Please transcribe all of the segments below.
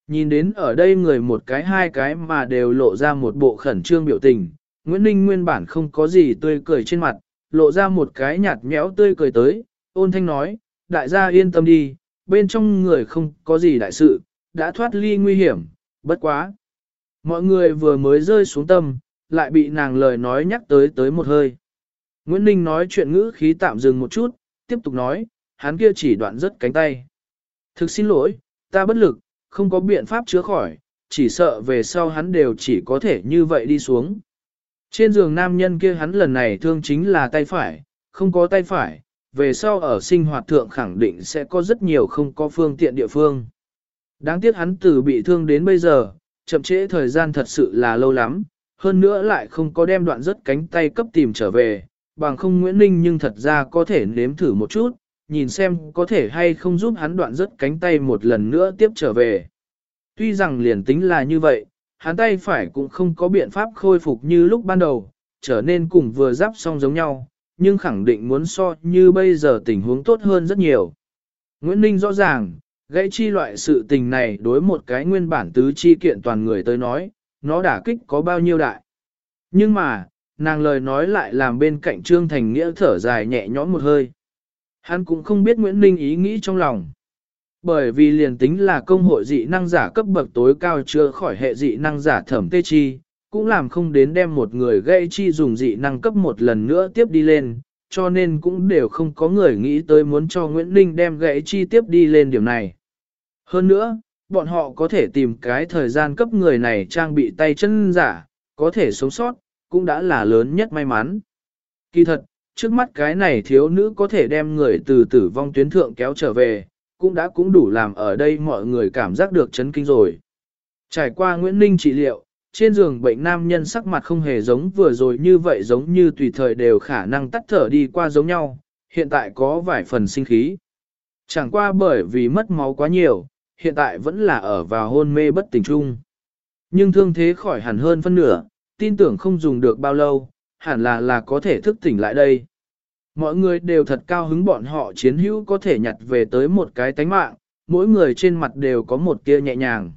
Nhìn đến ở đây người một cái hai cái mà đều lộ ra một bộ khẩn trương biểu tình, Nguyễn Ninh nguyên bản không có gì tươi cười trên mặt, lộ ra một cái nhạt nhẽo tươi cười tới, ôn thanh nói, đại gia yên tâm đi, bên trong người không có gì đại sự, đã thoát ly nguy hiểm, bất quá. Mọi người vừa mới rơi xuống tâm, lại bị nàng lời nói nhắc tới một hơi. Nguyễn Ninh nói chuyện ngữ khí tạm dừng một chút, tiếp tục nói, hắn kia chỉ đoạn rất cánh tay. Thực xin lỗi, ta bất lực, không có biện pháp chữa khỏi, chỉ sợ về sau hắn đều chỉ có thể như vậy đi xuống. Trên giường nam nhân kia hắn lần này thương chính là tay phải, không có tay phải, về sau ở sinh hoạt thượng khẳng định sẽ có rất nhiều không có phương tiện địa phương. Đáng tiếc hắn từ bị thương đến bây giờ, chậm trễ thời gian thật sự là lâu lắm, hơn nữa lại không có đem đoạn rất cánh tay cấp tìm trở về, bằng không Nguyễn Ninh nhưng thật ra có thể nếm thử một chút, nhìn xem có thể hay không giúp hắn đoạn rất cánh tay một lần nữa tiếp trở về. Tuy rằng liền tính là như vậy, hắn tay phải cũng không có biện pháp khôi phục như lúc ban đầu, trở nên cùng vừa giáp xong giống nhau, nhưng khẳng định muốn so như bây giờ tình huống tốt hơn rất nhiều. Nguyễn Ninh rõ ràng, gãy chi loại sự tình này đối một cái nguyên bản tứ chi kiện toàn người tới nói, nó đả kích có bao nhiêu đại. Nhưng mà, nàng lời nói lại làm bên cạnh Trương Thành Nghĩa thở dài nhẹ nhõm một hơi. Hắn cũng không biết Nguyễn Ninh ý nghĩ trong lòng. Bởi vì liền tính là công hội dị năng giả cấp bậc tối cao chưa khỏi hệ dị năng giả thẩm tê chi, cũng làm không đến đem một người gây chi dùng dị năng cấp một lần nữa tiếp đi lên, cho nên cũng đều không có người nghĩ tới muốn cho Nguyễn Ninh đem gãy chi tiếp đi lên điểm này. Hơn nữa, bọn họ có thể tìm cái thời gian cấp người này trang bị tay chân giả, có thể sống sót, cũng đã là lớn nhất may mắn. Kỳ thật, trước mắt cái này thiếu nữ có thể đem người từ tử vong tuyến thượng kéo trở về, cũng đủ làm ở đây mọi người cảm giác được chấn kinh rồi. Trải qua Nguyễn Ninh trị liệu, trên giường bệnh nam nhân sắc mặt không hề giống vừa rồi như vậy, giống như tùy thời đều khả năng tắt thở đi qua giống nhau, hiện tại có vài phần sinh khí. Chẳng qua bởi vì mất máu quá nhiều, hiện tại vẫn là ở vào hôn mê bất tỉnh chung. Nhưng thương thế khỏi hẳn hơn phân nửa, tin tưởng không dùng được bao lâu, hẳn là có thể thức tỉnh lại đây. Mọi người đều thật cao hứng bọn họ chiến hữu có thể nhặt về tới một cái tánh mạng, mỗi người trên mặt đều có một tia nhẹ nhàng.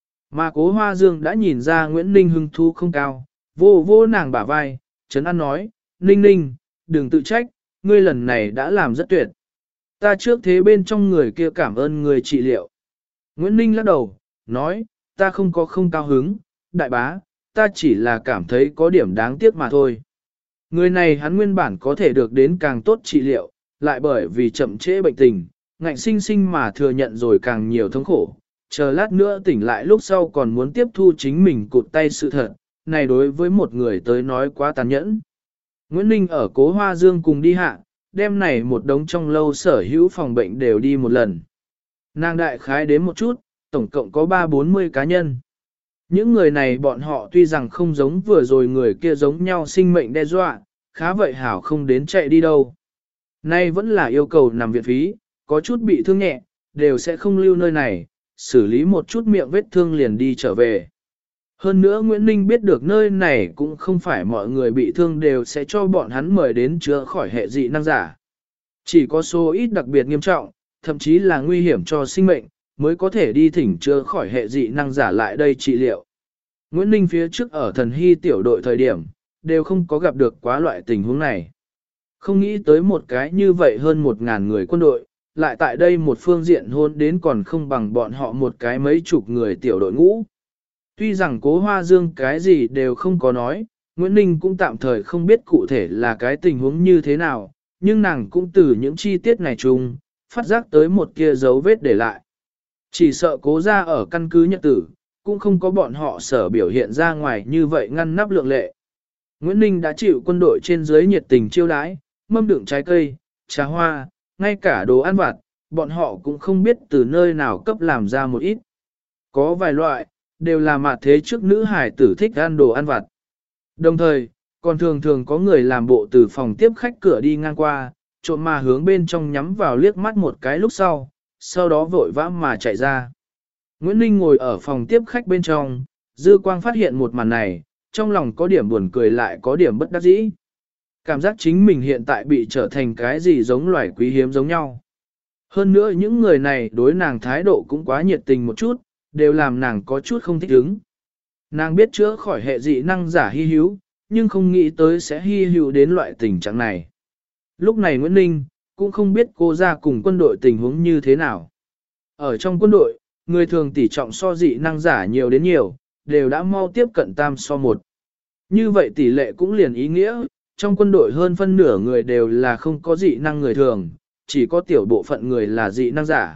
Mà Cố Hoa Dương đã nhìn ra Nguyễn Ninh hứng thú không cao, vô vô nàng bả vai, trấn an nói, Ninh Ninh, đừng tự trách, ngươi lần này đã làm rất tuyệt. Ta trước thế bên trong người kia cảm ơn người trị liệu. Nguyễn Ninh lắc đầu, nói, ta không có không cao hứng, đại bá, ta chỉ là cảm thấy có điểm đáng tiếc mà thôi. Người này hắn nguyên bản có thể được đến càng tốt trị liệu, lại bởi vì chậm trễ bệnh tình, ngạnh sinh sinh mà thừa nhận rồi càng nhiều thống khổ, chờ lát nữa tỉnh lại lúc sau còn muốn tiếp thu chính mình cụt tay sự thật, này đối với một người tới nói quá tàn nhẫn. Nguyễn Ninh ở Cố Hoa Dương cùng đi hạ, đêm này một đống trong lâu sở hữu phòng bệnh đều đi một lần. Nàng đại khái đến một chút, tổng cộng có 3-40 cá nhân. Những người này bọn họ tuy rằng không giống vừa rồi người kia giống nhau sinh mệnh đe dọa, khá vậy hảo không đến chạy đi đâu. Nay vẫn là yêu cầu nằm viện phí, có chút bị thương nhẹ, đều sẽ không lưu nơi này, xử lý một chút miệng vết thương liền đi trở về. Hơn nữa Nguyễn Ninh biết được nơi này cũng không phải mọi người bị thương đều sẽ cho bọn hắn mời đến chữa khỏi hệ dị năng giả. Chỉ có số ít đặc biệt nghiêm trọng, thậm chí là nguy hiểm cho sinh mệnh, mới có thể đi thỉnh chữa khỏi hệ dị năng giả lại đây trị liệu. Nguyễn Ninh phía trước ở thần hy tiểu đội thời điểm, đều không có gặp được quá loại tình huống này. Không nghĩ tới một cái như vậy hơn 1.000 người quân đội, lại tại đây một phương diện hôn đến còn không bằng bọn họ một cái mấy chục người tiểu đội ngũ. Tuy rằng Cố Hoa Dương cái gì đều không có nói, Nguyễn Ninh cũng tạm thời không biết cụ thể là cái tình huống như thế nào, nhưng nàng cũng từ những chi tiết này chung, phát giác tới một kia dấu vết để lại. Chỉ sợ Cố ra ở căn cứ nhật tử, cũng không có bọn họ sở biểu hiện ra ngoài như vậy ngăn nắp lượng lệ. Nguyễn Ninh đã chịu quân đội trên dưới nhiệt tình chiêu đãi, mâm đựng trái cây, trà hoa, ngay cả đồ ăn vặt, bọn họ cũng không biết từ nơi nào cấp làm ra một ít. Có vài loại, đều là mạt thế trước nữ hải tử thích ăn đồ ăn vặt. Đồng thời, còn thường thường có người làm bộ từ phòng tiếp khách cửa đi ngang qua, trộm mà hướng bên trong nhắm vào liếc mắt một cái lúc sau đó vội vã mà chạy ra. Nguyễn Ninh ngồi ở phòng tiếp khách bên trong, dư quang phát hiện một màn này, trong lòng có điểm buồn cười lại có điểm bất đắc dĩ. Cảm giác chính mình hiện tại bị trở thành cái gì giống loài quý hiếm giống nhau. Hơn nữa những người này đối nàng thái độ cũng quá nhiệt tình một chút, đều làm nàng có chút không thích ứng. Nàng biết chữa khỏi hệ dị năng giả hy hữu, nhưng không nghĩ tới sẽ hy hữu đến loại tình trạng này. Lúc này Nguyễn Ninh cũng không biết cô ra cùng quân đội tình huống như thế nào. Ở trong quân đội, người thường tỷ trọng so dị năng giả nhiều đến nhiều, đều đã mau tiếp cận tam so một. Như vậy tỷ lệ cũng liền ý nghĩa, trong quân đội hơn phân nửa người đều là không có dị năng người thường, chỉ có tiểu bộ phận người là dị năng giả.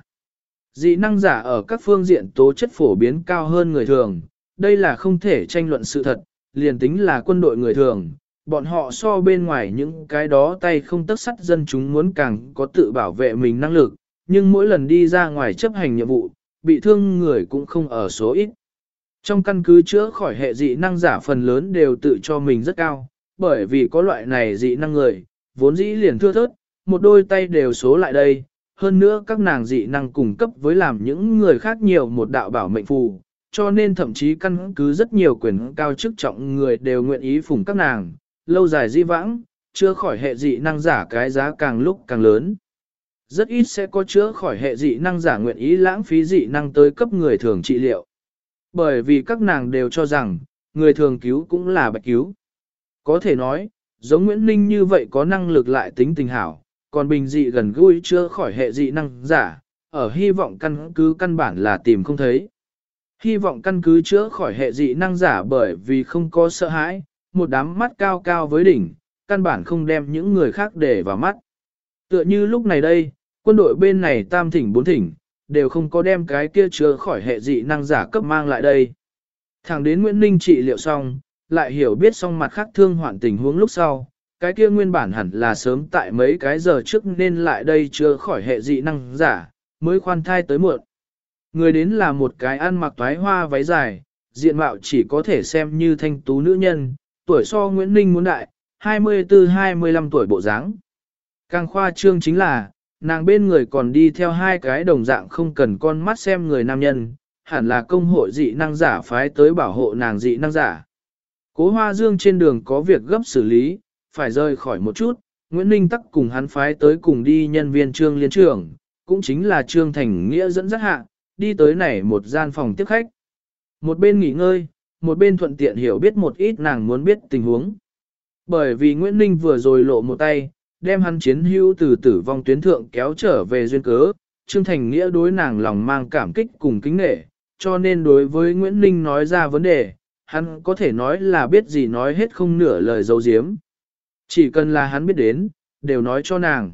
Dị năng giả ở các phương diện tố chất phổ biến cao hơn người thường, đây là không thể tranh luận sự thật, liền tính là quân đội người thường, bọn họ so bên ngoài những cái đó tay không tấc sắt dân chúng muốn càng có tự bảo vệ mình năng lực, nhưng mỗi lần đi ra ngoài chấp hành nhiệm vụ, bị thương người cũng không ở số ít. Trong căn cứ chữa khỏi hệ dị năng giả phần lớn đều tự cho mình rất cao, bởi vì có loại này dị năng người, vốn dĩ liền thưa thớt, một đôi tay đều số lại đây, hơn nữa các nàng dị năng cung cấp với làm những người khác nhiều một đạo bảo mệnh phù, cho nên thậm chí căn cứ rất nhiều quyền cao chức trọng người đều nguyện ý phụng các nàng, lâu dài di vãng, chữa khỏi hệ dị năng giả cái giá càng lúc càng lớn. Rất ít sẽ có chữa khỏi hệ dị năng giả nguyện ý lãng phí dị năng tới cấp người thường trị liệu. Bởi vì các nàng đều cho rằng, người thường cứu cũng là bạch cứu. Có thể nói, giống Nguyễn Ninh như vậy có năng lực lại tính tình hảo, còn bình dị gần gũi chữa khỏi hệ dị năng giả, ở hy vọng căn cứ căn bản là tìm không thấy. Hy vọng căn cứ chữa khỏi hệ dị năng giả bởi vì không có sợ hãi, một đám mắt cao cao với đỉnh, căn bản không đem những người khác để vào mắt. Tựa như lúc này đây, quân đội bên này tam thỉnh bốn thỉnh, đều không có đem cái kia chữa khỏi hệ dị năng giả cấp mang lại đây. Thẳng đến Nguyễn Ninh trị liệu xong, lại hiểu biết xong mặt khác thương hoạn tình huống lúc sau, cái kia nguyên bản hẳn là sớm tại mấy cái giờ trước nên lại đây chữa khỏi hệ dị năng giả, mới khoan thai tới muộn. Người đến là một cái ăn mặc toái hoa váy dài, diện mạo chỉ có thể xem như thanh tú nữ nhân, tuổi so Nguyễn Ninh muốn đại, 24-25 tuổi bộ dáng. Càng khoa trương chính là, nàng bên người còn đi theo hai cái đồng dạng không cần con mắt xem người nam nhân, hẳn là công hội dị năng giả phái tới bảo hộ nàng dị năng giả. Cố Hoa Dương trên đường có việc gấp xử lý, phải rời khỏi một chút, Nguyễn Ninh tắc cùng hắn phái tới cùng đi nhân viên Trương Liên trưởng, cũng chính là Trương Thành Nghĩa dẫn dắt hạ, đi tới này một gian phòng tiếp khách. Một bên nghỉ ngơi, một bên thuận tiện hiểu biết một ít nàng muốn biết tình huống. Bởi vì Nguyễn Ninh vừa rồi lộ một tay, đem hắn chiến hữu từ tử vong tuyến thượng kéo trở về duyên cớ, Trương Thành Nghĩa đối nàng lòng mang cảm kích cùng kính nể, cho nên đối với Nguyễn Ninh nói ra vấn đề, hắn có thể nói là biết gì nói hết không nửa lời dấu diếm. Chỉ cần là hắn biết đến, đều nói cho nàng.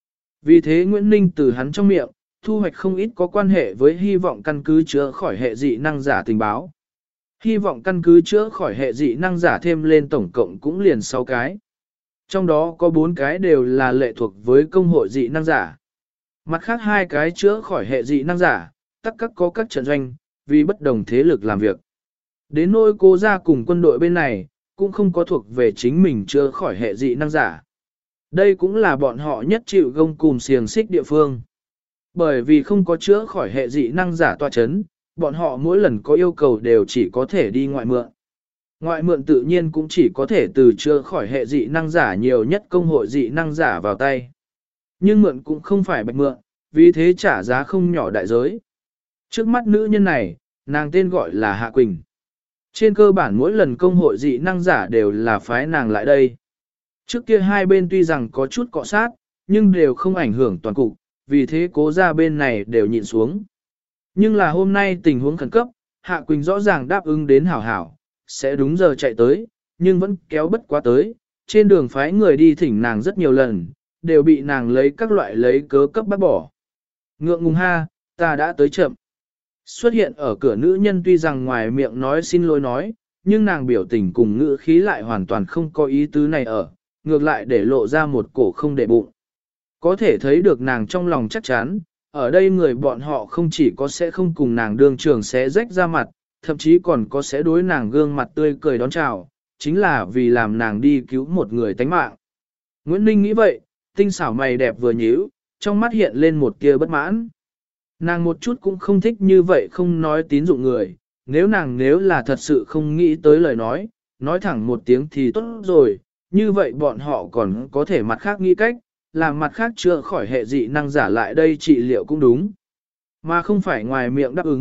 Vì thế Nguyễn Ninh từ hắn trong miệng, thu hoạch không ít có quan hệ với hy vọng căn cứ chữa khỏi hệ dị năng giả tình báo. Hy vọng căn cứ chữa khỏi hệ dị năng giả thêm lên tổng cộng cũng liền 6 cái. Trong đó có 4 cái đều là lệ thuộc với công hội dị năng giả. Mặt khác 2 cái chữa khỏi hệ dị năng giả, tất các có các trận doanh, vì bất đồng thế lực làm việc. Đến nỗi Cố gia cùng quân đội bên này, cũng không có thuộc về chính mình chữa khỏi hệ dị năng giả. Đây cũng là bọn họ nhất chịu gông cùm xiềng xích địa phương. Bởi vì không có chữa khỏi hệ dị năng giả tọa chấn, bọn họ mỗi lần có yêu cầu đều chỉ có thể đi ngoại mượn. Ngoại mượn tự nhiên cũng chỉ có thể từ chữa khỏi hệ dị năng giả nhiều nhất công hội dị năng giả vào tay. Nhưng mượn cũng không phải bạch mượn, vì thế trả giá không nhỏ đại giới. Trước mắt nữ nhân này, nàng tên gọi là Hạ Quỳnh. Trên cơ bản mỗi lần công hội dị năng giả đều là phái nàng lại đây. Trước kia hai bên tuy rằng có chút cọ sát, nhưng đều không ảnh hưởng toàn cục, vì thế Cố gia bên này đều nhịn xuống. Nhưng là hôm nay tình huống khẩn cấp, Hạ Quỳnh rõ ràng đáp ứng đến hảo hảo, sẽ đúng giờ chạy tới, nhưng vẫn kéo bất quá tới. Trên đường phái người đi thỉnh nàng rất nhiều lần, đều bị nàng lấy các loại lấy cớ cấp bắt bỏ. Ngượng ngùng ha, ta đã tới chậm. Xuất hiện ở cửa nữ nhân tuy rằng ngoài miệng nói xin lỗi nói, nhưng nàng biểu tình cùng ngữ khí lại hoàn toàn không có ý tứ này ở, ngược lại để lộ ra một cổ không để bụng. Có thể thấy được nàng trong lòng chắc chắn, ở đây người bọn họ không chỉ có sẽ không cùng nàng đương trường xé rách ra mặt, thậm chí còn có sẽ đối nàng gương mặt tươi cười đón chào, chính là vì làm nàng đi cứu một người tánh mạng. Nguyễn Ninh nghĩ vậy, tinh xảo mày đẹp vừa nhíu, trong mắt hiện lên một tia bất mãn. Nàng một chút cũng không thích như vậy không nói tín dụng người, nếu là thật sự không nghĩ tới lời nói thẳng một tiếng thì tốt rồi, như vậy bọn họ còn có thể mặt khác nghĩ cách, làm mặt khác chữa khỏi hệ dị năng giả lại đây trị liệu cũng đúng. Mà không phải ngoài miệng đáp ứng,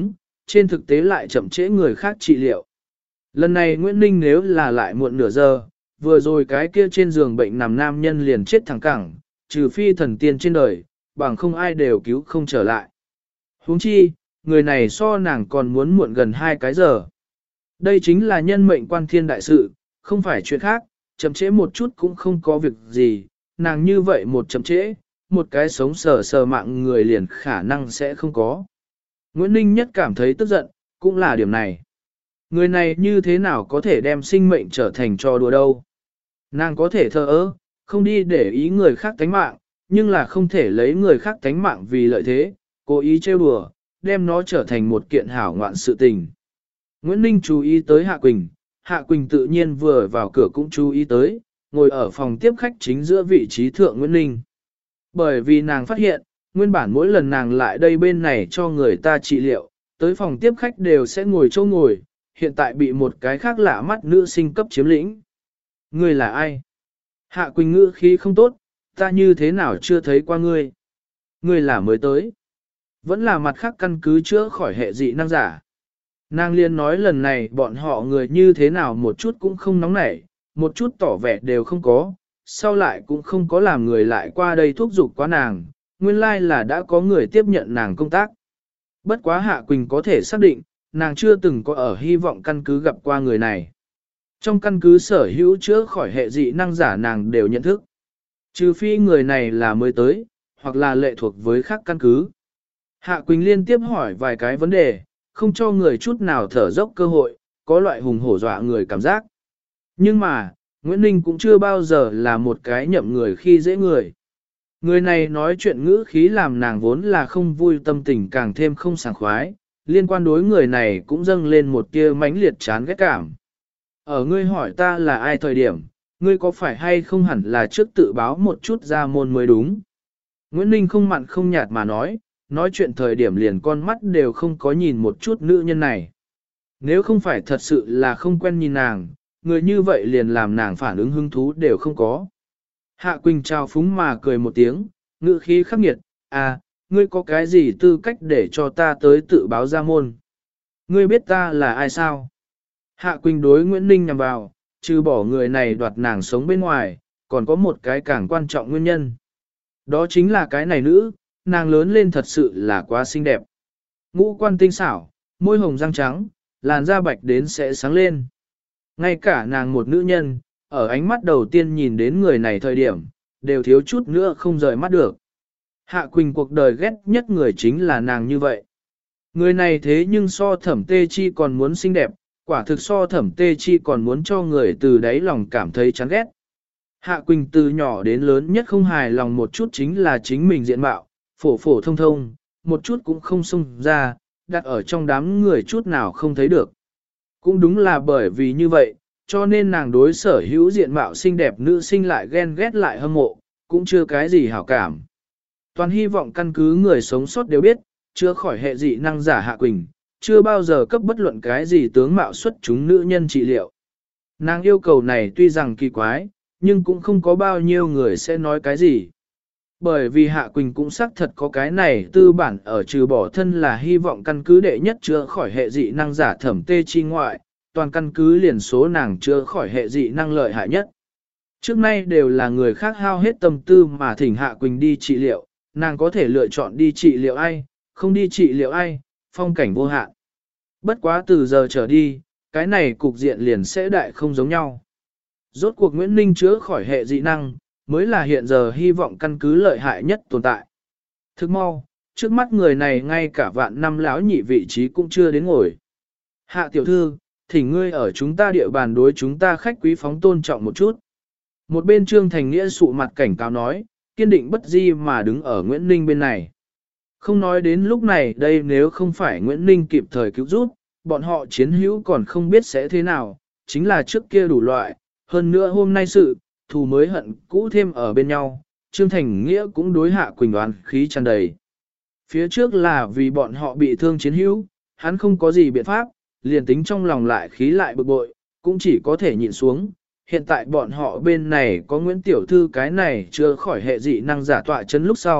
trên thực tế lại chậm trễ người khác trị liệu. Lần này Nguyễn Ninh nếu là lại muộn nửa giờ, vừa rồi cái kia trên giường bệnh nằm nam nhân liền chết thẳng cẳng, trừ phi thần tiên trên đời, bằng không ai đều cứu không trở lại. Huống chi, người này so nàng còn muốn muộn gần 2 cái giờ. Đây chính là nhân mệnh quan thiên đại sự, không phải chuyện khác, chậm trễ một chút cũng không có việc gì, nàng như vậy một chậm trễ, một cái sống sờ sờ mạng người liền khả năng sẽ không có. Nguyễn Ninh nhất cảm thấy tức giận, cũng là điểm này. Người này như thế nào có thể đem sinh mệnh trở thành trò đùa đâu. Nàng có thể thờ ơ, không đi để ý người khác tánh mạng, nhưng là không thể lấy người khác tánh mạng vì lợi thế, cố ý trêu đùa, đem nó trở thành một kiện hảo ngoạn sự tình. Nguyễn Ninh chú ý tới Hạ Quỳnh tự nhiên vừa vào cửa cũng chú ý tới, ngồi ở phòng tiếp khách chính giữa vị trí thượng Nguyễn Ninh. Bởi vì nàng phát hiện, nguyên bản mỗi lần nàng lại đây bên này cho người ta trị liệu, tới phòng tiếp khách đều sẽ ngồi chỗ ngồi, hiện tại bị một cái khác lạ mắt nữ sinh cấp chiếm lĩnh. Ngươi là ai? Hạ Quỳnh ngữ khí không tốt, ta như thế nào chưa thấy qua ngươi? Ngươi là mới tới. Vẫn là mặt khác căn cứ chữa khỏi hệ dị năng giả. Nàng liên nói lần này bọn họ người như thế nào một chút cũng không nóng nảy, một chút tỏ vẻ đều không có, sau lại cũng không có làm người lại qua đây thúc giục quá nàng, nguyên lai là đã có người tiếp nhận nàng công tác. Bất quá Hạ Quỳnh có thể xác định, nàng chưa từng có ở hy vọng căn cứ gặp qua người này. Trong căn cứ sở hữu chữa khỏi hệ dị năng giả nàng đều nhận thức. Trừ phi người này là mới tới, hoặc là lệ thuộc với khác căn cứ. Hạ Quỳnh liên tiếp hỏi vài cái vấn đề, không cho người chút nào thở dốc cơ hội, có loại hùng hổ dọa người cảm giác. Nhưng mà, Nguyễn Ninh cũng chưa bao giờ là một cái nhậm người khi dễ người. Người này nói chuyện ngữ khí làm nàng vốn là không vui, tâm tình càng thêm không sảng khoái, liên quan đối người này cũng dâng lên một tia mãnh liệt chán ghét cảm. Ở ngươi hỏi ta là ai thời điểm, ngươi có phải hay không hẳn là trước tự báo một chút ra môn mới đúng. Nguyễn Ninh không mặn không nhạt mà nói chuyện thời điểm liền con mắt đều không có nhìn một chút nữ nhân này. Nếu không phải thật sự là không quen nhìn nàng, người như vậy liền làm nàng phản ứng hứng thú đều không có. Hạ Quỳnh trao phúng mà cười một tiếng, ngữ khí khắc nghiệt, à, ngươi có cái gì tư cách để cho ta tới tự báo ra môn? Ngươi biết ta là ai sao? Hạ Quỳnh đối Nguyễn Ninh nhằm vào, trừ bỏ người này đoạt nàng sống bên ngoài, còn có một cái càng quan trọng nguyên nhân. Đó chính là cái này nữ, nàng lớn lên thật sự là quá xinh đẹp. Ngũ quan tinh xảo, môi hồng răng trắng, làn da bạch đến sẽ sáng lên. Ngay cả nàng một nữ nhân, ở ánh mắt đầu tiên nhìn đến người này thời điểm, đều thiếu chút nữa không rời mắt được. Hạ Quỳnh cuộc đời ghét nhất người chính là nàng như vậy. Người này thế nhưng so Thẩm Tê Chi còn muốn xinh đẹp, quả thực so Thẩm Tê Chi còn muốn cho người từ đáy lòng cảm thấy chán ghét. Hạ Quỳnh từ nhỏ đến lớn nhất không hài lòng một chút chính là chính mình diện mạo, phổ phổ thông thông, một chút cũng không xông ra, đặt ở trong đám người chút nào không thấy được. Cũng đúng là bởi vì như vậy, cho nên nàng đối sở hữu diện mạo xinh đẹp nữ sinh lại ghen ghét lại hâm mộ, cũng chưa cái gì hảo cảm. Toàn hy vọng căn cứ người sống sót đều biết, chưa khỏi hệ dị năng giả Hạ Quỳnh, chưa bao giờ cấp bất luận cái gì tướng mạo xuất chúng nữ nhân trị liệu. Nàng yêu cầu này tuy rằng kỳ quái, nhưng cũng không có bao nhiêu người sẽ nói cái gì. Bởi vì Hạ Quỳnh cũng xác thật có cái này tư bản ở trừ bỏ thân là hy vọng căn cứ đệ nhất chữa khỏi hệ dị năng giả Thẩm Tê Chi ngoại, toàn căn cứ liền số nàng chữa khỏi hệ dị năng lợi hại nhất. Trước nay đều là người khác hao hết tâm tư mà thỉnh Hạ Quỳnh đi trị liệu, nàng có thể lựa chọn đi trị liệu ai, không đi trị liệu ai, phong cảnh vô hạn. Bất quá từ giờ trở đi, cái này cục diện liền sẽ đại không giống nhau. Rốt cuộc Nguyễn Ninh chữa khỏi hệ dị năng, mới là hiện giờ hy vọng căn cứ lợi hại nhất tồn tại. Thức mau, trước mắt người này ngay cả vạn năm lão nhị vị trí cũng chưa đến ngồi. Hạ tiểu thư, thỉnh ngươi ở chúng ta địa bàn đối chúng ta khách quý phóng tôn trọng một chút. Một bên Trương Thành Nghĩa sụ mặt cảnh cáo nói, kiên định bất di mà đứng ở Nguyễn Ninh bên này. Không nói đến lúc này đây nếu không phải Nguyễn Ninh kịp thời cứu giúp, bọn họ chiến hữu còn không biết sẽ thế nào, chính là trước kia đủ loại, hơn nữa hôm nay sự, thù mới hận cũ thêm ở bên nhau, Trương Thành Nghĩa cũng đối Hạ Quỳnh đoán khí tràn đầy. Phía trước là vì bọn họ bị thương chiến hữu, hắn không có gì biện pháp, liền tính trong lòng lại khí lại bực bội, cũng chỉ có thể nhịn xuống. Hiện tại bọn họ bên này có Nguyễn Tiểu Thư cái này chưa khỏi hệ dị năng giả tọa chấn lúc sau,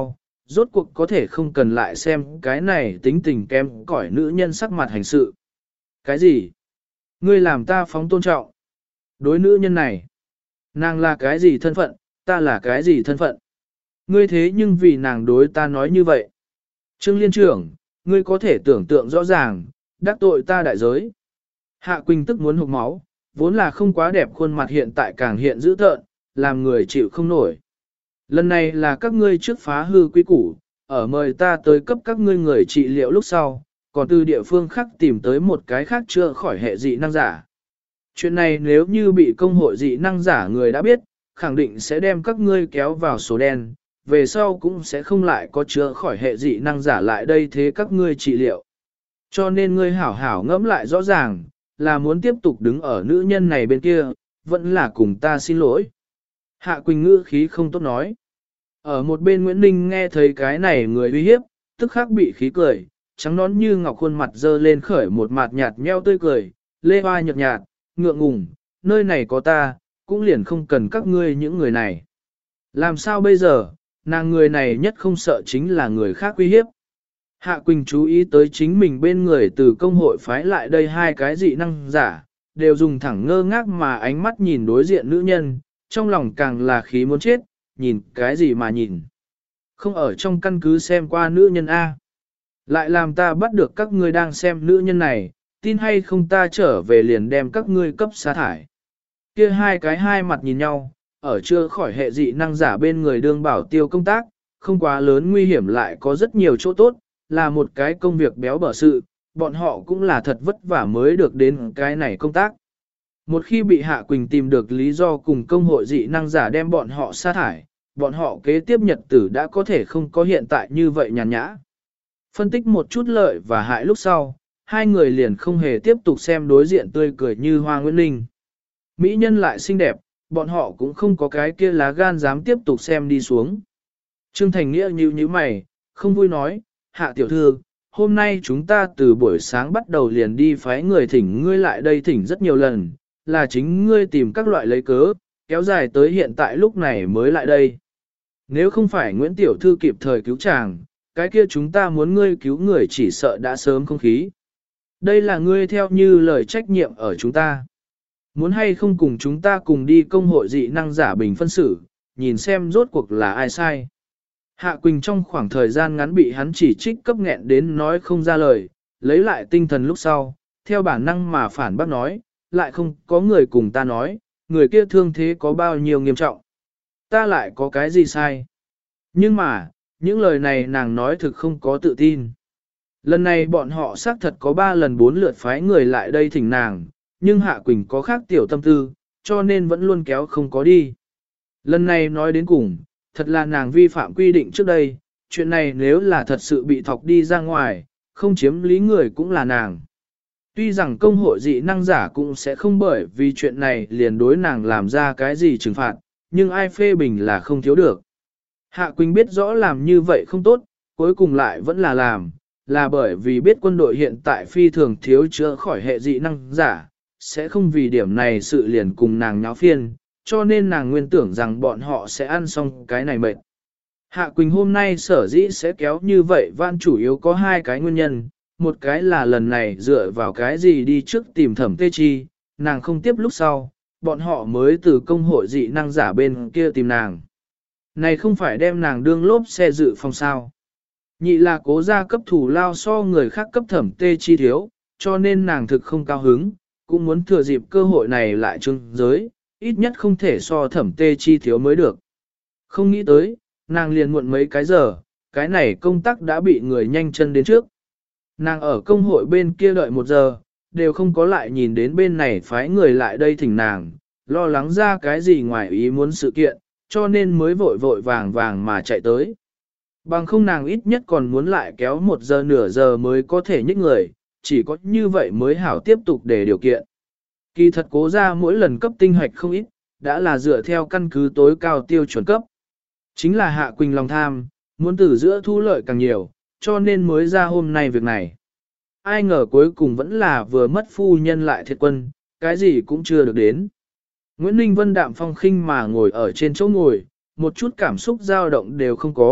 rốt cuộc có thể không cần lại xem cái này tính tình kém cỏi nữ nhân sắc mặt hành sự. Cái gì? Ngươi làm ta phóng tôn trọng. Đối nữ nhân này, nàng là cái gì thân phận, ta là cái gì thân phận? Ngươi thế nhưng vì nàng đối ta nói như vậy. Trương Liên trưởng, ngươi có thể tưởng tượng rõ ràng, đắc tội ta đại giới. Hạ Quỳnh tức muốn hụt máu, vốn là không quá đẹp khuôn mặt hiện tại càng hiện dữ tợn, làm người chịu không nổi. Lần này là các ngươi trước phá hư quy củ, ở mời ta tới cấp các ngươi người trị liệu lúc sau, còn từ địa phương khác tìm tới một cái khác chữa khỏi hệ dị năng giả. Chuyện này nếu như bị công hội dị năng giả người đã biết, khẳng định sẽ đem các ngươi kéo vào số đen, về sau cũng sẽ không lại có chữa khỏi hệ dị năng giả lại đây thế các ngươi trị liệu. Cho nên ngươi hảo hảo ngẫm lại rõ ràng, là muốn tiếp tục đứng ở nữ nhân này bên kia, vẫn là cùng ta xin lỗi. Hạ Quỳnh ngữ khí không tốt nói. Ở một bên Nguyễn Ninh nghe thấy cái này người uy hiếp, tức khắc bị khí cười, trắng nón như ngọc khuôn mặt dơ lên khởi một mặt nhạt nheo tươi cười, lê hoa nhợt nhạt, ngượng ngùng, nơi này có ta, cũng liền không cần các ngươi những người này. Làm sao bây giờ, nàng người này nhất không sợ chính là người khác uy hiếp. Hạ Quỳnh chú ý tới chính mình bên người từ công hội phái lại đây hai cái dị năng giả, đều dùng thẳng ngơ ngác mà ánh mắt nhìn đối diện nữ nhân, trong lòng càng là khí muốn chết, nhìn cái gì mà nhìn. Không ở trong căn cứ xem qua nữ nhân A. Lại làm ta bắt được các ngươi đang xem nữ nhân này, tin hay không ta trở về liền đem các ngươi cấp sa thải. Kia hai cái hai mặt nhìn nhau, ở chưa khỏi hệ dị năng giả bên người đương bảo tiêu công tác, không quá lớn nguy hiểm lại có rất nhiều chỗ tốt, là một cái công việc béo bở sự, bọn họ cũng là thật vất vả mới được đến cái này công tác. Một khi bị Hạ Quỳnh tìm được lý do cùng công hội dị năng giả đem bọn họ sa thải, bọn họ kế tiếp nhật tử đã có thể không có hiện tại như vậy nhàn nhã. Phân tích một chút lợi và hại lúc sau, hai người liền không hề tiếp tục xem đối diện tươi cười như Hoa Nguyễn Linh. Mỹ nhân lại xinh đẹp, bọn họ cũng không có cái kia lá gan dám tiếp tục xem đi xuống. Trương Thành Nghĩa như mày, không vui nói, Hạ tiểu thư, hôm nay chúng ta từ buổi sáng bắt đầu liền đi phái người thỉnh ngươi lại đây thỉnh rất nhiều lần, là chính ngươi tìm các loại lấy cớ, kéo dài tới hiện tại lúc này mới lại đây. Nếu không phải Nguyễn Tiểu Thư kịp thời cứu chàng, cái kia chúng ta muốn ngươi cứu người chỉ sợ đã sớm không khí. Đây là ngươi theo như lời trách nhiệm ở chúng ta. Muốn hay không cùng chúng ta cùng đi công hội dị năng giả bình phân xử, nhìn xem rốt cuộc là ai sai. Hạ Quỳnh trong khoảng thời gian ngắn bị hắn chỉ trích cấp nghẹn đến nói không ra lời, lấy lại tinh thần lúc sau, theo bản năng mà phản bác nói, lại không có người cùng ta nói, người kia thương thế có bao nhiêu nghiêm trọng. Ta lại có cái gì sai. Nhưng mà, những lời này nàng nói thực không có tự tin. Lần này bọn họ xác thật có 3 lần 4 lượt phái người lại đây thỉnh nàng, nhưng Hạ Quỳnh có khác tiểu tâm tư, cho nên vẫn luôn kéo không có đi. Lần này nói đến cùng, thật là nàng vi phạm quy định trước đây, chuyện này nếu là thật sự bị thọc đi ra ngoài, không chiếm lý người cũng là nàng. Tuy rằng công hội dị năng giả cũng sẽ không bởi vì chuyện này liền đối nàng làm ra cái gì trừng phạt, nhưng ai phê bình là không thiếu được. Hạ Quỳnh biết rõ làm như vậy không tốt, cuối cùng lại vẫn là làm, là bởi vì biết quân đội hiện tại phi thường thiếu chữa khỏi hệ dị năng giả, sẽ không vì điểm này sự liền cùng nàng nháo phiên, cho nên nàng nguyên tưởng rằng bọn họ sẽ ăn xong cái này mệt. Hạ Quỳnh hôm nay sở dĩ sẽ kéo như vậy van chủ yếu có 2 cái nguyên nhân, một cái là lần này dựa vào cái gì đi trước tìm Thẩm Tê Chi, nàng không tiếp lúc sau, bọn họ mới từ công hội dị năng giả bên kia tìm nàng. Này không phải đem nàng đương lốp xe dự phòng sao. Nhị là cố gia cấp thủ lao so người khác cấp Thẩm Tê Chi thiếu, cho nên nàng thực không cao hứng, cũng muốn thừa dịp cơ hội này lại trưng giới, ít nhất không thể so Thẩm Tê Chi thiếu mới được. Không nghĩ tới, nàng liền muộn mấy cái giờ, cái này công tác đã bị người nhanh chân đến trước. Nàng ở công hội bên kia đợi 1 giờ, đều không có lại nhìn đến bên này phái người lại đây thỉnh nàng, lo lắng ra cái gì ngoài ý muốn sự kiện, cho nên mới vội vội vàng vàng mà chạy tới. Bằng không nàng ít nhất còn muốn lại kéo 1 giờ nửa giờ mới có thể nhích người, chỉ có như vậy mới hảo tiếp tục để điều kiện. Kỳ thật cố ra mỗi lần cấp tinh hoạch không ít, đã là dựa theo căn cứ tối cao tiêu chuẩn cấp. Chính là Hạ Quỳnh lòng tham, muốn từ giữa thu lợi càng nhiều, cho nên mới ra hôm nay việc này. Ai ngờ cuối cùng vẫn là vừa mất phu nhân lại thiệt quân, cái gì cũng chưa được đến. Nguyễn Ninh Vân đạm phong khinh mà ngồi ở trên chỗ ngồi, một chút cảm xúc dao động đều không có,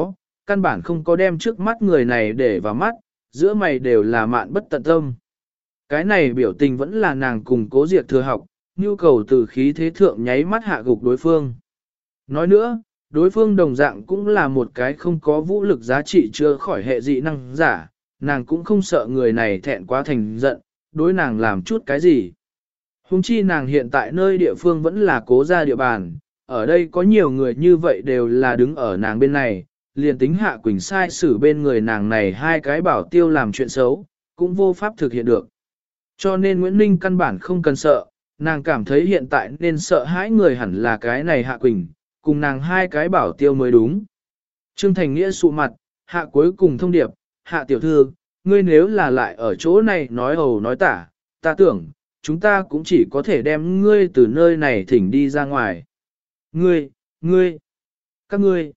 căn bản không có đem trước mắt người này để vào mắt, giữa mày đều là mạn bất tận tâm. Cái này biểu tình vẫn là nàng cùng Cố Diệt thừa học, nhu cầu từ khí thế thượng nháy mắt hạ gục đối phương. Nói nữa, đối phương đồng dạng cũng là một cái không có vũ lực giá trị chưa khỏi hệ dị năng giả, nàng cũng không sợ người này thẹn quá thành giận, đối nàng làm chút cái gì. Hùng chi nàng hiện tại nơi địa phương vẫn là Cố gia địa bàn, ở đây có nhiều người như vậy đều là đứng ở nàng bên này, liền tính Hạ Quỳnh sai xử bên người nàng này hai cái bảo tiêu làm chuyện xấu, cũng vô pháp thực hiện được. Cho nên Nguyễn Ninh căn bản không cần sợ, nàng cảm thấy hiện tại nên sợ hãi người hẳn là cái này Hạ Quỳnh, cùng nàng hai cái bảo tiêu mới đúng. Trương Thành Nghĩa sụ mặt, Hạ cuối cùng thông điệp, Hạ tiểu thư, ngươi nếu là lại ở chỗ này nói hầu nói tả, ta tưởng, chúng ta cũng chỉ có thể đem ngươi từ nơi này thỉnh đi ra ngoài. Ngươi, các ngươi,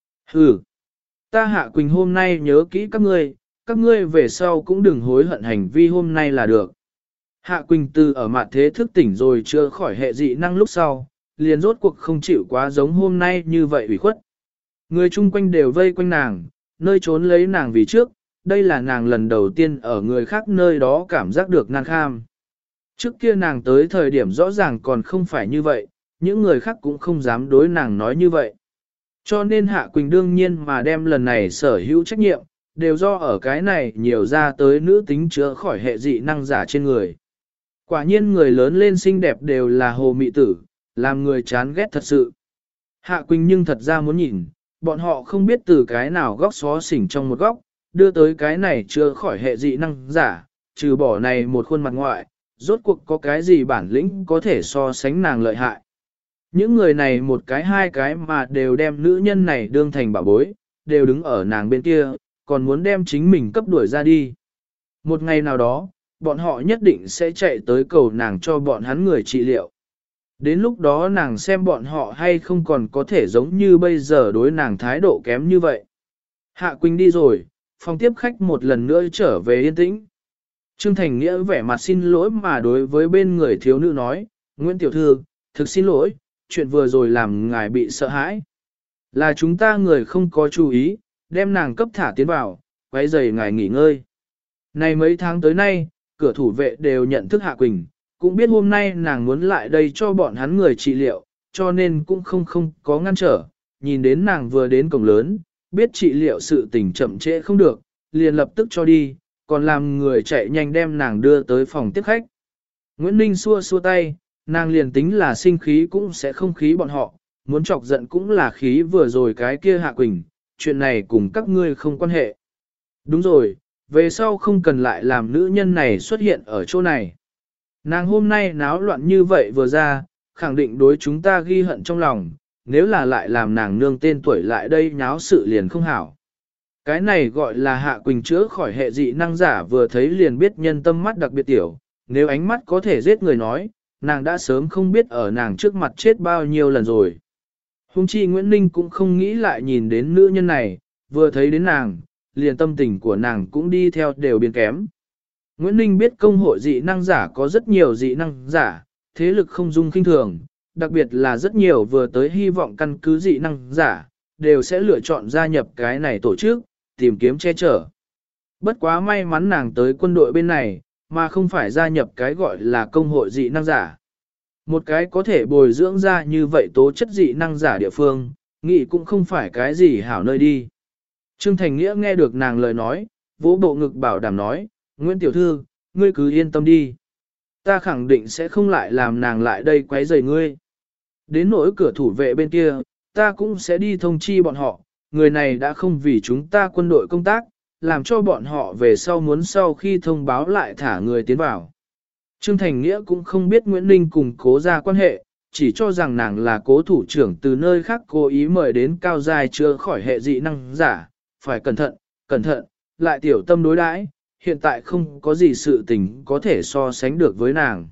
ta Hạ Quỳnh hôm nay nhớ kỹ các ngươi về sau cũng đừng hối hận hành vi hôm nay là được. Hạ Quỳnh từ ở mặt thế thức tỉnh rồi chưa khỏi hệ dị năng lúc sau, liền rốt cuộc không chịu quá giống hôm nay như vậy ủy khuất. Người chung quanh đều vây quanh nàng, nơi trốn lấy nàng vì trước, đây là nàng lần đầu tiên ở người khác nơi đó cảm giác được nan kham. Trước kia nàng tới thời điểm rõ ràng còn không phải như vậy, những người khác cũng không dám đối nàng nói như vậy. Cho nên Hạ Quỳnh đương nhiên mà đem lần này sở hữu trách nhiệm, đều do ở cái này nhiều ra tới nữ tính chữa khỏi hệ dị năng giả trên người. Quả nhiên người lớn lên xinh đẹp đều là hồ mị tử, làm người chán ghét thật sự. Hạ Quỳnh nhưng thật ra muốn nhìn, bọn họ không biết từ cái nào góc xó xỉnh trong một góc, đưa tới cái này chưa khỏi hệ dị năng giả, trừ bỏ này một khuôn mặt ngoại, rốt cuộc có cái gì bản lĩnh có thể so sánh nàng lợi hại. Những người này một cái hai cái mà đều đem nữ nhân này đương thành bảo bối, đều đứng ở nàng bên kia, còn muốn đem chính mình cấp đuổi ra đi. Một ngày nào đó, bọn họ nhất định sẽ chạy tới cầu nàng cho bọn hắn người trị liệu. Đến lúc đó nàng xem bọn họ hay không còn có thể giống như bây giờ đối nàng thái độ kém như vậy. Hạ Quỳnh đi rồi, phòng tiếp khách một lần nữa trở về yên tĩnh. Trương Thành Nghĩa vẻ mặt xin lỗi mà đối với bên người thiếu nữ nói, Nguyễn Tiểu Thư, thực xin lỗi, chuyện vừa rồi làm ngài bị sợ hãi. Là chúng ta người không có chú ý, đem nàng cấp thả tiến vào, quấy rầy ngài nghỉ ngơi. Này mấy tháng tới nay, cửa thủ vệ đều nhận thức Hạ Quỳnh, cũng biết hôm nay nàng muốn lại đây cho bọn hắn người trị liệu, cho nên cũng không có ngăn trở. Nhìn đến nàng vừa đến cổng lớn, biết trị liệu sự tình chậm trễ không được, liền lập tức cho đi, còn làm người chạy nhanh đem nàng đưa tới phòng tiếp khách. Nguyễn Ninh xua xua tay, nàng liền tính là sinh khí cũng sẽ không khí bọn họ, muốn chọc giận cũng là khí vừa rồi cái kia Hạ Quỳnh, chuyện này cùng các ngươi không quan hệ. Đúng rồi, về sau không cần lại làm nữ nhân này xuất hiện ở chỗ này. Nàng hôm nay náo loạn như vậy vừa ra, khẳng định đối chúng ta ghi hận trong lòng, nếu là lại làm nàng nương tên tuổi lại đây nháo sự liền không hảo. Cái này gọi là Hạ Quỳnh chữa khỏi hệ dị năng giả vừa thấy liền biết nhân tâm mắt đặc biệt tiểu, nếu ánh mắt có thể giết người nói, nàng đã sớm không biết ở nàng trước mặt chết bao nhiêu lần rồi. Hùng chi Nguyễn Ninh cũng không nghĩ lại nhìn đến nữ nhân này, vừa thấy đến nàng, liền tâm tình của nàng cũng đi theo đều biến kém. Nguyễn Ninh biết công hội dị năng giả có rất nhiều dị năng giả, thế lực không dung kinh thường, đặc biệt là rất nhiều vừa tới hy vọng căn cứ dị năng giả, đều sẽ lựa chọn gia nhập cái này tổ chức, tìm kiếm che chở. Bất quá may mắn nàng tới quân đội bên này, mà không phải gia nhập cái gọi là công hội dị năng giả. Một cái có thể bồi dưỡng ra như vậy tố chất dị năng giả địa phương, nghĩ cũng không phải cái gì hảo nơi đi. Trương Thành Nghĩa nghe được nàng lời nói, vỗ bộ ngực bảo đảm nói, Nguyễn Tiểu Thư, ngươi cứ yên tâm đi. Ta khẳng định sẽ không lại làm nàng lại đây quấy rầy ngươi. Đến nỗi cửa thủ vệ bên kia, ta cũng sẽ đi thông chi bọn họ, người này đã không vì chúng ta quân đội công tác, làm cho bọn họ về sau khi thông báo lại thả người tiến vào. Trương Thành Nghĩa cũng không biết Nguyễn Ninh cùng Cố gia quan hệ, chỉ cho rằng nàng là Cố thủ trưởng từ nơi khác cố ý mời đến cao giai chưa khỏi hệ dị năng giả, phải cẩn thận, lại tiểu tâm đối đãi, hiện tại không có gì sự tình có thể so sánh được với nàng.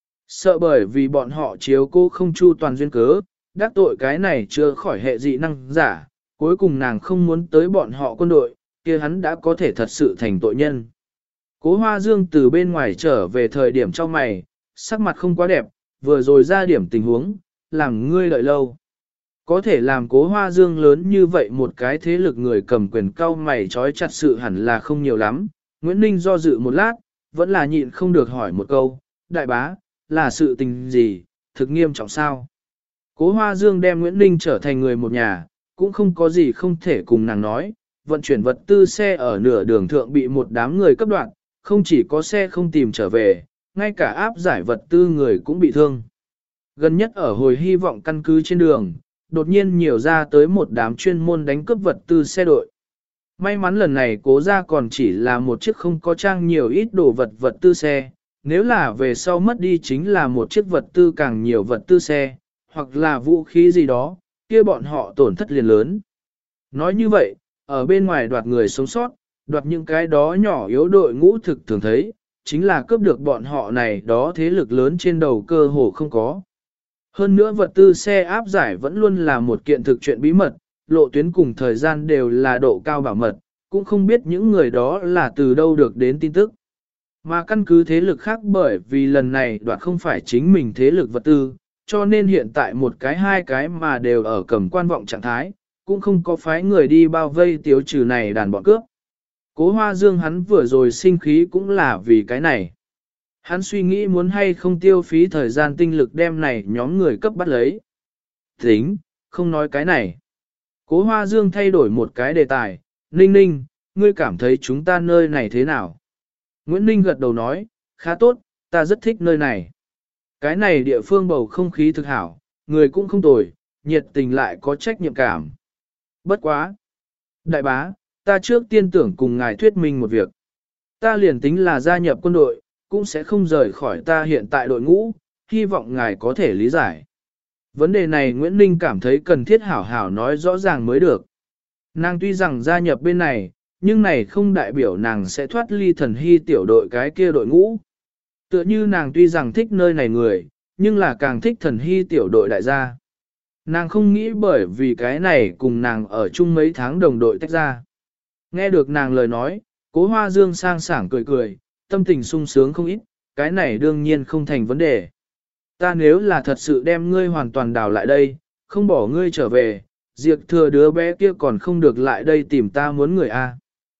Sợ bởi vì bọn họ chiếu cô không chu toàn duyên cớ, đắc tội cái này chưa khỏi hệ dị năng giả, cuối cùng nàng không muốn tới bọn họ quân đội, kia hắn đã có thể thật sự thành tội nhân. Cố Hoa Dương từ bên ngoài trở về thời điểm trong mày, sắc mặt không quá đẹp, vừa rồi ra điểm tình huống, làm ngươi đợi lâu. Có thể làm Cố Hoa Dương lớn như vậy một cái thế lực người cầm quyền cao mày trói chặt sự hẳn là không nhiều lắm. Nguyễn Ninh do dự một lát, vẫn là nhịn không được hỏi một câu, đại bá, là sự tình gì, thực nghiêm trọng sao? Cố Hoa Dương đem Nguyễn Ninh trở thành người một nhà, cũng không có gì không thể cùng nàng nói, vận chuyển vật tư xe ở nửa đường thượng bị một đám người cấp đoạn, không chỉ có xe không tìm trở về, ngay cả áp giải vật tư người cũng bị thương. Gần nhất ở hồi hy vọng căn cứ trên đường, đột nhiên nhiều ra tới một đám chuyên môn đánh cướp vật tư xe đội. May mắn lần này Cố ra còn chỉ là một chiếc không có trang nhiều ít đồ vật tư xe, nếu là về sau mất đi chính là một chiếc vật tư càng nhiều vật tư xe, hoặc là vũ khí gì đó, kia bọn họ tổn thất liền lớn. Nói như vậy, ở bên ngoài đoạt người sống sót, đoạt những cái đó nhỏ yếu đội ngũ thực thường thấy, chính là cướp được bọn họ này đó thế lực lớn trên đầu cơ hồ không có. Hơn nữa vật tư xe áp giải vẫn luôn là một kiện thực chuyện bí mật, lộ tuyến cùng thời gian đều là độ cao bảo mật, cũng không biết những người đó là từ đâu được đến tin tức. Mà căn cứ thế lực khác bởi vì lần này đoạt không phải chính mình thế lực vật tư, cho nên hiện tại một cái hai cái mà đều ở cầm quan vọng trạng thái, cũng không có phái người đi bao vây tiêu trừ này đàn bọn cướp. Cố Hoa Dương hắn vừa rồi sinh khí cũng là vì cái này. Hắn suy nghĩ muốn hay không tiêu phí thời gian tinh lực đem này nhóm người cấp bắt lấy. Tính, không nói cái này. Cố Hoa Dương thay đổi một cái đề tài, Ninh Ninh, ngươi cảm thấy chúng ta nơi này thế nào? Nguyễn Ninh gật đầu nói, khá tốt, ta rất thích nơi này. Cái này địa phương bầu không khí thực hảo, người cũng không tồi, nhiệt tình lại có trách nhiệm cảm. Bất quá. Đại bá, ta trước tiên tưởng cùng ngài thuyết minh một việc. Ta liền tính là gia nhập quân đội, cũng sẽ không rời khỏi ta hiện tại đội ngũ, hy vọng ngài có thể lý giải. Vấn đề này Nguyễn Ninh cảm thấy cần thiết hảo hảo nói rõ ràng mới được. Nàng tuy rằng gia nhập bên này, nhưng này không đại biểu nàng sẽ thoát ly thần hy tiểu đội cái kia đội ngũ. Tựa như nàng tuy rằng thích nơi này người, nhưng là càng thích thần hy tiểu đội đại gia. Nàng không nghĩ bởi vì cái này cùng nàng ở chung mấy tháng đồng đội tách ra. Nghe được nàng lời nói, Cố Hoa Dương sang sảng cười cười, tâm tình sung sướng không ít, cái này đương nhiên không thành vấn đề. Ta nếu là thật sự đem ngươi hoàn toàn đào lại đây, không bỏ ngươi trở về, diệt thừa đứa bé kia còn không được lại đây tìm ta muốn người a.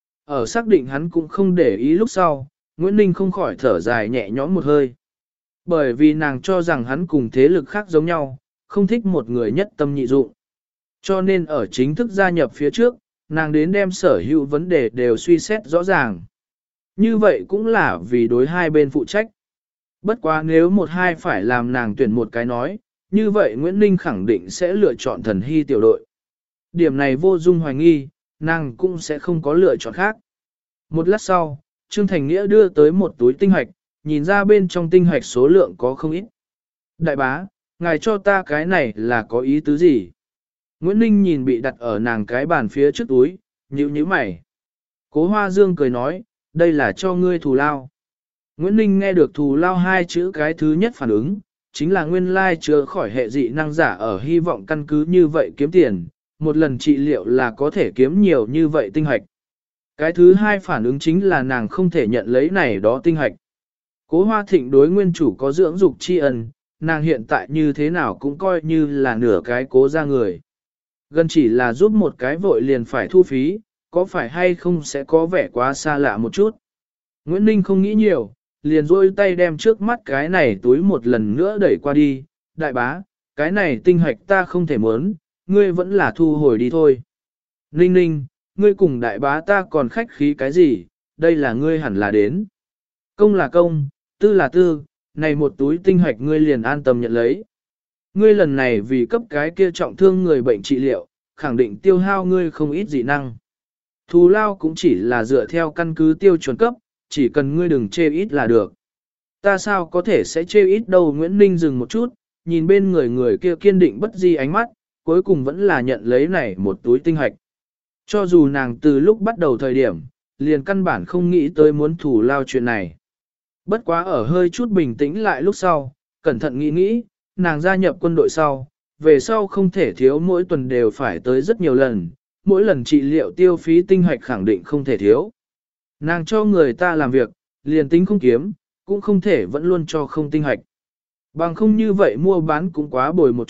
Ở xác định hắn cũng không để ý lúc sau, Nguyễn Ninh không khỏi thở dài nhẹ nhõm một hơi. Bởi vì nàng cho rằng hắn cùng thế lực khác giống nhau, không thích một người nhất tâm nhị dụng. Cho nên ở chính thức gia nhập phía trước, nàng đến đem sở hữu vấn đề đều suy xét rõ ràng. Như vậy cũng là vì đối hai bên phụ trách. Bất quá nếu một hai phải làm nàng tuyển một cái nói, như vậy Nguyễn Ninh khẳng định sẽ lựa chọn thần hy tiểu đội. Điểm này vô dung hoài nghi, nàng cũng sẽ không có lựa chọn khác. Một lát sau, Trương Thành Nghĩa đưa tới một túi tinh hạch, nhìn ra bên trong tinh hạch số lượng có không ít. Đại bá, ngài cho ta cái này là có ý tứ gì? Nguyễn Ninh nhìn bị đặt ở nàng cái bàn phía trước túi, nhíu mày. Cố Hoa Dương cười nói, đây là cho ngươi thù lao. Nguyễn Ninh nghe được thù lao hai chữ cái thứ nhất phản ứng, chính là nguyên lai chữa khỏi hệ dị năng giả ở hy vọng căn cứ như vậy kiếm tiền, một lần trị liệu là có thể kiếm nhiều như vậy tinh hạch. Cái thứ hai phản ứng chính là nàng không thể nhận lấy này đó tinh hạch. Cố Hoa Thịnh đối nguyên chủ có dưỡng dục tri ân, nàng hiện tại như thế nào cũng coi như là nửa cái cố ra người. Gần chỉ là giúp một cái vội liền phải thu phí, có phải hay không sẽ có vẻ quá xa lạ một chút. Nguyễn Ninh không nghĩ nhiều, liền rôi tay đem trước mắt cái này túi một lần nữa đẩy qua đi. Đại bá, cái này tinh hạch ta không thể muốn, ngươi vẫn là thu hồi đi thôi. Ninh Ninh, ngươi cùng đại bá ta còn khách khí cái gì, đây là ngươi hẳn là đến. Công là công, tư là tư, này một túi tinh hạch ngươi liền an tâm nhận lấy. Ngươi lần này vì cấp cái kia trọng thương người bệnh trị liệu, khẳng định tiêu hao ngươi không ít dị năng. Thù lao cũng chỉ là dựa theo căn cứ tiêu chuẩn cấp, chỉ cần ngươi đừng chê ít là được. Ta sao có thể sẽ chê ít đâu. Nguyễn Ninh dừng một chút, nhìn bên người kia kiên định bất di ánh mắt, cuối cùng vẫn là nhận lấy này một túi tinh hạch. Cho dù nàng từ lúc bắt đầu thời điểm, liền căn bản không nghĩ tới muốn thù lao chuyện này. Bất quá ở hơi chút bình tĩnh lại lúc sau, cẩn thận nghĩ, nàng gia nhập quân đội sau, về sau không thể thiếu mỗi tuần đều phải tới rất nhiều lần, mỗi lần trị liệu tiêu phí tinh hoạch khẳng định không thể thiếu. Nàng cho người ta làm việc, liền tính không kiếm, cũng không thể vẫn luôn cho không tinh hoạch. Bằng không như vậy mua bán cũng quá bồi một chút,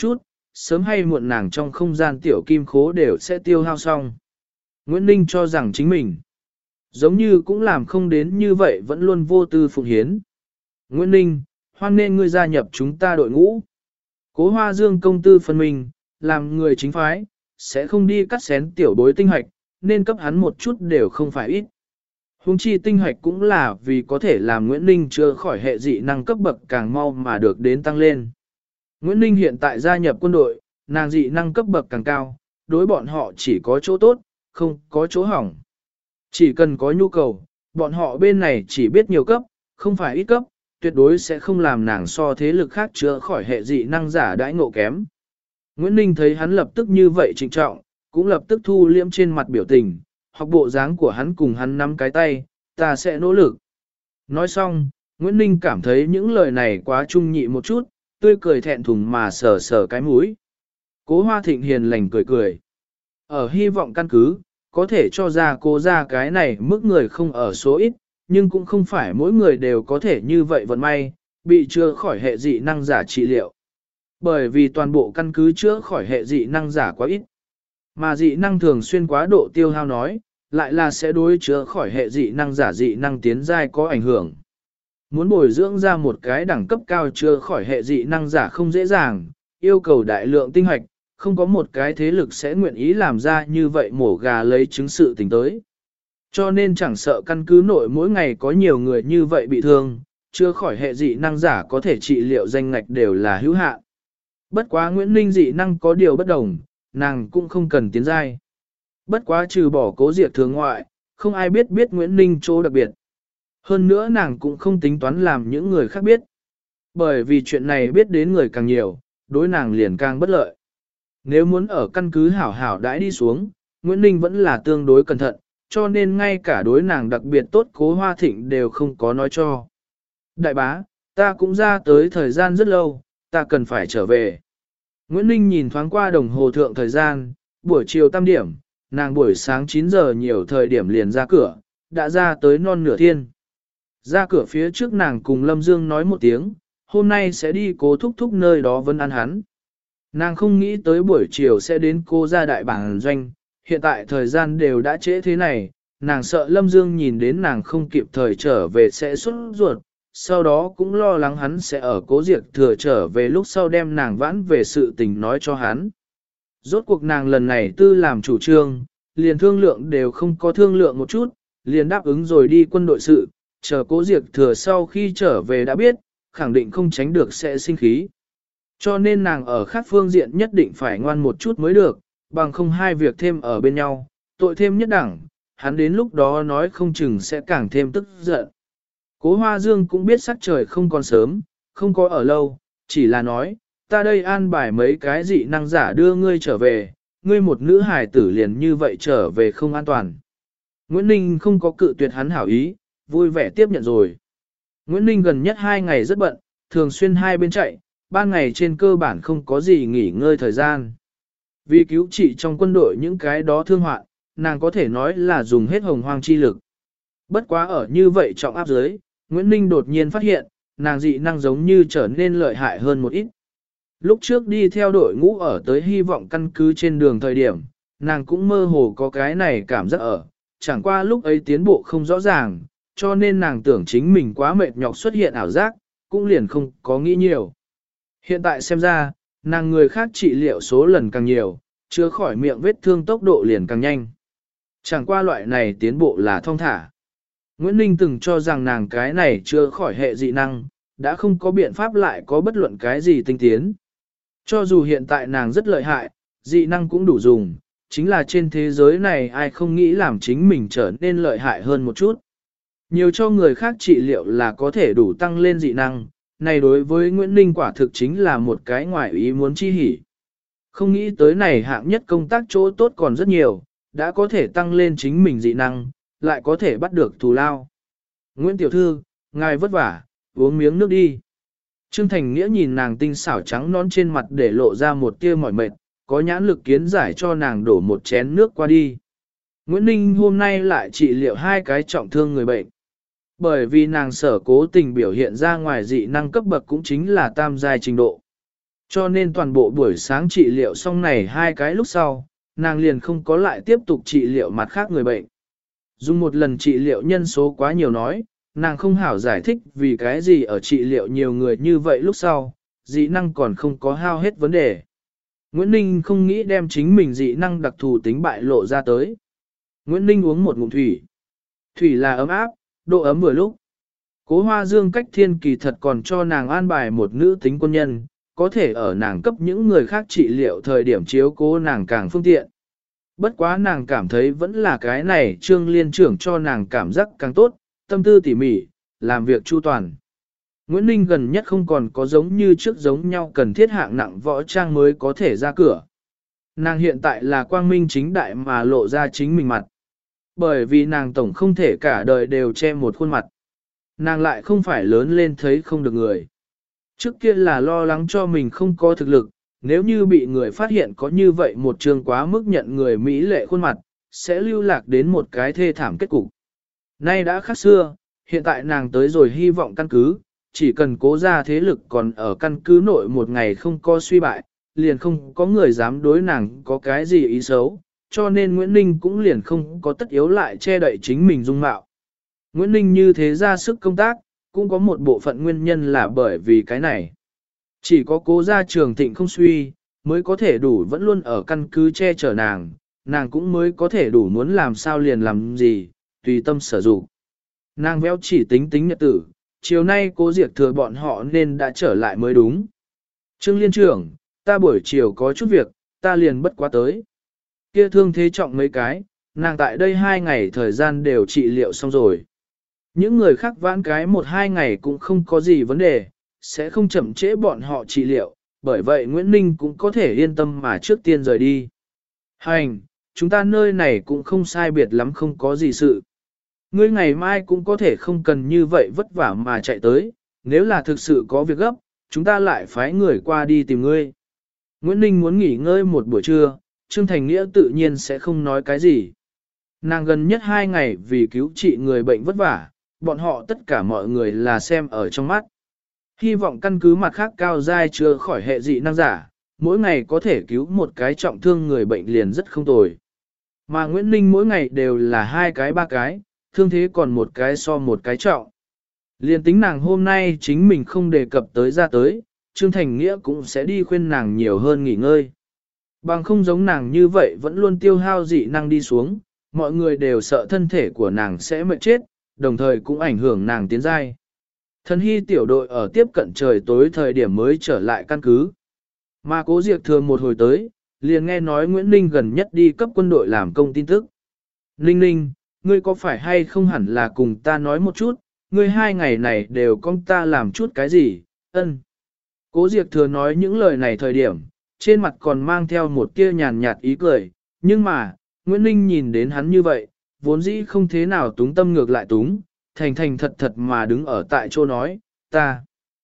sớm hay muộn nàng trong không gian tiểu kim khố đều sẽ tiêu hao xong. Nguyễn Ninh cho rằng chính mình, giống như cũng làm không đến như vậy vẫn luôn vô tư phụng hiến. Nguyễn Ninh, hoan nên ngươi gia nhập chúng ta đội ngũ. Cố Hoa Dương công tư phân minh, làm người chính phái, sẽ không đi cắt xén tiểu bối tinh hoạch, nên cấp hắn một chút đều không phải ít. Hùng chi tinh hoạch cũng là vì có thể làm Nguyễn Ninh chữa khỏi hệ dị năng cấp bậc càng mau mà được đến tăng lên. Nguyễn Ninh hiện tại gia nhập quân đội, nàng dị năng cấp bậc càng cao, đối bọn họ chỉ có chỗ tốt, không có chỗ hỏng. Chỉ cần có nhu cầu, bọn họ bên này chỉ biết nhiều cấp, không phải ít cấp, tuyệt đối sẽ không làm nàng so thế lực khác chữa khỏi hệ dị năng giả đãi ngộ kém. Nguyễn Ninh thấy hắn lập tức như vậy trịnh trọng, cũng lập tức thu liễm trên mặt biểu tình, học bộ dáng của hắn cùng hắn nắm cái tay, ta sẽ nỗ lực. Nói xong, Nguyễn Ninh cảm thấy những lời này quá trung nhị một chút, tươi cười thẹn thùng mà sờ sờ cái mũi. Cố Hoa Thịnh hiền lành cười cười. Ở hy vọng căn cứ, có thể cho ra cô ra cái này mức người không ở số ít, nhưng cũng không phải mỗi người đều có thể như vậy vận may, bị chữa khỏi hệ dị năng giả trị liệu. Bởi vì toàn bộ căn cứ chữa khỏi hệ dị năng giả quá ít. Mà dị năng thường xuyên quá độ tiêu hao nói, lại là sẽ đối chữa khỏi hệ dị năng giả dị năng tiến giai có ảnh hưởng. Muốn bồi dưỡng ra một cái đẳng cấp cao chữa khỏi hệ dị năng giả không dễ dàng, yêu cầu đại lượng tinh hoạch, không có một cái thế lực sẽ nguyện ý làm ra như vậy mổ gà lấy chứng sự tình tới. Cho nên chẳng sợ căn cứ nội mỗi ngày có nhiều người như vậy bị thương, chữa khỏi hệ dị năng giả có thể trị liệu danh ngạch đều là hữu hạn. Bất quá Nguyễn Ninh dị năng có điều bất đồng, nàng cũng không cần tiến giai. Bất quá trừ bỏ Cố Diệt Thường ngoại, không ai biết Nguyễn Ninh chỗ đặc biệt. Hơn nữa nàng cũng không tính toán làm những người khác biết. Bởi vì chuyện này biết đến người càng nhiều, đối nàng liền càng bất lợi. Nếu muốn ở căn cứ hảo hảo đãi đi xuống, Nguyễn Ninh vẫn là tương đối cẩn thận, cho nên ngay cả đối nàng đặc biệt tốt Cố Hoa Thịnh đều không có nói cho. Đại bá, ta cũng ra tới thời gian rất lâu, ta cần phải trở về. Nguyễn Ninh nhìn thoáng qua đồng hồ thượng thời gian, buổi chiều 8 điểm, nàng buổi sáng 9 giờ nhiều thời điểm liền ra cửa, đã ra tới non nửa thiên. Ra cửa phía trước nàng cùng Lâm Dương nói một tiếng, hôm nay sẽ đi Cố thúc thúc nơi đó vẫn ăn hắn. Nàng không nghĩ tới buổi chiều sẽ đến Cố gia đại bản doanh, hiện tại thời gian đều đã trễ thế này, nàng sợ Lâm Dương nhìn đến nàng không kịp thời trở về sẽ sốt ruột, sau đó cũng lo lắng hắn sẽ ở Cố Diệt Thừa trở về lúc sau đem nàng vãn về sự tình nói cho hắn. Rốt cuộc nàng lần này tư làm chủ trương, liền thương lượng đều không có thương lượng một chút, liền đáp ứng rồi đi quân đội sự, chờ Cố Diệt Thừa sau khi trở về đã biết, khẳng định không tránh được sẽ sinh khí. Cho nên nàng ở khác phương diện nhất định phải ngoan một chút mới được, bằng không hai việc thêm ở bên nhau, tội thêm nhất đẳng, hắn đến lúc đó nói không chừng sẽ càng thêm tức giận. Cố Hoa Dương cũng biết sắc trời không còn sớm, không có ở lâu, chỉ là nói, ta đây an bài mấy cái dị năng giả đưa ngươi trở về, ngươi một nữ hài tử liền như vậy trở về không an toàn. Nguyễn Ninh không có cự tuyệt hắn hảo ý, vui vẻ tiếp nhận rồi. Nguyễn Ninh gần nhất 2 ngày rất bận, thường xuyên hai bên chạy, ban ngày trên cơ bản không có gì nghỉ ngơi thời gian. Vì cứu trị trong quân đội những cái đó thương hoạn, nàng có thể nói là dùng hết hồng hoang chi lực. Bất quá ở như vậy trọng áp giới, Nguyễn Ninh đột nhiên phát hiện, nàng dị năng giống như trở nên lợi hại hơn một ít. Lúc trước đi theo đội ngũ ở tới hy vọng căn cứ trên đường thời điểm, nàng cũng mơ hồ có cái này cảm giác ở, chẳng qua lúc ấy tiến bộ không rõ ràng, cho nên nàng tưởng chính mình quá mệt nhọc xuất hiện ảo giác, cũng liền không có nghĩ nhiều. Hiện tại xem ra, nàng người khác trị liệu số lần càng nhiều, chữa khỏi miệng vết thương tốc độ liền càng nhanh. Chẳng qua loại này tiến bộ là thong thả. Nguyễn Ninh từng cho rằng nàng cái này chưa khỏi hệ dị năng, đã không có biện pháp lại có bất luận cái gì tinh tiến. Cho dù hiện tại nàng rất lợi hại, dị năng cũng đủ dùng, chính là trên thế giới này ai không nghĩ làm chính mình trở nên lợi hại hơn một chút. Nhiều cho người khác trị liệu là có thể đủ tăng lên dị năng, này đối với Nguyễn Ninh quả thực chính là một cái ngoại ý muốn chi hỉ. Không nghĩ tới này hạng nhất công tác chỗ tốt còn rất nhiều, đã có thể tăng lên chính mình dị năng, lại có thể bắt được thù lao. Nguyễn Tiểu Thư, ngài vất vả, uống miếng nước đi. Trương Thành Nghĩa nhìn nàng tinh xảo trắng nón trên mặt để lộ ra một tia mỏi mệt, có nhãn lực kiến giải cho nàng đổ một chén nước qua đi. Nguyễn Ninh hôm nay lại trị liệu 2 cái trọng thương người bệnh. Bởi vì nàng sở cố tình biểu hiện ra ngoài dị năng cấp bậc cũng chính là tam giai trình độ. Cho nên toàn bộ buổi sáng trị liệu xong này 2 cái lúc sau, nàng liền không có lại tiếp tục trị liệu mặt khác người bệnh. Dùng một lần trị liệu nhân số quá nhiều nói, nàng không hảo giải thích vì cái gì ở trị liệu nhiều người như vậy lúc sau, dị năng còn không có hao hết vấn đề. Nguyễn Ninh không nghĩ đem chính mình dị năng đặc thù tính bại lộ ra tới. Nguyễn Ninh uống một ngụm thủy. Thủy là ấm áp, độ ấm vừa lúc. Cố Hoa Dương cách thiên kỳ thật còn cho nàng an bài một nữ tính quân nhân, có thể ở nàng cấp những người khác trị liệu thời điểm chiếu cố nàng càng phương tiện. Bất quá nàng cảm thấy vẫn là cái này Trương Liên trưởng cho nàng cảm giác càng tốt, tâm tư tỉ mỉ, làm việc chu toàn. Nguyễn Ninh gần nhất không còn có giống như trước giống nhau cần thiết hạng nặng võ trang mới có thể ra cửa. Nàng hiện tại là quang minh chính đại mà lộ ra chính mình mặt. Bởi vì nàng tổng không thể cả đời đều che một khuôn mặt. Nàng lại không phải lớn lên thấy không được người. Trước kia là lo lắng cho mình không có thực lực, nếu như bị người phát hiện có như vậy một trường quá mức nhận người Mỹ lệ khuôn mặt, sẽ lưu lạc đến một cái thê thảm kết cục. Nay đã khác xưa, hiện tại nàng tới rồi hy vọng căn cứ, chỉ cần cố ra thế lực còn ở căn cứ nội một ngày không có suy bại, liền không có người dám đối nàng có cái gì ý xấu, cho nên Nguyễn Ninh cũng liền không có tất yếu lại che đậy chính mình dung mạo. Nguyễn Ninh như thế ra sức công tác, cũng có một bộ phận nguyên nhân là bởi vì cái này. Chỉ có cố gia Trường Thịnh không suy, mới có thể đủ vẫn luôn ở căn cứ che chở nàng, nàng cũng mới có thể đủ muốn làm sao liền làm gì, tùy tâm sở dụng. Nàng véo chỉ tính tính nhật tử, chiều nay cố diệt thừa bọn họ nên đã trở lại mới đúng. Trương Liên trưởng, ta buổi chiều có chút việc, ta liền bất quá tới. Kia thương thế trọng mấy cái, nàng tại đây 2 ngày thời gian đều trị liệu xong rồi. Những người khác vãn cái 1-2 ngày cũng không có gì vấn đề, sẽ không chậm trễ bọn họ trị liệu, bởi vậy Nguyễn Ninh cũng có thể yên tâm mà trước tiên rời đi. Hành, chúng ta nơi này cũng không sai biệt lắm không có gì sự. Ngươi ngày mai cũng có thể không cần như vậy vất vả mà chạy tới, nếu là thực sự có việc gấp, chúng ta lại phái người qua đi tìm ngươi. Nguyễn Ninh muốn nghỉ ngơi một buổi trưa, Trương Thành Nghĩa tự nhiên sẽ không nói cái gì. Nàng gần nhất 2 ngày vì cứu trị người bệnh vất vả, bọn họ tất cả mọi người là xem ở trong mắt. Hy vọng căn cứ mặt khác cao giai chưa khỏi hệ dị năng giả, mỗi ngày có thể cứu một cái trọng thương người bệnh liền rất không tồi. Mà Nguyễn Ninh mỗi ngày đều là 2 cái 3 cái, thương thế còn một cái so một cái trọng. Liền tính nàng hôm nay chính mình không đề cập tới ra tới, Trương Thành Nghĩa cũng sẽ đi khuyên nàng nhiều hơn nghỉ ngơi. Bằng không giống nàng như vậy vẫn luôn tiêu hao dị năng đi xuống, mọi người đều sợ thân thể của nàng sẽ mệt chết, đồng thời cũng ảnh hưởng nàng tiến giai. Thần hy tiểu đội ở tiếp cận trời tối thời điểm mới trở lại căn cứ. Mà cố diệt thừa một hồi tới, liền nghe nói Nguyễn Ninh gần nhất đi cấp quân đội làm công tin tức. Ninh Ninh, ngươi có phải hay không hẳn là cùng ta nói một chút, ngươi 2 ngày này đều con ta làm chút cái gì, ân. Cố diệt thừa nói những lời này thời điểm, trên mặt còn mang theo một tia nhàn nhạt ý cười, nhưng mà, Nguyễn Ninh nhìn đến hắn như vậy, vốn dĩ không thế nào túng tâm ngược lại túng, thành thành thật thật mà đứng ở tại chỗ nói, ta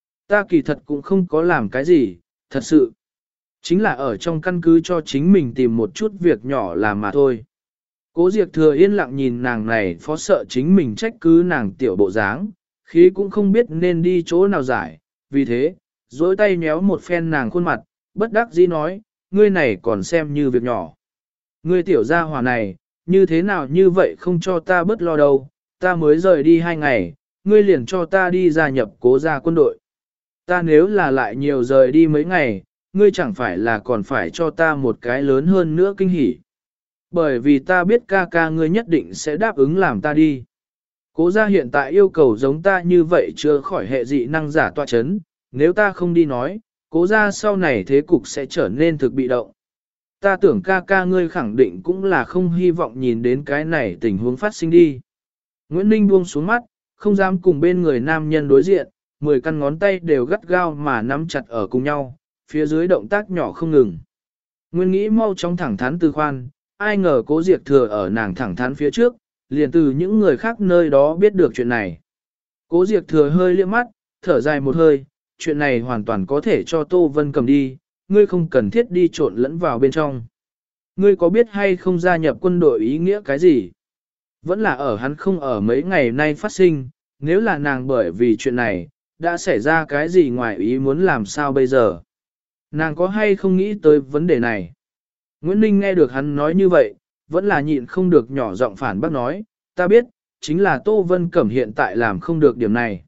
kỳ thật cũng không có làm cái gì, thật sự. Chính là ở trong căn cứ cho chính mình tìm một chút việc nhỏ làm mà thôi. Cố Diệp Thừa yên lặng nhìn nàng này phó sợ chính mình trách cứ nàng tiểu bộ dáng, khí cũng không biết nên đi chỗ nào giải, vì thế, dối tay nhéo một phen nàng khuôn mặt, bất đắc dĩ nói, ngươi này còn xem như việc nhỏ. Ngươi tiểu gia hỏa này, như thế nào như vậy không cho ta bớt lo đâu, ta mới rời đi 2 ngày, ngươi liền cho ta đi gia nhập cố gia quân đội. Ta nếu là lại nhiều rời đi mấy ngày, ngươi chẳng phải là còn phải cho ta một cái lớn hơn nữa kinh hỉ. Bởi vì ta biết ca ca ngươi nhất định sẽ đáp ứng làm ta đi. Cố gia hiện tại yêu cầu giống ta như vậy chưa khỏi hệ dị năng giả tọa chấn, nếu ta không đi nói, cố gia sau này thế cục sẽ trở nên thực bị động. Ta tưởng ca ca ngươi khẳng định cũng là không hy vọng nhìn đến cái này tình huống phát sinh đi. Nguyễn Ninh buông xuống mắt, không dám cùng bên người nam nhân đối diện, 10 căn ngón tay đều gắt gao mà nắm chặt ở cùng nhau, phía dưới động tác nhỏ không ngừng. Nguyên nghĩ mau chóng thẳng thắn từ khoan, ai ngờ cố diệt thừa ở nàng thẳng thắn phía trước, liền từ những người khác nơi đó biết được chuyện này. Cố diệt thừa hơi liếc mắt, thở dài một hơi, chuyện này hoàn toàn có thể cho Tô Vân cầm đi, ngươi không cần thiết đi trộn lẫn vào bên trong. Ngươi có biết hay không gia nhập quân đội ý nghĩa cái gì? Vẫn là ở hắn không ở mấy ngày nay phát sinh, nếu là nàng bởi vì chuyện này, đã xảy ra cái gì ngoài ý muốn làm sao bây giờ? Nàng có hay không nghĩ tới vấn đề này? Nguyễn Ninh nghe được hắn nói như vậy, vẫn là nhịn không được nhỏ giọng phản bác nói, ta biết, chính là Tô Vân Cẩm hiện tại làm không được điểm này.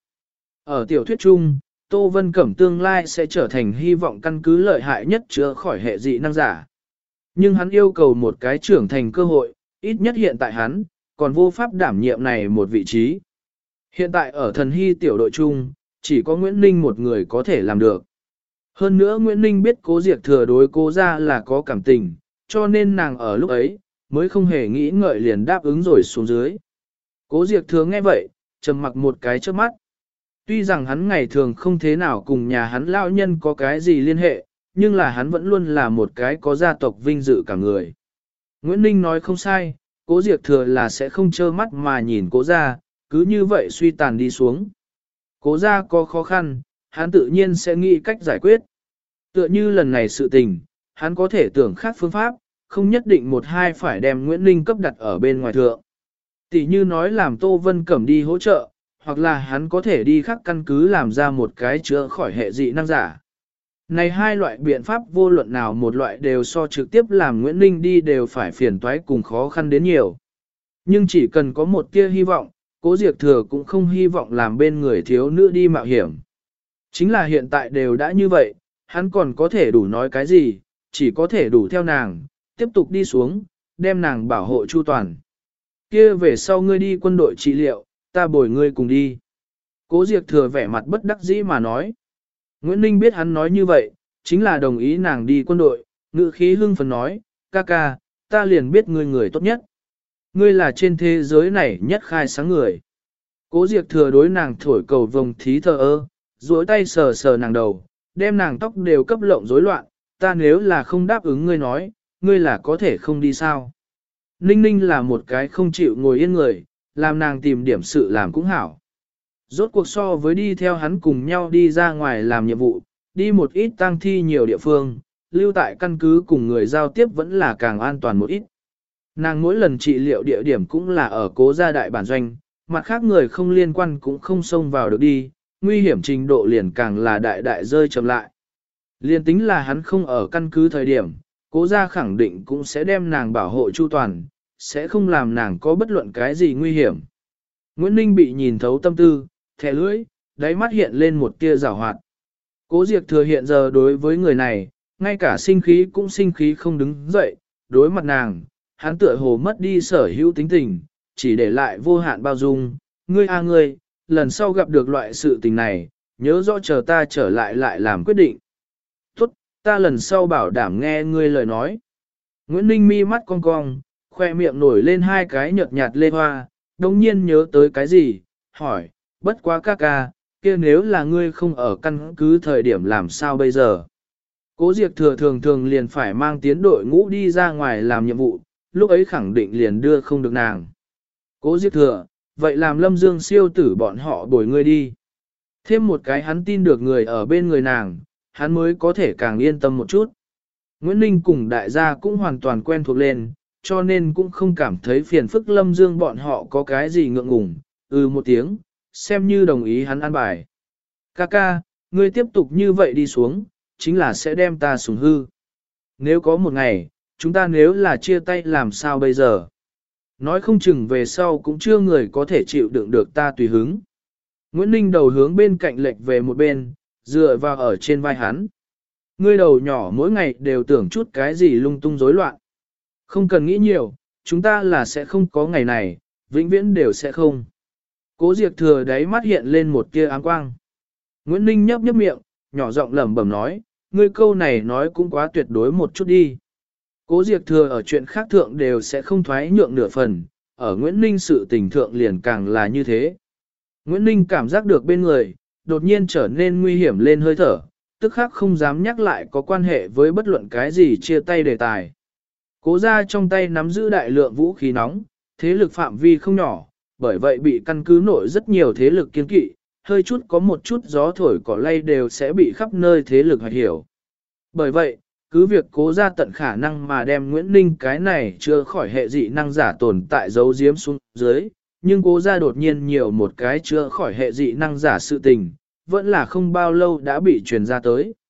Ở tiểu thuyết chung, Tô Vân Cẩm tương lai sẽ trở thành hy vọng căn cứ lợi hại nhất chữa khỏi hệ dị năng giả. Nhưng hắn yêu cầu một cái trưởng thành cơ hội, ít nhất hiện tại hắn, còn vô pháp đảm nhiệm này một vị trí. Hiện tại ở thần hy tiểu đội chung, chỉ có Nguyễn Ninh một người có thể làm được. Hơn nữa Nguyễn Ninh biết Cố Diệp Thừa đối Cố gia là có cảm tình, cho nên nàng ở lúc ấy, mới không hề nghĩ ngợi liền đáp ứng rồi xuống dưới. Cố Diệp Thừa nghe vậy, trầm mặc một cái trước mắt. Tuy rằng hắn ngày thường không thế nào cùng nhà hắn lão nhân có cái gì liên hệ, nhưng là hắn vẫn luôn là một cái có gia tộc vinh dự cả người. Nguyễn Ninh nói không sai, Cố Diệp Thừa là sẽ không trơ mắt mà nhìn Cố gia, cứ như vậy suy tàn đi xuống. Cố gia có khó khăn, hắn tự nhiên sẽ nghĩ cách giải quyết. Tựa như lần này sự tình, hắn có thể tưởng khác phương pháp, không nhất định một hai phải đem Nguyễn Ninh cấp đặt ở bên ngoài thượng. Tỷ như nói làm Tô Vân Cẩm đi hỗ trợ, hoặc là hắn có thể đi khác căn cứ làm ra một cái chữa khỏi hệ dị năng giả. Này hai loại biện pháp vô luận nào một loại đều so trực tiếp làm Nguyễn Ninh đi đều phải phiền toái cùng khó khăn đến nhiều. Nhưng chỉ cần có một tia hy vọng, Cố Diệp Thừa cũng không hy vọng làm bên người thiếu nữ đi mạo hiểm. Chính là hiện tại đều đã như vậy, hắn còn có thể đủ nói cái gì, chỉ có thể đủ theo nàng, tiếp tục đi xuống, đem nàng bảo hộ chu toàn. Kia về sau ngươi đi quân đội trị liệu, ta bồi ngươi cùng đi. Cố Diệp Thừa vẻ mặt bất đắc dĩ mà nói. Nguyễn Ninh biết hắn nói như vậy, chính là đồng ý nàng đi quân đội, ngữ khí hưng phấn nói, ca ca, ta liền biết ngươi người tốt nhất. Ngươi là trên thế giới này nhất khai sáng người. Cố Diệp Thừa đối nàng thổi cầu vồng thí thờ ơ, duỗi tay sờ sờ nàng đầu, đem nàng tóc đều cấp lộng rối loạn, ta nếu là không đáp ứng ngươi nói, ngươi là có thể không đi sao. Ninh Ninh là một cái không chịu ngồi yên người, làm nàng tìm điểm sự làm cũng hảo. Rốt cuộc so với đi theo hắn cùng nhau đi ra ngoài làm nhiệm vụ, đi một ít tang thi nhiều địa phương, lưu tại căn cứ cùng người giao tiếp vẫn là càng an toàn một ít. Nàng mỗi lần trị liệu địa điểm cũng là ở Cố gia đại bản doanh, mặt khác người không liên quan cũng không xông vào được đi, nguy hiểm trình độ liền càng là đại đại rơi chậm lại. Liên tính là hắn không ở căn cứ thời điểm, Cố gia khẳng định cũng sẽ đem nàng bảo hộ chu toàn, sẽ không làm nàng có bất luận cái gì nguy hiểm. Nguyễn Ninh bị nhìn thấu tâm tư, thẻ lưỡi, đáy mắt hiện lên một tia rào hoạt. Cố Diệp Thừa hiện giờ đối với người này, ngay cả sinh khí cũng sinh khí không đứng dậy, đối mặt nàng, hắn tựa hồ mất đi sở hữu tính tình, chỉ để lại vô hạn bao dung. Ngươi a ngươi, lần sau gặp được loại sự tình này, nhớ rõ chờ ta trở lại lại làm quyết định. Tốt, ta lần sau bảo đảm nghe ngươi lời nói. Nguyễn Ninh mi mắt cong cong, khoe miệng nổi lên hai cái nhợt nhạt lê hoa, đồng nhiên nhớ tới cái gì, hỏi, bất quá ca ca, kia nếu là ngươi không ở căn cứ thời điểm làm sao bây giờ? Cố Diệp Thừa thường thường liền phải mang tiến đội ngũ đi ra ngoài làm nhiệm vụ, lúc ấy khẳng định liền đưa không được nàng. Cố Diệp Thừa, vậy làm Lâm Dương siêu tử bọn họ bồi ngươi đi. Thêm một cái hắn tin được người ở bên người nàng, hắn mới có thể càng yên tâm một chút. Nguyễn Ninh cùng đại gia cũng hoàn toàn quen thuộc lên, cho nên cũng không cảm thấy phiền phức Lâm Dương bọn họ có cái gì ngượng ngùng, một tiếng, xem như đồng ý hắn an bài. Ca, ngươi tiếp tục như vậy đi xuống, chính là sẽ đem ta sủng hư. Nếu có một ngày, chúng ta nếu là chia tay làm sao bây giờ? Nói không chừng về sau cũng chưa người có thể chịu đựng được ta tùy hứng. Nguyễn Ninh đầu hướng bên cạnh lệch về một bên, dựa vào ở trên vai hắn. Ngươi đầu nhỏ mỗi ngày đều tưởng chút cái gì lung tung rối loạn. Không cần nghĩ nhiều, chúng ta là sẽ không có ngày này, vĩnh viễn đều sẽ không. Cố Diệp Thừa đáy mắt hiện lên một tia áng quang. Nguyễn Ninh nhấp nhấp miệng, nhỏ giọng lẩm bẩm nói, ngươi câu này nói cũng quá tuyệt đối một chút đi. Cố Diệp Thừa ở chuyện khác thượng đều sẽ không thoái nhượng nửa phần, ở Nguyễn Ninh sự tình thượng liền càng là như thế. Nguyễn Ninh cảm giác được bên người, đột nhiên trở nên nguy hiểm lên hơi thở, tức khắc không dám nhắc lại có quan hệ với bất luận cái gì chia tay đề tài. Cố gia trong tay nắm giữ đại lượng vũ khí nóng, thế lực phạm vi không nhỏ, bởi vậy bị căn cứ nội rất nhiều thế lực kiên kỵ, hơi chút có một chút gió thổi cỏ lay đều sẽ bị khắp nơi thế lực hoạch hiểu. Bởi vậy, cứ việc Cố gia tận khả năng mà đem Nguyễn Ninh cái này chưa khỏi hệ dị năng giả tồn tại giấu giếm xuống dưới, nhưng Cố gia đột nhiên nhiều một cái chưa khỏi hệ dị năng giả sự tình, vẫn là không bao lâu đã bị truyền ra tới.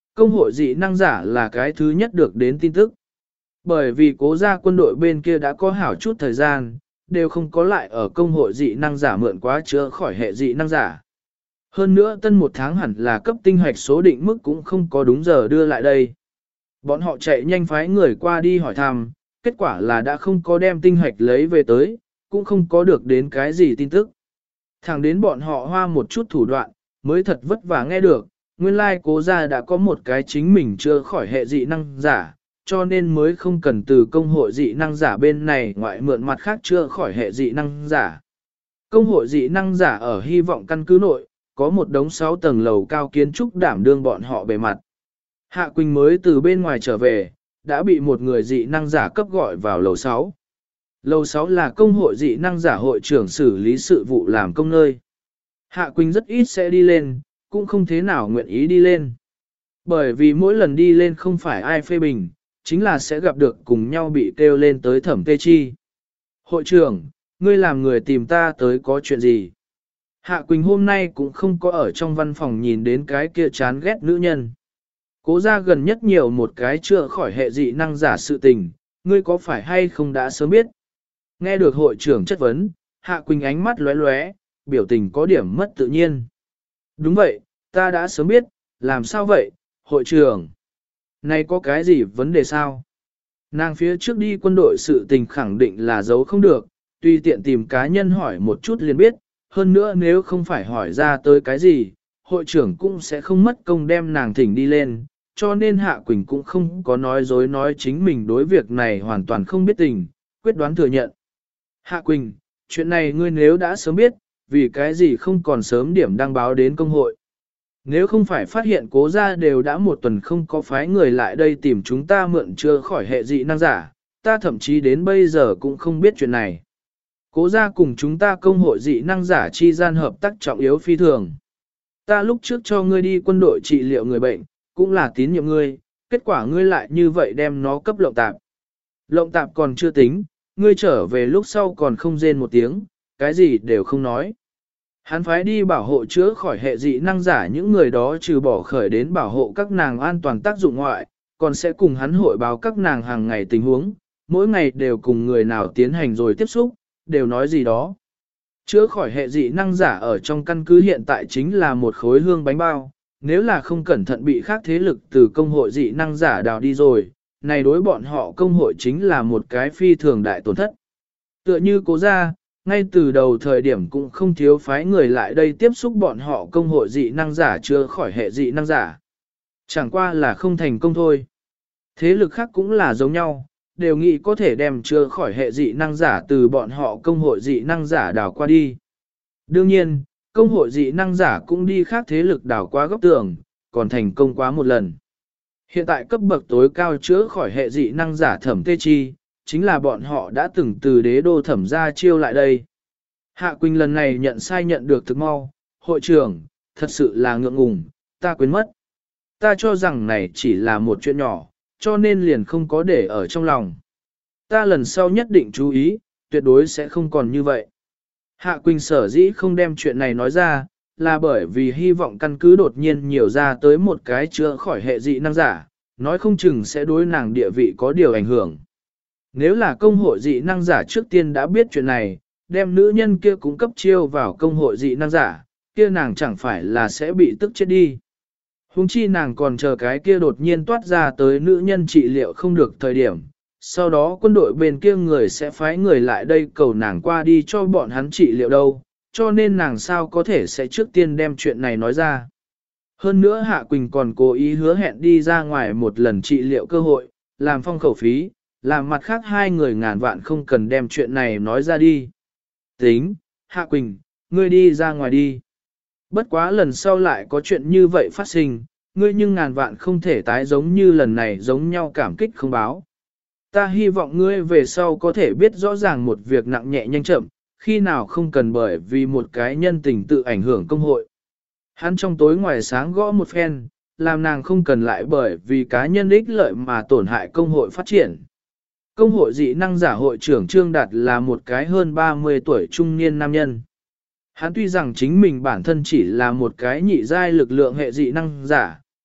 công hội dị năng giả là cái thứ nhất được đến tin tức. Bởi vì cố gia quân đội bên kia đã có hảo chút thời gian, đều không có lại ở công hội dị năng giả mượn quá chữa khỏi hệ dị năng giả. Hơn nữa tân một tháng hẳn là cấp tinh hoạch số định mức cũng không có đúng giờ đưa lại đây. Bọn họ chạy nhanh phái người qua đi hỏi thăm, kết quả là đã không có đem tinh hoạch lấy về tới, cũng không có được đến cái gì tin tức. Thẳng đến bọn họ hoa một chút thủ đoạn, mới thật vất vả nghe được, nguyên lai cố gia đã có một cái chính mình chưa khỏi hệ dị năng giả, cho nên mới không cần từ công hội dị năng giả bên này ngoại mượn mặt khác chưa khỏi hệ dị năng giả. Công hội dị năng giả ở hy vọng căn cứ nội, có một đống 6 tầng lầu cao kiến trúc đảm đương bọn họ bề mặt. Hạ Quỳnh mới từ bên ngoài trở về, đã bị một người dị năng giả cấp gọi vào lầu 6. Lầu 6 là công hội dị năng giả hội trưởng xử lý sự vụ làm công nơi. Hạ Quỳnh rất ít sẽ đi lên, cũng không thế nào nguyện ý đi lên. Bởi vì mỗi lần đi lên không phải ai phê bình, chính là sẽ gặp được cùng nhau bị kêu lên tới Thẩm Tê Chi. Hội trưởng, ngươi làm người tìm ta tới có chuyện gì? Hạ Quỳnh hôm nay cũng không có ở trong văn phòng nhìn đến cái kia chán ghét nữ nhân. Cố ra gần nhất nhiều một cái chưa khỏi hệ dị năng giả sự tình, ngươi có phải hay không đã sớm biết? Nghe được hội trưởng chất vấn, Hạ Quỳnh ánh mắt lóe lóe, biểu tình có điểm mất tự nhiên. Đúng vậy, ta đã sớm biết, làm sao vậy, hội trưởng? Này có cái gì vấn đề sao? Nàng phía trước đi quân đội sự tình khẳng định là giấu không được, tùy tiện tìm cá nhân hỏi một chút liền biết, hơn nữa nếu không phải hỏi ra tới cái gì, hội trưởng cũng sẽ không mất công đem nàng thỉnh đi lên, cho nên Hạ Quỳnh cũng không có nói dối nói chính mình đối việc này hoàn toàn không biết tình, quyết đoán thừa nhận. Hạ Quỳnh, chuyện này ngươi nếu đã sớm biết, vì cái gì không còn sớm điểm đăng báo đến công hội. Nếu không phải phát hiện cố gia đều đã một tuần không có phái người lại đây tìm chúng ta mượn chưa khỏi hệ dị năng giả, ta thậm chí đến bây giờ cũng không biết chuyện này. Cố gia cùng chúng ta công hội dị năng giả chi gian hợp tác trọng yếu phi thường. Ta lúc trước cho ngươi đi quân đội trị liệu người bệnh, cũng là tín nhiệm ngươi, kết quả ngươi lại như vậy đem nó cấp lộng tạp. Lộng tạp còn chưa tính, ngươi trở về lúc sau còn không rên một tiếng, cái gì đều không nói. Hắn phái đi bảo hộ chữa khỏi hệ dị năng giả những người đó trừ bỏ khởi đến bảo hộ các nàng an toàn tác dụng ngoại, còn sẽ cùng hắn hội báo các nàng hàng ngày tình huống, mỗi ngày đều cùng người nào tiến hành rồi tiếp xúc, đều nói gì đó. Chữa khỏi hệ dị năng giả ở trong căn cứ hiện tại chính là một khối hương bánh bao, nếu là không cẩn thận bị khác thế lực từ công hội dị năng giả đào đi rồi, này đối bọn họ công hội chính là một cái phi thường đại tổn thất. Tựa như cố gia, ngay từ đầu thời điểm cũng không thiếu phái người lại đây tiếp xúc bọn họ công hội dị năng giả chưa khỏi hệ dị năng giả. Chẳng qua là không thành công thôi. Thế lực khác cũng là giống nhau, đều nghĩ có thể đem chưa khỏi hệ dị năng giả từ bọn họ công hội dị năng giả đảo qua đi. Đương nhiên, công hội dị năng giả cũng đi khác thế lực đảo qua góc tường, còn thành công quá một lần. Hiện tại cấp bậc tối cao chữa khỏi hệ dị năng giả Thẩm Tê Chi, chính là bọn họ đã từng từ đế đô Thẩm ra chiêu lại đây. Hạ Quỳnh lần này nhận sai nhận được thực mau, hội trưởng, thật sự là ngượng ngùng, ta quên mất. Ta cho rằng này chỉ là một chuyện nhỏ, cho nên liền không có để ở trong lòng. Ta lần sau nhất định chú ý, tuyệt đối sẽ không còn như vậy. Hạ Quỳnh sở dĩ không đem chuyện này nói ra, là bởi vì hy vọng căn cứ đột nhiên nhiều ra tới một cái chữa khỏi hệ dị năng giả, nói không chừng sẽ đối nàng địa vị có điều ảnh hưởng. Nếu là công hội dị năng giả trước tiên đã biết chuyện này, đem nữ nhân kia cũng cấp chiêu vào công hội dị năng giả, kia nàng chẳng phải là sẽ bị tức chết đi. Huống chi nàng còn chờ cái kia đột nhiên toát ra tới nữ nhân trị liệu không được thời điểm, sau đó quân đội bên kia người sẽ phái người lại đây cầu nàng qua đi cho bọn hắn trị liệu đâu, cho nên nàng sao có thể sẽ trước tiên đem chuyện này nói ra. Hơn nữa Hạ Quỳnh còn cố ý hứa hẹn đi ra ngoài một lần trị liệu cơ hội, làm phong khẩu phí, làm mặt khác hai người ngàn vạn không cần đem chuyện này nói ra đi. Tính, Hạ Quỳnh, ngươi đi ra ngoài đi. Bất quá lần sau lại có chuyện như vậy phát sinh, ngươi nhưng ngàn vạn không thể tái giống như lần này giống nhau cảm kích không báo. Ta hy vọng ngươi về sau có thể biết rõ ràng một việc nặng nhẹ nhanh chậm, khi nào không cần bởi vì một cái nhân tình tự ảnh hưởng công hội. Hắn trong tối ngoài sáng gõ một phen, làm nàng không cần lại bởi vì cá nhân ích lợi mà tổn hại công hội phát triển. Công hội dị năng giả hội trưởng Trương Đạt là một cái hơn 30 tuổi trung niên nam nhân. Hắn tuy rằng chính mình bản thân chỉ là một cái nhị giai lực lượng hệ dị năng giả,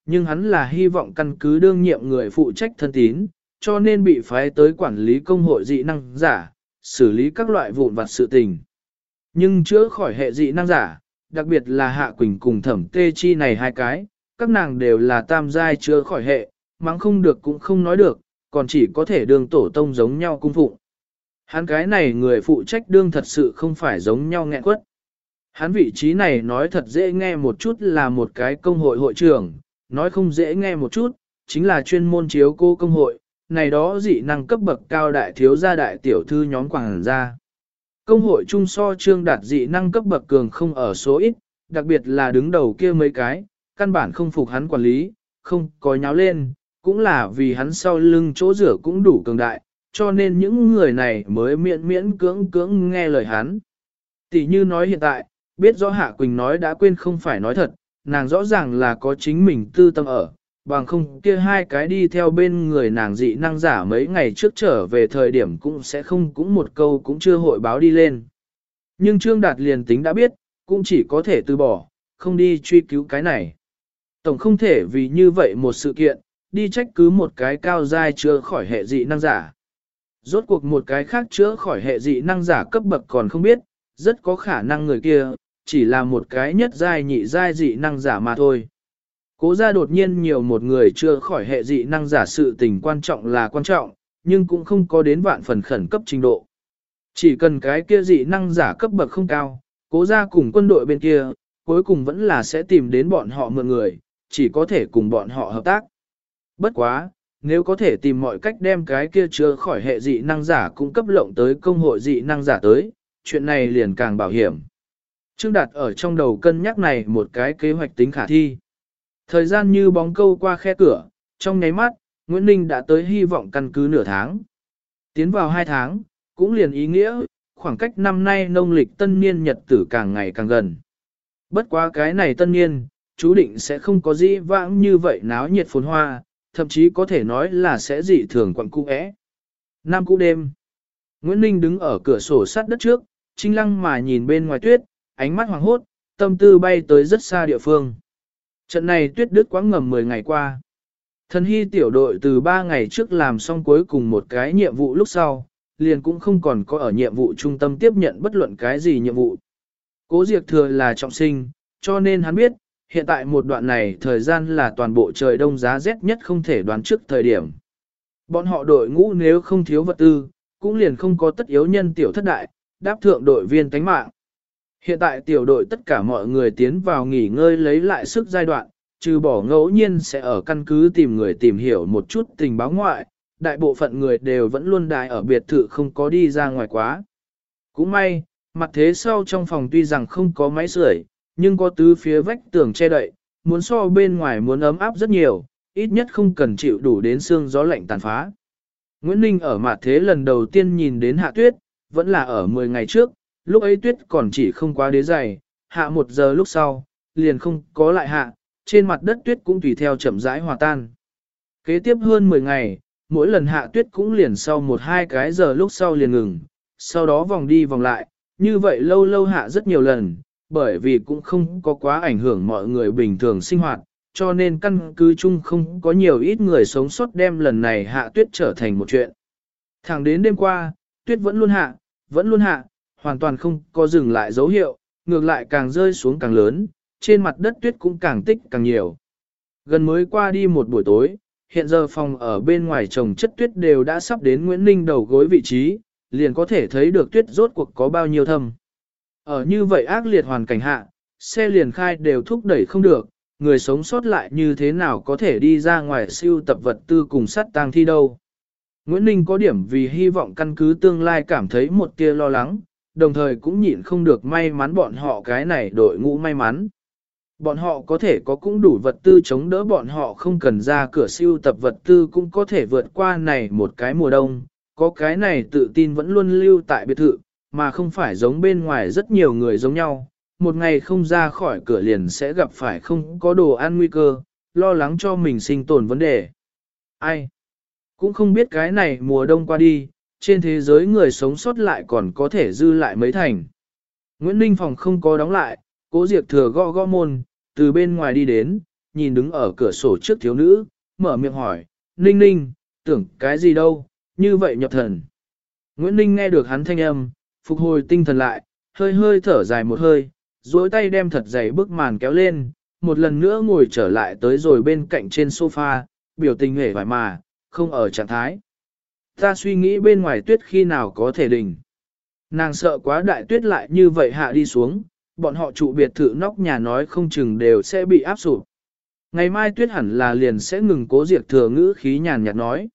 nhưng hắn là hy vọng căn cứ đương nhiệm người phụ trách thân tín, cho nên bị phái tới quản lý công hội dị năng giả, xử lý các loại vụn vặt sự tình. Nhưng chữa khỏi hệ dị năng giả, đặc biệt là Hạ Quỳnh cùng Thẩm Tê Chi này hai cái, các nàng đều là tam giai chữa khỏi hệ, mắng không được cũng không nói được, còn chỉ có thể đương tổ tông giống nhau cung phụng. Hắn cái này người phụ trách đương thật sự không phải giống nhau nghẹn quất. Hắn vị trí này nói thật dễ nghe một chút là một cái công hội hội trưởng, nói không dễ nghe một chút, chính là chuyên môn chiếu cô công hội, này đó dị năng cấp bậc cao đại thiếu gia đại tiểu thư nhóm quảng gia. Công hội trung so trương đạt dị năng cấp bậc cường không ở số ít, đặc biệt là đứng đầu kia mấy cái, căn bản không phục hắn quản lý, không có nháo lên, cũng là vì hắn sau lưng chỗ rửa cũng đủ cường đại, cho nên những người này mới miễn miễn cưỡng nghe lời hắn. Tỷ như nói hiện tại, biết rõ Hạ Quỳnh nói đã quên không phải nói thật, nàng rõ ràng là có chính mình tư tâm ở, bằng không kia hai cái đi theo bên người nàng dị năng giả mấy ngày trước trở về thời điểm cũng sẽ không cũng một câu cũng chưa hội báo đi lên. Nhưng Trương Đạt liền tính đã biết, cũng chỉ có thể từ bỏ, không đi truy cứu cái này. Tổng không thể vì như vậy một sự kiện, đi trách cứ một cái cao giai chữa khỏi hệ dị năng giả. Rốt cuộc một cái khác chữa khỏi hệ dị năng giả cấp bậc còn không biết, rất có khả năng người kia, chỉ là một cái nhất giai nhị giai dị năng giả mà thôi. Cố ra đột nhiên nhiều một người chữa khỏi hệ dị năng giả sự tình quan trọng là quan trọng, nhưng cũng không có đến vạn phần khẩn cấp trình độ. Chỉ cần cái kia dị năng giả cấp bậc không cao, cố ra cùng quân đội bên kia, cuối cùng vẫn là sẽ tìm đến bọn họ mượn người, chỉ có thể cùng bọn họ hợp tác. Bất quá, nếu có thể tìm mọi cách đem cái kia chữa khỏi hệ dị năng giả cung cấp lộng tới công hội dị năng giả tới, chuyện này liền càng bảo hiểm. Trương Đạt ở trong đầu cân nhắc này một cái kế hoạch tính khả thi. Thời gian như bóng câu qua khe cửa, trong nháy mắt, Nguyễn Ninh đã tới hy vọng căn cứ nửa tháng. Tiến vào 2 tháng, cũng liền ý nghĩa, khoảng cách năm nay nông lịch tân niên nhật tử càng ngày càng gần. Bất quá cái này tân niên, chú định sẽ không có gì vãng như vậy náo nhiệt phồn hoa, thậm chí có thể nói là sẽ dị thường quặng cũ é. Năm cũ đêm, Nguyễn Ninh đứng ở cửa sổ sát đất trước, trinh lăng mà nhìn bên ngoài tuyết, ánh mắt hoàng hốt, tâm tư bay tới rất xa địa phương. Trận này tuyết đứt quãng ngầm 10 ngày qua. Thần hy tiểu đội từ 3 ngày trước làm xong cuối cùng một cái nhiệm vụ lúc sau, liền cũng không còn có ở nhiệm vụ trung tâm tiếp nhận bất luận cái gì nhiệm vụ. Cố Diệp Thừa là trọng sinh, cho nên hắn biết, hiện tại một đoạn này thời gian là toàn bộ trời đông giá rét nhất không thể đoán trước thời điểm. Bọn họ đội ngũ nếu không thiếu vật tư, cũng liền không có tất yếu nhân tiểu thất đại, đáp thượng đội viên tánh mạng. Hiện tại tiểu đội tất cả mọi người tiến vào nghỉ ngơi lấy lại sức giai đoạn, trừ bỏ ngẫu nhiên sẽ ở căn cứ tìm người tìm hiểu một chút tình báo ngoại, đại bộ phận người đều vẫn luôn đài ở biệt thự không có đi ra ngoài quá. Cũng may, mặt thế sau trong phòng tuy rằng không có máy sưởi, nhưng có tứ phía vách tường che đậy, muốn so bên ngoài muốn ấm áp rất nhiều, ít nhất không cần chịu đủ đến sương gió lạnh tàn phá. Nguyễn Ninh ở mặt thế lần đầu tiên nhìn đến hạ tuyết, vẫn là ở 10 ngày trước, lúc ấy tuyết còn chỉ không quá đế dày, hạ 1 giờ lúc sau, liền không có lại hạ, trên mặt đất tuyết cũng tùy theo chậm rãi hòa tan. Kế tiếp hơn 10 ngày, mỗi lần hạ tuyết cũng liền sau 1-2 cái giờ lúc sau liền ngừng, sau đó vòng đi vòng lại, như vậy lâu lâu hạ rất nhiều lần, bởi vì cũng không có quá ảnh hưởng mọi người bình thường sinh hoạt, cho nên căn cứ chung không có nhiều ít người sống sót đem lần này hạ tuyết trở thành một chuyện. Thẳng đến đêm qua, tuyết vẫn luôn hạ, hoàn toàn không có dừng lại dấu hiệu, ngược lại càng rơi xuống càng lớn, trên mặt đất tuyết cũng càng tích càng nhiều. Gần mới qua đi một buổi tối, hiện giờ phòng ở bên ngoài trồng chất tuyết đều đã sắp đến Nguyễn Ninh đầu gối vị trí, liền có thể thấy được tuyết rốt cuộc có bao nhiêu thâm. Ở như vậy ác liệt hoàn cảnh hạ, xe liền khai đều thúc đẩy không được, người sống sót lại như thế nào có thể đi ra ngoài siêu tập vật tư cùng sát tang thi đâu. Nguyễn Ninh có điểm vì hy vọng căn cứ tương lai cảm thấy một tia lo lắng, đồng thời cũng nhịn không được may mắn bọn họ cái này đội ngũ may mắn. Bọn họ có thể có cũng đủ vật tư chống đỡ bọn họ không cần ra cửa siêu tập vật tư cũng có thể vượt qua này một cái mùa đông, có cái này tự tin vẫn luôn lưu tại biệt thự, mà không phải giống bên ngoài rất nhiều người giống nhau, một ngày không ra khỏi cửa liền sẽ gặp phải không có đồ ăn nguy cơ, lo lắng cho mình sinh tồn vấn đề. Ai? Cũng không biết cái này mùa đông qua đi, trên thế giới người sống sót lại còn có thể dư lại mấy thành. Nguyễn Ninh phòng không có đóng lại, Cố Diệp Thừa gõ gõ môn, từ bên ngoài đi đến, nhìn đứng ở cửa sổ trước thiếu nữ, mở miệng hỏi, Ninh Ninh, tưởng cái gì đâu, như vậy nhập thần. Nguyễn Ninh nghe được hắn thanh âm, phục hồi tinh thần lại, hơi hơi thở dài một hơi, duỗi tay đem thật dày bức màn kéo lên, một lần nữa ngồi trở lại tới rồi bên cạnh trên sofa, biểu tình hề vải mà, không ở trạng thái. Ta suy nghĩ bên ngoài tuyết khi nào có thể đỉnh. Nàng sợ quá đại tuyết lại như vậy hạ đi xuống, bọn họ trụ biệt thự nóc nhà nói không chừng đều sẽ bị áp sụp. Ngày mai tuyết hẳn là liền sẽ ngừng Cố Diệp Thừa ngữ khí nhàn nhạt nói.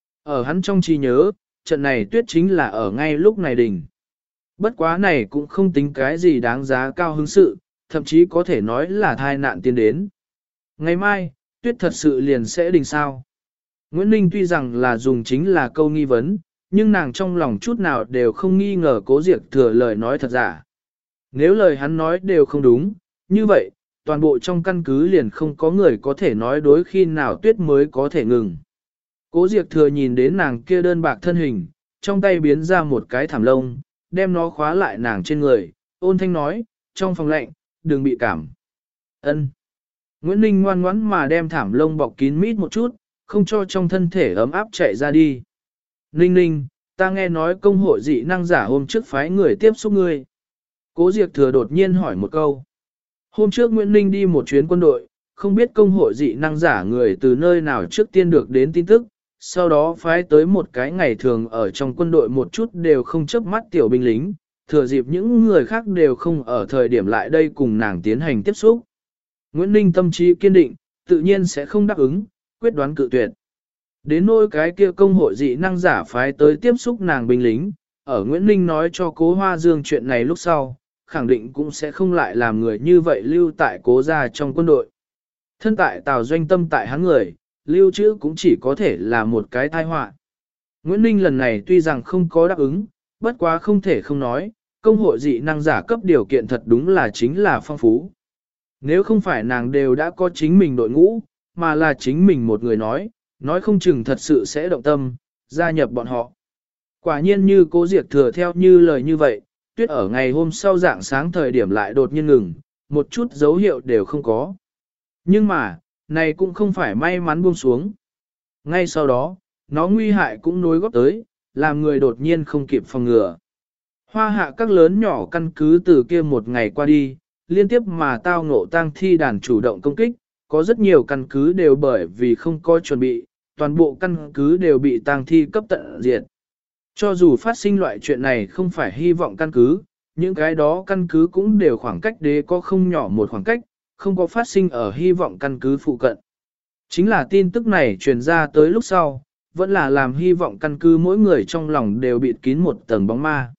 Ở hắn trong trí nhớ, trận này tuyết chính là ở ngay lúc này đỉnh. Bất quá này cũng không tính cái gì đáng giá cao hứng sự, thậm chí có thể nói là thai nạn tiến đến. Ngày mai, tuyết thật sự liền sẽ đình sao. Nguyễn Ninh tuy rằng là dùng chính là câu nghi vấn, nhưng nàng trong lòng chút nào đều không nghi ngờ Cố Diệp Thừa lời nói thật giả. Nếu lời hắn nói đều không đúng, như vậy, toàn bộ trong căn cứ liền không có người có thể nói đối khi nào tuyết mới có thể ngừng. Cố Diệp Thừa nhìn đến nàng kia đơn bạc thân hình, trong tay biến ra một cái thảm lông, đem nó khóa lại nàng trên người, ôn thanh nói, trong phòng lạnh, đừng bị cảm. Ân. Nguyễn Ninh ngoan ngoãn mà đem thảm lông bọc kín mít một chút, không cho trong thân thể ấm áp chạy ra đi. Ninh Ninh, ta nghe nói công hội dị năng giả hôm trước phái người tiếp xúc ngươi. Cố Diệp Thừa đột nhiên hỏi một câu. Hôm trước Nguyễn Ninh đi một chuyến quân đội, không biết công hội dị năng giả người từ nơi nào trước tiên được đến tin tức, sau đó phái tới một cái ngày thường ở trong quân đội một chút đều không chớp mắt tiểu binh lính, thừa dịp những người khác đều không ở thời điểm lại đây cùng nàng tiến hành tiếp xúc. Nguyễn Ninh tâm trí kiên định, tự nhiên sẽ không đáp ứng, quyết đoán cự tuyệt. Đến nỗi cái kia công hội dị năng giả phái tới tiếp xúc nàng binh lính, ở Nguyễn Ninh nói cho Cố Hoa Dương chuyện này lúc sau, khẳng định cũng sẽ không lại làm người như vậy lưu tại Cố gia trong quân đội. Thân tại Tào Doanh tâm tại hắn người, lưu trữ cũng chỉ có thể là một cái tai họa. Nguyễn Ninh lần này tuy rằng không có đáp ứng, bất quá không thể không nói, công hội dị năng giả cấp điều kiện thật đúng là chính là phong phú. Nếu không phải nàng đều đã có chính mình đội ngũ, mà là chính mình một người nói không chừng thật sự sẽ động tâm, gia nhập bọn họ. Quả nhiên như Cố Diệp Thừa theo như lời như vậy, tuyết ở ngày hôm sau dạng sáng thời điểm lại đột nhiên ngừng, một chút dấu hiệu đều không có. Nhưng mà, này cũng không phải may mắn buông xuống. Ngay sau đó, nó nguy hại cũng nối góp tới, làm người đột nhiên không kịp phòng ngừa. Hoa hạ các lớn nhỏ căn cứ từ kia một ngày qua đi, liên tiếp mà tao ngộ tang thi đàn chủ động công kích, có rất nhiều căn cứ đều bởi vì không có chuẩn bị, toàn bộ căn cứ đều bị tang thi cấp tận diệt. Cho dù phát sinh loại chuyện này không phải hy vọng căn cứ, những cái đó căn cứ cũng đều khoảng cách đế có không nhỏ một khoảng cách, không có phát sinh ở hy vọng căn cứ phụ cận. Chính là tin tức này truyền ra tới lúc sau, vẫn là làm hy vọng căn cứ mỗi người trong lòng đều bịt kín một tầng bóng ma.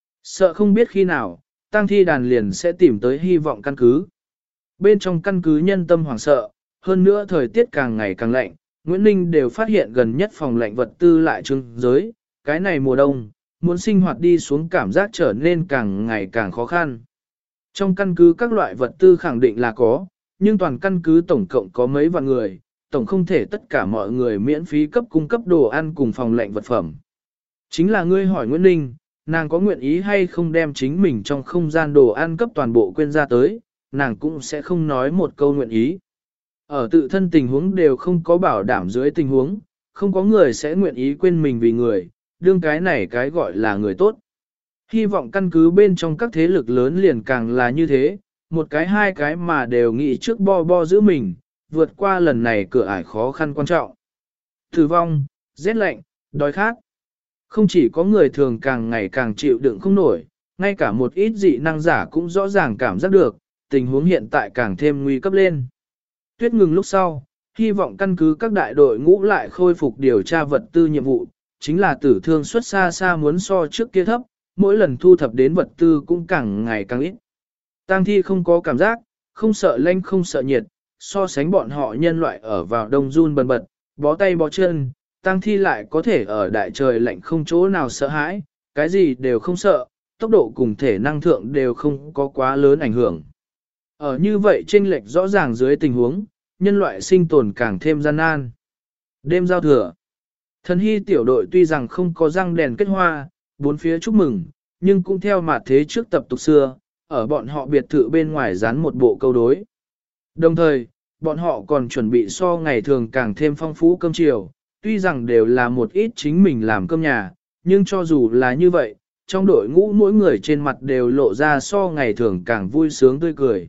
Sợ không biết khi nào, tang thi đàn liền sẽ tìm tới hy vọng căn cứ. Bên trong căn cứ nhân tâm hoảng sợ, hơn nữa thời tiết càng ngày càng lạnh, Nguyễn Ninh đều phát hiện gần nhất phòng lạnh vật tư lại trưng giới, cái này mùa đông, muốn sinh hoạt đi xuống cảm giác trở nên càng ngày càng khó khăn. Trong căn cứ các loại vật tư khẳng định là có, nhưng toàn căn cứ tổng cộng có mấy vạn người, tổng không thể tất cả mọi người miễn phí cấp cung cấp đồ ăn cùng phòng lạnh vật phẩm. Chính là ngươi hỏi Nguyễn Ninh, nàng có nguyện ý hay không đem chính mình trong không gian đồ ăn cấp toàn bộ quên ra tới, nàng cũng sẽ không nói một câu nguyện ý. Ở tự thân tình huống đều không có bảo đảm dưới tình huống, không có người sẽ nguyện ý quên mình vì người, đương cái này cái gọi là người tốt. Hy vọng căn cứ bên trong các thế lực lớn liền càng là như thế, một cái hai cái mà đều nghĩ trước bo giữ mình, vượt qua lần này cửa ải khó khăn quan trọng. Tử vong, rét lạnh, đói khát. Không chỉ có người thường càng ngày càng chịu đựng không nổi, ngay cả một ít dị năng giả cũng rõ ràng cảm giác được, tình huống hiện tại càng thêm nguy cấp lên. Tuyết ngừng lúc sau, hy vọng căn cứ các đại đội ngũ lại khôi phục điều tra vật tư nhiệm vụ, chính là tử thương suất xa xa muốn so trước kia thấp, mỗi lần thu thập đến vật tư cũng càng ngày càng ít. Tang thi không có cảm giác, không sợ lạnh không sợ nhiệt, so sánh bọn họ nhân loại ở vào đông run bần bật, bó tay bó chân, tang thi lại có thể ở đại trời lạnh không chỗ nào sợ hãi, cái gì đều không sợ, tốc độ cùng thể năng thượng đều không có quá lớn ảnh hưởng. Ở như vậy chênh lệch rõ ràng dưới tình huống, nhân loại sinh tồn càng thêm gian nan. Đêm giao thừa, Thần Hy tiểu đội tuy rằng không có răng đèn kết hoa, bốn phía chúc mừng, nhưng cũng theo mặt thế trước tập tục xưa, ở bọn họ biệt thự bên ngoài dán một bộ câu đối. Đồng thời, bọn họ còn chuẩn bị so ngày thường càng thêm phong phú cơm chiều, tuy rằng đều là một ít chính mình làm cơm nhà, nhưng cho dù là như vậy, trong đội ngũ mỗi người trên mặt đều lộ ra so ngày thường càng vui sướng tươi cười.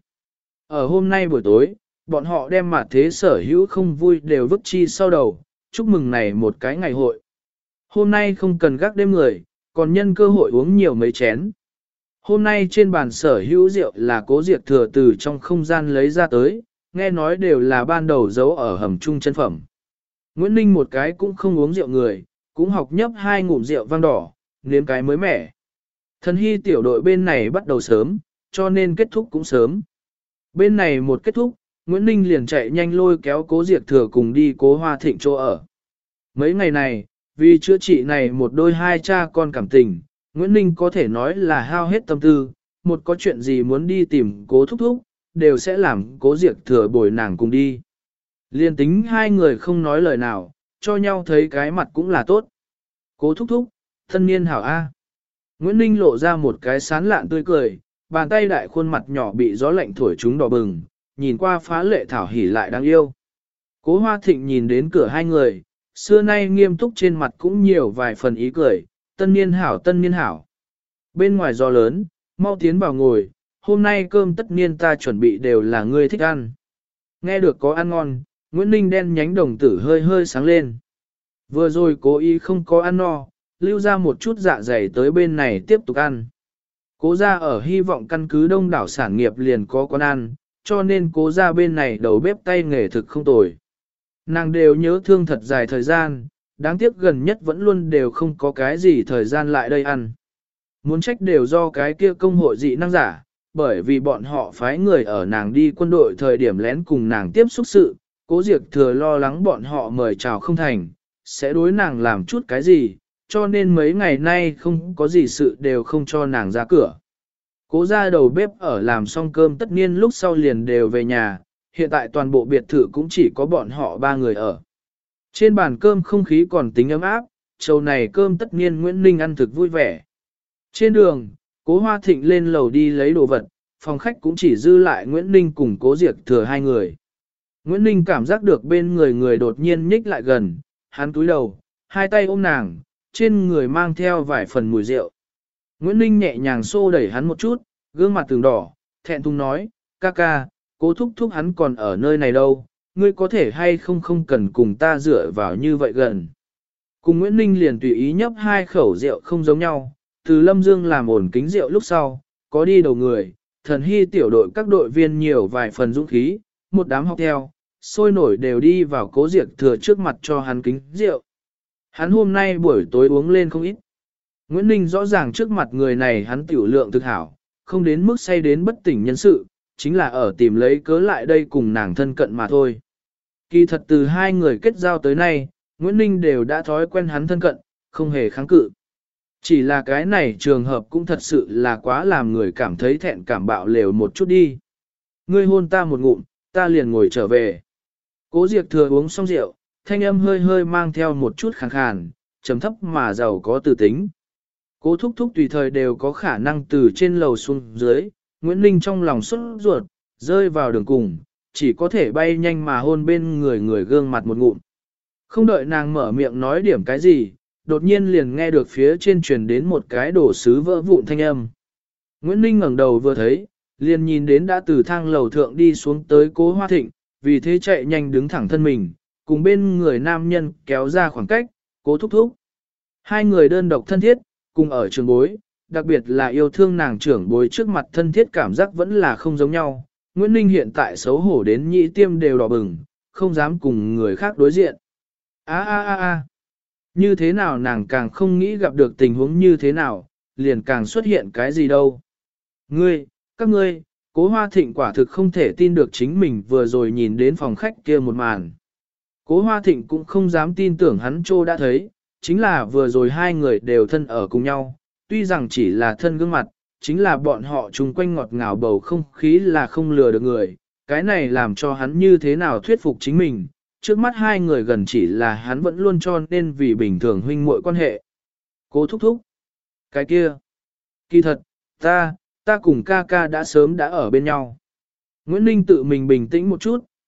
Ở hôm nay buổi tối, bọn họ đem mặt thế sở hữu không vui đều vứt chi sau đầu, chúc mừng này một cái ngày hội. Hôm nay không cần gác đêm người, còn nhân cơ hội uống nhiều mấy chén. Hôm nay trên bàn sở hữu rượu là Cố Diệt Thừa từ trong không gian lấy ra tới, nghe nói đều là ban đầu giấu ở hầm chung chân phẩm. Nguyễn Ninh một cái cũng không uống rượu người, cũng học nhấp 2 ngụm rượu vang đỏ, nếm cái mới mẻ. Thần hy tiểu đội bên này bắt đầu sớm, cho nên kết thúc cũng sớm. Bên này một kết thúc, Nguyễn Ninh liền chạy nhanh lôi kéo Cố Diệt Thừa cùng đi Cố Hoa Thịnh chỗ ở. Mấy ngày này, vì chữa trị này một đôi hai cha con cảm tình, Nguyễn Ninh có thể nói là hao hết tâm tư, một có chuyện gì muốn đi tìm Cố Thúc Thúc, đều sẽ làm Cố Diệt Thừa bồi nàng cùng đi. Liên tính hai người không nói lời nào, cho nhau thấy cái mặt cũng là tốt. Cố Thúc Thúc, thân niên hảo A. Nguyễn Ninh lộ ra một cái sán lạn tươi cười, bàn tay đại khuôn mặt nhỏ bị gió lạnh thổi chúng đỏ bừng, nhìn qua phá lệ thảo hỉ lại đáng yêu. Cố Hoa Thịnh nhìn đến cửa hai người, xưa nay nghiêm túc trên mặt cũng nhiều vài phần ý cười, tân niên hảo tân niên hảo. Bên ngoài gió lớn, mau tiến vào ngồi, hôm nay cơm tất niên ta chuẩn bị đều là ngươi thích ăn. Nghe được có ăn ngon, Nguyễn Ninh đen nhánh đồng tử hơi hơi sáng lên. Vừa rồi cố ý không có ăn no, lưu ra một chút dạ dày tới bên này tiếp tục ăn. Cố ra ở hy vọng căn cứ đông đảo sản nghiệp liền có quán ăn, cho nên cố ra bên này đầu bếp tay nghề thực không tồi. Nàng đều nhớ thương thật dài thời gian, đáng tiếc gần nhất vẫn luôn đều không có cái gì thời gian lại đây ăn. Muốn trách đều do cái kia công hội dị năng giả, bởi vì bọn họ phái người ở nàng đi quân đội thời điểm lén cùng nàng tiếp xúc sự, Cố Diệt Thừa lo lắng bọn họ mời chào không thành, sẽ đối nàng làm chút cái gì, cho nên mấy ngày nay không có gì sự đều không cho nàng ra cửa. Cố ra đầu bếp ở làm xong cơm tất niên lúc sau liền đều về nhà, hiện tại toàn bộ biệt thự cũng chỉ có bọn họ 3 người ở. Trên bàn cơm không khí còn tính ấm áp, trầu này cơm tất niên Nguyễn Ninh ăn thực vui vẻ. Trên đường, Cố Hoa Thịnh lên lầu đi lấy đồ vật, phòng khách cũng chỉ dư lại Nguyễn Ninh cùng Cố Diệt Thừa hai người. Nguyễn Ninh cảm giác được bên người người đột nhiên nhích lại gần, hắn túi đầu, hai tay ôm nàng, trên người mang theo vài phần mùi rượu. Nguyễn Ninh nhẹ nhàng xô đẩy hắn một chút, gương mặt tường đỏ, thẹn thùng nói, ca ca, Cố thúc thúc hắn còn ở nơi này đâu, ngươi có thể hay không không cần cùng ta dựa vào như vậy gần. Cùng Nguyễn Ninh liền tùy ý nhấp 2 khẩu rượu không giống nhau, từ Lâm Dương làm ổn kính rượu lúc sau, có đi đầu người, thần hy tiểu đội các đội viên nhiều vài phần dũng khí, một đám học theo, sôi nổi đều đi vào Cố Diệt Thừa trước mặt cho hắn kính rượu. Hắn hôm nay buổi tối uống lên không ít. Nguyễn Ninh rõ ràng trước mặt người này hắn tiểu lượng thực hảo, không đến mức say đến bất tỉnh nhân sự, chính là ở tìm lấy cớ lại đây cùng nàng thân cận mà thôi. Kỳ thật từ hai người kết giao tới nay, Nguyễn Ninh đều đã thói quen hắn thân cận, không hề kháng cự. Chỉ là cái này trường hợp cũng thật sự là quá làm người cảm thấy thẹn cảm bạo lều một chút đi. Ngươi hôn ta một ngụm, ta liền ngồi trở về. Cố Diệt Thừa uống xong rượu, thanh âm hơi hơi mang theo một chút khàn khàn, trầm thấp mà giàu có từ tính. Cố thúc thúc tùy thời đều có khả năng từ trên lầu xuống dưới, Nguyễn Ninh trong lòng xuất ruột, rơi vào đường cùng, chỉ có thể bay nhanh mà hôn bên người gương mặt một ngụm. Không đợi nàng mở miệng nói điểm cái gì, đột nhiên liền nghe được phía trên truyền đến một cái đổ sứ vỡ vụn thanh âm. Nguyễn Ninh ngẩng đầu vừa thấy, liền nhìn đến đã từ thang lầu thượng đi xuống tới Cố Hoa Thịnh, vì thế chạy nhanh đứng thẳng thân mình, cùng bên người nam nhân kéo ra khoảng cách, Cố thúc thúc. Hai người đơn độc thân thiết, cùng ở trường bối, đặc biệt là yêu thương nàng trưởng bối trước mặt thân thiết cảm giác vẫn là không giống nhau. Nguyễn Ninh hiện tại xấu hổ đến nhĩ tiêm đều đỏ bừng, không dám cùng người khác đối diện. Như thế nào nàng càng không nghĩ gặp được tình huống như thế nào, liền càng xuất hiện cái gì đâu. Các ngươi, Cố Hoa Thịnh quả thực không thể tin được chính mình vừa rồi nhìn đến phòng khách kia một màn. Cố Hoa Thịnh cũng không dám tin tưởng hắn trô đã thấy, chính là vừa rồi hai người đều thân ở cùng nhau, tuy rằng chỉ là thân gương mặt, chính là bọn họ chung quanh ngọt ngào bầu không khí là không lừa được người, cái này làm cho hắn như thế nào thuyết phục chính mình, trước mắt hai người gần chỉ là hắn vẫn luôn cho nên vì bình thường huynh muội quan hệ. Cố thúc thúc, cái kia, kỳ thật, ta cùng ca ca đã sớm đã ở bên nhau. Nguyễn Ninh tự mình bình tĩnh một chút,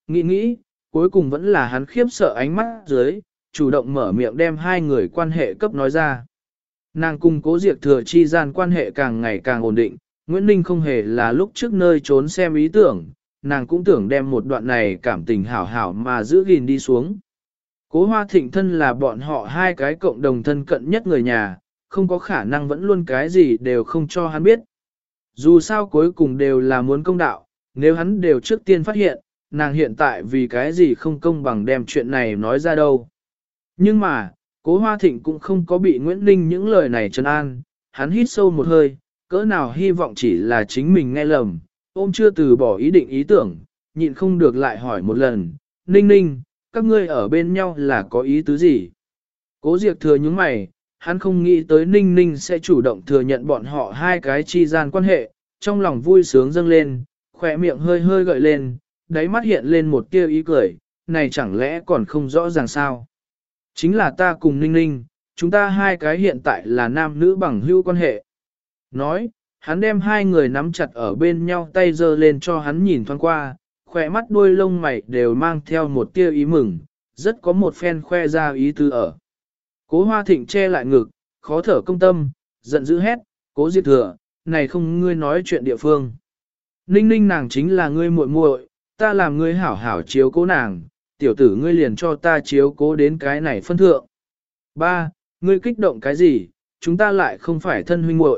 Nghĩ nghĩ, cuối cùng vẫn là hắn khiếp sợ ánh mắt dưới, chủ động mở miệng đem hai người quan hệ cấp nói ra. Nàng cùng Cố Diệp Thừa chi gian quan hệ càng ngày càng ổn định, Nguyễn Ninh không hề là lúc trước nơi trốn xem ý tưởng, nàng cũng tưởng đem một đoạn này cảm tình hảo hảo mà giữ gìn đi xuống. Cố Hoa Thịnh thân là bọn họ hai cái cộng đồng thân cận nhất người nhà, không có khả năng vẫn luôn cái gì đều không cho hắn biết. Dù sao cuối cùng đều là muốn công đạo, nếu hắn đều trước tiên phát hiện, nàng hiện tại vì cái gì không công bằng đem chuyện này nói ra đâu. Nhưng mà, Cố Hoa Thịnh cũng không có bị Nguyễn Ninh những lời này trấn an, hắn hít sâu một hơi, cỡ nào hy vọng chỉ là chính mình nghe lầm, ôm chưa từ bỏ ý định ý tưởng, nhịn không được lại hỏi một lần, Ninh Ninh, các ngươi ở bên nhau là có ý tứ gì? Cố Diệp Thừa nhướng mày, hắn không nghĩ tới Ninh Ninh sẽ chủ động thừa nhận bọn họ hai cái chi gian quan hệ, trong lòng vui sướng dâng lên, khỏe miệng hơi hơi gợi lên, đáy mắt hiện lên một tia ý cười, này chẳng lẽ còn không rõ ràng sao? Chính là ta cùng Ninh Ninh, chúng ta hai cái hiện tại là nam nữ bằng hữu quan hệ. Nói, hắn đem hai người nắm chặt ở bên nhau tay giơ lên cho hắn nhìn thoáng qua, khỏe mắt đuôi lông mày đều mang theo một tia ý mừng, rất có một phen khoe ra ý tứ ở. Cố Hoa Thịnh che lại ngực, khó thở công tâm, giận dữ hét, Cố Diệp Thừa, này không ngươi nói chuyện địa phương. Ninh Ninh nàng chính là ngươi muội muội, ta làm ngươi hảo hảo chiếu cố nàng, tiểu tử ngươi liền cho ta chiếu cố đến cái này phân thượng. Ba, ngươi kích động cái gì, chúng ta lại không phải thân huynh muội.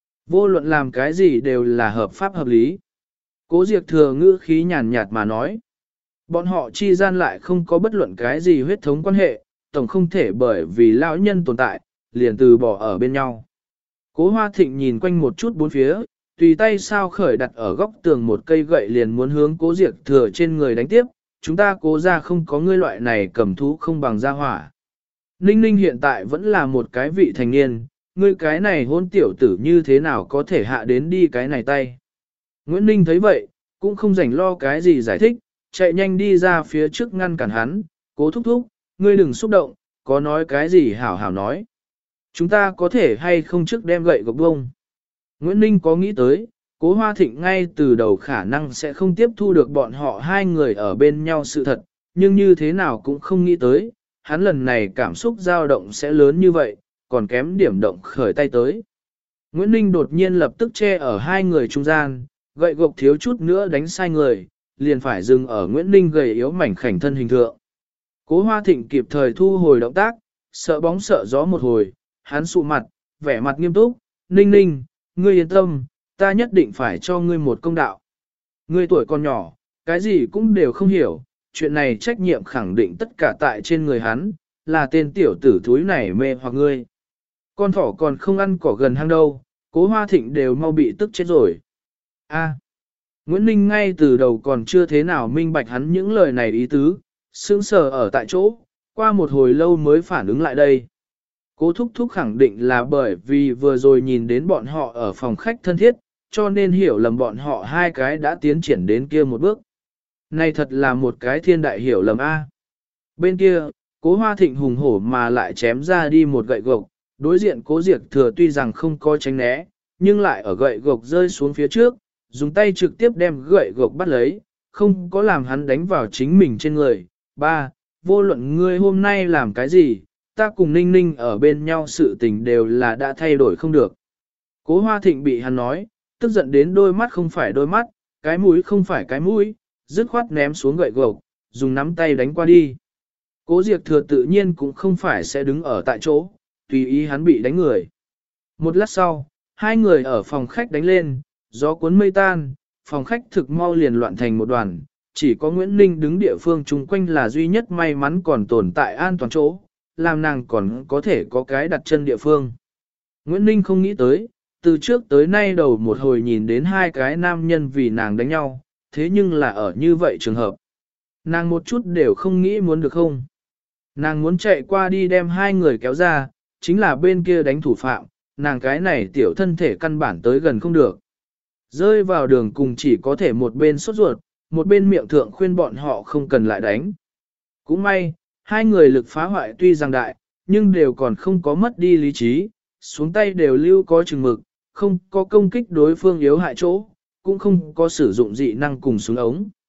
Vô luận làm cái gì đều là hợp pháp hợp lý. Cố Diệp Thừa ngữ khí nhàn nhạt mà nói. Bọn họ chi gian lại không có bất luận cái gì huyết thống quan hệ, tổng không thể bởi vì lão nhân tồn tại, liền từ bỏ ở bên nhau. Cố Hoa Thịnh nhìn quanh một chút bốn phía, tùy tay sao khởi đặt ở góc tường một cây gậy liền muốn hướng Cố Diệp Thừa trên người đánh tiếp, chúng ta Cố ra không có ngươi loại này cầm thú không bằng gia hỏa. Ninh Ninh hiện tại vẫn là một cái vị thành niên, ngươi cái này hôn tiểu tử như thế nào có thể hạ đến đi cái này tay. Nguyễn Ninh thấy vậy, cũng không rảnh lo cái gì giải thích, chạy nhanh đi ra phía trước ngăn cản hắn, Cố thúc thúc, ngươi đừng xúc động, có nói cái gì hảo hảo nói. Chúng ta có thể hay không trước đem gậy gộc bông. Nguyễn Ninh có nghĩ tới, Cố Hoa Thịnh ngay từ đầu khả năng sẽ không tiếp thu được bọn họ hai người ở bên nhau sự thật, nhưng như thế nào cũng không nghĩ tới, hắn lần này cảm xúc dao động sẽ lớn như vậy, còn kém điểm động khởi tay tới. Nguyễn Ninh đột nhiên lập tức che ở hai người trung gian, gậy gộc thiếu chút nữa đánh sai người, liền phải dừng ở Nguyễn Ninh gầy yếu mảnh khảnh thân hình thượng. Cố Hoa Thịnh kịp thời thu hồi động tác, sợ bóng sợ gió một hồi, hắn sụ mặt, vẻ mặt nghiêm túc, Ninh Ninh, ngươi yên tâm, ta nhất định phải cho ngươi một công đạo. Ngươi tuổi còn nhỏ, cái gì cũng đều không hiểu, chuyện này trách nhiệm khẳng định tất cả tại trên người hắn, là tên tiểu tử thúi này mê hoặc ngươi. Con thỏ còn không ăn cỏ gần hang đâu, Cố Hoa Thịnh đều mau bị tức chết rồi. A. Nguyễn Ninh ngay từ đầu còn chưa thế nào minh bạch hắn những lời này ý tứ, sững sờ ở tại chỗ, qua một hồi lâu mới phản ứng lại đây. Cố thúc thúc khẳng định là bởi vì vừa rồi nhìn đến bọn họ ở phòng khách thân thiết, cho nên hiểu lầm bọn họ hai cái đã tiến triển đến kia một bước. Này thật là một cái thiên đại hiểu lầm A. Bên kia, Cố Hoa Thịnh hùng hổ mà lại chém ra đi một gậy gộc, đối diện Cố Diệp Thừa tuy rằng không có tránh né, nhưng lại ở gậy gộc rơi xuống phía trước, dùng tay trực tiếp đem gậy gộc bắt lấy, không có làm hắn đánh vào chính mình trên người. Ba, vô luận ngươi hôm nay làm cái gì, ta cùng Ninh Ninh ở bên nhau sự tình đều là đã thay đổi không được. Cố Hoa Thịnh bị hắn nói, tức giận đến đôi mắt không phải đôi mắt, cái mũi không phải cái mũi, dứt khoát ném xuống gậy gộc, dùng nắm tay đánh qua đi. Cố Diệp Thừa tự nhiên cũng không phải sẽ đứng ở tại chỗ, tùy ý hắn bị đánh người. Một lát sau, hai người ở phòng khách đánh lên, gió cuốn mây tan, phòng khách thực mau liền loạn thành một đoàn, chỉ có Nguyễn Ninh đứng địa phương chung quanh là duy nhất may mắn còn tồn tại an toàn chỗ, làm nàng còn có thể có cái đặt chân địa phương. Nguyễn Ninh không nghĩ tới, từ trước tới nay đầu một hồi nhìn đến hai cái nam nhân vì nàng đánh nhau, thế nhưng là ở như vậy trường hợp. Nàng một chút đều không nghĩ muốn được không. Nàng muốn chạy qua đi đem hai người kéo ra, chính là bên kia đánh thủ phạm, nàng cái này tiểu thân thể căn bản tới gần không được. Rơi vào đường cùng chỉ có thể một bên sốt ruột, một bên miệng thượng khuyên bọn họ không cần lại đánh. Cũng may, hai người lực phá hoại tuy rằng đại, nhưng đều còn không có mất đi lý trí, xuống tay đều lưu có chừng mực, không có công kích đối phương yếu hại chỗ, cũng không có sử dụng dị năng cùng súng ống.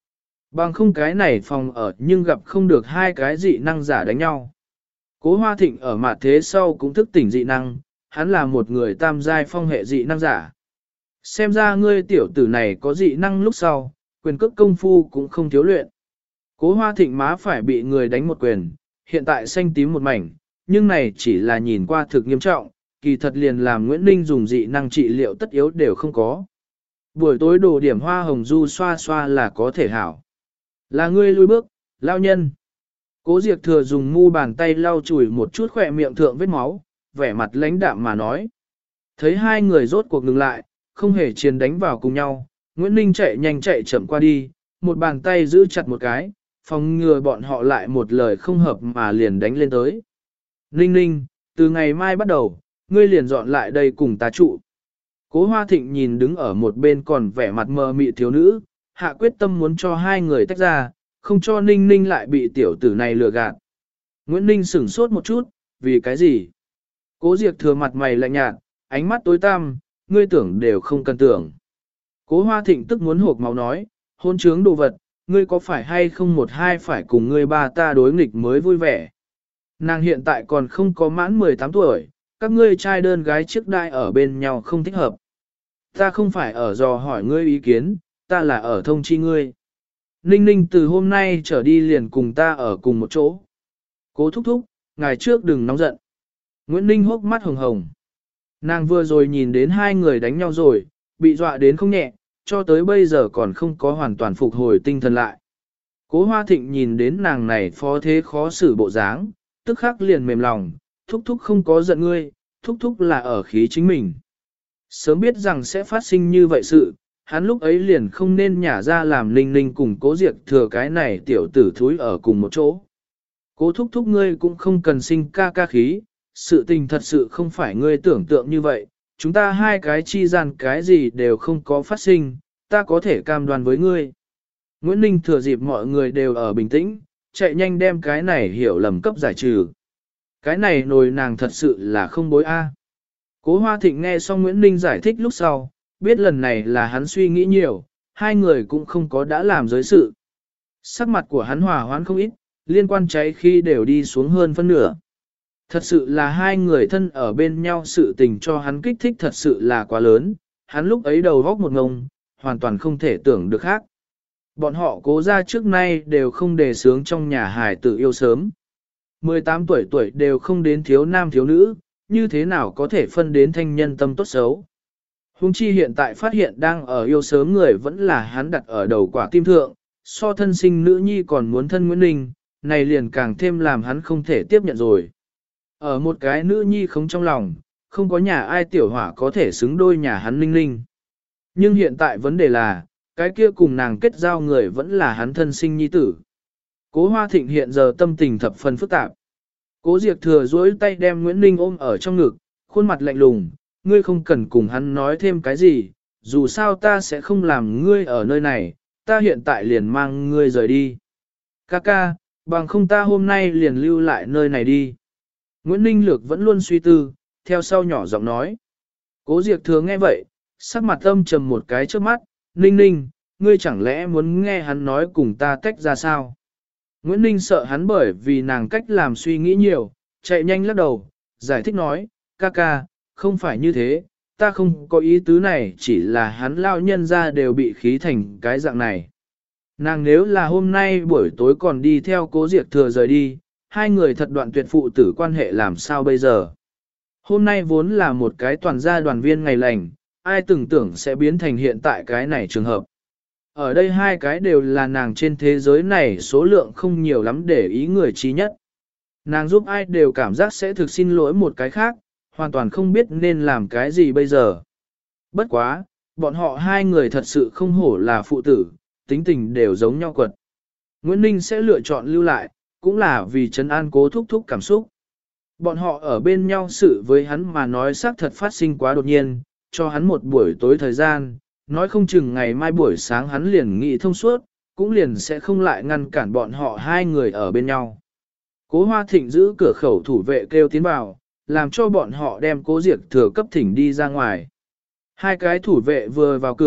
Bằng không cái này phòng ở nhưng gặp không được hai cái dị năng giả đánh nhau. Cố Hoa Thịnh ở mặt thế sau cũng thức tỉnh dị năng, hắn là một người tam giai phong hệ dị năng giả. Xem ra ngươi tiểu tử này có dị năng lúc sau, quyền cước công phu cũng không thiếu luyện. Cố Hoa Thịnh má phải bị người đánh một quyền, hiện tại xanh tím một mảnh, nhưng này chỉ là nhìn qua thực nghiêm trọng, kỳ thật liền làm Nguyễn Ninh dùng dị năng trị liệu tất yếu đều không có. Buổi tối đổ điểm hoa hồng du xoa xoa là có thể hảo. Là ngươi lui bước, lao nhân. Cố Diệp Thừa dùng mu bàn tay lau chùi một chút khỏe miệng thượng vết máu, vẻ mặt lãnh đạm mà nói. Thấy hai người rốt cuộc ngừng lại, không hề chiến đánh vào cùng nhau, Nguyễn Ninh chạy nhanh chạy chậm qua đi, một bàn tay giữ chặt một cái, phòng ngừa bọn họ lại một lời không hợp mà liền đánh lên tới. Ninh Ninh, từ ngày mai bắt đầu, ngươi liền dọn lại đây cùng ta trụ. Cố Hoa Thịnh nhìn đứng ở một bên còn vẻ mặt mờ mị thiếu nữ, hạ quyết tâm muốn cho hai người tách ra, không cho Ninh Ninh lại bị tiểu tử này lừa gạt. Nguyễn Ninh sửng sốt một chút, vì cái gì? Cố Diệp Thừa mặt mày lạnh nhạt, ánh mắt tối tăm, ngươi tưởng đều không cần tưởng. Cố Hoa Thịnh tức muốn hộp máu nói, hôn trướng đồ vật, ngươi có phải hay không một hai phải cùng ngươi ba ta đối nghịch mới vui vẻ. Nàng hiện tại còn không có mãn 18 tuổi, các ngươi trai đơn gái trước đai ở bên nhau không thích hợp. Ta không phải ở dò hỏi ngươi ý kiến, ta là ở thông chi ngươi. Ninh Ninh từ hôm nay trở đi liền cùng ta ở cùng một chỗ. Cố thúc thúc, ngày trước đừng nóng giận. Nguyễn Ninh hốc mắt hồng hồng. Nàng vừa rồi nhìn đến hai người đánh nhau rồi, bị dọa đến không nhẹ, cho tới bây giờ còn không có hoàn toàn phục hồi tinh thần lại. Cố Hoa Thịnh nhìn đến nàng này phó thế khó xử bộ dáng, tức khắc liền mềm lòng, thúc thúc không có giận ngươi, thúc thúc là ở khí chính mình. Sớm biết rằng sẽ phát sinh như vậy sự, hắn lúc ấy liền không nên nhả ra làm Ninh Ninh cùng Cố Diệp Thừa cái này tiểu tử thúi ở cùng một chỗ. Cố thúc thúc ngươi cũng không cần sinh ca ca khí, sự tình thật sự không phải ngươi tưởng tượng như vậy, chúng ta hai cái chi gian cái gì đều không có phát sinh, ta có thể cam đoan với ngươi. Nguyễn Ninh thừa dịp mọi người đều ở bình tĩnh, chạy nhanh đem cái này hiểu lầm cấp giải trừ. Cái này nồi nàng thật sự là không bối a. Cố Hoa Thịnh nghe xong Nguyễn Ninh giải thích lúc sau, biết lần này là hắn suy nghĩ nhiều, hai người cũng không có đã làm giới sự. Sắc mặt của hắn hòa hoãn không ít, liên quan cháy khi đều đi xuống hơn phân nửa. Thật sự là hai người thân ở bên nhau sự tình cho hắn kích thích thật sự là quá lớn, hắn lúc ấy đầu góc một ngông, hoàn toàn không thể tưởng được khác. Bọn họ cố ra trước nay đều không đề sướng trong nhà hài tử yêu sớm. 18 tuổi đều không đến thiếu nam thiếu nữ, như thế nào có thể phân đến thanh nhân tâm tốt xấu. Hùng chi hiện tại phát hiện đang ở yêu sớm người vẫn là hắn đặt ở đầu quả tim thượng, so thân sinh nữ nhi còn muốn thân Nguyễn Ninh, này liền càng thêm làm hắn không thể tiếp nhận rồi. Ở một cái nữ nhi không trong lòng, không có nhà ai tiểu hỏa có thể xứng đôi nhà hắn Ninh Ninh. Nhưng hiện tại vấn đề là, cái kia cùng nàng kết giao người vẫn là hắn thân sinh nhi tử. Cố Hoa Thịnh hiện giờ tâm tình thập phần phức tạp. Cố Diệp Thừa duỗi tay đem Nguyễn Ninh ôm ở trong ngực, khuôn mặt lạnh lùng, ngươi không cần cùng hắn nói thêm cái gì, dù sao ta sẽ không làm ngươi ở nơi này, ta hiện tại liền mang ngươi rời đi. Kaka, bằng không ta hôm nay liền lưu lại nơi này đi. Nguyễn Ninh Lược vẫn luôn suy tư, theo sau nhỏ giọng nói. Cố Diệp Thừa nghe vậy, sắc mặt âm trầm một cái trước mắt, Ninh Ninh, ngươi chẳng lẽ muốn nghe hắn nói cùng ta tách ra sao? Nguyễn Ninh sợ hắn bởi vì nàng cách làm suy nghĩ nhiều, chạy nhanh lắc đầu, giải thích nói, ca, không phải như thế, ta không có ý tứ này, chỉ là hắn lao nhân ra đều bị khí thành cái dạng này. Nàng nếu là hôm nay buổi tối còn đi theo Cố Diệp Thừa rời đi, hai người thật đoạn tuyệt phụ tử quan hệ làm sao bây giờ? Hôm nay vốn là một cái toàn gia đoàn viên ngày lành, ai từng tưởng sẽ biến thành hiện tại cái này trường hợp. Ở đây hai cái đều là nàng trên thế giới này số lượng không nhiều lắm để ý người trí nhất. Nàng giúp ai đều cảm giác sẽ thực xin lỗi một cái khác, hoàn toàn không biết nên làm cái gì bây giờ. Bất quá, bọn họ hai người thật sự không hổ là phụ tử, tính tình đều giống nhau quật. Nguyễn Ninh sẽ lựa chọn lưu lại, cũng là vì trấn an Cố thúc thúc cảm xúc. Bọn họ ở bên nhau sự với hắn mà nói xác thật phát sinh quá đột nhiên, cho hắn một buổi tối thời gian, nói không chừng ngày mai buổi sáng hắn liền nghĩ thông suốt, cũng liền sẽ không lại ngăn cản bọn họ hai người ở bên nhau. Cố Hoa Thịnh giữ cửa khẩu thủ vệ kêu tiến vào, làm cho bọn họ đem Cố Diệp Thừa cấp thỉnh đi ra ngoài. Hai cái thủ vệ vừa vào cửa,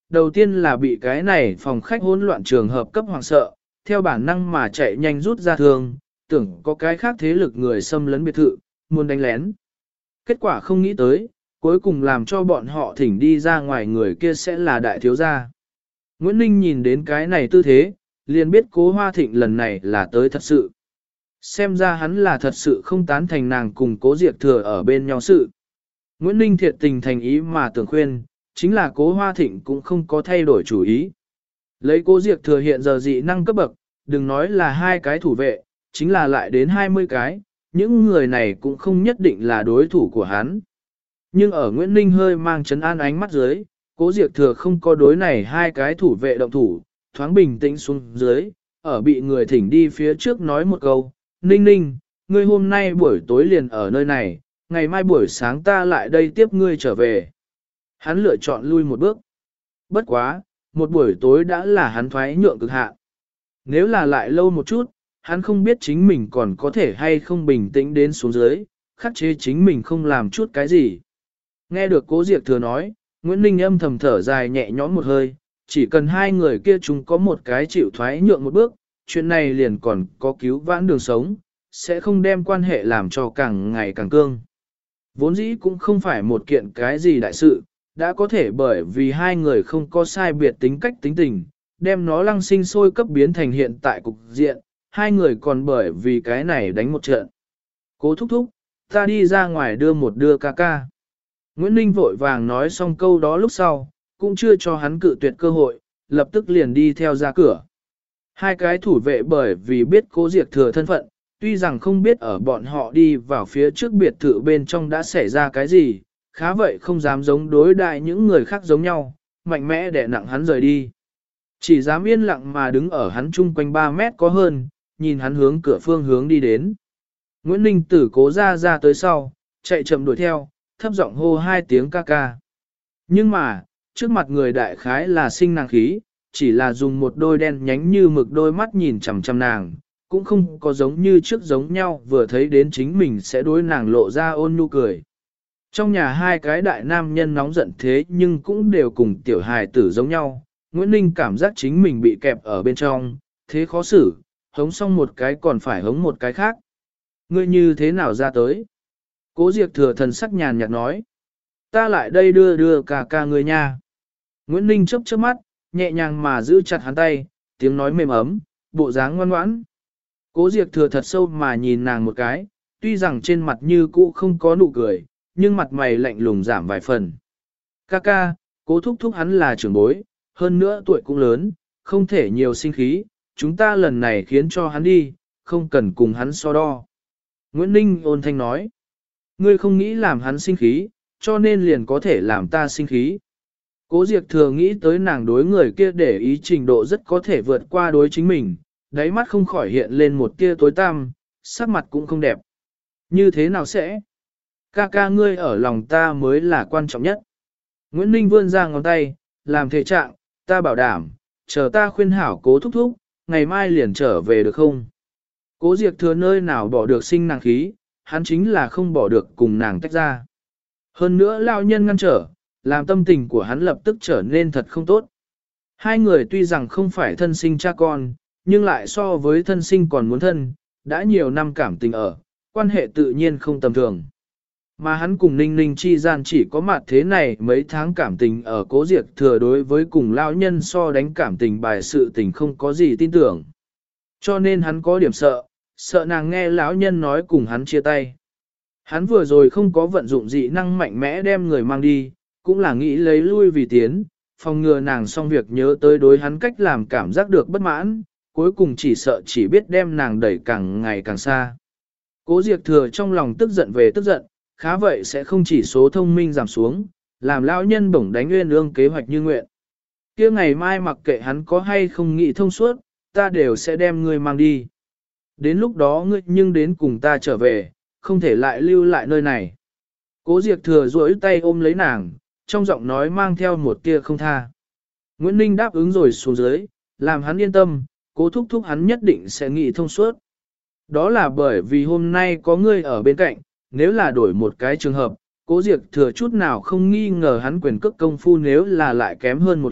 đầu tiên là bị cái này phòng khách hỗn loạn trường hợp cấp hoàng sợ, theo bản năng mà chạy nhanh rút ra thương, tưởng có cái khác thế lực người xâm lấn biệt thự, muốn đánh lén. Kết quả không nghĩ tới, cuối cùng làm cho bọn họ thỉnh đi ra ngoài người kia sẽ là đại thiếu gia. Nguyễn Ninh nhìn đến cái này tư thế, liền biết Cố Hoa Thịnh lần này là tới thật sự. Xem ra hắn là thật sự không tán thành nàng cùng Cố Diệp Thừa ở bên nhau sự. Nguyễn Ninh thiệt tình thành ý mà tưởng khuyên, chính là Cố Hoa Thịnh cũng không có thay đổi chủ ý. Lấy Cố Diệp Thừa hiện giờ dị năng cấp bậc, đừng nói là 2 cái thủ vệ, chính là lại đến 20 cái, những người này cũng không nhất định là đối thủ của hắn. Nhưng ở Nguyễn Ninh hơi mang trấn an ánh mắt dưới, Cố Diệp Thừa không có đối này 2 cái thủ vệ động thủ, thoáng bình tĩnh xuống dưới, ở bị người thỉnh đi phía trước nói một câu, Ninh Ninh, ngươi hôm nay buổi tối liền ở nơi này, ngày mai buổi sáng ta lại đây tiếp ngươi trở về. Hắn lựa chọn lui một bước. Bất quá, một buổi tối đã là hắn thoái nhượng cực hạn. Nếu là lại lâu một chút, hắn không biết chính mình còn có thể hay không bình tĩnh đến xuống dưới, khắc chế chính mình không làm chút cái gì. Nghe được Cố Diệp Thừa nói, Nguyễn Ninh âm thầm thở dài nhẹ nhõm một hơi, chỉ cần 2 người kia chúng có một cái chịu thoái nhượng một bước, chuyện này liền còn có cứu vãn đường sống, sẽ không đem quan hệ làm cho càng ngày càng cương. Vốn dĩ cũng không phải một kiện cái gì đại sự, đã có thể bởi vì 2 người không có sai biệt tính cách tính tình, đem nó lăng sinh sôi cấp biến thành hiện tại cục diện, 2 người còn bởi vì cái này đánh một trận. Cố thúc thúc, ta đi ra ngoài đưa ca ca. Nguyễn Ninh vội vàng nói xong câu đó lúc sau, cũng chưa cho hắn cự tuyệt cơ hội, lập tức liền đi theo ra cửa. 2 cái thủ vệ bởi vì biết Cố Diệp Thừa thân phận, tuy rằng không biết ở bọn họ đi vào phía trước biệt thự bên trong đã xảy ra cái gì, khá vậy không dám giống đối đại những người khác giống nhau, mạnh mẽ đè nặng hắn rời đi. Chỉ dám yên lặng mà đứng ở hắn chung quanh 3 mét có hơn, nhìn hắn hướng cửa phương hướng đi đến. Nguyễn Ninh tử Cố ra tới sau, chạy chậm đuổi theo, thấp giọng hô 2 tiếng ca ca. Nhưng mà, trước mặt người đại khái là sinh nàng khí, chỉ là dùng một đôi đen nhánh như mực đôi mắt nhìn chằm chằm nàng, cũng không có giống như trước giống nhau vừa thấy đến chính mình sẽ đối nàng lộ ra ôn nhu cười. Trong nhà 2 cái đại nam nhân nóng giận thế nhưng cũng đều cùng tiểu hài tử giống nhau, Nguyễn Ninh cảm giác chính mình bị kẹp ở bên trong, thế khó xử, hống xong một cái còn phải hống một cái khác. Ngươi như thế nào ra tới? Cố Diệp Thừa thần sắc nhàn nhạt nói. Ta lại đây đưa ca ca ngươi nha. Nguyễn Ninh chớp chớp mắt, nhẹ nhàng mà giữ chặt hắn tay, tiếng nói mềm ấm, bộ dáng ngoan ngoãn. Cố Diệp Thừa thật sâu mà nhìn nàng một cái, tuy rằng trên mặt như cũ không có nụ cười, nhưng mặt mày lạnh lùng giảm vài phần. Ca ca, Cố thúc thúc hắn là trưởng bối, hơn nữa tuổi cũng lớn, không thể nhiều sinh khí, chúng ta lần này khiến cho hắn đi, không cần cùng hắn so đo. Nguyễn Ninh ôn thanh nói, ngươi không nghĩ làm hắn sinh khí, cho nên liền có thể làm ta sinh khí. Cố Diệp Thừa nghĩ tới nàng đối người kia để ý trình độ rất có thể vượt qua đối chính mình, đáy mắt không khỏi hiện lên một tia tối tăm, sắc mặt cũng không đẹp. Như thế nào sẽ? Ca ca ngươi ở lòng ta mới là quan trọng nhất. Nguyễn Ninh vươn ra ngón tay, làm thể trạng, ta bảo đảm, chờ ta khuyên hảo Cố thúc thúc, ngày mai liền trở về được không? Cố Diệp Thừa nơi nào bỏ được sinh nàng khí, hắn chính là không bỏ được cùng nàng tách ra. Hơn nữa lão nhân ngăn trở, làm tâm tình của hắn lập tức trở nên thật không tốt. 2 người tuy rằng không phải thân sinh cha con, nhưng lại so với thân sinh còn muốn thân, đã nhiều năm cảm tình ở, quan hệ tự nhiên không tầm thường. Mà hắn cùng Ninh Ninh chi gian chỉ có mặt thế này mấy tháng cảm tình ở Cố Diệp Thừa đối với cùng lão nhân so đánh cảm tình bài sự tình không có gì tin tưởng. Cho nên hắn có điểm sợ nàng nghe lão nhân nói cùng hắn chia tay. Hắn vừa rồi không có vận dụng dị năng mạnh mẽ đem người mang đi, cũng là nghĩ lấy lui vì tiến, phòng ngừa nàng xong việc nhớ tới đối hắn cách làm cảm giác được bất mãn, cuối cùng chỉ sợ chỉ biết đem nàng đẩy càng ngày càng xa. Cố Diệp Thừa trong lòng tức giận về tức giận, khá vậy sẽ không chỉ số thông minh giảm xuống, làm lão nhân bổng đánh nguyên ương kế hoạch như nguyện. Kia ngày mai mặc kệ hắn có hay không nghĩ thông suốt, ta đều sẽ đem ngươi mang đi. Đến lúc đó ngươi nhưng đến cùng ta trở về, không thể lại lưu lại nơi này. Cố Diệp Thừa duỗi tay ôm lấy nàng, trong giọng nói mang theo một tia không tha. Nguyễn Ninh đáp ứng rồi xuống dưới, làm hắn yên tâm, Cố thúc thúc hắn nhất định sẽ nghĩ thông suốt. Đó là bởi vì hôm nay có ngươi ở bên cạnh, nếu là đổi một cái trường hợp, Cố Diệp Thừa chút nào không nghi ngờ hắn quyền cước công phu nếu là lại kém hơn một ít,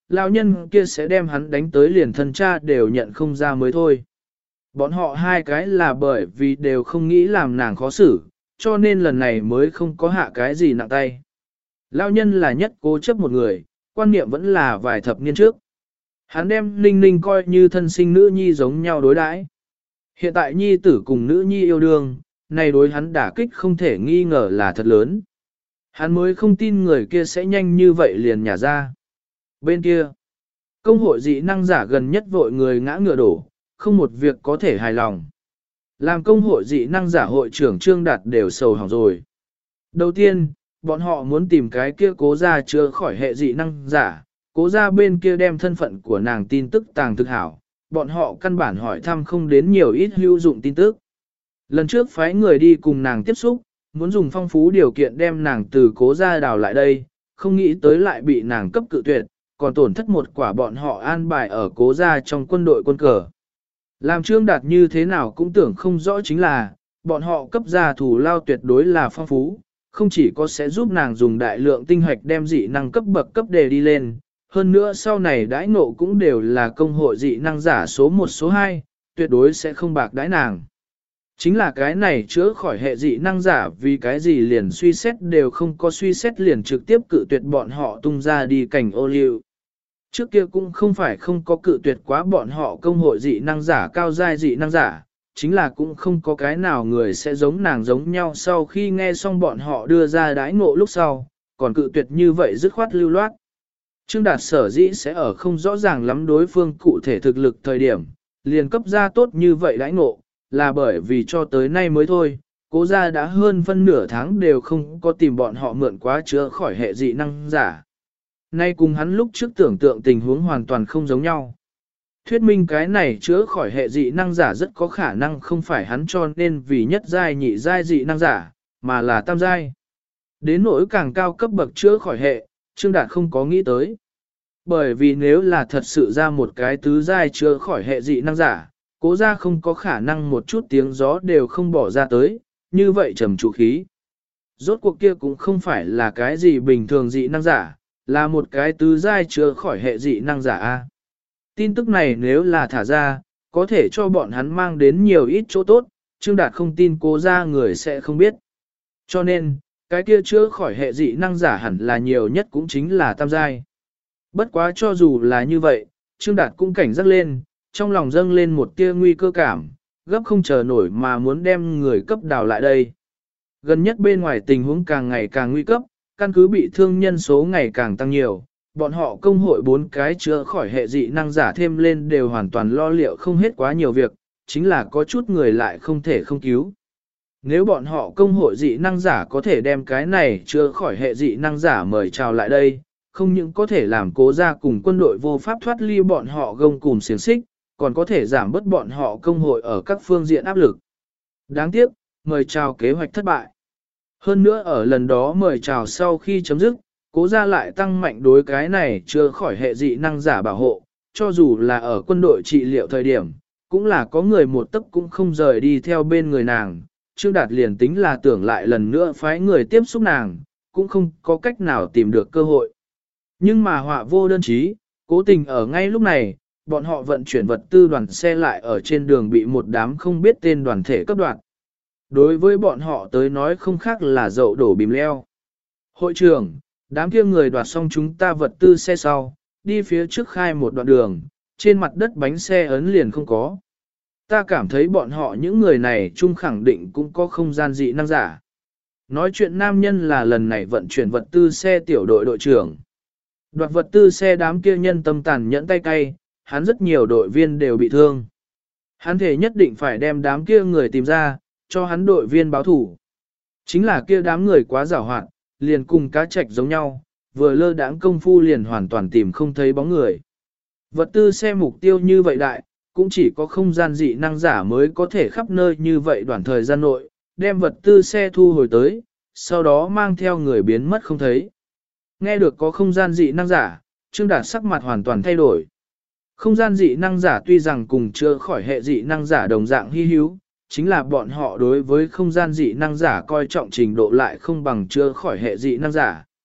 lão nhân kia sẽ đem hắn đánh tới liền thân cha đều nhận không ra mới thôi. Bọn họ hai cái là bởi vì đều không nghĩ làm nàng khó xử, cho nên lần này mới không có hạ cái gì nặng tay. Lão nhân là nhất cố chấp một người, quan niệm vẫn là vài thập niên trước. Hắn đem Ninh Ninh coi như thân sinh nữ nhi giống nhau đối đãi. Hiện tại nhi tử cùng nữ nhi yêu đương, này đối hắn đả kích không thể nghi ngờ là thật lớn. Hắn mới không tin người kia sẽ nhanh như vậy liền nhả ra. Bên kia, công hội dị năng giả gần nhất vội người ngã ngựa đổ, không một việc có thể hài lòng. Làm công hội dị năng giả hội trưởng Trương Đạt đều sầu hỏng rồi. Đầu tiên, bọn họ muốn tìm cái kia cố ra chữa khỏi hệ dị năng giả, cố ra bên kia đem thân phận của nàng tin tức tàng thực hảo, bọn họ căn bản hỏi thăm không đến nhiều ít hữu dụng tin tức. Lần trước phái người đi cùng nàng tiếp xúc, muốn dùng phong phú điều kiện đem nàng từ cố ra đào lại đây, không nghĩ tới lại bị nàng cấp cự tuyệt, còn tổn thất một quả bọn họ an bài ở cố ra trong quân đội quân cờ. Làm Trương Đạt như thế nào cũng tưởng không rõ chính là, bọn họ cấp ra thủ lao tuyệt đối là phong phú, không chỉ có sẽ giúp nàng dùng đại lượng tinh hoạch đem dị năng cấp bậc cấp đề đi lên, hơn nữa sau này đãi ngộ cũng đều là công hội dị năng giả số 1 số 2, tuyệt đối sẽ không bạc đãi nàng. Chính là cái này chữa khỏi hệ dị năng giả vì cái gì liền suy xét đều không có suy xét liền trực tiếp cự tuyệt bọn họ tung ra đi cảnh ô liu. Trước kia cũng không phải không có cự tuyệt quá bọn họ công hội dị năng giả cao giai dị năng giả, chính là cũng không có cái nào người sẽ giống nàng giống nhau sau khi nghe xong bọn họ đưa ra đãi ngộ lúc sau, còn cự tuyệt như vậy dứt khoát lưu loát. Trương Đạt sở dĩ sẽ ở không rõ ràng lắm đối phương cụ thể thực lực thời điểm, liền cấp ra tốt như vậy đãi ngộ, là bởi vì cho tới nay mới thôi, cố gia đã hơn phân nửa tháng đều không có tìm bọn họ mượn quá chữa khỏi hệ dị năng giả. Nay cùng hắn lúc trước tưởng tượng tình huống hoàn toàn không giống nhau. Thuyết minh cái này chữa khỏi hệ dị năng giả rất có khả năng không phải hắn cho nên vì nhất giai nhị giai dị năng giả, mà là tam giai. Đến nỗi càng cao cấp bậc chữa khỏi hệ, Trương Đạt không có nghĩ tới. Bởi vì nếu là thật sự ra một cái tứ giai chữa khỏi hệ dị năng giả, cố ra không có khả năng một chút tiếng gió đều không bỏ ra tới, như vậy trầm trụ khí. Rốt cuộc kia cũng không phải là cái gì bình thường dị năng giả, là một cái tứ giai chữa khỏi hệ dị năng giả A. Tin tức này nếu là thả ra, có thể cho bọn hắn mang đến nhiều ít chỗ tốt, Trương Đạt không tin cố ra người sẽ không biết. Cho nên, cái kia chữa khỏi hệ dị năng giả hẳn là nhiều nhất cũng chính là tam giai. Bất quá cho dù là như vậy, Trương Đạt cũng cảnh giác lên, trong lòng dâng lên một tia nguy cơ cảm, gấp không chờ nổi mà muốn đem người cấp đào lại đây. Gần nhất bên ngoài tình huống càng ngày càng nguy cấp, căn cứ bị thương nhân số ngày càng tăng nhiều, bọn họ công hội 4 cái chữa khỏi hệ dị năng giả thêm lên đều hoàn toàn lo liệu không hết quá nhiều việc, chính là có chút người lại không thể không cứu. Nếu bọn họ công hội dị năng giả có thể đem cái này chữa khỏi hệ dị năng giả mời chào lại đây, không những có thể làm cố gia cùng quân đội vô pháp thoát ly bọn họ gông cùm xiềng xích, còn có thể giảm bớt bọn họ công hội ở các phương diện áp lực. Đáng tiếc, mời chào kế hoạch thất bại. Hơn nữa ở lần đó mời chào sau khi chấm dứt, cố gia lại tăng mạnh đối cái này chưa khỏi hệ dị năng giả bảo hộ, cho dù là ở quân đội trị liệu thời điểm, cũng là có người một tấc cũng không rời đi theo bên người nàng. Trương Đạt liền tính là tưởng lại lần nữa phái người tiếp xúc nàng, cũng không có cách nào tìm được cơ hội. Nhưng mà họa vô đơn chí, cố tình ở ngay lúc này, bọn họ vận chuyển vật tư đoàn xe lại ở trên đường bị một đám không biết tên đoàn thể cấp đoạt. Đối với bọn họ tới nói không khác là dậu đổ bìm leo. Hội trưởng, đám kia người đoạt xong chúng ta vật tư xe sau, đi phía trước khai một đoạn đường, trên mặt đất bánh xe ấn liền không có. Ta cảm thấy bọn họ những người này chung khẳng định cũng có không gian dị năng giả. Nói chuyện nam nhân là lần này vận chuyển vật tư xe tiểu đội đội trưởng. Đoạt vật tư xe đám kia nhân tâm tàn nhẫn tay cay, hắn rất nhiều đội viên đều bị thương. Hắn thể nhất định phải đem đám kia người tìm ra, cho hắn đội viên báo thủ. Chính là kia đám người quá giàu hoạt, liền cùng cá trạch giống nhau, vừa lơ đãng công phu liền hoàn toàn tìm không thấy bóng người. Vật tư xe mục tiêu như vậy đại, cũng chỉ có không gian dị năng giả mới có thể khắp nơi như vậy đoạn thời gian nội, đem vật tư xe thu hồi tới, sau đó mang theo người biến mất không thấy. Nghe được có không gian dị năng giả, Trương Đạt sắc mặt hoàn toàn thay đổi. Không gian dị năng giả tuy rằng cùng chưa khỏi hệ dị năng giả đồng dạng hy hữu, chính là bọn họ đối với không gian dị năng giả coi trọng trình độ lại không bằng chưa khỏi hệ dị năng giả.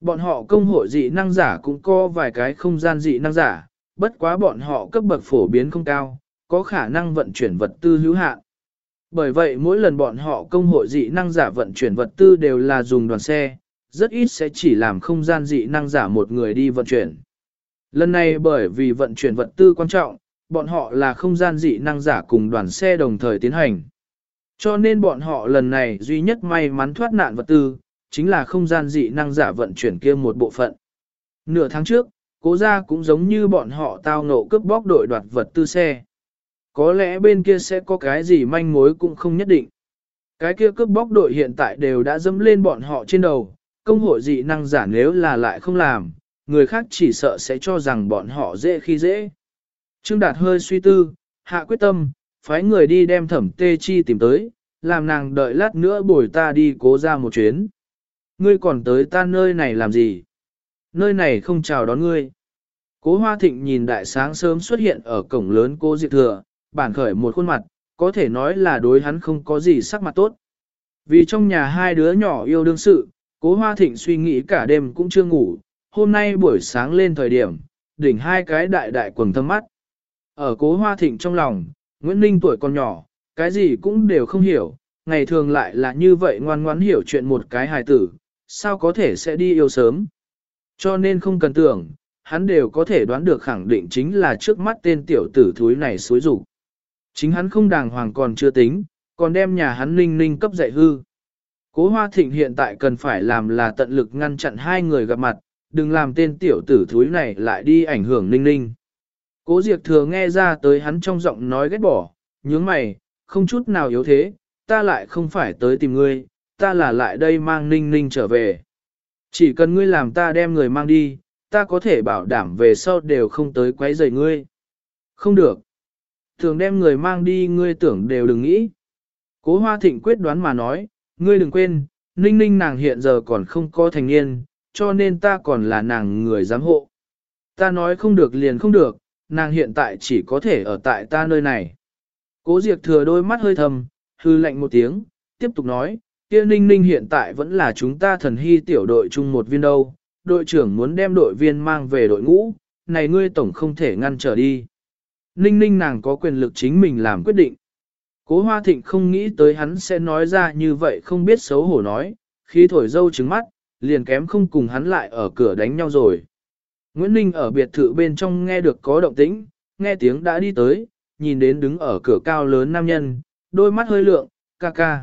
Bọn họ công hội dị năng giả cũng có vài cái không gian dị năng giả, bất quá bọn họ cấp bậc phổ biến không cao, có khả năng vận chuyển vật tư hữu hạn. Bởi vậy mỗi lần bọn họ công hội dị năng giả vận chuyển vật tư đều là dùng đoàn xe, rất ít sẽ chỉ làm không gian dị năng giả một người đi vận chuyển. Lần này bởi vì vận chuyển vật tư quan trọng, bọn họ là không gian dị năng giả cùng đoàn xe đồng thời tiến hành. Cho nên bọn họ lần này duy nhất may mắn thoát nạn vật tư, chính là không gian dị năng giả vận chuyển kia một bộ phận. Nửa tháng trước, Cố gia cũng giống như bọn họ tao ngộ cướp bóc đội đoạt vật tư xe. Có lẽ bên kia sẽ có cái gì manh mối cũng không nhất định. Cái kia cướp bóc đội hiện tại đều đã dẫm lên bọn họ trên đầu, công hội dị năng giả nếu là lại không làm, người khác chỉ sợ sẽ cho rằng bọn họ dễ khi dễ. Trương Đạt hơi suy tư, hạ quyết tâm, phái người đi đem Thẩm Tê Chi tìm tới, làm nàng đợi lát nữa bồi ta đi Cố gia một chuyến. Ngươi còn tới ta nơi này làm gì? Nơi này không chào đón ngươi. Cố Hoa Thịnh nhìn đại sáng sớm xuất hiện ở cổng lớn Cố Diệp Thừa, bản khởi một khuôn mặt, có thể nói là đối hắn không có gì sắc mặt tốt. Vì trong nhà hai đứa nhỏ yêu đương sự, Cố Hoa Thịnh suy nghĩ cả đêm cũng chưa ngủ, hôm nay buổi sáng lên thời điểm, đỉnh hai cái đại đại quầng thâm mắt. Ở Cố Hoa Thịnh trong lòng, Nguyễn Ninh tuổi còn nhỏ, cái gì cũng đều không hiểu, ngày thường lại là như vậy ngoan ngoãn hiểu chuyện một cái hài tử, sao có thể sẽ đi yêu sớm. Cho nên không cần tưởng, hắn đều có thể đoán được khẳng định chính là trước mắt tên tiểu tử thúi này xối rủ. Chính hắn không đàng hoàng còn chưa tính, còn đem nhà hắn Ninh Ninh cấp dạy hư. Cố Hoa Thịnh hiện tại cần phải làm là tận lực ngăn chặn hai người gặp mặt, đừng làm tên tiểu tử thúi này lại đi ảnh hưởng Ninh Ninh. Cố Diệp Thừa nghe ra tới hắn trong giọng nói ghét bỏ, nhướng mày, không chút nào yếu thế, ta lại không phải tới tìm ngươi, ta là lại đây mang Ninh Ninh trở về. Chỉ cần ngươi làm ta đem người mang đi, ta có thể bảo đảm về sau đều không tới quấy rầy ngươi. Không được. Thường đem người mang đi ngươi tưởng đều đừng nghĩ. Cố Hoa Thịnh quyết đoán mà nói, ngươi đừng quên, Ninh Ninh nàng hiện giờ còn không có thành niên, cho nên ta còn là nàng người giám hộ. Ta nói không được liền không được, nàng hiện tại chỉ có thể ở tại ta nơi này. Cố Diệp Thừa đôi mắt hơi thầm, hư lạnh một tiếng, tiếp tục nói, kia Ninh Ninh hiện tại vẫn là chúng ta Thần Hy tiểu đội chung một viên đâu, đội trưởng muốn đem đội viên mang về đội ngũ, này ngươi tổng không thể ngăn trở đi. Ninh Ninh nàng có quyền lực chính mình làm quyết định. Cố Hoa Thịnh không nghĩ tới hắn sẽ nói ra như vậy không biết xấu hổ nói, khi thổi dâu trứng mắt, liền kém không cùng hắn lại ở cửa đánh nhau rồi. Nguyễn Ninh ở biệt thự bên trong nghe được có động tĩnh, nghe tiếng đã đi tới, nhìn đến đứng ở cửa cao lớn nam nhân, đôi mắt hơi lượng, ca ca.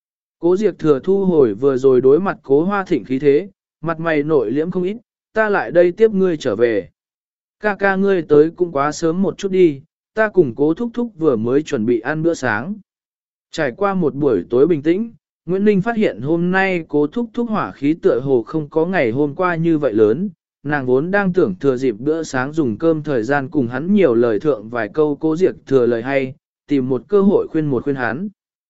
Cố Diệp Thừa thu hồi vừa rồi đối mặt Cố Hoa Thịnh khí thế, mặt mày nội liễm không ít, ta lại đây tiếp ngươi trở về. Ca ca ngươi tới cũng quá sớm một chút đi, ta cùng Cố Thúc Thúc vừa mới chuẩn bị ăn bữa sáng. Trải qua một buổi tối bình tĩnh, Nguyễn Ninh phát hiện hôm nay Cố Thúc Thúc hỏa khí tựa hồ không có ngày hôm qua như vậy lớn, nàng vốn đang tưởng thừa dịp bữa sáng dùng cơm thời gian cùng hắn nhiều lời thượng vài câu Cố Diệp Thừa lời hay, tìm một cơ hội khuyên một khuyên hắn.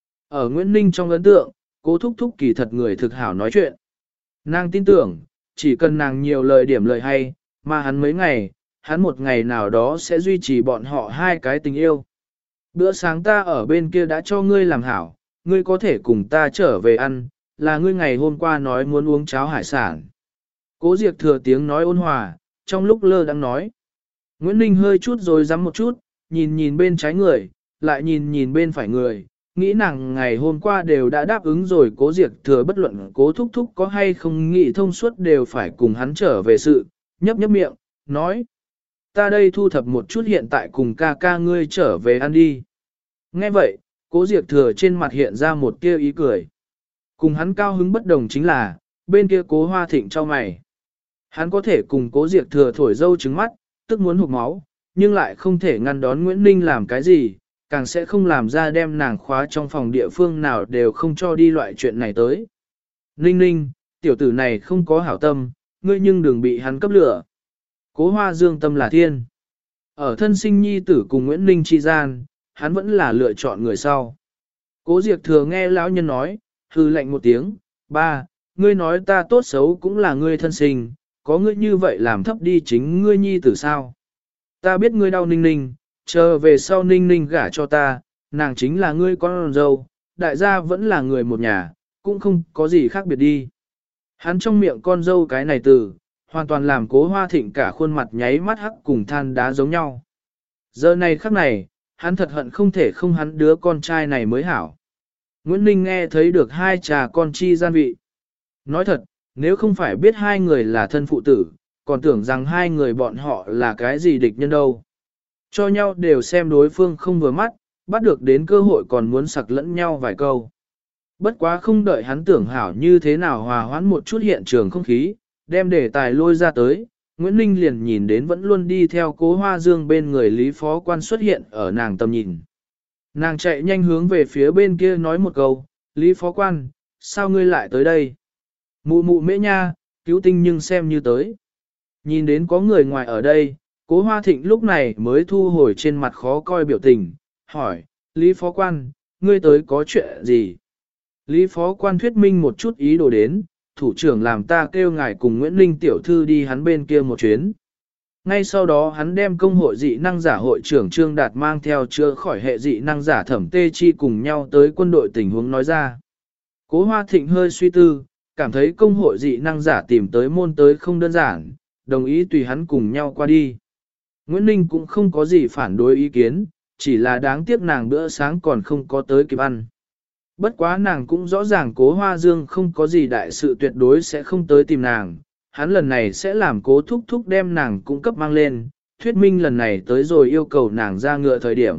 Ở Nguyễn Ninh trong ấn tượng, Cố Thúc Thúc kỳ thật người thực hảo nói chuyện. Nàng tin tưởng, chỉ cần nàng nhiều lời điểm lời hay, mà hắn mấy ngày, hắn một ngày nào đó sẽ duy trì bọn họ hai cái tình yêu. Bữa sáng ta ở bên kia đã cho ngươi làm hảo, ngươi có thể cùng ta trở về ăn, là ngươi ngày hôm qua nói muốn uống cháo hải sản. Cố Diệp Thừa tiếng nói ôn hòa, trong lúc lơ đang nói. Nguyễn Ninh hơi chút rồi dám một chút, nhìn nhìn bên trái người, lại nhìn nhìn bên phải người, nghĩ nàng ngày hôm qua đều đã đáp ứng rồi Cố Diệp Thừa bất luận Cố Thúc Thúc có hay không nghĩ thông suốt đều phải cùng hắn trở về sự, nhấp nhấp miệng, nói. Ta đây thu thập một chút hiện tại cùng ca ca ngươi trở về ăn đi. Nghe vậy, Cố Diệp Thừa trên mặt hiện ra một tia ý cười. Cùng hắn cao hứng bất đồng chính là, bên kia Cố Hoa Thịnh cho mày. Hắn có thể cùng Cố Diệp Thừa thổi dâu trứng mắt, tức muốn hụt máu, nhưng lại không thể ngăn đón Nguyễn Ninh làm cái gì, càng sẽ không làm ra đem nàng khóa trong phòng địa phương nào đều không cho đi loại chuyện này tới. Ninh Ninh, tiểu tử này không có hảo tâm, ngươi nhưng đừng bị hắn cấp lửa. Cố Hoa dương tâm là thiên. Ở thân sinh nhi tử cùng Nguyễn Ninh chi gian, hắn vẫn là lựa chọn người sau. Cố Diệp Thừa nghe lão nhân nói, hư lạnh một tiếng, ba, ngươi nói ta tốt xấu cũng là ngươi thân sinh, có ngươi như vậy làm thấp đi chính ngươi nhi tử sao. Ta biết ngươi đau Ninh Ninh, chờ về sau Ninh Ninh gả cho ta, nàng chính là ngươi con dâu, đại gia vẫn là người một nhà, cũng không có gì khác biệt đi. Hắn trong miệng con dâu cái này từ, hoàn toàn làm Cố Hoa Thịnh cả khuôn mặt nháy mắt hắc cùng than đá giống nhau. Giờ này khắc này, hắn thật hận không thể không hắn đứa con trai này mới hảo. Nguyễn Ninh nghe thấy được hai trà con chi gian vị. Nói thật, nếu không phải biết hai người là thân phụ tử, còn tưởng rằng hai người bọn họ là cái gì địch nhân đâu. Cho nhau đều xem đối phương không vừa mắt, bắt được đến cơ hội còn muốn sặc lẫn nhau vài câu. Bất quá không đợi hắn tưởng hảo như thế nào hòa hoãn một chút hiện trường không khí, đem đề tài lôi ra tới, Nguyễn Ninh liền nhìn đến vẫn luôn đi theo Cố Hoa Dương bên người Lý Phó Quan xuất hiện ở nàng tầm nhìn. Nàng chạy nhanh hướng về phía bên kia nói một câu, Lý Phó Quan, sao ngươi lại tới đây? Mụ mụ mễ nha, cứu tinh nhưng xem như tới. Nhìn đến có người ngoài ở đây, Cố Hoa Thịnh lúc này mới thu hồi trên mặt khó coi biểu tình, hỏi, Lý Phó Quan, ngươi tới có chuyện gì? Lý Phó Quan thuyết minh một chút ý đồ đến, thủ trưởng làm ta kêu ngài cùng Nguyễn Linh tiểu thư đi hắn bên kia một chuyến. Ngay sau đó hắn đem công hội dị năng giả hội trưởng Trương Đạt mang theo chữa khỏi hệ dị năng giả Thẩm Tê Chi cùng nhau tới quân đội tình huống nói ra. Cố Hoa Thịnh hơi suy tư, cảm thấy công hội dị năng giả tìm tới môn tới không đơn giản, đồng ý tùy hắn cùng nhau qua đi. Nguyễn Linh cũng không có gì phản đối ý kiến, chỉ là đáng tiếc nàng bữa sáng còn không có tới kịp ăn. Bất quá nàng cũng rõ ràng Cố Hoa Dương không có gì đại sự tuyệt đối sẽ không tới tìm nàng, hắn lần này sẽ làm Cố Thúc Thúc đem nàng cung cấp mang lên, thuyết minh lần này tới rồi yêu cầu nàng ra ngựa thời điểm.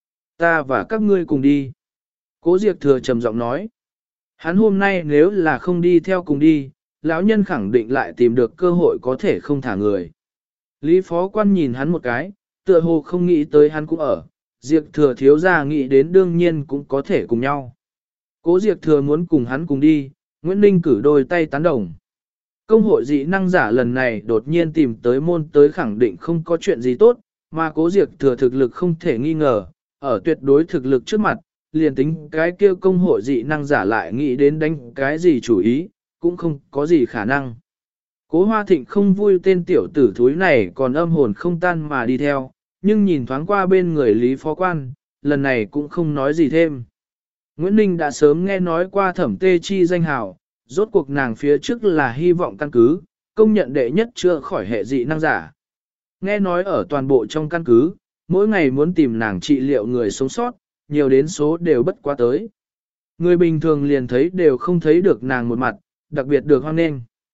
Ta và các ngươi cùng đi. Cố Diệp Thừa trầm giọng nói. Hắn hôm nay nếu là không đi theo cùng đi, lão nhân khẳng định lại tìm được cơ hội có thể không thả người. Lý Phó Quan nhìn hắn một cái, tựa hồ không nghĩ tới hắn cũng ở, Diệp Thừa thiếu gia nghĩ đến đương nhiên cũng có thể cùng nhau. Cố Diệp Thừa muốn cùng hắn cùng đi, Nguyễn Ninh cử đôi tay tán đồng. Công hội dị năng giả lần này đột nhiên tìm tới môn tới khẳng định không có chuyện gì tốt, mà Cố Diệp Thừa thực lực không thể nghi ngờ, ở tuyệt đối thực lực trước mặt, liền tính cái kia công hội dị năng giả lại nghĩ đến đánh cái gì chủ ý, cũng không có gì khả năng. Cố Hoa Thịnh không vui tên tiểu tử thúi này còn âm hồn không tan mà đi theo, nhưng nhìn thoáng qua bên người Lý Phó Quan, lần này cũng không nói gì thêm. Nguyễn Ninh đã sớm nghe nói qua Thẩm Tê Chi danh hào, rốt cuộc nàng phía trước là hy vọng căn cứ, công nhận đệ nhất chưa khỏi hệ dị năng giả. Nghe nói ở toàn bộ trong căn cứ, mỗi ngày muốn tìm nàng trị liệu người sống sót, nhiều đến số đều bất quá tới. Người bình thường liền thấy đều không thấy được nàng một mặt, đặc biệt được hoan nghênh.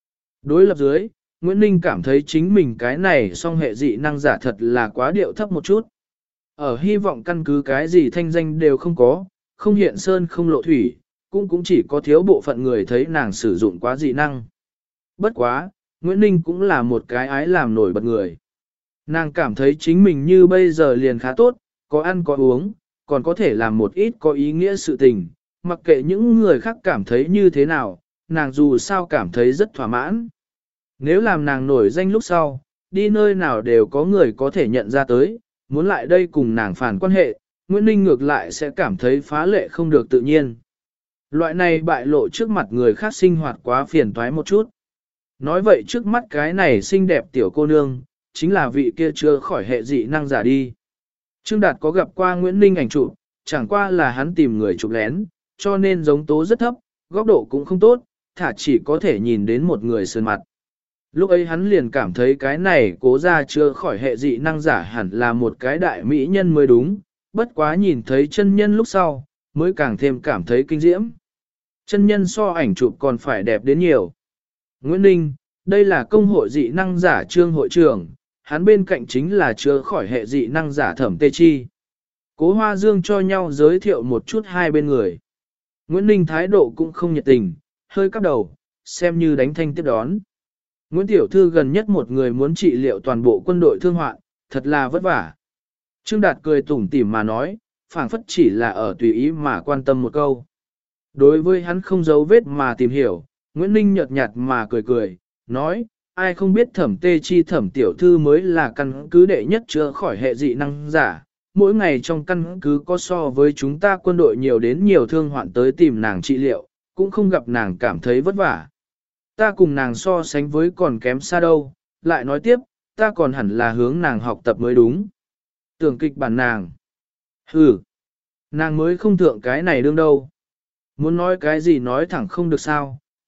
Đối lập dưới, Nguyễn Ninh cảm thấy chính mình cái này song hệ dị năng giả thật là quá điệu thấp một chút. Ở hy vọng căn cứ cái gì thanh danh đều không có, không hiện sơn không lộ thủy, cũng chỉ có thiếu bộ phận người thấy nàng sử dụng quá dị năng. Bất quá, Nguyễn Ninh cũng là một cái ái làm nổi bật người. Nàng cảm thấy chính mình như bây giờ liền khá tốt, có ăn có uống, còn có thể làm một ít có ý nghĩa sự tình, mặc kệ những người khác cảm thấy như thế nào, nàng dù sao cảm thấy rất thỏa mãn. Nếu làm nàng nổi danh lúc sau, đi nơi nào đều có người có thể nhận ra tới, muốn lại đây cùng nàng phản quan hệ, Nguyễn Ninh ngược lại sẽ cảm thấy phá lệ không được tự nhiên. Loại này bại lộ trước mặt người khác sinh hoạt quá phiền toái một chút. Nói vậy trước mắt cái này xinh đẹp tiểu cô nương, chính là vị kia chưa khỏi hệ dị năng giả đi. Trương Đạt có gặp qua Nguyễn Ninh ảnh chụp, chẳng qua là hắn tìm người chụp lén, cho nên giống tố rất thấp, góc độ cũng không tốt, thả chỉ có thể nhìn đến một người sơn mặt. Lúc ấy hắn liền cảm thấy cái này cố ra chưa khỏi hệ dị năng giả hẳn là một cái đại mỹ nhân mới đúng, bất quá nhìn thấy chân nhân lúc sau, mới càng thêm cảm thấy kinh diễm. Chân nhân so ảnh chụp còn phải đẹp đến nhiều. Nguyễn Ninh, đây là công hội dị năng giả Trương hội trưởng, hắn bên cạnh chính là chưa khỏi hệ dị năng giả Thẩm Tê Chi. Cố Hoa Dương cho nhau giới thiệu một chút hai bên người. Nguyễn Ninh thái độ cũng không nhiệt tình, hơi cắp đầu, xem như đánh thanh tiếp đón. Nguyễn Tiểu Thư gần nhất một người muốn trị liệu toàn bộ quân đội thương hoạn, thật là vất vả. Trương Đạt cười tủm tỉm mà nói, phảng phất chỉ là ở tùy ý mà quan tâm một câu. Đối với hắn không giấu vết mà tìm hiểu, Nguyễn Ninh nhợt nhạt mà cười cười, nói, ai không biết Thẩm Tê Chi Thẩm Tiểu Thư mới là căn cứ đệ nhất chữa khỏi hệ dị năng giả. Mỗi ngày trong căn cứ có so với chúng ta quân đội nhiều đến nhiều thương hoạn tới tìm nàng trị liệu, cũng không gặp nàng cảm thấy vất vả. Ta cùng nàng so sánh với còn kém xa đâu, lại nói tiếp, ta còn hẳn là hướng nàng học tập mới đúng. Tưởng kịch bản nàng. Nàng mới không thượng cái này đương đâu. Muốn nói cái gì nói thẳng không được sao,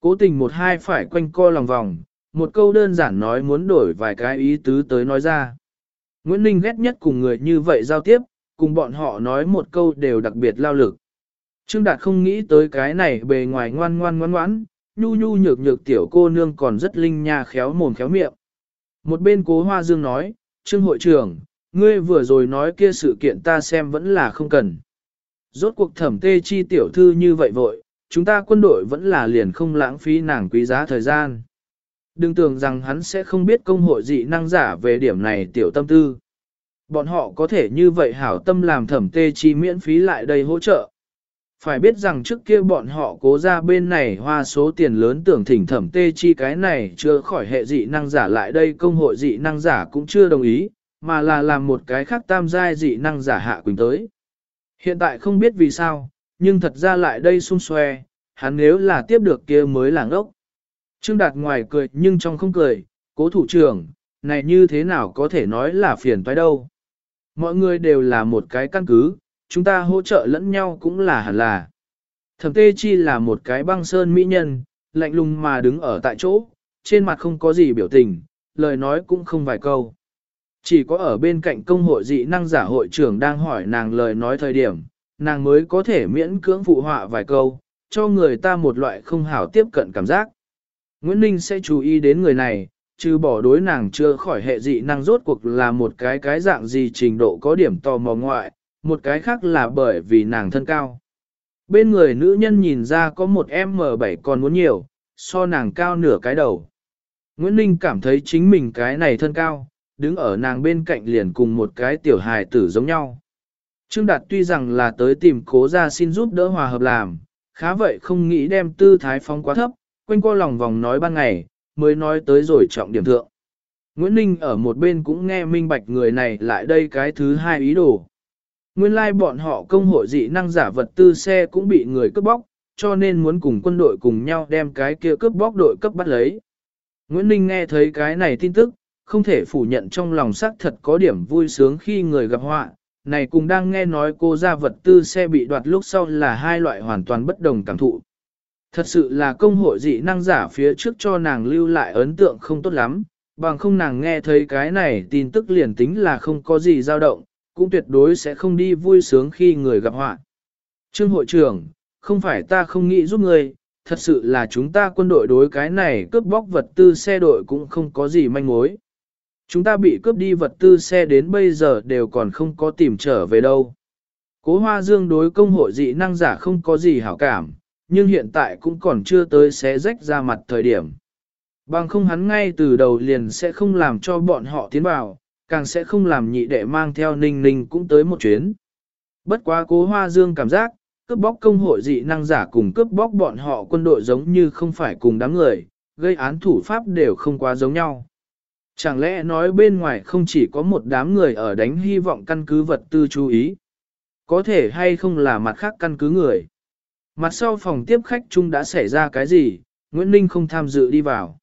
cố tình một hai phải quanh co lòng vòng, một câu đơn giản nói muốn đổi vài cái ý tứ tới nói ra. Nguyễn Ninh ghét nhất cùng người như vậy giao tiếp, cùng bọn họ nói một câu đều đặc biệt lao lực. Trương Đạt không nghĩ tới cái này bề ngoài ngoan ngoãn, nhu nhu nhược nhược tiểu cô nương còn rất linh nha khéo mồm khéo miệng. Một bên Cố Hoa Dương nói, Trương hội trưởng, ngươi vừa rồi nói kia sự kiện ta xem vẫn là không cần. Rốt cuộc Thẩm Tê Chi tiểu thư như vậy vội, chúng ta quân đội vẫn là liền không lãng phí nàng quý giá thời gian. Đừng tưởng rằng hắn sẽ không biết công hội dị năng giả về điểm này tiểu tâm tư. Bọn họ có thể như vậy hảo tâm làm Thẩm Tê Chi miễn phí lại đây hỗ trợ. Phải biết rằng trước kia bọn họ cố ra bên này hoa số tiền lớn tưởng thỉnh Thẩm Tê Chi cái này chưa khỏi hệ dị năng giả lại đây công hội dị năng giả cũng chưa đồng ý, mà là làm một cái khác tam giai dị năng giả hạ quỳnh tới. Hiện tại không biết vì sao, nhưng thật ra lại đây xung xoe, hắn nếu là tiếp được kia mới là ngốc. Trương Đạt ngoài cười nhưng trong không cười, Cố thủ trưởng, này như thế nào có thể nói là phiền toái đâu. Mọi người đều là một cái căn cứ, chúng ta hỗ trợ lẫn nhau cũng là hẳn là. Thẩm Tê Chi là một cái băng sơn mỹ nhân, lạnh lùng mà đứng ở tại chỗ, trên mặt không có gì biểu tình, lời nói cũng không vài câu. Chỉ có ở bên cạnh công hội dị năng giả hội trưởng đang hỏi nàng lời nói thời điểm, nàng mới có thể miễn cưỡng phụ họa vài câu, cho người ta một loại không hảo tiếp cận cảm giác. Nguyễn Ninh sẽ chú ý đến người này, trừ bỏ đối nàng chưa khỏi hệ dị năng rốt cuộc là một cái dạng gì trình độ có điểm tò mò ngoại, một cái khác là bởi vì nàng thân cao. Bên người nữ nhân nhìn ra có một M7 còn muốn nhiều, so nàng cao nửa cái đầu. Nguyễn Ninh cảm thấy chính mình cái này thân cao, đứng ở nàng bên cạnh liền cùng một cái tiểu hài tử giống nhau. Trương Đạt tuy rằng là tới tìm Cố ra xin giúp đỡ hòa hợp làm, khá vậy không nghĩ đem tư thái phóng quá thấp, quanh co lòng vòng nói ban ngày, mới nói tới rồi trọng điểm thượng. Nguyễn Ninh ở một bên cũng nghe minh bạch người này lại đây cái thứ hai ý đồ. Nguyên lai bọn họ công hội dị năng giả vật tư xe cũng bị người cướp bóc, cho nên muốn cùng quân đội cùng nhau đem cái kia cướp bóc đội cấp bắt lấy. Nguyễn Ninh nghe thấy cái này tin tức, không thể phủ nhận trong lòng xác thật có điểm vui sướng khi người gặp họa, này cùng đang nghe nói cô ra vật tư xe bị đoạt lúc sau là hai loại hoàn toàn bất đồng cảm thụ. Thật sự là công hội dị năng giả phía trước cho nàng lưu lại ấn tượng không tốt lắm, bằng không nàng nghe thấy cái này tin tức liền tính là không có gì dao động, cũng tuyệt đối sẽ không đi vui sướng khi người gặp họa. Trương hội trưởng, không phải ta không nghĩ giúp người, thật sự là chúng ta quân đội đối cái này cướp bóc vật tư xe đội cũng không có gì manh mối. Chúng ta bị cướp đi vật tư xe đến bây giờ đều còn không có tìm trở về đâu. Cố Hoa Dương đối công hội dị năng giả không có gì hảo cảm, nhưng hiện tại cũng còn chưa tới xé rách ra mặt thời điểm. Bằng không hắn ngay từ đầu liền sẽ không làm cho bọn họ tiến vào, càng sẽ không làm nhị đệ mang theo Ninh Ninh cũng tới một chuyến. Bất quá Cố Hoa Dương cảm giác, cướp bóc công hội dị năng giả cùng cướp bóc bọn họ quân đội giống như không phải cùng đám người, gây án thủ pháp đều không quá giống nhau. Chẳng lẽ nói bên ngoài không chỉ có một đám người ở đánh hy vọng căn cứ vật tư chú ý, có thể hay không là mặt khác căn cứ người. Mặt sau phòng tiếp khách chung đã xảy ra cái gì, Nguyễn Ninh không tham dự đi vào.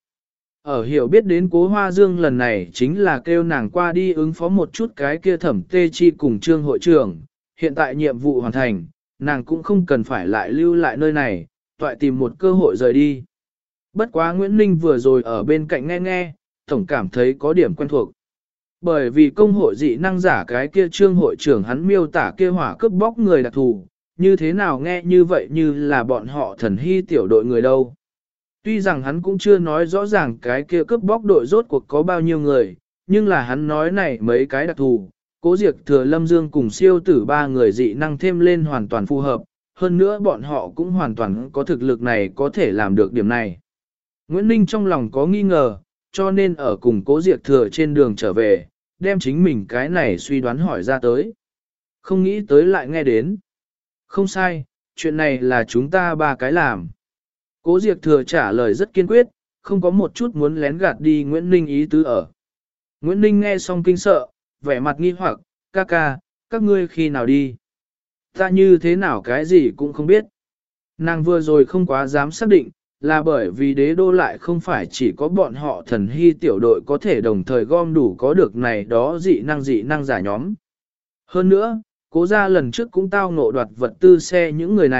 Ở hiểu biết đến Cố Hoa Dương lần này chính là kêu nàng qua đi ứng phó một chút cái kia Thẩm Tê Chi cùng Trương hội trưởng, hiện tại nhiệm vụ hoàn thành, nàng cũng không cần phải lại lưu lại nơi này, toại tìm một cơ hội rời đi. Bất quá Nguyễn Ninh vừa rồi ở bên cạnh nghe, tổng cảm thấy có điểm quen thuộc. Bởi vì công hội dị năng giả cái kia Trương hội trưởng hắn miêu tả kia hỏa cướp bóc người đặc thù, như thế nào nghe như vậy như là bọn họ thần hy tiểu đội người đâu. Tuy rằng hắn cũng chưa nói rõ ràng cái kia cướp bóc đội rốt cuộc có bao nhiêu người, nhưng là hắn nói này mấy cái đặc thù, Cố Diệc Thừa Lâm Dương cùng siêu tử ba người dị năng thêm lên hoàn toàn phù hợp, hơn nữa bọn họ cũng hoàn toàn có thực lực này có thể làm được điểm này. Nguyễn Ninh trong lòng có nghi ngờ, cho nên ở cùng Cố Diệc Thừa trên đường trở về, đem chính mình cái này suy đoán hỏi ra tới. Không nghĩ tới lại nghe đến. Không sai, chuyện này là chúng ta ba cái làm. Cố Diệc Thừa trả lời rất kiên quyết, không có một chút muốn lén gạt đi Nguyễn Ninh ý tứ ở. Nguyễn Ninh nghe xong kinh sợ, vẻ mặt nghi hoặc, ca ca, các ngươi khi nào đi? Ta như thế nào cái gì cũng không biết. Nàng vừa rồi không quá dám xác định, là bởi vì đế đô lại không phải chỉ có bọn họ thần hy tiểu đội có thể đồng thời gom đủ có được này đó dị năng giả nhóm. Hơn nữa, Cố gia lần trước cũng tao ngộ đoạt vật tư xe những người này,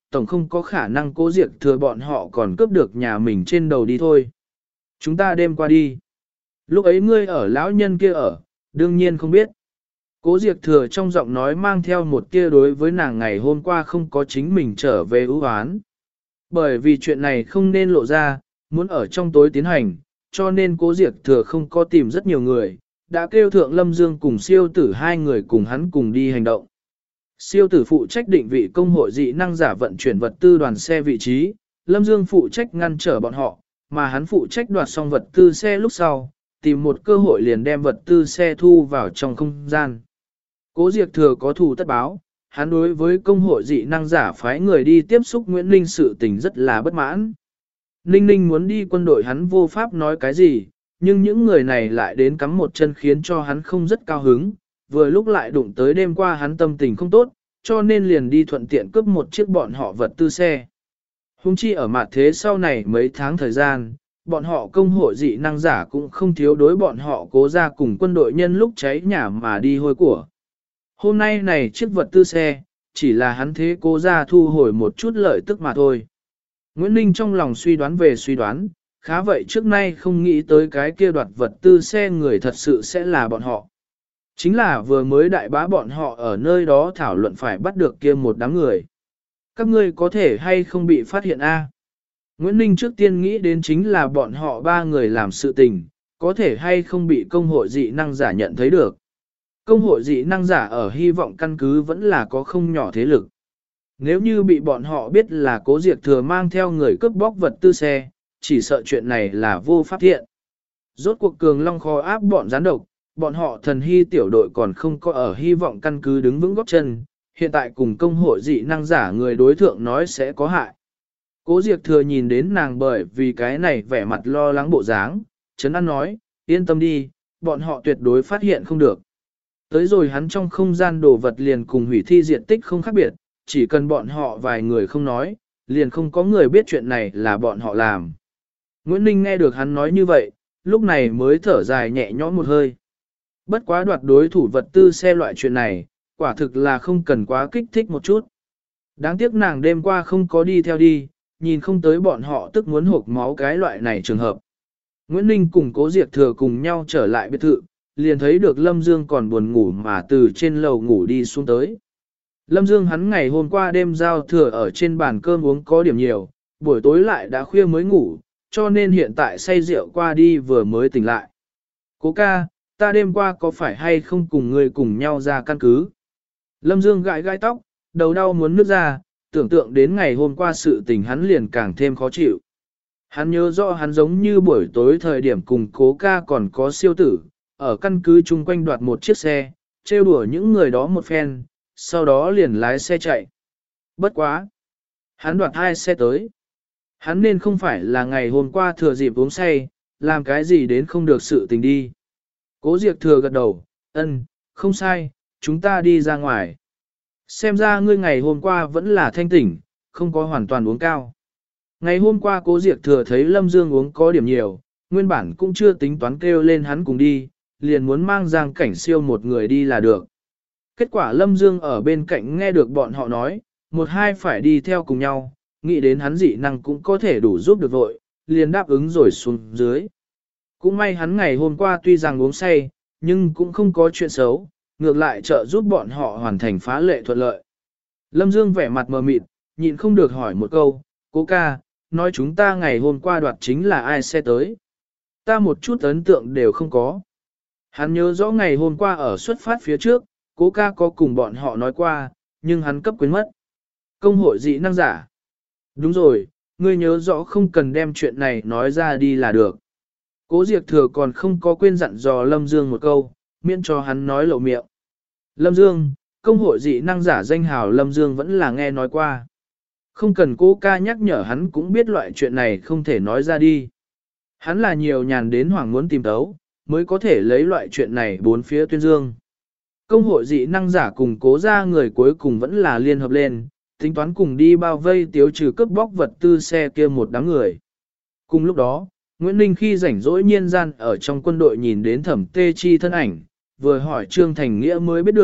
tổng không có khả năng Cố Diệp Thừa bọn họ còn cướp được nhà mình trên đầu đi thôi. Chúng ta đêm qua đi. Lúc ấy ngươi ở lão nhân kia ở, đương nhiên không biết. Cố Diệp Thừa trong giọng nói mang theo một tia đối với nàng ngày hôm qua không có chính mình trở về ưu oán. Bởi vì chuyện này không nên lộ ra, muốn ở trong tối tiến hành, cho nên Cố Diệp Thừa không có tìm rất nhiều người, đã kêu thượng Lâm Dương cùng siêu tử hai người cùng hắn cùng đi hành động. Siêu tử phụ trách định vị công hội dị năng giả vận chuyển vật tư đoàn xe vị trí, Lâm Dương phụ trách ngăn trở bọn họ, mà hắn phụ trách đoạt xong vật tư xe lúc sau, tìm một cơ hội liền đem vật tư xe thu vào trong không gian. Cố Diệp Thừa có thù tất báo, hắn đối với công hội dị năng giả phái người đi tiếp xúc Nguyễn Ninh sự tình rất là bất mãn. Ninh Ninh muốn đi quân đội hắn vô pháp nói cái gì, nhưng những người này lại đến cắm một chân khiến cho hắn không rất cao hứng, vừa lúc lại đụng tới đêm qua hắn tâm tình không tốt, cho nên liền đi thuận tiện cướp một chiếc bọn họ vật tư xe. Hùng chi ở mặt thế sau này mấy tháng thời gian, bọn họ công hội dị năng giả cũng không thiếu đối bọn họ Cố ra cùng quân đội nhân lúc cháy nhà mà đi hôi của. Hôm nay này chiếc vật tư xe, chỉ là hắn thế Cố ra thu hồi một chút lợi tức mà thôi. Nguyễn Ninh trong lòng suy đoán về suy đoán, khá vậy trước nay không nghĩ tới cái kia đoạt vật tư xe người thật sự sẽ là bọn họ. Chính là vừa mới đại bá bọn họ ở nơi đó thảo luận phải bắt được kia một đám người. Các ngươi có thể hay không bị phát hiện a? Nguyễn Ninh trước tiên nghĩ đến chính là bọn họ ba người làm sự tình, có thể hay không bị công hội dị năng giả nhận thấy được. Công hội dị năng giả ở hy vọng căn cứ vẫn là có không nhỏ thế lực. Nếu như bị bọn họ biết là Cố Diệp Thừa mang theo người cướp bóc vật tư xe, chỉ sợ chuyện này là vô pháp thiện. Rốt cuộc Cường Long khó áp bọn gián độc, bọn họ thần hy tiểu đội còn không có ở hy vọng căn cứ đứng vững góp chân, hiện tại cùng công hội dị năng giả người đối thượng nói sẽ có hại. Cố Diệp Thừa nhìn đến nàng bởi vì cái này vẻ mặt lo lắng bộ dáng, Trấn An nói, yên tâm đi, bọn họ tuyệt đối phát hiện không được. Tới rồi hắn trong không gian đồ vật liền cùng hủy thi diện tích không khác biệt, chỉ cần bọn họ vài người không nói, liền không có người biết chuyện này là bọn họ làm. Nguyễn Ninh nghe được hắn nói như vậy, lúc này mới thở dài nhẹ nhõm một hơi. Bất quá đoạt đối thủ vật tư xe loại chuyện này, quả thực là không cần quá kích thích một chút. Đáng tiếc nàng đêm qua không có đi theo đi, nhìn không tới bọn họ tức muốn hộp máu cái loại này trường hợp. Nguyễn Ninh cùng Cố Diệp Thừa cùng nhau trở lại biệt thự, liền thấy được Lâm Dương còn buồn ngủ mà từ trên lầu ngủ đi xuống tới. Lâm Dương hắn ngày hôm qua đêm giao thừa ở trên bàn cơm uống có điểm nhiều, buổi tối lại đã khuya mới ngủ, cho nên hiện tại say rượu qua đi vừa mới tỉnh lại. Cố ca, ta đêm qua có phải hay không cùng người cùng nhau ra căn cứ? Lâm Dương gãi gai tóc, đầu đau muốn nứt ra, tưởng tượng đến ngày hôm qua sự tình hắn liền càng thêm khó chịu. Hắn nhớ rõ hắn giống như buổi tối thời điểm cùng Cố ca còn có siêu tử, ở căn cứ chung quanh đoạt một chiếc xe, trêu đùa những người đó một phen, sau đó liền lái xe chạy. Bất quá! Hắn đoạt 2 xe tới. Hắn nên không phải là ngày hôm qua thừa dịp uống say, làm cái gì đến không được sự tình đi. Cố Diệp Thừa gật đầu, ân, không sai, chúng ta đi ra ngoài. Xem ra ngươi ngày hôm qua vẫn là thanh tỉnh, không có hoàn toàn uống cao. Ngày hôm qua Cố Diệp Thừa thấy Lâm Dương uống có điểm nhiều, nguyên bản cũng chưa tính toán kêu lên hắn cùng đi, liền muốn mang Giang Cảnh Siêu một người đi là được. Kết quả Lâm Dương ở bên cạnh nghe được bọn họ nói, một hai phải đi theo cùng nhau, nghĩ đến hắn dị năng cũng có thể đủ giúp được vội, liền đáp ứng rồi xuống dưới. Cũng may hắn ngày hôm qua tuy rằng uống say, nhưng cũng không có chuyện xấu, ngược lại trợ giúp bọn họ hoàn thành phá lệ thuận lợi. Lâm Dương vẻ mặt mờ mịt, nhịn không được hỏi một câu, Cố ca, nói chúng ta ngày hôm qua đoạt chính là ai xe tới. Ta một chút ấn tượng đều không có. Hắn nhớ rõ ngày hôm qua ở xuất phát phía trước, Cố ca có cùng bọn họ nói qua, nhưng hắn cấp quên mất. Công hội dị năng giả. Đúng rồi, ngươi nhớ rõ không cần đem chuyện này nói ra đi là được. Cố Diệp Thừa còn không có quên dặn dò Lâm Dương một câu, miễn cho hắn nói lộ miệng. Lâm Dương, công hội dị năng giả danh hào Lâm Dương vẫn là nghe nói qua. Không cần Cố ca nhắc nhở hắn cũng biết loại chuyện này không thể nói ra đi. Hắn là nhiều nhàn đến hoảng muốn tìm tấu, mới có thể lấy loại chuyện này bốn phía tuyên dương. Công hội dị năng giả cùng Cố ra người cuối cùng vẫn là liên hợp lên, tính toán cùng đi bao vây tiêu trừ cướp bóc vật tư xe kia một đám người. Cùng lúc đó, Nguyễn Ninh khi rảnh rỗi nhiên gian ở trong quân đội nhìn đến Thẩm Tê Chi thân ảnh, vừa hỏi Trương Thành Nghĩa mới biết được,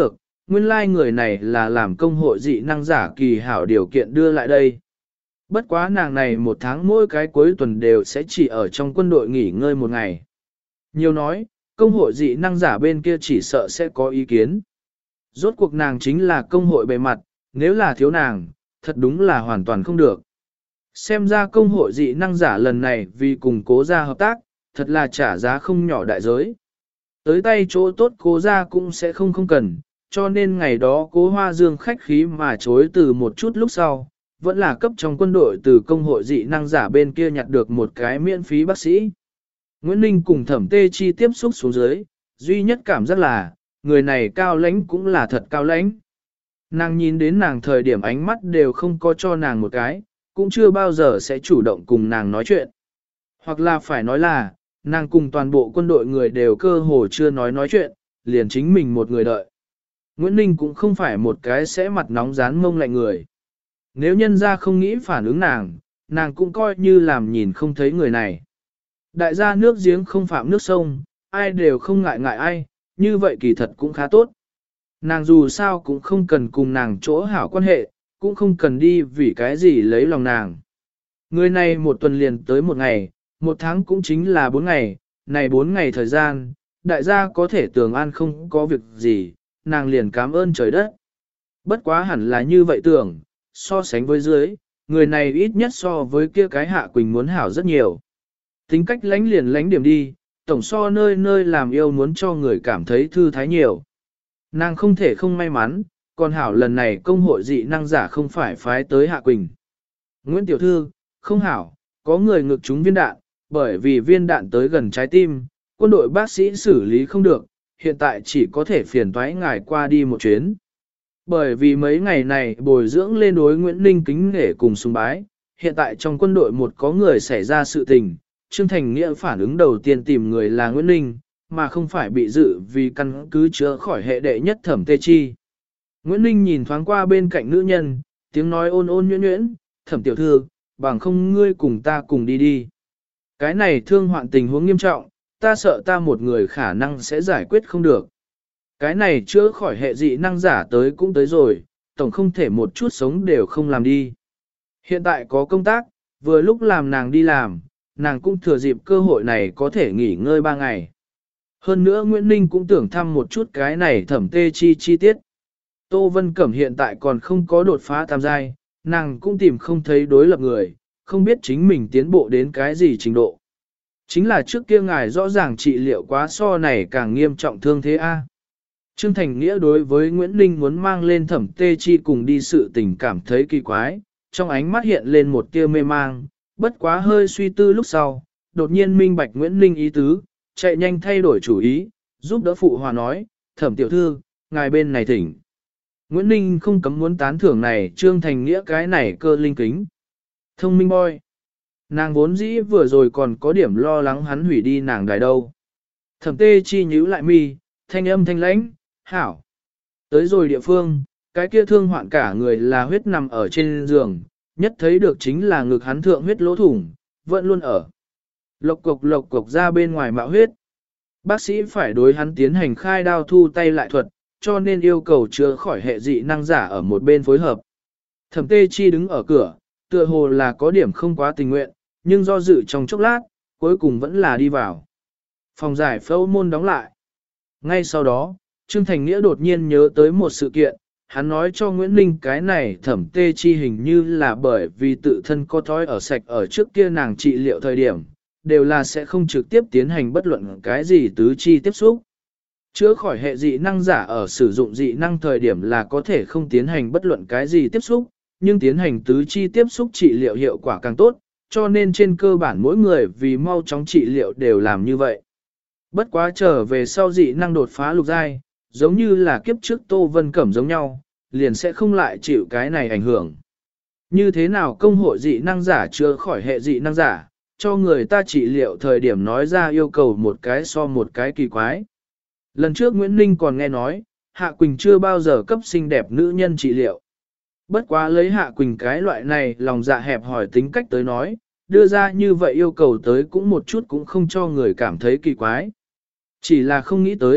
nguyên lai người này là làm công hội dị năng giả kỳ hảo điều kiện đưa lại đây. Bất quá nàng này một tháng mỗi cái cuối tuần đều sẽ chỉ ở trong quân đội nghỉ ngơi một ngày. Nhiều nói, công hội dị năng giả bên kia chỉ sợ sẽ có ý kiến. Rốt cuộc nàng chính là công hội bề mặt, nếu là thiếu nàng, thật đúng là hoàn toàn không được. Xem ra công hội dị năng giả lần này vì cùng cố gia hợp tác, thật là trả giá không nhỏ đại giới. Tới tay chỗ tốt cố gia cũng sẽ không cần, cho nên ngày đó cố hoa dương khách khí mà chối từ một chút lúc sau, vẫn là cấp trong quân đội từ công hội dị năng giả bên kia nhặt được một cái miễn phí bác sĩ. Nguyễn Ninh cùng Thẩm Tê Chi tiếp xúc xuống dưới, duy nhất cảm giác là, người này cao lãnh cũng là thật cao lãnh. Nàng nhìn đến nàng thời điểm ánh mắt đều không có cho nàng một cái, cũng chưa bao giờ sẽ chủ động cùng nàng nói chuyện. Hoặc là phải nói là, nàng cùng toàn bộ quân đội người đều cơ hồ chưa nói chuyện, liền chính mình một người đợi. Nguyễn Ninh cũng không phải một cái sẽ mặt nóng rán mông lạnh người. Nếu nhân ra không nghĩ phản ứng nàng cũng coi như làm nhìn không thấy người này. Đại gia nước giếng không phạm nước sông, ai đều không ngại ai, như vậy kỳ thật cũng khá tốt. Nàng dù sao cũng không cần cùng nàng chỗ hảo quan hệ, cũng không cần đi vì cái gì lấy lòng nàng. Người này một tuần liền tới một ngày, một tháng cũng chính là 4 ngày, này 4 ngày thời gian, đại gia có thể tưởng an không có việc gì, nàng liền cảm ơn trời đất. Bất quá hẳn là như vậy tưởng, so sánh với dưới, người này ít nhất so với kia cái Hạ Quỳnh muốn hảo rất nhiều. Tính cách lánh liền lánh điểm đi, tổng so nơi nơi làm yêu muốn cho người cảm thấy thư thái nhiều. Nàng không thể không may mắn, còn hảo lần này công hội dị năng giả không phải phái tới Hạ Quỳnh. Nguyễn Tiểu Thư, không hảo, có người ngực trúng viên đạn, bởi vì viên đạn tới gần trái tim, quân đội bác sĩ xử lý không được, hiện tại chỉ có thể phiền toái ngài qua đi một chuyến. Bởi vì mấy ngày này bồi dưỡng lên đối Nguyễn Ninh kính nể cùng sùng bái, hiện tại trong quân đội một có người xảy ra sự tình, Trương Thành Nghĩa phản ứng đầu tiên tìm người là Nguyễn Ninh, mà không phải bị dự vì căn cứ chữa khỏi hệ đệ nhất Thẩm Tê Chi. Nguyễn Ninh nhìn thoáng qua bên cạnh nữ nhân, tiếng nói ôn ôn nhuyễn nhuyễn, Thẩm tiểu thư, bằng không ngươi cùng ta cùng đi đi. Cái này thương hoạn tình huống nghiêm trọng, ta sợ ta một người khả năng sẽ giải quyết không được. Cái này chữa khỏi hệ dị năng giả tới cũng tới rồi, tổng không thể một chút sống đều không làm đi. Hiện tại có công tác, vừa lúc làm nàng đi làm, nàng cũng thừa dịp cơ hội này có thể nghỉ ngơi 3 ngày. Hơn nữa Nguyễn Ninh cũng tưởng thăm một chút cái này Thẩm Tê Chi chi tiết. Tô Vân Cẩm hiện tại còn không có đột phá tam giai, nàng cũng tìm không thấy đối lập người, không biết chính mình tiến bộ đến cái gì trình độ. Chính là trước kia ngài rõ ràng trị liệu quá so này càng nghiêm trọng thương thế A. Trương Thành Nghĩa đối với Nguyễn Ninh muốn mang lên Thẩm Tê Chi cùng đi sự tình cảm thấy kỳ quái, trong ánh mắt hiện lên một tia mê mang, bất quá hơi suy tư lúc sau, đột nhiên minh bạch Nguyễn Ninh ý tứ, chạy nhanh thay đổi chủ ý, giúp đỡ phụ hòa nói, Thẩm tiểu thư, ngài bên này thỉnh. Nguyễn Ninh không cấm muốn tán thưởng này Trương Thành Nghĩa cái này cơ linh kính. Thông minh boy. Nàng vốn dĩ vừa rồi còn có điểm lo lắng hắn hủy đi nàng đài đâu. Thẩm Tê Chi nhíu lại mi, thanh âm thanh lãnh, hảo. Tới rồi địa phương, cái kia thương hoạn cả người là huyết nằm ở trên giường, nhất thấy được chính là ngực hắn thượng huyết lỗ thủng, vẫn luôn ở. Lộc cục ra bên ngoài mạo huyết. Bác sĩ phải đối hắn tiến hành khai đao thu tay lại thuật, cho nên yêu cầu chữa khỏi hệ dị năng giả ở một bên phối hợp. Thẩm Tê Chi đứng ở cửa, tựa hồ là có điểm không quá tình nguyện, nhưng do dự trong chốc lát, cuối cùng vẫn là đi vào. Phòng giải phẫu môn đóng lại. Ngay sau đó, Trương Thành Nghĩa đột nhiên nhớ tới một sự kiện, hắn nói cho Nguyễn Ninh cái này Thẩm Tê Chi hình như là bởi vì tự thân có thói ở sạch ở trước kia nàng trị liệu thời điểm, đều là sẽ không trực tiếp tiến hành bất luận cái gì tứ chi tiếp xúc. Chữa khỏi hệ dị năng giả ở sử dụng dị năng thời điểm là có thể không tiến hành bất luận cái gì tiếp xúc, nhưng tiến hành tứ chi tiếp xúc trị liệu hiệu quả càng tốt, cho nên trên cơ bản mỗi người vì mau chóng trị liệu đều làm như vậy. Bất quá trở về sau dị năng đột phá lục giai, giống như là kiếp trước Tô Vân Cẩm giống nhau, liền sẽ không lại chịu cái này ảnh hưởng. Như thế nào công hội dị năng giả chữa khỏi hệ dị năng giả, cho người ta trị liệu thời điểm nói ra yêu cầu một cái so một cái kỳ quái. Lần trước Nguyễn Ninh còn nghe nói, Hạ Quỳnh chưa bao giờ cấp xinh đẹp nữ nhân trị liệu. Bất quá lấy Hạ Quỳnh cái loại này lòng dạ hẹp hỏi tính cách tới nói, đưa ra như vậy yêu cầu tới cũng một chút cũng không cho người cảm thấy kỳ quái. Chỉ là không nghĩ tới,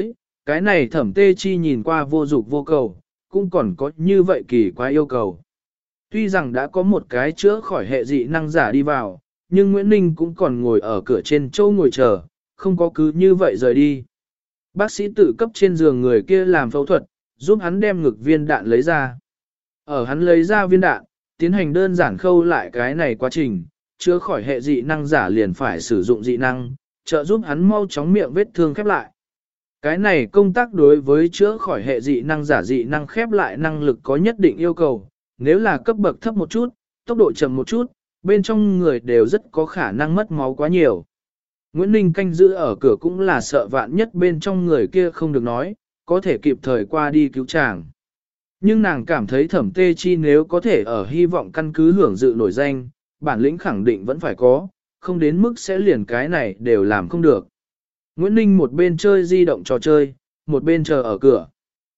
Cái này Thẩm Tê Chi nhìn qua vô dục vô cầu, cũng còn có như vậy kỳ quái yêu cầu. Tuy rằng đã có một cái chữa khỏi hệ dị năng giả đi vào, nhưng Nguyễn Ninh cũng còn ngồi ở cửa trên châu ngồi chờ, không có cứ như vậy rời đi. Bác sĩ tự cấp trên giường người kia làm phẫu thuật, giúp hắn đem ngực viên đạn lấy ra. Ở hắn lấy ra viên đạn, tiến hành đơn giản khâu lại cái này quá trình, chữa khỏi hệ dị năng giả liền phải sử dụng dị năng, trợ giúp hắn mau chóng miệng vết thương khép lại. Cái này công tác đối với chữa khỏi hệ dị năng giả dị năng khép lại năng lực có nhất định yêu cầu, nếu là cấp bậc thấp một chút, tốc độ chậm một chút, bên trong người đều rất có khả năng mất máu quá nhiều. Nguyễn Ninh canh giữ ở cửa cũng là sợ vạn nhất bên trong người kia không được nói, có thể kịp thời qua đi cứu chàng. Nhưng nàng cảm thấy Thẩm Tê Chi nếu có thể ở hy vọng căn cứ hưởng dự nổi danh, bản lĩnh khẳng định vẫn phải có, không đến mức sẽ liền cái này đều làm không được. Nguyễn Ninh một bên chơi di động trò chơi, một bên chờ ở cửa.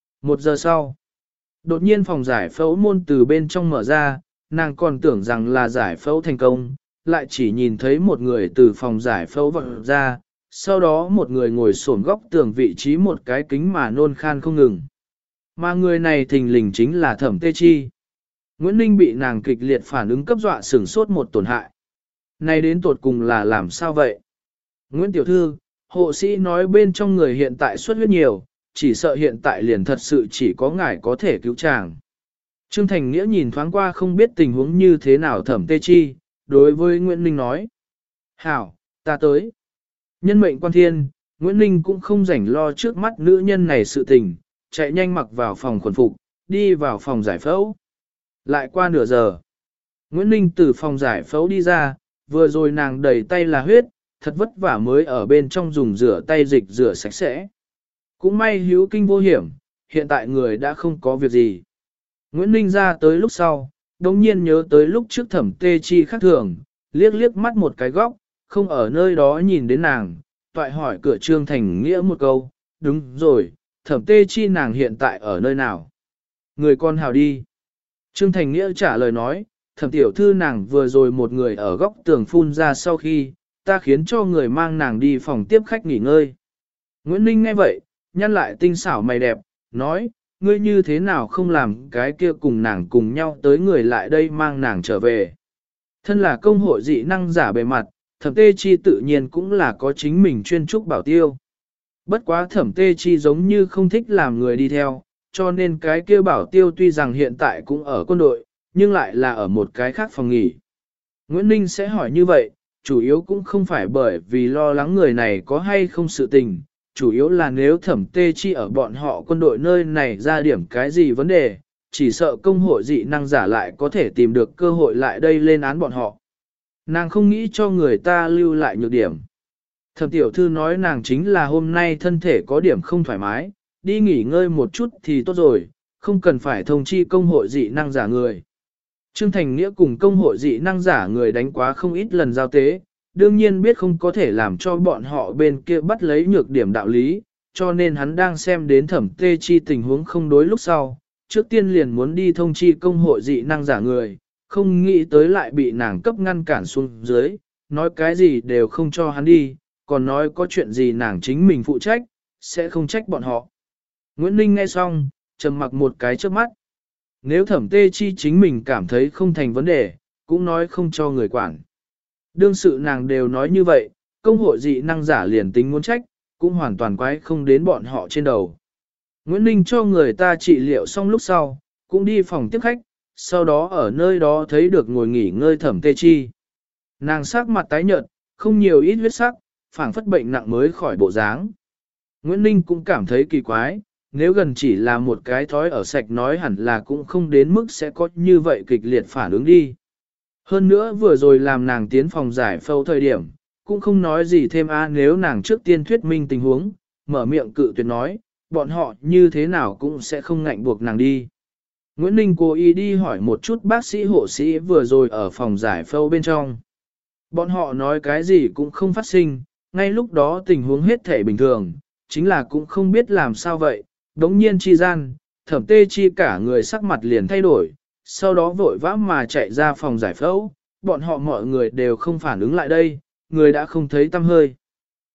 1 giờ sau, đột nhiên phòng giải phẫu môn từ bên trong mở ra, nàng còn tưởng rằng là giải phẫu thành công, lại chỉ nhìn thấy một người từ phòng giải phẫu vọt ra, sau đó một người ngồi xổm góc tường vị trí một cái kính mà nôn khan không ngừng. Mà người này thình lình chính là Thẩm Tê Chi. Nguyễn Ninh bị nàng kịch liệt phản ứng cấp dọa sửng sốt một tổn hại. Này đến tột cùng là làm sao vậy? Nguyễn Tiểu Thư, hộ sĩ nói bên trong người hiện tại xuất huyết nhiều, chỉ sợ hiện tại liền thật sự chỉ có ngài có thể cứu chàng. Trương Thành Nghĩa nhìn thoáng qua không biết tình huống như thế nào Thẩm Tê Chi, đối với Nguyễn Ninh nói. Hảo, ta tới. Nhân mệnh quan thiên, Nguyễn Ninh cũng không rảnh lo trước mắt nữ nhân này sự tình, chạy nhanh mặc vào phòng khuẩn phục, đi vào phòng giải phẫu. Lại qua nửa giờ, Nguyễn Ninh từ phòng giải phẫu đi ra, vừa rồi nàng đầy tay là huyết, thật vất vả mới ở bên trong dùng rửa tay dịch rửa sạch sẽ. Cũng may hữu kinh vô hiểm, hiện tại người đã không có việc gì. Nguyễn Ninh ra tới lúc sau, đồng nhiên nhớ tới lúc trước Thẩm Tê Chi khác thường, liếc liếc mắt một cái góc, không ở nơi đó nhìn đến nàng, toại hỏi cửa Trương Thành Nghĩa một câu, đúng rồi, Thẩm Tê Chi nàng hiện tại ở nơi nào? Người con hào đi. Trương Thành Nghĩa trả lời nói, Thẩm tiểu thư nàng vừa rồi một người ở góc tường phun ra sau khi, ta khiến cho người mang nàng đi phòng tiếp khách nghỉ ngơi. Nguyễn Ninh nghe vậy, nhăn lại tinh xảo mày đẹp, nói, ngươi như thế nào không làm cái kia cùng nàng cùng nhau tới người lại đây mang nàng trở về. Thân là công hội dị năng giả bề mặt, Thẩm Tê Chi tự nhiên cũng là có chính mình chuyên trúc bảo tiêu. Bất quá Thẩm Tê Chi giống như không thích làm người đi theo, cho nên cái kia bảo tiêu tuy rằng hiện tại cũng ở quân đội, nhưng lại là ở một cái khác phòng nghỉ. Nguyễn Ninh sẽ hỏi như vậy, chủ yếu cũng không phải bởi vì lo lắng người này có hay không sự tình, chủ yếu là nếu Thẩm Tê Chi ở bọn họ quân đội nơi này ra điểm cái gì vấn đề, chỉ sợ công hội dị năng giả lại có thể tìm được cơ hội lại đây lên án bọn họ. Nàng không nghĩ cho người ta lưu lại nhược điểm. Thẩm tiểu thư nói nàng chính là hôm nay thân thể có điểm không thoải mái, đi nghỉ ngơi một chút thì tốt rồi, không cần phải thông chi công hội dị năng giả người. Trương Thành Nghĩa cùng công hội dị năng giả người đánh quá không ít lần giao tế, đương nhiên biết không có thể làm cho bọn họ bên kia bắt lấy nhược điểm đạo lý, cho nên hắn đang xem đến Thẩm Tê Chi tình huống không đối lúc sau, trước tiên liền muốn đi thông chi công hội dị năng giả người, không nghĩ tới lại bị nàng cấp ngăn cản xuống dưới, nói cái gì đều không cho hắn đi, còn nói có chuyện gì nàng chính mình phụ trách, sẽ không trách bọn họ. Nguyễn Ninh nghe xong, trầm mặc một cái trước mắt. Nếu Thẩm Tê Chi chính mình cảm thấy không thành vấn đề, cũng nói không cho người quản. Đương sự nàng đều nói như vậy, công hội dị năng giả liền tính muốn trách, cũng hoàn toàn quái không đến bọn họ trên đầu. Nguyễn Ninh cho người ta trị liệu xong lúc sau, cũng đi phòng tiếp khách, sau đó ở nơi đó thấy được ngồi nghỉ ngơi Thẩm Tê Chi. Nàng sắc mặt tái nhợt, không nhiều ít huyết sắc, phảng phất bệnh nặng mới khỏi bộ dáng. Nguyễn Ninh cũng cảm thấy kỳ quái, nếu gần chỉ là một cái thói ở sạch nói hẳn là cũng không đến mức sẽ có như vậy kịch liệt phản ứng đi. Hơn nữa vừa rồi làm nàng tiến phòng giải phẫu thời điểm, cũng không nói gì thêm nếu nàng trước tiên thuyết minh tình huống, mở miệng cự tuyệt nói, bọn họ như thế nào cũng sẽ không ngạnh buộc nàng đi. Nguyễn Ninh cố ý đi hỏi một chút bác sĩ hộ sĩ vừa rồi ở phòng giải phẫu bên trong. Bọn họ nói cái gì cũng không phát sinh, ngay lúc đó tình huống hết thể bình thường, chính là cũng không biết làm sao vậy, đống nhiên chi gian, Thẩm Tê Chi cả người sắc mặt liền thay đổi, sau đó vội vã mà chạy ra phòng giải phẫu, bọn họ mọi người đều không phản ứng lại đây, người đã không thấy tăm hơi.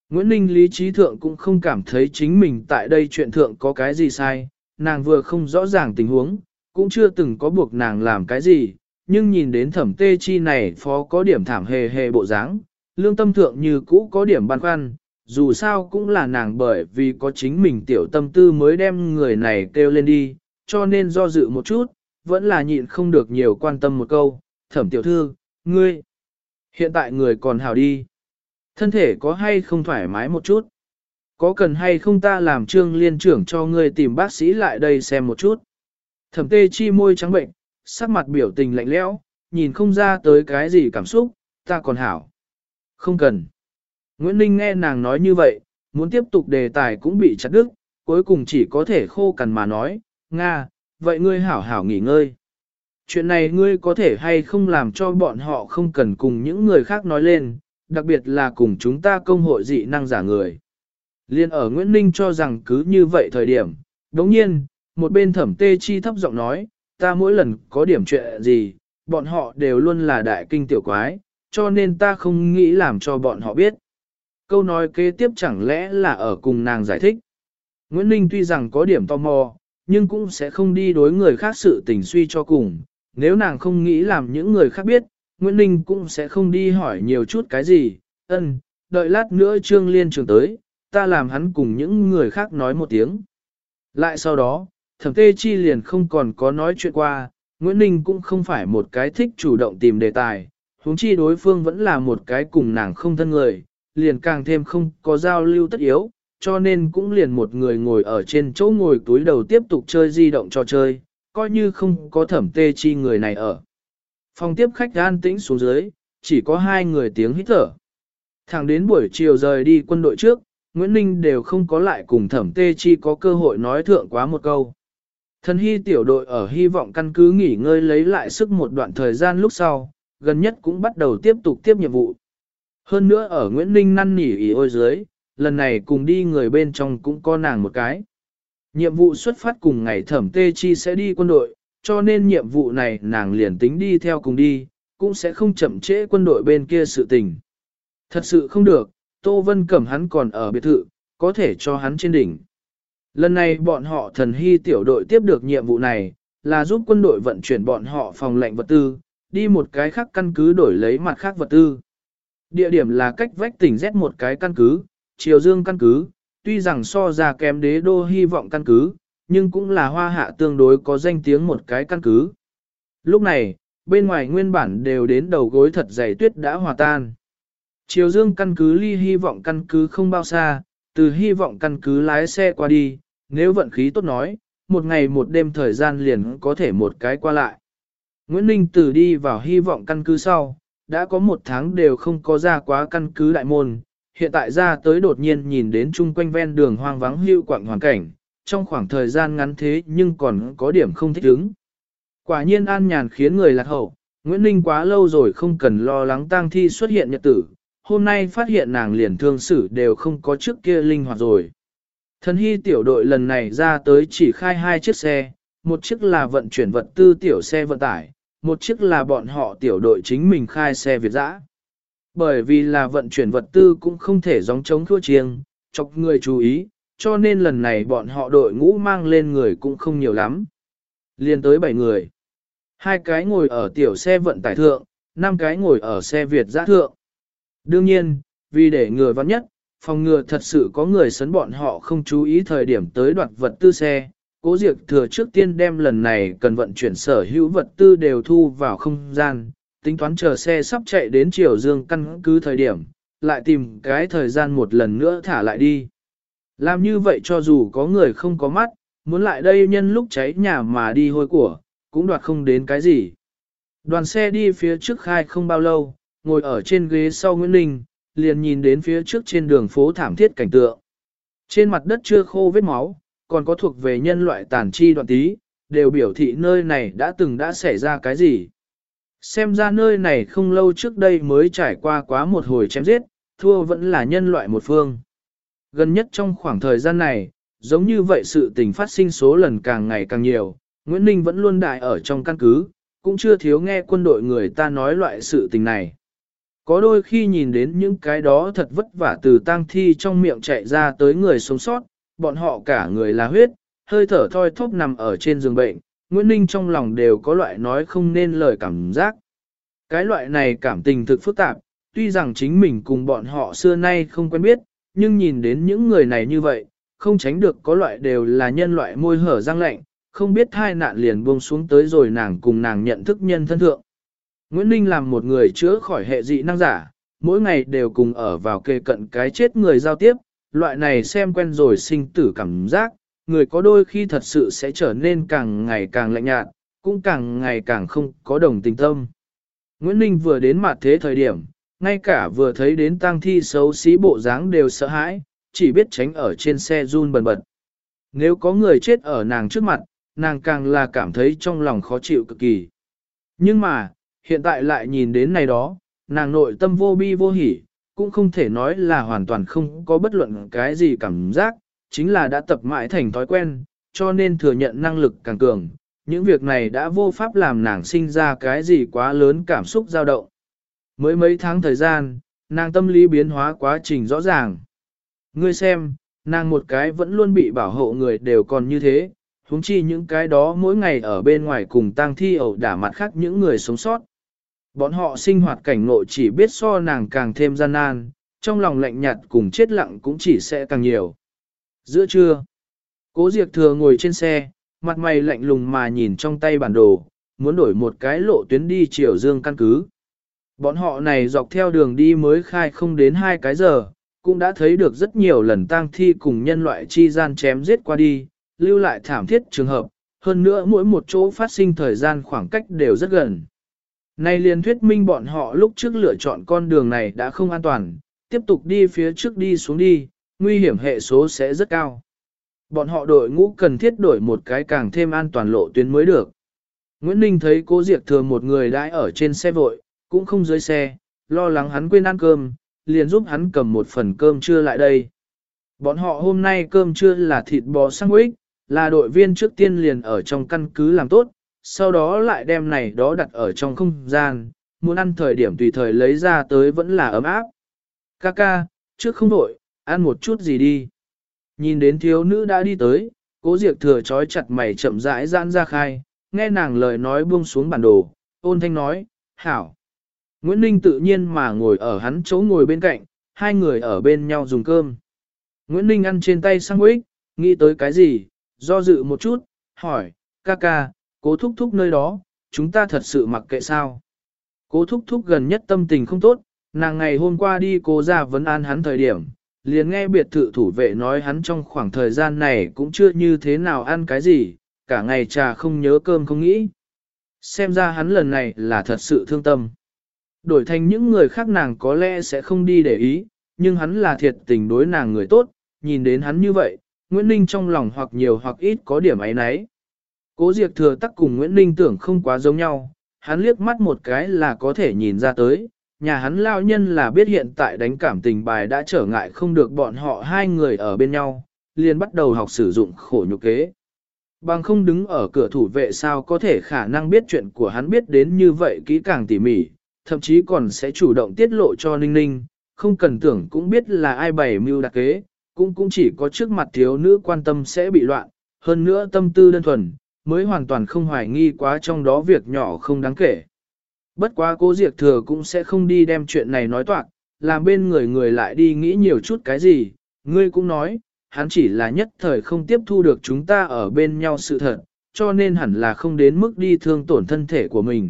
Nguyễn Ninh lý trí thượng cũng không cảm thấy chính mình tại đây chuyện thượng có cái gì sai, nàng vừa không rõ ràng tình huống, cũng chưa từng có buộc nàng làm cái gì, nhưng nhìn đến thẩm tê chi này phó có điểm thảm hề hề bộ dáng, lương tâm thượng như cũ có điểm băn khoăn, dù sao cũng là nàng bởi vì có chính mình tiểu tâm tư mới đem người này kêu lên đi, cho nên do dự một chút, vẫn là nhịn không được nhiều quan tâm một câu, thẩm tiểu thư, ngươi, hiện tại người còn hào đi. Thân thể có hay không thoải mái một chút? Có cần hay không ta làm trương liên trưởng cho ngươi tìm bác sĩ lại đây xem một chút? Thẩm tê chi môi trắng bệnh, sắc mặt biểu tình lạnh lẽo, nhìn không ra tới cái gì cảm xúc, ta còn hảo. Không cần. Nguyễn Ninh nghe nàng nói như vậy, muốn tiếp tục đề tài cũng bị chặt đứt, cuối cùng chỉ có thể khô cằn mà nói, Nga, vậy ngươi hảo hảo nghỉ ngơi. Chuyện này ngươi có thể hay không làm cho bọn họ không cần cùng những người khác nói lên, đặc biệt là cùng chúng ta công hội dị năng giả người. Liên ở Nguyễn Ninh cho rằng cứ như vậy thời điểm, đồng nhiên, một bên thẩm tê chi thấp giọng nói, ta mỗi lần có điểm chuyện gì, bọn họ đều luôn là đại kinh tiểu quái, cho nên ta không nghĩ làm cho bọn họ biết. Câu nói kế tiếp chẳng lẽ là ở cùng nàng giải thích. Nguyễn Ninh tuy rằng có điểm tò mò, nhưng cũng sẽ không đi đối người khác sự tình suy cho cùng. Nếu nàng không nghĩ làm những người khác biết, Nguyễn Ninh cũng sẽ không đi hỏi nhiều chút cái gì. Đợi lát nữa Trương Liên trường tới, ta làm hắn cùng những người khác nói một tiếng. Lại sau đó, thẩm tê chi liền không còn có nói chuyện qua, Nguyễn Ninh cũng không phải một cái thích chủ động tìm đề tài, huống chi đối phương vẫn là một cái cùng nàng không thân người, liền càng thêm không có giao lưu tất yếu, cho nên cũng liền một người ngồi ở trên chỗ ngồi túi đầu tiếp tục chơi di động trò chơi, coi như không có thẩm tê chi người này ở. Phòng tiếp khách an tĩnh xuống dưới, chỉ có hai người tiếng hít thở. Thẳng đến buổi chiều rời đi quân đội trước, Nguyễn Ninh đều không có lại cùng thẩm tê chi có cơ hội nói thượng quá một câu. Thần hy tiểu đội ở hy vọng căn cứ nghỉ ngơi lấy lại sức một đoạn thời gian lúc sau, gần nhất cũng bắt đầu tiếp tục tiếp nhiệm vụ. Hơn nữa ở Nguyễn Ninh năn nỉ ý ôi dưới, lần này cùng đi người bên trong cũng có nàng một cái. Nhiệm vụ xuất phát cùng ngày thẩm tê chi sẽ đi quân đội, cho nên nhiệm vụ này nàng liền tính đi theo cùng đi, cũng sẽ không chậm trễ quân đội bên kia sự tình. Thật sự không được, Tô Vân Cẩm hắn còn ở biệt thự, có thể cho hắn trên đỉnh. Lần này bọn họ thần hy tiểu đội tiếp được nhiệm vụ này, là giúp quân đội vận chuyển bọn họ phòng lệnh vật tư, đi một cái khác căn cứ đổi lấy mặt khác vật tư. Địa điểm là cách vách tỉnh Z một cái căn cứ, Triều Dương căn cứ, tuy rằng so ra kém đế đô hy vọng căn cứ, nhưng cũng là hoa hạ tương đối có danh tiếng một cái căn cứ. Lúc này, bên ngoài nguyên bản đều đến đầu gối thật dày tuyết đã hòa tan. Triều Dương căn cứ ly hy vọng căn cứ không bao xa, từ hy vọng căn cứ lái xe qua đi, nếu vận khí tốt nói, một ngày một đêm thời gian liền có thể một cái qua lại. Nguyễn Ninh từ đi vào hy vọng căn cứ sau, đã có một tháng đều không có ra quá căn cứ đại môn, hiện tại ra tới đột nhiên nhìn đến chung quanh ven đường hoang vắng hưu quạng hoàn cảnh, trong khoảng thời gian ngắn thế nhưng còn có điểm không thích ứng. Quả nhiên an nhàn khiến người lạc hậu, Nguyễn Ninh quá lâu rồi không cần lo lắng tang thi xuất hiện nhật tử, hôm nay phát hiện nàng liền thương xử đều không có trước kia linh hoạt rồi. Thần hy tiểu đội lần này ra tới chỉ khai 2 chiếc xe, một chiếc là vận chuyển vật tư tiểu xe vận tải, một chiếc là bọn họ tiểu đội chính mình khai xe Việt dã. Bởi vì là vận chuyển vật tư cũng không thể gióng trống thua chiêng, chọc người chú ý, cho nên lần này bọn họ đội ngũ mang lên người cũng không nhiều lắm. Liên tới 7 người. 2 cái ngồi ở tiểu xe vận tải thượng, 5 cái ngồi ở xe Việt dã thượng. Đương nhiên, vì để ngừa vắng nhất, phòng ngừa thật sự có người sấn bọn họ không chú ý thời điểm tới đoạt vật tư xe, Cố Diệp thừa trước tiên đem lần này cần vận chuyển sở hữu vật tư đều thu vào không gian, tính toán chờ xe sắp chạy đến Triều Dương căn cứ thời điểm, lại tìm cái thời gian một lần nữa thả lại đi. Làm như vậy cho dù có người không có mắt, muốn lại đây nhân lúc cháy nhà mà đi hôi của, cũng đoạt không đến cái gì. Đoàn xe đi phía trước khai không bao lâu, ngồi ở trên ghế sau Nguyễn Ninh, liền nhìn đến phía trước trên đường phố thảm thiết cảnh tượng. Trên mặt đất chưa khô vết máu, còn có thuộc về nhân loại tàn chi đoạn tí, đều biểu thị nơi này đã xảy ra cái gì. Xem ra nơi này không lâu trước đây mới trải qua quá một hồi chém giết, thua vẫn là nhân loại một phương. Gần nhất trong khoảng thời gian này, giống như vậy sự tình phát sinh số lần càng ngày càng nhiều, Nguyễn Ninh vẫn luôn đại ở trong căn cứ, cũng chưa thiếu nghe quân đội người ta nói loại sự tình này. Có đôi khi nhìn đến những cái đó thật vất vả từ tang thi trong miệng chạy ra tới người sống sót, bọn họ cả người là huyết, hơi thở thoi thóp nằm ở trên giường bệnh, Nguyễn Ninh trong lòng đều có loại nói không nên lời cảm giác. Cái loại này cảm tình thực phức tạp, tuy rằng chính mình cùng bọn họ xưa nay không quen biết, nhưng nhìn đến những người này như vậy, không tránh được có loại đều là nhân loại môi hở răng lạnh, không biết thai nạn liền buông xuống tới rồi nàng cùng nàng nhận thức nhân thân thượng. Nguyễn Ninh làm một người chữa khỏi hệ dị năng giả, mỗi ngày đều cùng ở vào kề cận cái chết người giao tiếp, loại này xem quen rồi sinh tử cảm giác, người có đôi khi thật sự sẽ trở nên càng ngày càng lạnh nhạt, cũng càng ngày càng không có đồng tình tâm. Nguyễn Ninh vừa đến mặt thế thời điểm, ngay cả vừa thấy đến tang thi xấu xí bộ dáng đều sợ hãi, chỉ biết tránh ở trên xe run bần bật. Nếu có người chết ở nàng trước mặt, nàng càng là cảm thấy trong lòng khó chịu cực kỳ. Nhưng mà, hiện tại lại nhìn đến này đó, nàng nội tâm vô bi vô hỉ, cũng không thể nói là hoàn toàn không có bất luận cái gì cảm giác, chính là đã tập mãi thành thói quen, cho nên thừa nhận năng lực càng cường. Những việc này đã vô pháp làm nàng sinh ra cái gì quá lớn cảm xúc dao động. Mới mấy tháng thời gian, nàng tâm lý biến hóa quá trình rõ ràng. Ngươi xem, nàng một cái vẫn luôn bị bảo hộ người đều còn như thế, huống chi những cái đó mỗi ngày ở bên ngoài cùng tang thi ẩu đả mặt khác những người sống sót. Bọn họ sinh hoạt cảnh ngộ chỉ biết so nàng càng thêm gian nan, trong lòng lạnh nhạt cùng chết lặng cũng chỉ sẽ càng nhiều. Giữa trưa, Cố Diệp Thừa ngồi trên xe, mặt mày lạnh lùng mà nhìn trong tay bản đồ, muốn đổi một cái lộ tuyến đi Triều Dương căn cứ. Bọn họ này dọc theo đường đi mới khai không đến 2 cái giờ, cũng đã thấy được rất nhiều lần tang thi cùng nhân loại chi gian chém giết qua đi, lưu lại thảm thiết trường hợp, hơn nữa mỗi một chỗ phát sinh thời gian khoảng cách đều rất gần. Này liền thuyết minh bọn họ lúc trước lựa chọn con đường này đã không an toàn, tiếp tục đi phía trước đi xuống đi, nguy hiểm hệ số sẽ rất cao. Bọn họ đội ngũ cần thiết đổi một cái càng thêm an toàn lộ tuyến mới được. Nguyễn Ninh thấy Cố Diệp Thừa một người đãi ở trên xe vội, cũng không dưới xe, lo lắng hắn quên ăn cơm, liền giúp hắn cầm một phần cơm trưa lại đây. Bọn họ hôm nay cơm trưa là thịt bò sandwich, là đội viên trước tiên liền ở trong căn cứ làm tốt, sau đó lại đem này đó đặt ở trong không gian, muốn ăn thời điểm tùy thời lấy ra tới vẫn là ấm áp. Kaka, trước không đổi, ăn một chút gì đi. Nhìn đến thiếu nữ đã đi tới, Cố Diệp Thừa trói chặt mày chậm rãi giãn ra khai, nghe nàng lời nói buông xuống bản đồ, ôn thanh nói, hảo. Nguyễn Ninh tự nhiên mà ngồi ở hắn chỗ ngồi bên cạnh, hai người ở bên nhau dùng cơm. Nguyễn Ninh ăn trên tay sandwich, nghĩ tới cái gì, do dự một chút, hỏi, Kaka, Cố thúc thúc nơi đó, chúng ta thật sự mặc kệ sao. Cố thúc thúc gần nhất tâm tình không tốt, nàng ngày hôm qua đi Cố ra vấn an hắn thời điểm, liền nghe biệt thự thủ vệ nói hắn trong khoảng thời gian này cũng chưa như thế nào ăn cái gì, cả ngày trà không nhớ cơm không nghĩ. Xem ra hắn lần này là thật sự thương tâm. Đổi thành những người khác nàng có lẽ sẽ không đi để ý, nhưng hắn là thiệt tình đối nàng người tốt, nhìn đến hắn như vậy, Nguyễn Ninh trong lòng hoặc nhiều hoặc ít có điểm ấy nấy. Cố Diệp Thừa tắc cùng Nguyễn Ninh tưởng không quá giống nhau, hắn liếc mắt một cái là có thể nhìn ra tới, nhà hắn lao nhân là biết hiện tại đánh cảm tình bài đã trở ngại không được bọn họ hai người ở bên nhau, liền bắt đầu học sử dụng khổ nhục kế. Bằng không đứng ở cửa thủ vệ sao có thể khả năng biết chuyện của hắn biết đến như vậy kỹ càng tỉ mỉ, thậm chí còn sẽ chủ động tiết lộ cho Ninh Ninh, không cần tưởng cũng biết là ai bày mưu đặc kế, cũng chỉ có trước mặt thiếu nữ quan tâm sẽ bị loạn, hơn nữa tâm tư đơn thuần, mới hoàn toàn không hoài nghi quá trong đó việc nhỏ không đáng kể. Bất quá Cố Diệp Thừa cũng sẽ không đi đem chuyện này nói toạc, làm bên người lại đi nghĩ nhiều chút cái gì, ngươi cũng nói, hắn chỉ là nhất thời không tiếp thu được chúng ta ở bên nhau sự thật, cho nên hẳn là không đến mức đi thương tổn thân thể của mình.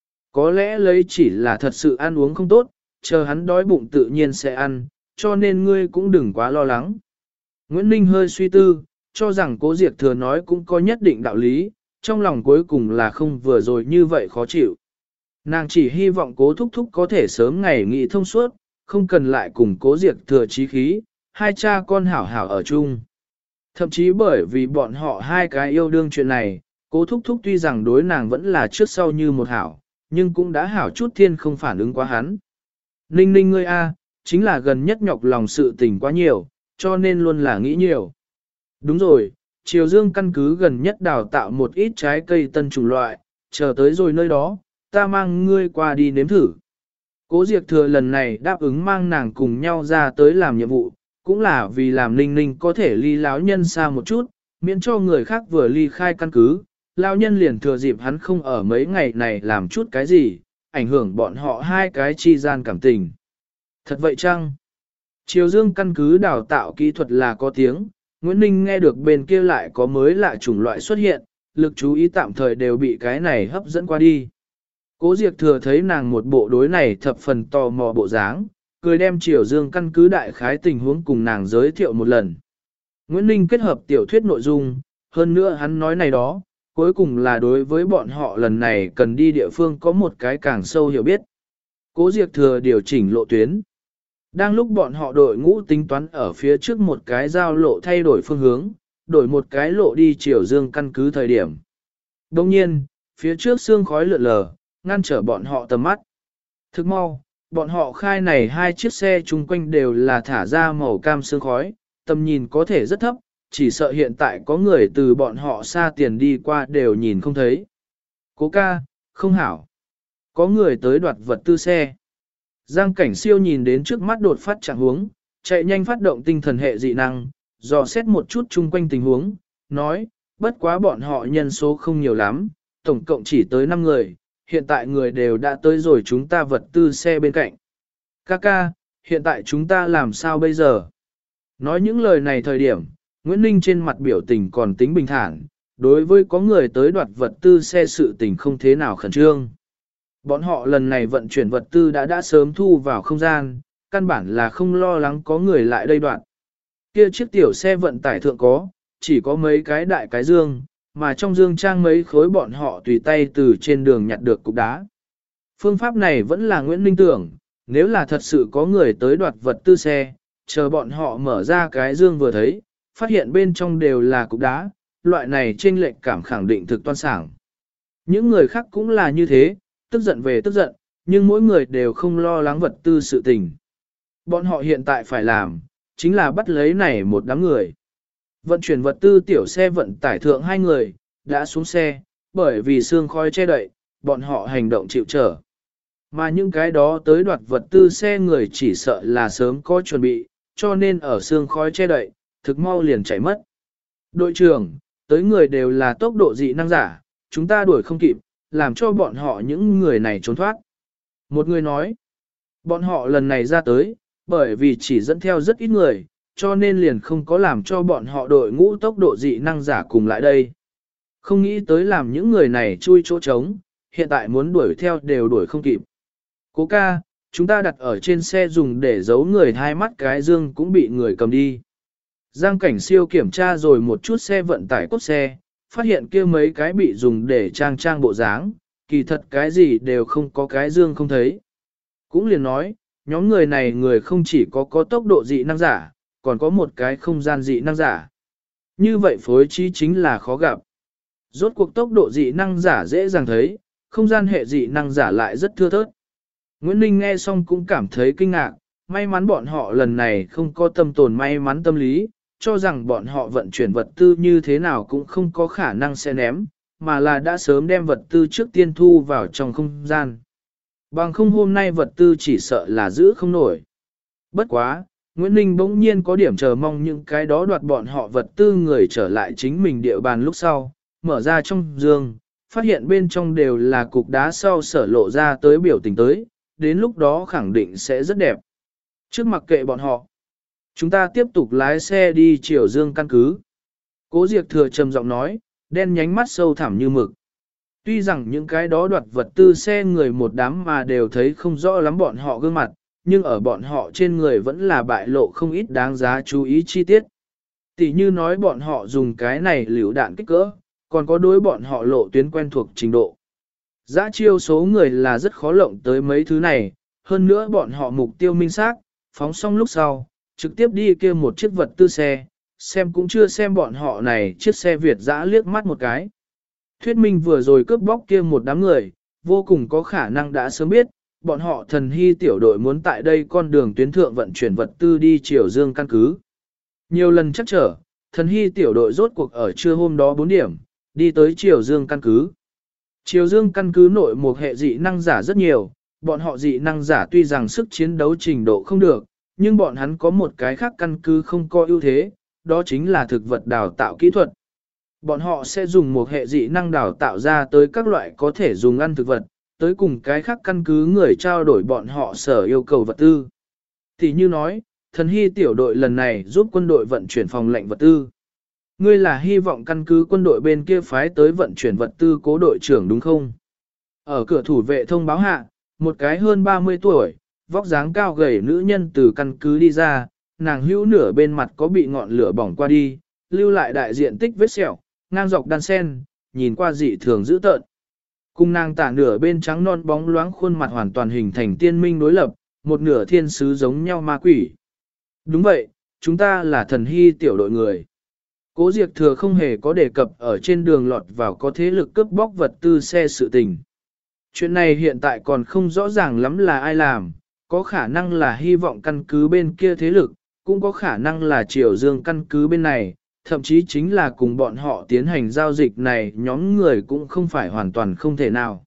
Có lẽ lấy chỉ là thật sự ăn uống không tốt, chờ hắn đói bụng tự nhiên sẽ ăn, cho nên ngươi cũng đừng quá lo lắng. Nguyễn Ninh hơi suy tư, cho rằng Cố Diệp Thừa nói cũng có nhất định đạo lý, trong lòng cuối cùng là không vừa rồi như vậy khó chịu. Nàng chỉ hy vọng Cố thúc thúc có thể sớm ngày nghị thông suốt, không cần lại cùng Cố Diệp Thừa chí khí, hai cha con hảo hảo ở chung. Thậm chí bởi vì bọn họ hai cái yêu đương chuyện này, Cố thúc thúc tuy rằng đối nàng vẫn là trước sau như một hảo, nhưng cũng đã hảo chút thiên không phản ứng quá hắn. Ninh Ninh ngươi a, chính là gần nhất nhọc lòng sự tình quá nhiều, cho nên luôn là nghĩ nhiều. Đúng rồi, Triều Dương căn cứ gần nhất đào tạo một ít trái cây tân chủng loại, chờ tới rồi nơi đó, ta mang ngươi qua đi nếm thử. Cố Diệp Thừa lần này đáp ứng mang nàng cùng nhau ra tới làm nhiệm vụ, cũng là vì làm Ninh Ninh có thể ly lão nhân xa một chút, miễn cho người khác vừa ly khai căn cứ, lão nhân liền thừa dịp hắn không ở mấy ngày này làm chút cái gì, ảnh hưởng bọn họ hai cái chi gian cảm tình. Thật vậy chăng? Triều Dương căn cứ đào tạo kỹ thuật là có tiếng, Nguyễn Ninh nghe được bên kia lại có mới lạ chủng loại xuất hiện, lực chú ý tạm thời đều bị cái này hấp dẫn qua đi. Cố Diệp Thừa thấy nàng một bộ đối này thập phần tò mò bộ dáng, cười đem Triều Dương căn cứ đại khái tình huống cùng nàng giới thiệu một lần. Nguyễn Ninh kết hợp tiểu thuyết nội dung, hơn nữa hắn nói này đó, cuối cùng là đối với bọn họ lần này cần đi địa phương có một cái càng sâu hiểu biết. Cố Diệp Thừa điều chỉnh lộ tuyến. Đang lúc bọn họ đội ngũ tính toán ở phía trước một cái giao lộ thay đổi phương hướng, đổi một cái lộ đi Triều Dương căn cứ thời điểm. Đồng nhiên, phía trước sương khói lượn lờ, ngăn trở bọn họ tầm mắt. Thức mau, bọn họ khai này hai chiếc xe chung quanh đều là thả ra màu cam sương khói, tầm nhìn có thể rất thấp, chỉ sợ hiện tại có người từ bọn họ xa tiền đi qua đều nhìn không thấy. Cố ca, không hảo. Có người tới đoạt vật tư xe. Giang Cảnh Siêu nhìn đến trước mắt đột phát trạng huống, chạy nhanh phát động tinh thần hệ dị năng, dò xét một chút chung quanh tình huống, nói, bất quá bọn họ nhân số không nhiều lắm, tổng cộng chỉ tới 5 người, hiện tại người đều đã tới rồi chúng ta vật tư xe bên cạnh. Kaka, hiện tại chúng ta làm sao bây giờ? Nói những lời này thời điểm, Nguyễn Ninh trên mặt biểu tình còn tính bình thản, đối với có người tới đoạt vật tư xe sự tình không thế nào khẩn trương. Bọn họ lần này vận chuyển vật tư đã sớm thu vào không gian, căn bản là không lo lắng có người lại đây đoạt. Kia chiếc tiểu xe vận tải thượng chỉ có mấy cái đại cái dương, mà trong dương trang mấy khối bọn họ tùy tay từ trên đường nhặt được cục đá. Phương pháp này vẫn là Nguyễn Ninh tưởng, nếu là thật sự có người tới đoạt vật tư xe, chờ bọn họ mở ra cái dương vừa thấy, phát hiện bên trong đều là cục đá, loại này chênh lệch cảm khẳng định thực toan sảng. Những người khác cũng là như thế, tức giận về tức giận, nhưng mỗi người đều không lo lắng vật tư sự tình. Bọn họ hiện tại phải làm, chính là bắt lấy này một đám người. Vận chuyển vật tư tiểu xe vận tải thượng 2 người, đã xuống xe, bởi vì sương khói che đậy, bọn họ hành động chịu trở. Mà những cái đó tới đoạt vật tư xe người chỉ sợ là sớm có chuẩn bị, cho nên ở sương khói che đậy, thực mau liền chạy mất. Đội trưởng, tới người đều là tốc độ dị năng giả, chúng ta đuổi không kịp, làm cho bọn họ những người này trốn thoát. Một người nói, bọn họ lần này ra tới, bởi vì chỉ dẫn theo rất ít người, cho nên liền không có làm cho bọn họ đội ngũ tốc độ dị năng giả cùng lại đây. Không nghĩ tới làm những người này chui chỗ trống, hiện tại muốn đuổi theo đều đuổi không kịp. Cố ca, chúng ta đặt ở trên xe dùng để giấu người hai mắt cái dương cũng bị người cầm đi. Giang Cảnh Siêu kiểm tra rồi một chút xe vận tải cốt xe, phát hiện kia mấy cái bị dùng để trang bộ dáng, kỳ thật cái gì đều không có cái dương không thấy. Cũng liền nói, nhóm người này người không chỉ có tốc độ dị năng giả, còn có một cái không gian dị năng giả. Như vậy phối trí chính là khó gặp. Rốt cuộc tốc độ dị năng giả dễ dàng thấy, không gian hệ dị năng giả lại rất thưa thớt. Nguyễn Ninh nghe xong cũng cảm thấy kinh ngạc, may mắn bọn họ lần này không có tâm tồn may mắn tâm lý, cho rằng bọn họ vận chuyển vật tư như thế nào cũng không có khả năng sẽ ném, mà là đã sớm đem vật tư trước tiên thu vào trong không gian. Bằng không hôm nay vật tư chỉ sợ là giữ không nổi. Bất quá, Nguyễn Ninh bỗng nhiên có điểm chờ mong những cái đó đoạt bọn họ vật tư người trở lại chính mình địa bàn lúc sau, mở ra trong giường, phát hiện bên trong đều là cục đá sau sở lộ ra tới biểu tình tới, đến lúc đó khẳng định sẽ rất đẹp. Trước mặc kệ bọn họ, chúng ta tiếp tục lái xe đi Triều Dương căn cứ. Cố Diệp Thừa trầm giọng nói, đen nhánh mắt sâu thẳm như mực. Tuy rằng những cái đó đoạt vật tư xe người một đám mà đều thấy không rõ lắm bọn họ gương mặt, nhưng ở bọn họ trên người vẫn là bại lộ không ít đáng giá chú ý chi tiết. Tỷ như nói bọn họ dùng cái này liều đạn kích cỡ, còn có đối bọn họ lộ tuyến quen thuộc trình độ. Giá chiêu số người là rất khó lộng tới mấy thứ này, hơn nữa bọn họ mục tiêu minh xác, phóng xong lúc sau, trực tiếp đi kia một chiếc vật tư xe, xem cũng chưa xem bọn họ này chiếc xe Việt dã liếc mắt một cái. Thuyết minh vừa rồi cướp bóc kia một đám người, vô cùng có khả năng đã sớm biết, bọn họ thần hy tiểu đội muốn tại đây con đường tuyến thượng vận chuyển vật tư đi Triều Dương căn cứ. Nhiều lần chắc trở, thần hy tiểu đội rốt cuộc ở trưa hôm đó 4 điểm, đi tới Triều Dương căn cứ. Triều Dương căn cứ nội một hệ dị năng giả rất nhiều, bọn họ dị năng giả tuy rằng sức chiến đấu trình độ không được, nhưng bọn hắn có một cái khác căn cứ không có ưu thế, đó chính là thực vật đào tạo kỹ thuật. Bọn họ sẽ dùng một hệ dị năng đào tạo ra tới các loại có thể dùng ăn thực vật, tới cùng cái khác căn cứ người trao đổi bọn họ sở yêu cầu vật tư. Thì như nói, thần hy tiểu đội lần này giúp quân đội vận chuyển phòng lệnh vật tư. Ngươi là hy vọng căn cứ quân đội bên kia phái tới vận chuyển vật tư cố đội trưởng đúng không? Ở cửa thủ vệ thông báo hạ, một cái hơn 30 tuổi, vóc dáng cao gầy nữ nhân từ căn cứ đi ra, nàng hữu nửa bên mặt có bị ngọn lửa bỏng qua đi, lưu lại đại diện tích vết sẹo, ngang dọc đan sen, nhìn qua dị thường dữ tợn. Cùng nàng tả nửa bên trắng non bóng loáng khuôn mặt hoàn toàn hình thành tiên minh đối lập, một nửa thiên sứ giống nhau ma quỷ. Đúng vậy, chúng ta là thần hy tiểu đội người. Cố Diệp Thừa không hề có đề cập ở trên đường lọt vào có thế lực cướp bóc vật tư xe sự tình. Chuyện này hiện tại còn không rõ ràng lắm là ai làm, có khả năng là hy vọng căn cứ bên kia thế lực, cũng có khả năng là Triều Dương căn cứ bên này, thậm chí chính là cùng bọn họ tiến hành giao dịch này nhóm người cũng không phải hoàn toàn không thể nào.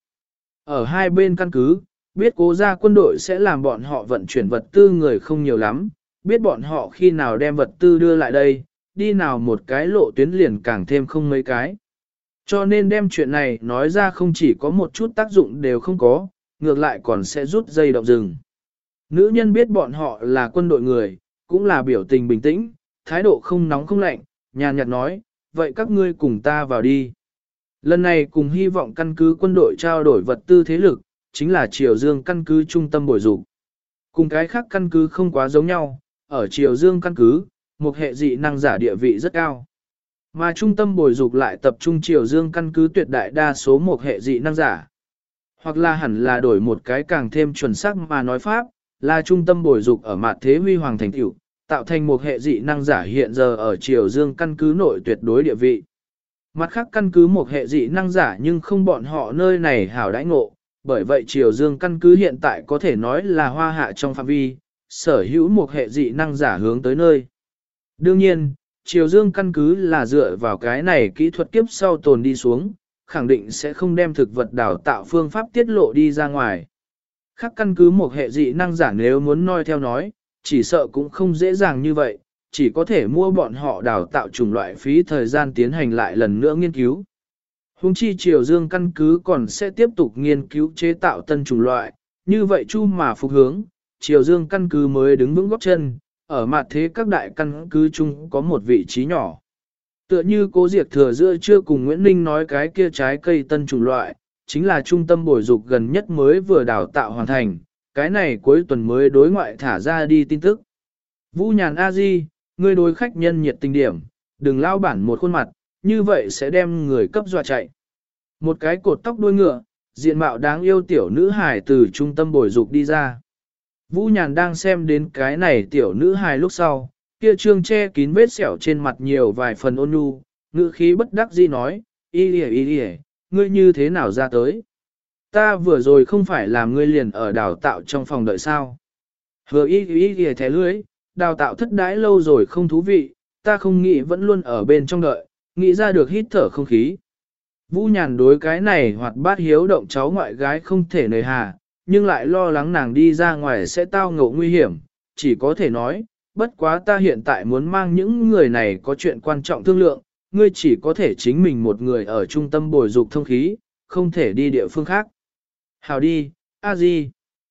Ở hai bên căn cứ, biết Cố gia quân đội sẽ làm bọn họ vận chuyển vật tư người không nhiều lắm, biết bọn họ khi nào đem vật tư đưa lại đây, đi nào một cái lộ tuyến liền càng thêm không mấy cái. Cho nên đem chuyện này nói ra không chỉ có một chút tác dụng đều không có, ngược lại còn sẽ rút dây động rừng. Nữ nhân biết bọn họ là quân đội người, cũng là biểu tình bình tĩnh, thái độ không nóng không lạnh, nhàn nhạt nói, vậy các ngươi cùng ta vào đi. Lần này cùng hy vọng căn cứ quân đội trao đổi vật tư thế lực, chính là Triều Dương căn cứ trung tâm bồi dục. Cùng cái khác căn cứ không quá giống nhau, ở Triều Dương căn cứ, một hệ dị năng giả địa vị rất cao. Mà trung tâm bồi dục lại tập trung Triều Dương căn cứ tuyệt đại đa số một hệ dị năng giả. Hoặc là hẳn là đổi một cái càng thêm chuẩn xác mà nói pháp, là trung tâm bồi dục ở mặt thế huy hoàng thành tựu, tạo thành một hệ dị năng giả hiện giờ ở Triều Dương căn cứ nội tuyệt đối địa vị. Mặt khác căn cứ một hệ dị năng giả nhưng không bọn họ nơi này hảo đãi ngộ, bởi vậy Triều Dương căn cứ hiện tại có thể nói là hoa hạ trong phạm vi, sở hữu một hệ dị năng giả hướng tới nơi. Đương nhiên, Triều Dương căn cứ là dựa vào cái này kỹ thuật kiếp sau tồn đi xuống, khẳng định sẽ không đem thực vật đào tạo phương pháp tiết lộ đi ra ngoài. Khác căn cứ một hệ dị năng giả nếu muốn noi theo nói, chỉ sợ cũng không dễ dàng như vậy, chỉ có thể mua bọn họ đào tạo chủng loại phí thời gian tiến hành lại lần nữa nghiên cứu. Hùng chi Triều Dương căn cứ còn sẽ tiếp tục nghiên cứu chế tạo tân chủng loại, như vậy chu mà phục hướng, Triều Dương căn cứ mới đứng vững góp chân, ở mặt thế các đại căn cứ chung có một vị trí nhỏ. Tựa như Cố Diệp Thừa giữa chưa cùng Nguyễn Ninh nói cái kia trái cây tân chủng loại, chính là trung tâm bồi dục gần nhất mới vừa đào tạo hoàn thành, cái này cuối tuần mới đối ngoại thả ra đi tin tức. Vũ Nhàn A Di, ngươi đối khách nhân nhiệt tình điểm, đừng lao bản một khuôn mặt, như vậy sẽ đem người cấp dọa chạy. Một cái cột tóc đuôi ngựa, diện mạo đáng yêu tiểu nữ hài từ trung tâm bồi dục đi ra. Vũ Nhàn đang xem đến cái này tiểu nữ hài lúc sau, kia trương che kín vết sẹo trên mặt nhiều vài phần ôn nhu, ngữ khí bất đắc dĩ nói, y lìa, ngươi như thế nào ra tới? Ta vừa rồi không phải làm ngươi liền ở đào tạo trong phòng đợi sao? Vừa y lìa thẻ lưới, đào tạo thất đãi lâu rồi không thú vị, ta không nghĩ vẫn luôn ở bên trong đợi, nghĩ ra được hít thở không khí. Vũ Nhàn đối cái này hoạt bát hiếu động cháu ngoại gái không thể nề hà, nhưng lại lo lắng nàng đi ra ngoài sẽ tao ngộ nguy hiểm, chỉ có thể nói, bất quá ta hiện tại muốn mang những người này có chuyện quan trọng thương lượng, ngươi chỉ có thể chính mình một người ở trung tâm bồi dục thông khí, không thể đi địa phương khác. Hào đi, a di.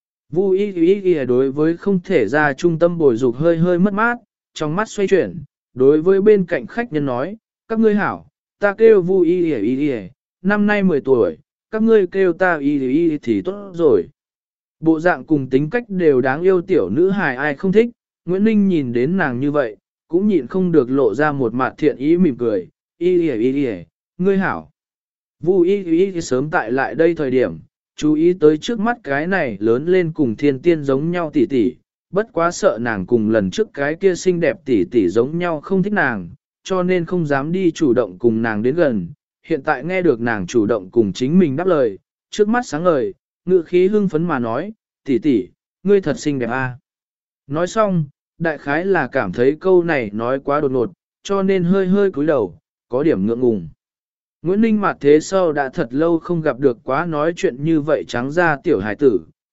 Vu y đối với không thể ra trung tâm bồi dục hơi hơi mất mát, trong mắt xoay chuyển, đối với bên cạnh khách nhân nói, các ngươi hảo, ta kêu Vu y, năm nay 10 tuổi, các ngươi kêu ta y thì tốt rồi. Bộ dạng cùng tính cách đều đáng yêu tiểu nữ hài ai không thích, Nguyễn Ninh nhìn đến nàng như vậy, cũng nhịn không được lộ ra một mặt thiện ý mỉm cười, y, ngươi hảo. Vu y sớm tại lại đây thời điểm, chú ý tới trước mắt cái này lớn lên cùng thiên tiên giống nhau tỷ tỷ, bất quá sợ nàng cùng lần trước cái kia xinh đẹp tỷ tỷ giống nhau không thích nàng, cho nên không dám đi chủ động cùng nàng đến gần. Hiện tại nghe được nàng chủ động cùng chính mình đáp lời, trước mắt sáng ngời, ngự khí hưng phấn mà nói, tỷ tỷ, ngươi thật xinh đẹp a. Nói xong, đại khái là cảm thấy câu này nói quá đột ngột, cho nên hơi hơi cúi đầu, có điểm ngượng ngùng. Nguyễn Ninh mặt thế sau đã thật lâu không gặp được quá nói chuyện như vậy trắng ra tiểu hải tử,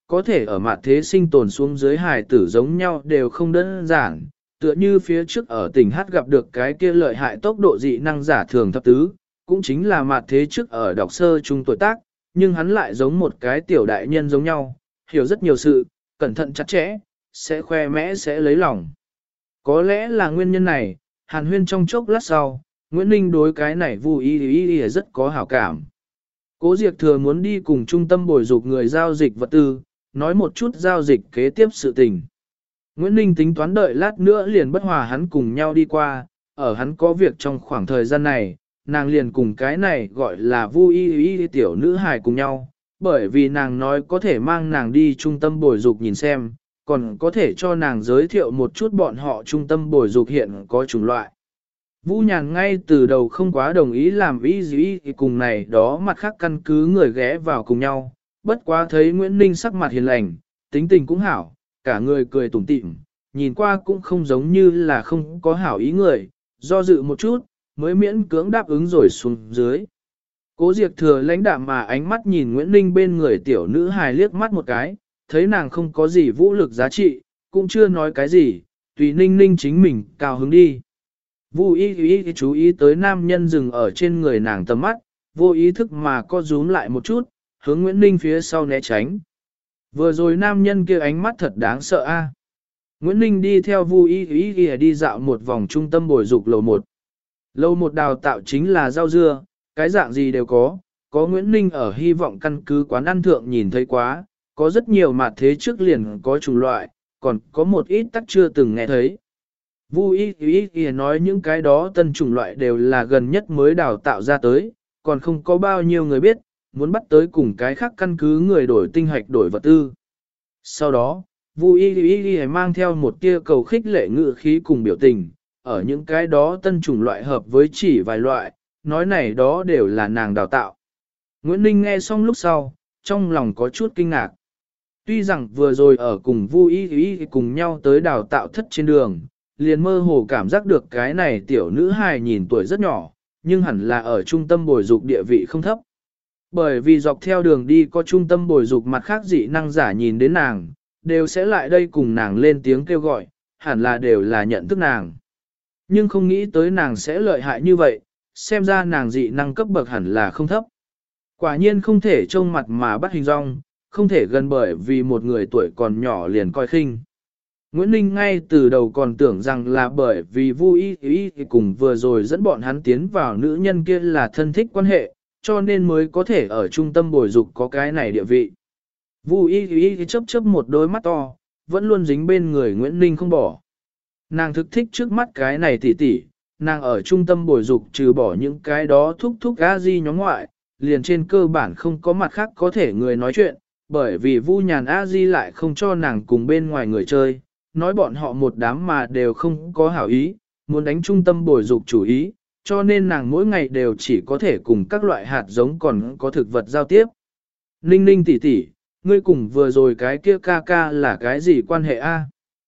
có thể ở mặt thế sinh tồn xuống dưới hài tử giống nhau đều không đơn giản, tựa như phía trước ở tỉnh Hát gặp được cái kia lợi hại tốc độ dị năng giả thường thập tứ, cũng chính là mặt thế trước ở đọc sơ trung tuổi tác, nhưng hắn lại giống một cái tiểu đại nhân giống nhau, hiểu rất nhiều sự, cẩn thận chặt chẽ, sẽ khoe mẽ sẽ lấy lòng. Có lẽ là nguyên nhân này, Hàn Huyên trong chốc lát sau, Nguyễn Ninh đối cái này Vu Y rất có hảo cảm. Cố Diệp Thừa muốn đi cùng trung tâm bồi dục người giao dịch vật tư, nói một chút giao dịch kế tiếp sự tình. Nguyễn Ninh tính toán đợi lát nữa liền bất hòa hắn cùng nhau đi qua, ở hắn có việc trong khoảng thời gian này, nàng liền cùng cái này gọi là Vu Y tiểu nữ hài cùng nhau, bởi vì nàng nói có thể mang nàng đi trung tâm bồi dục nhìn xem, còn có thể cho nàng giới thiệu một chút bọn họ trung tâm bồi dục hiện có chủng loại. Vu Nhàn ngay từ đầu không quá đồng ý làm y cùng này đó mặt khác căn cứ người ghé vào cùng nhau, bất quá thấy Nguyễn Ninh sắc mặt hiền lành, tính tình cũng hảo, cả người cười tủm tỉm, nhìn qua cũng không giống như là không có hảo ý người, do dự một chút, mới miễn cưỡng đáp ứng rồi xuống dưới. Cố Diệp Thừa lãnh đạm mà ánh mắt nhìn Nguyễn Ninh bên người tiểu nữ hài liếc mắt một cái, thấy nàng không có gì vũ lực giá trị, cũng chưa nói cái gì, tùy Ninh Ninh chính mình cao hứng đi. Vu Y chú ý tới nam nhân dừng ở trên người nàng tầm mắt, vô ý thức mà co rúm lại một chút, hướng Nguyễn Ninh phía sau né tránh. Vừa rồi nam nhân kia ánh mắt thật đáng sợ a. Nguyễn Ninh đi theo Vu Y đi dạo một vòng trung tâm bồi dục lầu 1. Lầu 1 đào tạo chính là rau dưa, cái dạng gì đều có Nguyễn Ninh ở hy vọng căn cứ quán ăn thượng nhìn thấy quá, có rất nhiều mặt thế trước liền có chủng loại, còn có một ít tắc chưa từng nghe thấy. Vu Y nói những cái đó tân chủng loại đều là gần nhất mới đào tạo ra tới, còn không có bao nhiêu người biết, muốn bắt tới cùng cái khác căn cứ người đổi tinh hạch đổi vật tư. Sau đó, Vu Y mang theo một tia cầu khích lệ ngữ khí cùng biểu tình, ở những cái đó tân chủng loại hợp với chỉ vài loại, nói này đó đều là nàng đào tạo. Nguyễn Ninh nghe xong lúc sau, trong lòng có chút kinh ngạc. Tuy rằng vừa rồi ở cùng Vu Y cùng nhau tới đào tạo thất trên đường, liền mơ hồ cảm giác được cái này tiểu nữ hài nhìn tuổi rất nhỏ, nhưng hẳn là ở trung tâm bồi dục địa vị không thấp. Bởi vì dọc theo đường đi có trung tâm bồi dục mặt khác dị năng giả nhìn đến nàng, đều sẽ lại đây cùng nàng lên tiếng kêu gọi, hẳn là đều là nhận thức nàng. Nhưng không nghĩ tới nàng sẽ lợi hại như vậy, xem ra nàng dị năng cấp bậc hẳn là không thấp. Quả nhiên không thể trông mặt mà bắt hình dong, không thể gần bởi vì một người tuổi còn nhỏ liền coi khinh. Nguyễn Ninh ngay từ đầu còn tưởng rằng là bởi vì Vu Y cùng vừa rồi dẫn bọn hắn tiến vào nữ nhân kia là thân thích quan hệ, cho nên mới có thể ở trung tâm bồi dục có cái này địa vị. Vu Y chớp chớp một đôi mắt to, vẫn luôn dính bên người Nguyễn Ninh không bỏ. Nàng thực thích trước mắt cái này tỉ tỉ, nàng ở trung tâm bồi dục trừ bỏ những cái đó thúc a di nhóm ngoại, liền trên cơ bản không có mặt khác có thể người nói chuyện, bởi vì Vu Nhàn a di lại không cho nàng cùng bên ngoài người chơi, nói bọn họ một đám mà đều không có hảo ý, muốn đánh trung tâm bồi dục chủ ý, cho nên nàng mỗi ngày đều chỉ có thể cùng các loại hạt giống còn có thực vật giao tiếp. Ninh Ninh tỷ tỷ, ngươi cùng vừa rồi cái kia ca ca là cái gì quan hệ a?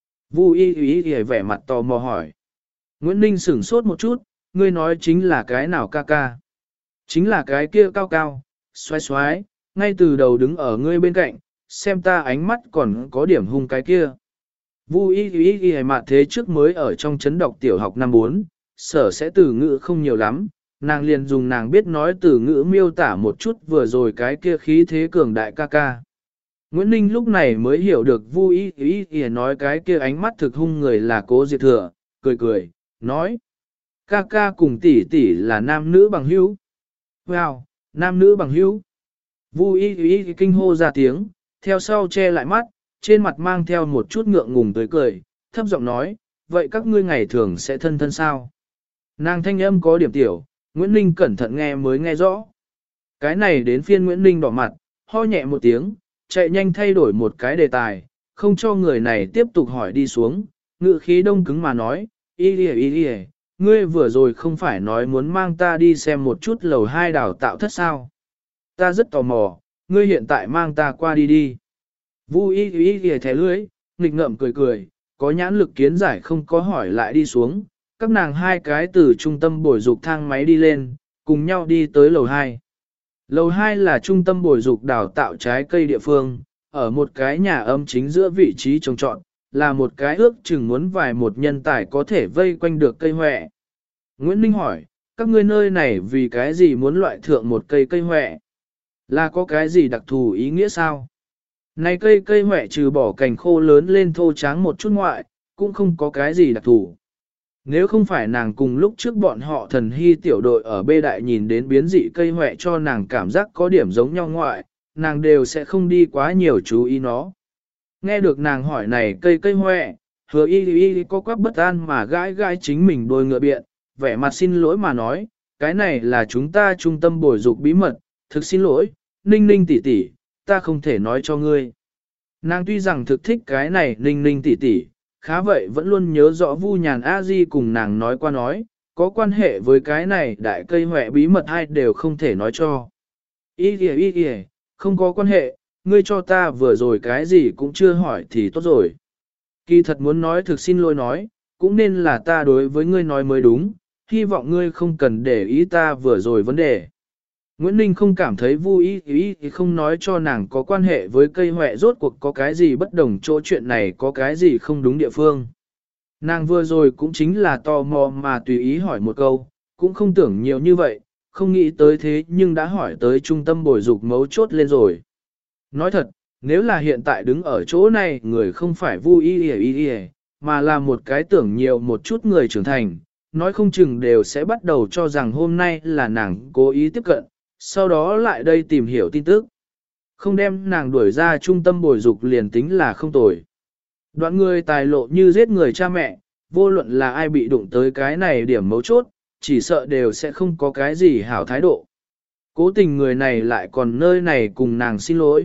Vu Y vẻ mặt tò mò hỏi. Nguyễn Ninh sửng sốt một chút, ngươi nói chính là cái nào ca ca? Chính là cái kia cao cao, xoái xoái, ngay từ đầu đứng ở ngươi bên cạnh, xem ta ánh mắt còn có điểm hung cái kia. Vu Y mặt thế trước mới ở trong chấn đọc tiểu học năm 4, sở sẽ từ ngữ không nhiều lắm, nàng liền dùng nàng biết nói từ ngữ miêu tả một chút vừa rồi cái kia khí thế cường đại ca ca. Nguyễn Ninh lúc này mới hiểu được Vu Y nói cái kia ánh mắt thực hung người là Cố Diệp Thừa, cười cười, nói. Ca ca cùng tỷ tỷ là nam nữ bằng hữu. Wow, nam nữ bằng hữu. Vu Y kinh hô ra tiếng, theo sau che lại mắt, trên mặt mang theo một chút ngượng ngùng tới cười, thấp giọng nói, vậy các ngươi ngày thường sẽ thân thân sao? Nàng thanh âm có điểm tiểu, Nguyễn Ninh cẩn thận nghe mới nghe rõ. Cái này đến phiên Nguyễn Ninh đỏ mặt, ho nhẹ một tiếng, chạy nhanh thay đổi một cái đề tài, không cho người này tiếp tục hỏi đi xuống, ngự khí đông cứng mà nói, y, ngươi vừa rồi không phải nói muốn mang ta đi xem một chút lầu 2 đào tạo thất sao? Ta rất tò mò, ngươi hiện tại mang ta qua đi đi. Vu Y thẻ lưỡi, nghịch ngợm cười cười, có nhãn lực kiến giải không có hỏi lại đi xuống, các nàng hai cái từ trung tâm bồi dục thang máy đi lên, cùng nhau đi tới lầu 2. Lầu 2 là trung tâm bồi dục đào tạo trái cây địa phương, ở một cái nhà âm chính giữa vị trí trồng trọt, là một cái ước chừng muốn vài một nhân tài có thể vây quanh được cây huệ. Nguyễn Ninh hỏi, các ngươi nơi này vì cái gì muốn loại thượng một cây huệ? Là có cái gì đặc thù ý nghĩa sao? Này cây huệ trừ bỏ cành khô lớn lên thô tráng một chút ngoại, cũng không có cái gì đặc thù. Nếu không phải nàng cùng lúc trước bọn họ thần hy tiểu đội ở bê đại nhìn đến biến dị cây huệ cho nàng cảm giác có điểm giống nhau ngoại, nàng đều sẽ không đi quá nhiều chú ý nó. Nghe được nàng hỏi này cây huệ, hứa y có quắc bất an mà gãi gãi chính mình đôi ngựa biện, vẻ mặt xin lỗi mà nói, cái này là chúng ta trung tâm bồi dục bí mật, thực xin lỗi, Ninh Ninh tỷ tỷ, ta không thể nói cho ngươi. Nàng tuy rằng thực thích cái này Ninh Ninh tỷ tỷ, khá vậy vẫn luôn nhớ rõ Vu Nhàn A Di cùng nàng nói qua nói, có quan hệ với cái này đại cây huệ bí mật hai đều không thể nói cho. Y kìa, không có quan hệ, ngươi cho ta vừa rồi cái gì cũng chưa hỏi thì tốt rồi. Kỳ thật muốn nói thực xin lỗi nói, cũng nên là ta đối với ngươi nói mới đúng, hy vọng ngươi không cần để ý ta vừa rồi vấn đề. Nguyễn Ninh không cảm thấy vui ý thì không nói cho nàng có quan hệ với cây huệ rốt cuộc có cái gì bất đồng chỗ chuyện này có cái gì không đúng địa phương. Nàng vừa rồi cũng chính là tò mò mà tùy ý hỏi một câu, cũng không tưởng nhiều như vậy, không nghĩ tới thế nhưng đã hỏi tới trung tâm bồi dục mấu chốt lên rồi. Nói thật, nếu là hiện tại đứng ở chỗ này người không phải vui ý, mà là một cái tưởng nhiều một chút người trưởng thành, nói không chừng đều sẽ bắt đầu cho rằng hôm nay là nàng cố ý tiếp cận, sau đó lại đây tìm hiểu tin tức. Không đem nàng đuổi ra trung tâm bồi dục liền tính là không tồi. Đoạn người tài lộ như giết người cha mẹ, vô luận là ai bị đụng tới cái này điểm mấu chốt, chỉ sợ đều sẽ không có cái gì hảo thái độ. Cố tình người này lại còn nơi này cùng nàng xin lỗi.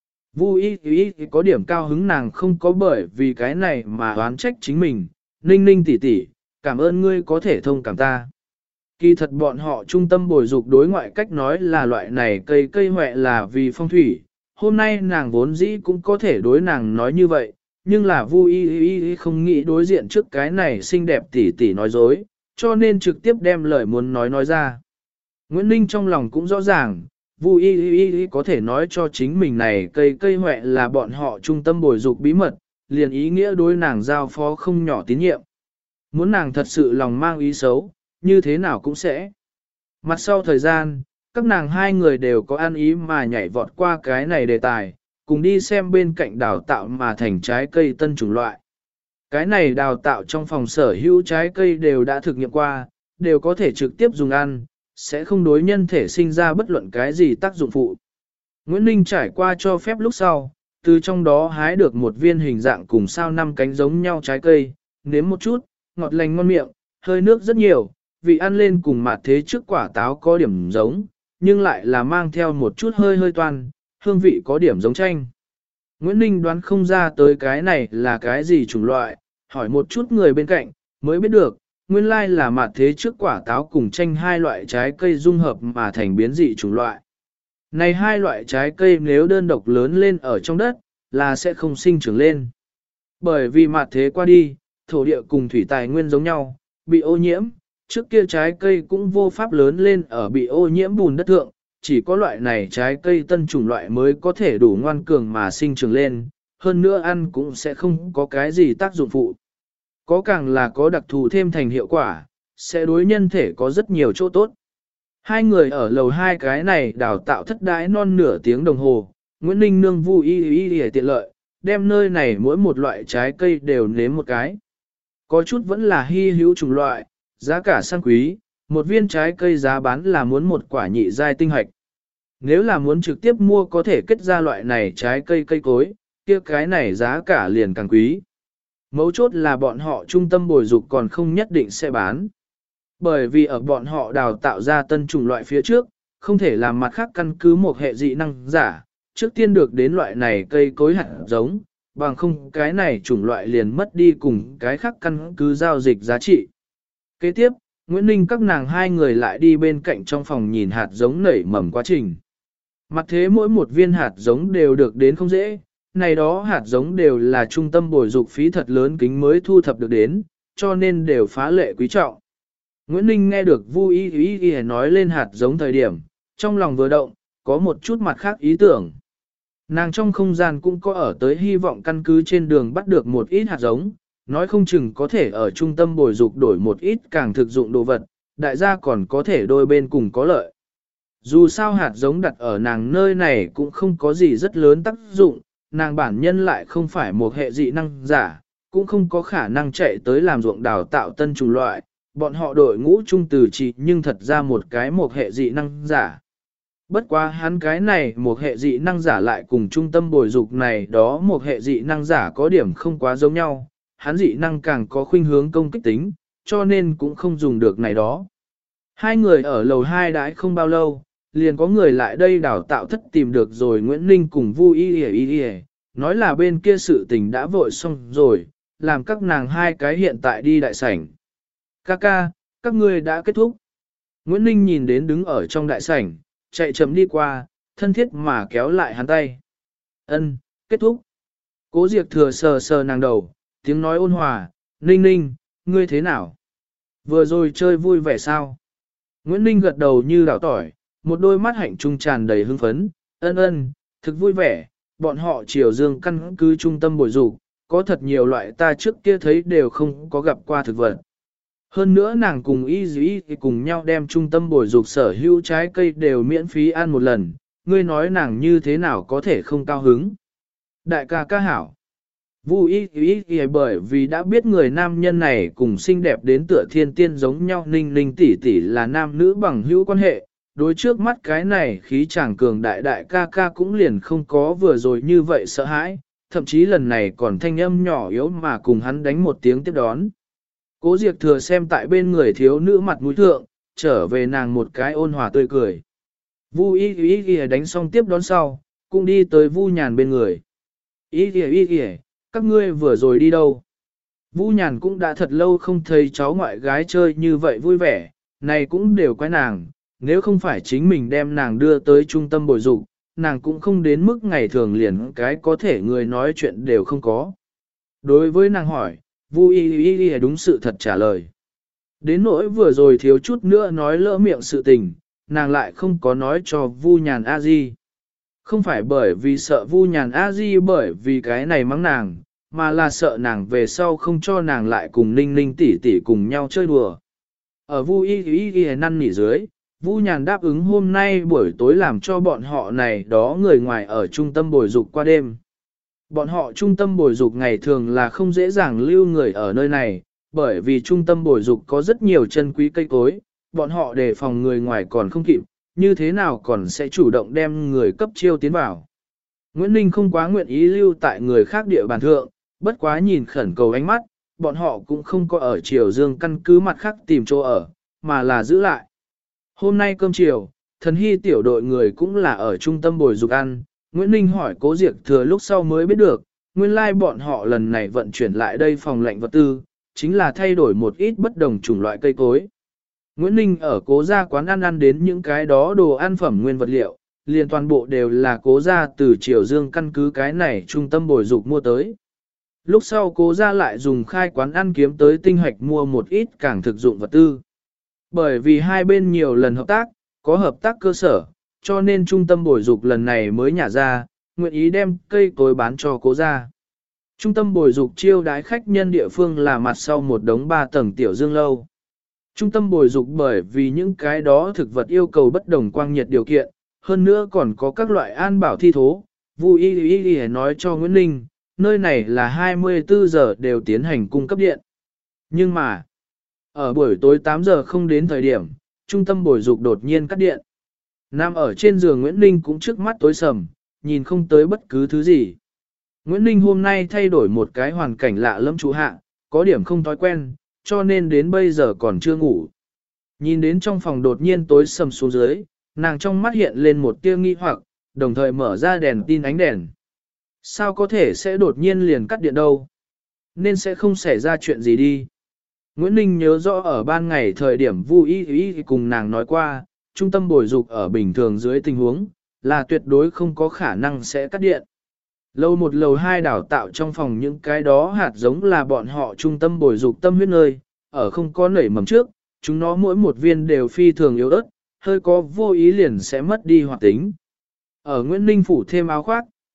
Vu y có điểm cao hứng nàng không có bởi vì cái này mà oán trách chính mình. Ninh ninh tỷ tỷ, cảm ơn ngươi có thể thông cảm ta. Kỳ thật bọn họ trung tâm bồi dục đối ngoại cách nói là loại này cây huệ là vì phong thủy. Hôm nay nàng vốn dĩ cũng có thể đối nàng nói như vậy, nhưng là Vu y không nghĩ đối diện trước cái này xinh đẹp tỷ tỷ nói dối, cho nên trực tiếp đem lời muốn nói ra. Nguyễn Ninh trong lòng cũng rõ ràng, Vu y có thể nói cho chính mình này cây huệ là bọn họ trung tâm bồi dục bí mật, liền ý nghĩa đối nàng giao phó không nhỏ tín nhiệm. Muốn nàng thật sự lòng mang ý xấu, như thế nào cũng sẽ. Mặt sau thời gian, các nàng hai người đều có ăn ý mà nhảy vọt qua cái này đề tài, cùng đi xem bên cạnh đào tạo mà thành trái cây tân chủng loại. Cái này đào tạo trong phòng sở hữu trái cây đều đã thực nghiệm qua, đều có thể trực tiếp dùng ăn, sẽ không đối nhân thể sinh ra bất luận cái gì tác dụng phụ. Nguyễn Ninh trải qua cho phép lúc sau, từ trong đó hái được một viên hình dạng cùng sao 5 cánh giống nhau trái cây, nếm một chút, ngọt lành ngon miệng, hơi nước rất nhiều, vị ăn lên cùng mặt thế trước quả táo có điểm giống, nhưng lại là mang theo một chút hơi toan, hương vị có điểm giống chanh. Nguyễn Ninh đoán không ra tới cái này là cái gì chủng loại, hỏi một chút người bên cạnh, mới biết được, nguyên lai là mặt thế trước quả táo cùng chanh hai loại trái cây dung hợp mà thành biến dị chủng loại. Này hai loại trái cây nếu đơn độc lớn lên ở trong đất, là sẽ không sinh trưởng lên. Bởi vì mặt thế qua đi, thổ địa cùng thủy tài nguyên giống nhau, bị ô nhiễm, trước kia trái cây cũng vô pháp lớn lên ở bị ô nhiễm bùn đất thượng, chỉ có loại này trái cây tân chủng loại mới có thể đủ ngoan cường mà sinh trưởng lên, hơn nữa ăn cũng sẽ không có cái gì tác dụng phụ. Có càng là có đặc thù thêm thành hiệu quả, sẽ đối nhân thể có rất nhiều chỗ tốt. Hai người ở lầu hai cái này đào tạo thất đãi non nửa tiếng đồng hồ, Nguyễn Ninh nương Vu y tiện lợi, đem nơi này mỗi một loại trái cây đều nếm một cái. Có chút vẫn là hy hữu chủng loại, giá cả sang quý, một viên trái cây giá bán là muốn một quả nhị giai tinh hạch. Nếu là muốn trực tiếp mua có thể kết ra loại này trái cây cây cối, kia cái này giá cả liền càng quý. Mấu chốt là bọn họ trung tâm bồi dục còn không nhất định sẽ bán. Bởi vì ở bọn họ đào tạo ra tân chủng loại phía trước, không thể làm mặt khác căn cứ một hệ dị năng giả, trước tiên được đến loại này cây cối hạt giống, bằng không cái này chủng loại liền mất đi cùng cái khác căn cứ giao dịch giá trị. Kế tiếp, Nguyễn Ninh các nàng hai người lại đi bên cạnh trong phòng nhìn hạt giống nảy mầm quá trình. Mặt thế mỗi một viên hạt giống đều được đến không dễ, này đó hạt giống đều là trung tâm bồi dục phí thật lớn kính mới thu thập được đến, cho nên đều phá lệ quý trọng. Nguyễn Ninh nghe được Vu y nói lên hạt giống thời điểm, trong lòng vừa động, có một chút mặt khác ý tưởng. Nàng trong không gian cũng có ở tới hy vọng căn cứ trên đường bắt được một ít hạt giống, nói không chừng có thể ở trung tâm bồi dục đổi một ít càng thực dụng đồ vật, đại gia còn có thể đôi bên cùng có lợi. Dù sao hạt giống đặt ở nàng nơi này cũng không có gì rất lớn tác dụng, nàng bản nhân lại không phải một hệ dị năng giả, cũng không có khả năng chạy tới làm ruộng đào tạo tân chủng loại, bọn họ đội ngũ trung từ chỉ nhưng thật ra một cái một hệ dị năng giả. Bất quá hắn cái này một hệ dị năng giả lại cùng trung tâm bồi dục này đó một hệ dị năng giả có điểm không quá giống nhau, hắn dị năng càng có khuynh hướng công kích tính, cho nên cũng không dùng được này đó. Hai người ở lầu 2 đãi không bao lâu, liền có người lại đây đào tạo thất tìm được rồi Nguyễn Ninh cùng Vu Y, nói là bên kia sự tình đã vội xong rồi, làm các nàng hai cái hiện tại đi đại sảnh. Ca, các ngươi đã kết thúc. Nguyễn Ninh nhìn đến đứng ở trong đại sảnh, chạy chậm đi qua, thân thiết mà kéo lại hắn tay. Ân, kết thúc. Cố Diệp Thừa sờ sờ nàng đầu, tiếng nói ôn hòa, Ninh, ngươi thế nào? Vừa rồi chơi vui vẻ sao? Nguyễn Ninh gật đầu như đảo tỏi, một đôi mắt hạnh trung tràn đầy hưng phấn, ân, thực vui vẻ, bọn họ Triều Dương căn cứ trung tâm bồi dục, có thật nhiều loại ta trước kia thấy đều không có gặp qua thực vật. Hơn nữa nàng cùng y cùng nhau đem trung tâm bồi dục sở hữu trái cây đều miễn phí ăn một lần, ngươi nói nàng như thế nào có thể không cao hứng. Đại ca hảo. Vu y bởi vì đã biết người nam nhân này cùng xinh đẹp đến tựa thiên tiên giống nhau ninh tỷ tỷ là nam nữ bằng hữu quan hệ, đối trước mắt cái này khí chàng cường đại ca cũng liền không có vừa rồi như vậy sợ hãi, thậm chí lần này còn thanh âm nhỏ yếu mà cùng hắn đánh một tiếng tiếp đón. Cố Diệp Thừa xem tại bên người thiếu nữ mặt mũi thượng, trở về nàng một cái ôn hòa tươi cười. Vu y đánh xong tiếp đón sau, cũng đi tới Vu Nhàn bên người. Y, các ngươi vừa rồi đi đâu? Vu Nhàn cũng đã thật lâu không thấy cháu ngoại gái chơi như vậy vui vẻ, này cũng đều quái nàng, nếu không phải chính mình đem nàng đưa tới trung tâm bồi dục, nàng cũng không đến mức ngày thường liền cái có thể người nói chuyện đều không có. Đối với nàng hỏi, Vu y đúng sự thật trả lời. Đến nỗi vừa rồi thiếu chút nữa nói lỡ miệng sự tình, nàng lại không có nói cho Vu Nhàn a di. Không phải bởi vì sợ Vu Nhàn a di bởi vì cái này mắng nàng, mà là sợ nàng về sau không cho nàng lại cùng Ninh tỷ tỷ cùng nhau chơi đùa. Ở Vu y năn nỉ dưới, Vu Nhàn đáp ứng hôm nay buổi tối làm cho bọn họ này đó người ngoài ở trung tâm bồi dục qua đêm. Bọn họ trung tâm bồi dục ngày thường là không dễ dàng lưu người ở nơi này, bởi vì trung tâm bồi dục có rất nhiều chân quý cây cối, bọn họ đề phòng người ngoài còn không kịp, như thế nào còn sẽ chủ động đem người cấp chiêu tiến vào. Nguyễn Ninh không quá nguyện ý lưu tại người khác địa bàn thượng, bất quá nhìn khẩn cầu ánh mắt, bọn họ cũng không có ở Triều Dương căn cứ mặt khác tìm chỗ ở, mà là giữ lại. Hôm nay cơm chiều, thần hy tiểu đội người cũng là ở trung tâm bồi dục ăn, Nguyễn Ninh hỏi Cố Diệp Thừa lúc sau mới biết được, nguyên lai bọn họ lần này vận chuyển lại đây phòng lạnh vật tư, chính là thay đổi một ít bất đồng chủng loại cây cối. Nguyễn Ninh ở Cố gia quán ăn đến những cái đó đồ ăn phẩm nguyên vật liệu, liền toàn bộ đều là Cố gia từ Triều Dương căn cứ cái này trung tâm bồi dục mua tới. Lúc sau Cố gia lại dùng khai quán ăn kiếm tới tinh hoạch mua một ít càng thực dụng vật tư. Bởi vì hai bên nhiều lần hợp tác, có hợp tác cơ sở, cho nên trung tâm bồi dục lần này mới nhả ra, nguyện ý đem cây cối bán cho Cố gia. Trung tâm bồi dục chiêu đái khách nhân địa phương là mặt sau một đống 3 tầng tiểu dương lâu. Trung tâm bồi dục bởi vì những cái đó thực vật yêu cầu bất đồng quang nhiệt điều kiện, hơn nữa còn có các loại an bảo thi thố. Vu y nói cho Nguyễn Ninh, nơi này là 24 giờ đều tiến hành cung cấp điện. Nhưng mà, ở buổi tối 8 giờ không đến thời điểm, trung tâm bồi dục đột nhiên cắt điện. Nằm ở trên giường Nguyễn Ninh cũng trước mắt tối sầm, nhìn không tới bất cứ thứ gì. Nguyễn Ninh hôm nay thay đổi một cái hoàn cảnh lạ lẫm trụ hạ, có điểm không thói quen, cho nên đến bây giờ còn chưa ngủ. Nhìn đến trong phòng đột nhiên tối sầm xuống dưới, nàng trong mắt hiện lên một tia nghi hoặc, đồng thời mở ra đèn tin ánh đèn. Sao có thể sẽ đột nhiên liền cắt điện đâu? Nên sẽ không xảy ra chuyện gì đi. Nguyễn Ninh nhớ rõ ở ban ngày thời điểm Vu y cùng nàng nói qua, trung tâm bồi dục ở bình thường dưới tình huống, là tuyệt đối không có khả năng sẽ cắt điện. Lầu 1 lầu 2 đào tạo trong phòng những cái đó hạt giống là bọn họ trung tâm bồi dục tâm huyết nơi, ở không có nảy mầm trước, chúng nó mỗi một viên đều phi thường yếu ớt, hơi có vô ý liền sẽ mất đi hoạt tính. Ở Nguyễn Ninh phủ thêm áo khoác,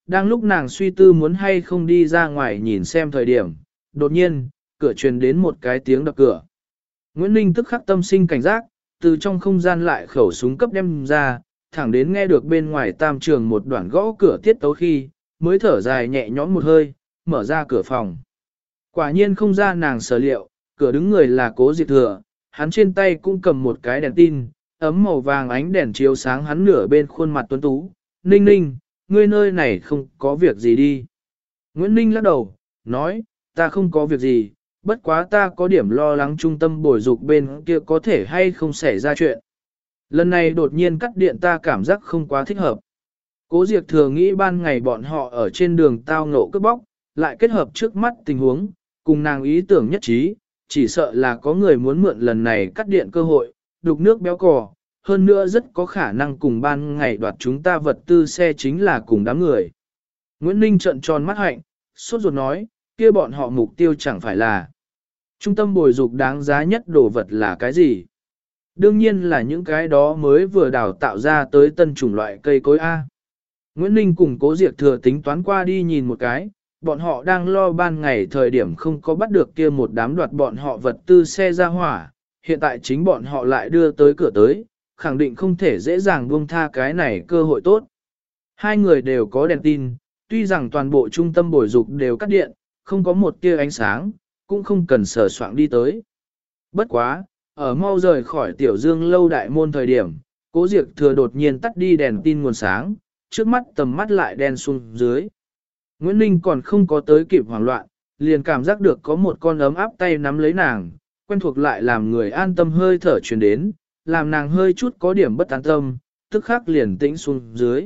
Đang lúc nàng suy tư muốn hay không đi ra ngoài nhìn xem thời điểm, đột nhiên, cửa truyền đến một cái tiếng đập cửa. Nguyễn Ninh tức khắc tâm sinh cảnh giác, từ trong không gian lại khẩu súng cấp đem ra, thẳng đến nghe được bên ngoài tam trường một đoạn gõ cửa tiết tấu khi, mới thở dài nhẹ nhõm một hơi, mở ra cửa phòng. Quả nhiên không ra nàng sở liệu, cửa đứng người là Cố Diệt Thừa, hắn trên tay cũng cầm một cái đèn tin, ấm màu vàng ánh đèn chiếu sáng hắn nửa bên khuôn mặt tuấn tú. Ninh Ninh, ngươi nơi này không có việc gì đi. Nguyễn Ninh lắc đầu, nói, ta không có việc gì, bất quá ta có điểm lo lắng trung tâm bồi dục bên kia có thể hay không xảy ra chuyện. Lần này đột nhiên cắt điện ta cảm giác không quá thích hợp. Cố Diệt Thừa nghĩ ban ngày bọn họ ở trên đường tao ngộ cướp bóc, lại kết hợp trước mắt tình huống, cùng nàng ý tưởng nhất trí, chỉ sợ là có người muốn mượn lần này cắt điện cơ hội, đục nước béo cò, hơn nữa rất có khả năng cùng ban ngày đoạt chúng ta vật tư xe chính là cùng đám người. Nguyễn Ninh trợn tròn mắt hạnh, sốt ruột nói, kia bọn họ mục tiêu chẳng phải là trung tâm bồi dục đáng giá nhất đồ vật là cái gì? Đương nhiên là những cái đó mới vừa đào tạo ra tới tân chủng loại cây cối A. Nguyễn Ninh cùng Cố Diệt Thừa tính toán qua đi nhìn một cái, bọn họ đang lo ban ngày thời điểm không có bắt được kia một đám đoạt bọn họ vật tư xe ra hỏa, hiện tại chính bọn họ lại đưa tới cửa tới, khẳng định không thể dễ dàng buông tha cái này cơ hội tốt. Hai người đều có đèn tin, tuy rằng toàn bộ trung tâm bồi dục đều cắt điện, không có một tia ánh sáng, cũng không cần sờ soạng đi tới. Bất quá, ở mau rời khỏi tiểu dương lâu đại môn thời điểm, Cố Diệt Thừa đột nhiên tắt đi đèn tin nguồn sáng, trước mắt tầm mắt lại đen xuống dưới. Nguyễn Ninh còn không có tới kịp hoảng loạn, liền cảm giác được có một con ấm áp tay nắm lấy nàng, quen thuộc lại làm người an tâm hơi thở truyền đến, làm nàng hơi chút có điểm bất an tâm, tức khắc liền tĩnh xuống dưới.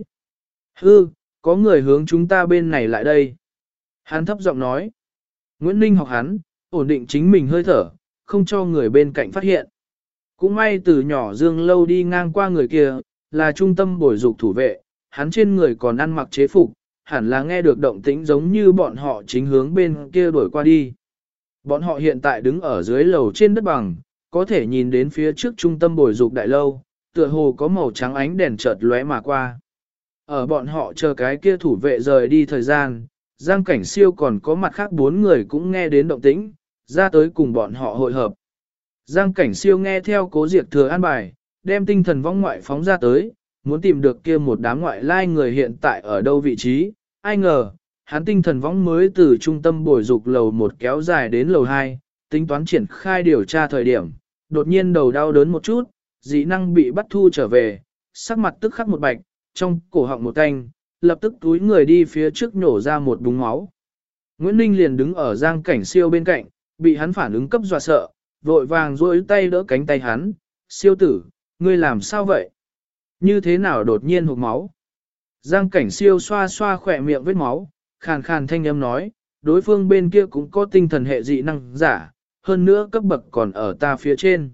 Hư, có người hướng chúng ta bên này lại đây. Hắn thấp giọng nói. Nguyễn Ninh học hắn, ổn định chính mình hơi thở, không cho người bên cạnh phát hiện. Cũng may từ nhỏ dương lâu đi ngang qua người kia, là trung tâm bồi dục thủ vệ, hắn trên người còn ăn mặc chế phục, hẳn là nghe được động tĩnh giống như bọn họ chính hướng bên kia đuổi qua đi. Bọn họ hiện tại đứng ở dưới lầu trên đất bằng, có thể nhìn đến phía trước trung tâm bồi dục đại lâu, tựa hồ có màu trắng ánh đèn chợt lóe mà qua. Ở bọn họ chờ cái kia thủ vệ rời đi thời gian, Giang Cảnh Siêu còn có mặt khác 4 người cũng nghe đến động tĩnh, ra tới cùng bọn họ hội hợp. Giang Cảnh Siêu nghe theo Cố Diệt Thừa an bài, đem tinh thần vong ngoại phóng ra tới, muốn tìm được kia một đám ngoại lai người hiện tại ở đâu vị trí, ai ngờ, hắn tinh thần vong mới từ trung tâm bồi dục lầu 1 kéo dài đến lầu 2, tính toán triển khai điều tra thời điểm, đột nhiên đầu đau đớn một chút, dị năng bị bắt thu trở về, sắc mặt tức khắc một bạch, trong cổ họng một canh, lập tức túi người đi phía trước nhổ ra một búng máu. Nguyễn Ninh liền đứng ở Giang Cảnh Siêu bên cạnh, bị hắn phản ứng cấp dọa sợ, vội vàng duỗi tay đỡ cánh tay hắn, Siêu tử, ngươi làm sao vậy? Như thế nào đột nhiên hộc máu? Giang Cảnh Siêu xoa xoa khỏe miệng vết máu, khàn khàn thanh âm nói, đối phương bên kia cũng có tinh thần hệ dị năng giả, hơn nữa cấp bậc còn ở ta phía trên.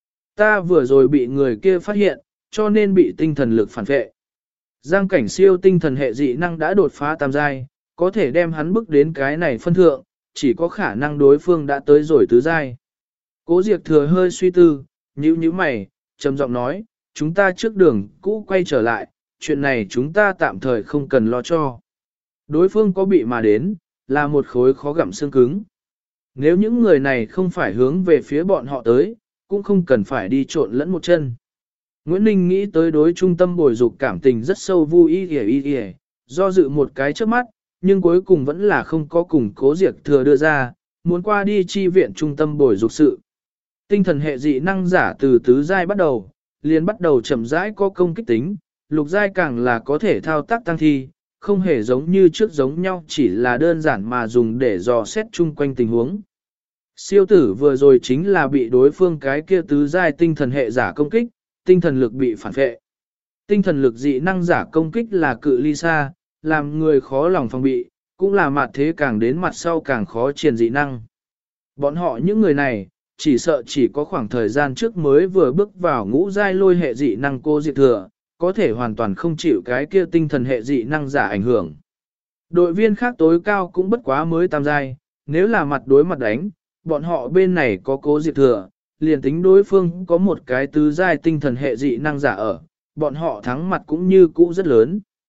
Ta vừa rồi bị người kia phát hiện, cho nên bị tinh thần lực phản vệ. Giang Cảnh Siêu tinh thần hệ dị năng đã đột phá tam giai, có thể đem hắn bước đến cái này phân thượng, chỉ có khả năng đối phương đã tới rồi tứ giai. Cố Diệt Thừa hơi suy tư, nhíu mày, trầm giọng nói, chúng ta trước đường cũ quay trở lại, chuyện này chúng ta tạm thời không cần lo cho. Đối phương có bị mà đến, là một khối khó gặm xương cứng. Nếu những người này không phải hướng về phía bọn họ tới, cũng không cần phải đi trộn lẫn một chân. Nguyễn Ninh nghĩ tới đối trung tâm bồi dục cảm tình rất sâu vui y, do dự một cái trước mắt, nhưng cuối cùng vẫn là không có cùng Cố Diệt Thừa đưa ra, muốn qua đi chi viện trung tâm bồi dục sự. Tinh thần hệ dị năng giả từ tứ giai bắt đầu, liền bắt đầu chậm rãi có công kích tính, lục giai càng là có thể thao tác tăng thi, không hề giống như trước giống nhau chỉ là đơn giản mà dùng để dò xét chung quanh tình huống. Siêu tử vừa rồi chính là bị đối phương cái kia tứ giai tinh thần hệ giả công kích, tinh thần lực bị phản vệ. Tinh thần lực dị năng giả công kích là cự ly xa, làm người khó lòng phòng bị, cũng là mặt thế càng đến mặt sau càng khó triển dị năng. Bọn họ những người này, chỉ sợ chỉ có khoảng thời gian trước mới vừa bước vào ngũ giai lôi hệ dị năng Cố Diệt Thừa, có thể hoàn toàn không chịu cái kia tinh thần hệ dị năng giả ảnh hưởng. Đội viên khác tối cao cũng bất quá mới tam giai, nếu là mặt đối mặt đánh, bọn họ bên này có Cố Diệt Thừa, liền tính đối phương có một cái tứ giai tinh thần hệ dị năng giả ở, bọn họ thắng mặt cũng như cũ rất lớn.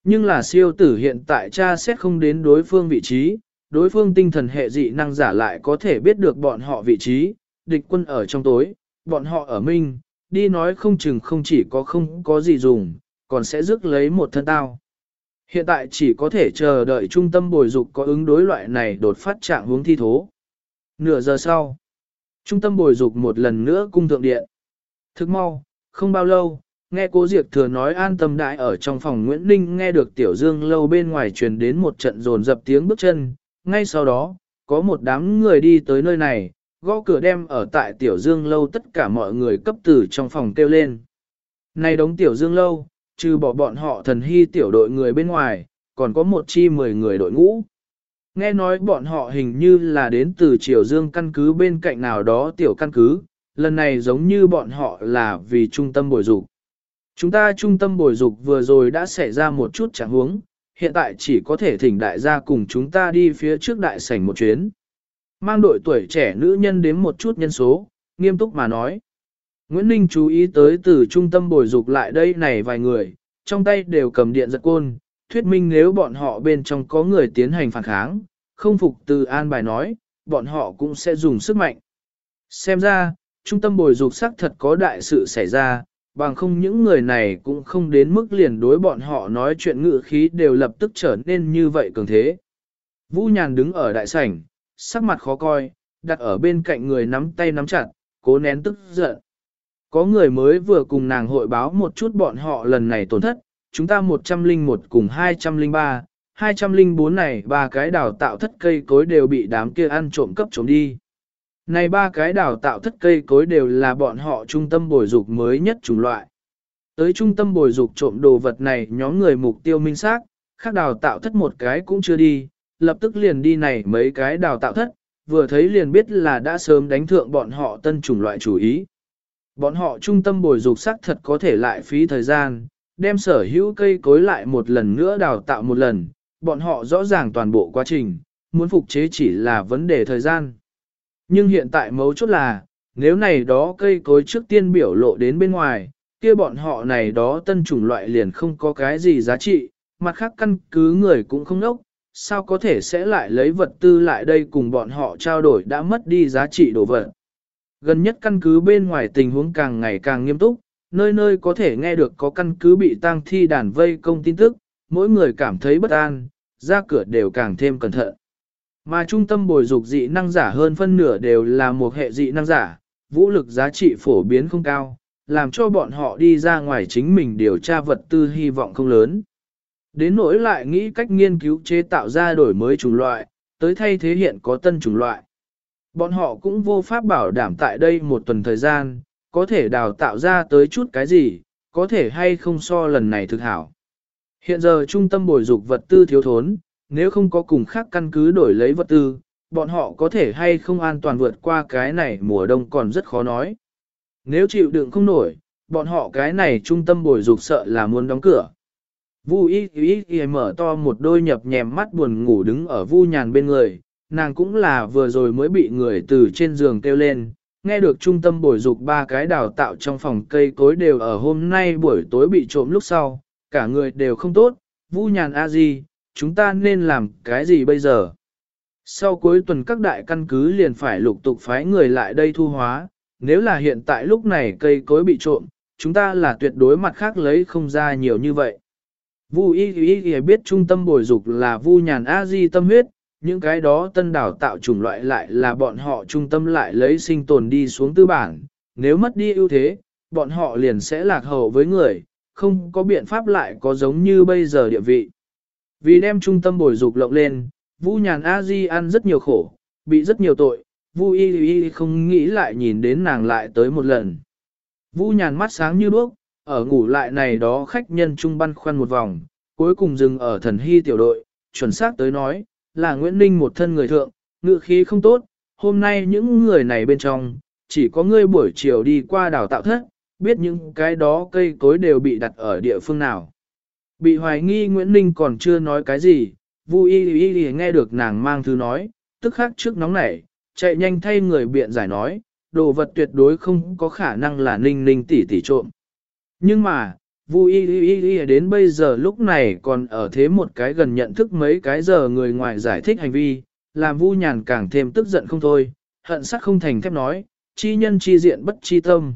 Nhưng là siêu tử hiện tại tra xét không đến đối phương vị trí, đối phương tinh thần hệ dị năng giả lại có thể biết được bọn họ vị trí, địch quân ở trong tối, bọn họ ở minh, đi nói không chừng không chỉ có không có gì dùng, còn sẽ rước lấy một thân tao. Hiện tại chỉ có thể chờ đợi trung tâm bồi dục có ứng đối loại này đột phát trạng hướng thi thố. Nửa giờ sau, trung tâm bồi dục một lần nữa cung thượng điện. Thức mau, không bao lâu, nghe Cố Diệp thừa nói an tâm đại ở trong phòng Nguyễn Ninh nghe được Tiểu Dương lâu bên ngoài truyền đến một trận rồn dập tiếng bước chân. Ngay sau đó, có một đám người đi tới nơi này, gõ cửa đem ở tại Tiểu Dương lâu tất cả mọi người cấp tử trong phòng kêu lên. Này đống Tiểu Dương lâu, trừ bỏ bọn họ thần hy tiểu đội người bên ngoài, còn có một chi 10 người đội ngũ. Nghe nói bọn họ hình như là đến từ Triều Dương căn cứ bên cạnh nào đó tiểu căn cứ, lần này giống như bọn họ là vì trung tâm bồi dục. Chúng ta trung tâm bồi dục vừa rồi đã xảy ra một chút trạng huống, hiện tại chỉ có thể thỉnh đại gia cùng chúng ta đi phía trước đại sảnh một chuyến. Mang đội tuổi trẻ nữ nhân đến một chút nhân số, nghiêm túc mà nói. Nguyễn Ninh chú ý tới từ trung tâm bồi dục lại đây này vài người, trong tay đều cầm điện giật côn, thuyết minh nếu bọn họ bên trong có người tiến hành phản kháng, không phục từ an bài nói, bọn họ cũng sẽ dùng sức mạnh. Xem ra, trung tâm bồi dục xác thật có đại sự xảy ra, bằng không những người này cũng không đến mức liền đối bọn họ nói chuyện ngữ khí đều lập tức trở nên như vậy cường thế. Vũ Nhàn đứng ở đại sảnh, sắc mặt khó coi, đặt ở bên cạnh người nắm tay nắm chặt, cố nén tức giận. Có người mới vừa cùng nàng hội báo một chút bọn họ lần này tổn thất, chúng ta 101 cùng 203, 204 này ba cái đào tạo thất cây cối đều bị đám kia ăn trộm cấp trộm đi. Này ba cái đào tạo thất cây cối đều là bọn họ trung tâm bồi dục mới nhất chủng loại. Tới trung tâm bồi dục trộm đồ vật này nhóm người mục tiêu minh xác, khác đào tạo thất một cái cũng chưa đi, lập tức liền đi này mấy cái đào tạo thất, vừa thấy liền biết là đã sớm đánh thượng bọn họ tân chủng loại chủ ý. Bọn họ trung tâm bồi dục xác thật có thể lại phí thời gian, đem sở hữu cây cối lại một lần nữa đào tạo một lần, bọn họ rõ ràng toàn bộ quá trình, muốn phục chế chỉ là vấn đề thời gian. Nhưng hiện tại mấu chốt là, nếu này đó cây cối trước tiên biểu lộ đến bên ngoài, kia bọn họ này đó tân chủng loại liền không có cái gì giá trị, mặt khác căn cứ người cũng không nốc, sao có thể sẽ lại lấy vật tư lại đây cùng bọn họ trao đổi đã mất đi giá trị đồ vật. Gần nhất căn cứ bên ngoài tình huống càng ngày càng nghiêm túc, nơi nơi có thể nghe được có căn cứ bị tang thi đàn vây công tin tức, mỗi người cảm thấy bất an, ra cửa đều càng thêm cẩn thận. Mà trung tâm bồi dục dị năng giả hơn phân nửa đều là một hệ dị năng giả, vũ lực giá trị phổ biến không cao, làm cho bọn họ đi ra ngoài chính mình điều tra vật tư hy vọng không lớn. Đến nỗi lại nghĩ cách nghiên cứu chế tạo ra đổi mới chủng loại, tới thay thế hiện có tân chủng loại. Bọn họ cũng vô pháp bảo đảm tại đây một tuần thời gian, có thể đào tạo ra tới chút cái gì, có thể hay không so lần này thực hảo. Hiện giờ trung tâm bồi dục vật tư thiếu thốn, nếu không có cùng khác căn cứ đổi lấy vật tư, bọn họ có thể hay không an toàn vượt qua cái này mùa đông còn rất khó nói. Nếu chịu đựng không nổi, bọn họ cái này trung tâm bồi dục sợ là muốn đóng cửa. Vu y mở to một đôi nhập nhèm mắt buồn ngủ đứng ở Vu Nhàn bên người, nàng cũng là vừa rồi mới bị người từ trên giường kêu lên, nghe được trung tâm bồi dục ba cái đào tạo trong phòng cây cối đều ở hôm nay buổi tối bị trộm lúc sau, cả người đều không tốt, Vu Nhàn a di, chúng ta nên làm cái gì bây giờ? Sau cuối tuần các đại căn cứ liền phải lục tục phái người lại đây thu hóa, nếu là hiện tại lúc này cây cối bị trộm, chúng ta là tuyệt đối mặt khác lấy không ra nhiều như vậy. Vu y biết trung tâm bồi dục là Vu Nhàn a di tâm huyết, những cái đó tân đào tạo chủng loại lại là bọn họ trung tâm lại lấy sinh tồn đi xuống tư bản, nếu mất đi ưu thế, bọn họ liền sẽ lạc hậu với người, không có biện pháp lại có giống như bây giờ địa vị. Vì đem trung tâm bồi dục lộng lên, Vu Nhàn a di ăn rất nhiều khổ, bị rất nhiều tội, Vu y không nghĩ lại nhìn đến nàng lại tới một lần. Vu Nhàn mắt sáng như đuốc, ở ngủ lại này đó khách nhân trung băn khoăn một vòng, cuối cùng dừng ở thần hy tiểu đội, chuẩn xác tới nói, là Nguyễn Ninh một thân người thượng, ngự khí không tốt, hôm nay những người này bên trong, chỉ có ngươi buổi chiều đi qua đào tạo thất, biết những cái đó cây cối đều bị đặt ở địa phương nào. Bị hoài nghi Nguyễn Ninh còn chưa nói cái gì, Vu y nghe được nàng mang thứ nói, tức khắc trước nóng nảy, chạy nhanh thay người biện giải nói, đồ vật tuyệt đối không có khả năng là Ninh tỷ tỷ trộm. Nhưng mà, Vu y đến bây giờ lúc này còn ở thế một cái gần nhận thức mấy cái giờ người ngoài giải thích hành vi, làm Vu Nhàn càng thêm tức giận không thôi, hận sắc không thành thép nói, chi nhân chi diện bất chi tâm.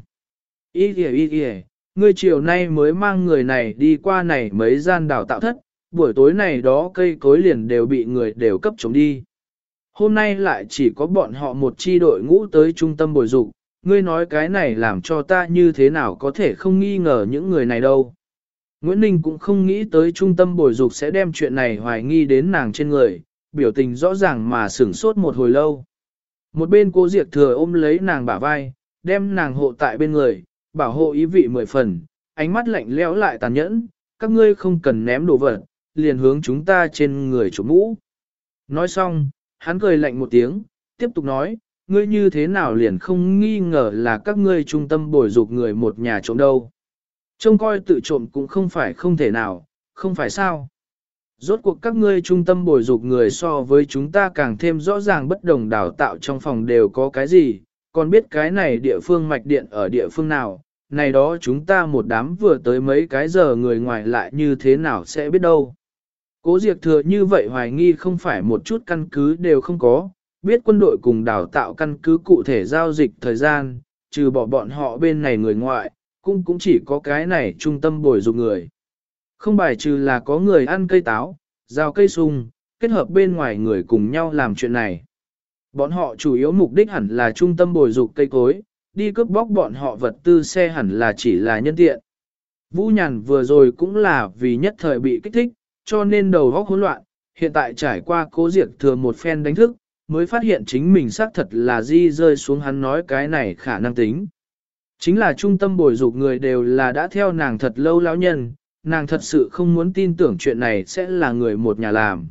Y, ngươi chiều nay mới mang người này đi qua này mấy gian đào tạo thất, buổi tối này đó cây cối liền đều bị người đều cấp chống đi. Hôm nay lại chỉ có bọn họ một chi đội ngũ tới trung tâm bồi dục, ngươi nói cái này làm cho ta như thế nào có thể không nghi ngờ những người này đâu. Nguyễn Ninh cũng không nghĩ tới trung tâm bồi dục sẽ đem chuyện này hoài nghi đến nàng trên người, biểu tình rõ ràng mà sửng sốt một hồi lâu. Một bên Cố Diệp Thừa ôm lấy nàng bả vai, đem nàng hộ tại bên người, bảo hộ ý vị 10 phần, ánh mắt lạnh lẽo lại tàn nhẫn, các ngươi không cần ném đồ vật, liền hướng chúng ta trên người trộm mũ. Nói xong, hắn cười lạnh một tiếng, tiếp tục nói, ngươi như thế nào liền không nghi ngờ là các ngươi trung tâm bồi dục người một nhà trộm đâu. Trông coi tự trộm cũng không phải không thể nào, không phải sao. Rốt cuộc các ngươi trung tâm bồi dục người so với chúng ta càng thêm rõ ràng bất đồng đào tạo trong phòng đều có cái gì, còn biết cái này địa phương mạch điện ở địa phương nào, này đó chúng ta một đám vừa tới mấy cái giờ người ngoài lại như thế nào sẽ biết đâu. Cố Diệp Thừa như vậy hoài nghi không phải một chút căn cứ đều không có, biết quân đội cùng đào tạo căn cứ cụ thể giao dịch thời gian, trừ bỏ bọn họ bên này người ngoại, cũng chỉ có cái này trung tâm bồi dục người. Không bài trừ là có người ăn cây táo, rào cây sung, kết hợp bên ngoài người cùng nhau làm chuyện này. Bọn họ chủ yếu mục đích hẳn là trung tâm bồi dục cây cối, đi cướp bóc bọn họ vật tư xe hẳn là chỉ là nhân tiện. Vũ Nhàn vừa rồi cũng là vì nhất thời bị kích thích, cho nên đầu óc hỗn loạn, hiện tại trải qua Cố Diệp Thừa một phen đánh thức, mới phát hiện chính mình xác thật là di rơi xuống hắn nói cái này khả năng tính. Chính là trung tâm bồi dục người đều là đã theo nàng thật lâu lão nhân, nàng thật sự không muốn tin tưởng chuyện này sẽ là người một nhà làm.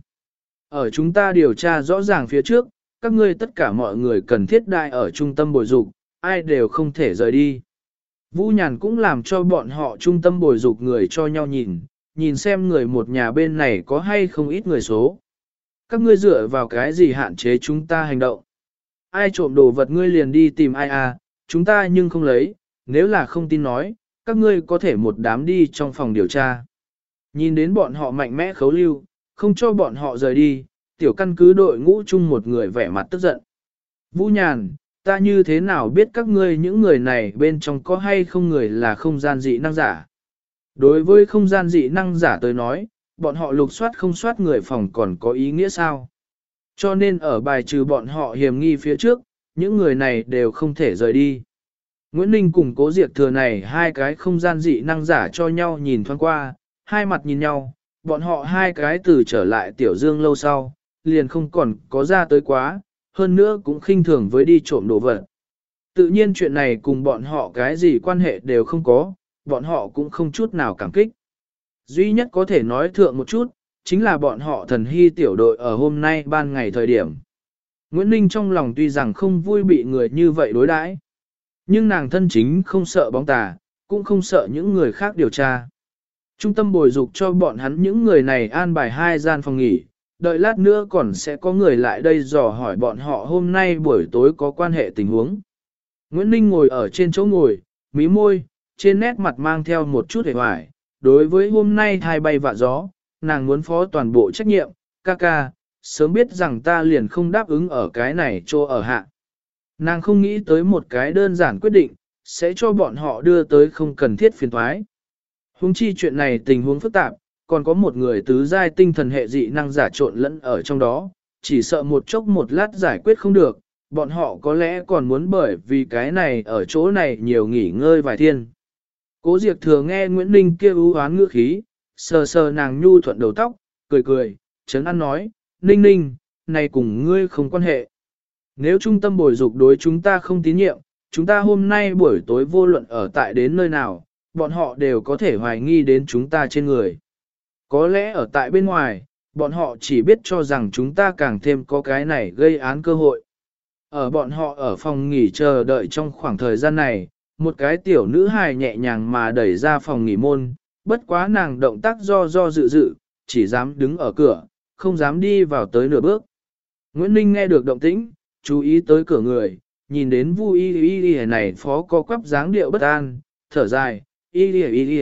Ở chúng ta điều tra rõ ràng phía trước, các ngươi tất cả mọi người cần thiết đại ở trung tâm bồi dục, ai đều không thể rời đi. Vũ Nhàn cũng làm cho bọn họ trung tâm bồi dục người cho nhau nhìn xem người một nhà bên này có hay không ít người số. Các ngươi dựa vào cái gì hạn chế chúng ta hành động? Ai trộm đồ vật ngươi liền đi tìm ai à, chúng ta nhưng không lấy, nếu là không tin nói, các ngươi có thể một đám đi trong phòng điều tra. Nhìn đến bọn họ mạnh mẽ khấu lưu, không cho bọn họ rời đi, tiểu căn cứ đội ngũ chung một người vẻ mặt tức giận. Vũ Nhàn, ta như thế nào biết các ngươi những người này bên trong có hay không người là không gian dị năng giả? Đối với không gian dị năng giả tới nói, bọn họ lục soát không soát người phòng còn có ý nghĩa sao? Cho nên ở bài trừ bọn họ hiểm nghi phía trước, những người này đều không thể rời đi. Nguyễn Ninh cùng Cố Diệp Thừa này hai cái không gian dị năng giả cho nhau nhìn thoáng qua, hai mặt nhìn nhau, bọn họ hai cái từ trở lại Tiểu Dương lâu sau, liền không còn có ra tới quá, hơn nữa cũng khinh thường với đi trộm đồ vật. Tự nhiên chuyện này cùng bọn họ cái gì quan hệ đều không có, bọn họ cũng không chút nào cảm kích. Duy nhất có thể nói thượng một chút, chính là bọn họ thần hy tiểu đội ở hôm nay ban ngày thời điểm. Nguyễn Ninh trong lòng tuy rằng không vui bị người như vậy đối đãi, nhưng nàng thân chính không sợ bóng tà, cũng không sợ những người khác điều tra. Trung tâm bồi dục cho bọn hắn những người này an bài 2 gian phòng nghỉ, đợi lát nữa còn sẽ có người lại đây dò hỏi bọn họ hôm nay buổi tối có quan hệ tình huống. Nguyễn Ninh ngồi ở trên chỗ ngồi, mí môi, trên nét mặt mang theo một chút hề hoài. Đối với hôm nay thai bay vạ gió, nàng muốn phó toàn bộ trách nhiệm, ca, sớm biết rằng ta liền không đáp ứng ở cái này cho ở hạ. Nàng không nghĩ tới một cái đơn giản quyết định, sẽ cho bọn họ đưa tới không cần thiết phiền thoái. Huống chi chuyện này tình huống phức tạp, còn có một người tứ giai tinh thần hệ dị năng giả trộn lẫn ở trong đó, chỉ sợ một chốc một lát giải quyết không được, bọn họ có lẽ còn muốn bởi vì cái này ở chỗ này nhiều nghỉ ngơi vài thiên. Cố Diệp Thừa nghe Nguyễn Ninh kia ưu hoán ngữ khí, sờ sờ nàng nhu thuận đầu tóc, cười, trấn an nói, Ninh, này cùng ngươi không quan hệ. Nếu trung tâm bồi dục đối chúng ta không tín nhiệm, chúng ta hôm nay buổi tối vô luận ở tại đến nơi nào, bọn họ đều có thể hoài nghi đến chúng ta trên người. Có lẽ ở tại bên ngoài, bọn họ chỉ biết cho rằng chúng ta càng thêm có cái này gây án cơ hội. Ở bọn họ ở phòng nghỉ chờ đợi trong khoảng thời gian này, một cái tiểu nữ hài nhẹ nhàng mà đẩy ra phòng nghỉ môn, bất quá nàng động tác do dự, chỉ dám đứng ở cửa, không dám đi vào tới nửa bước. Nguyễn Ninh nghe được động tĩnh, chú ý tới cửa người, nhìn đến Vu Y này phó co quắp dáng điệu bất an, thở dài, Y,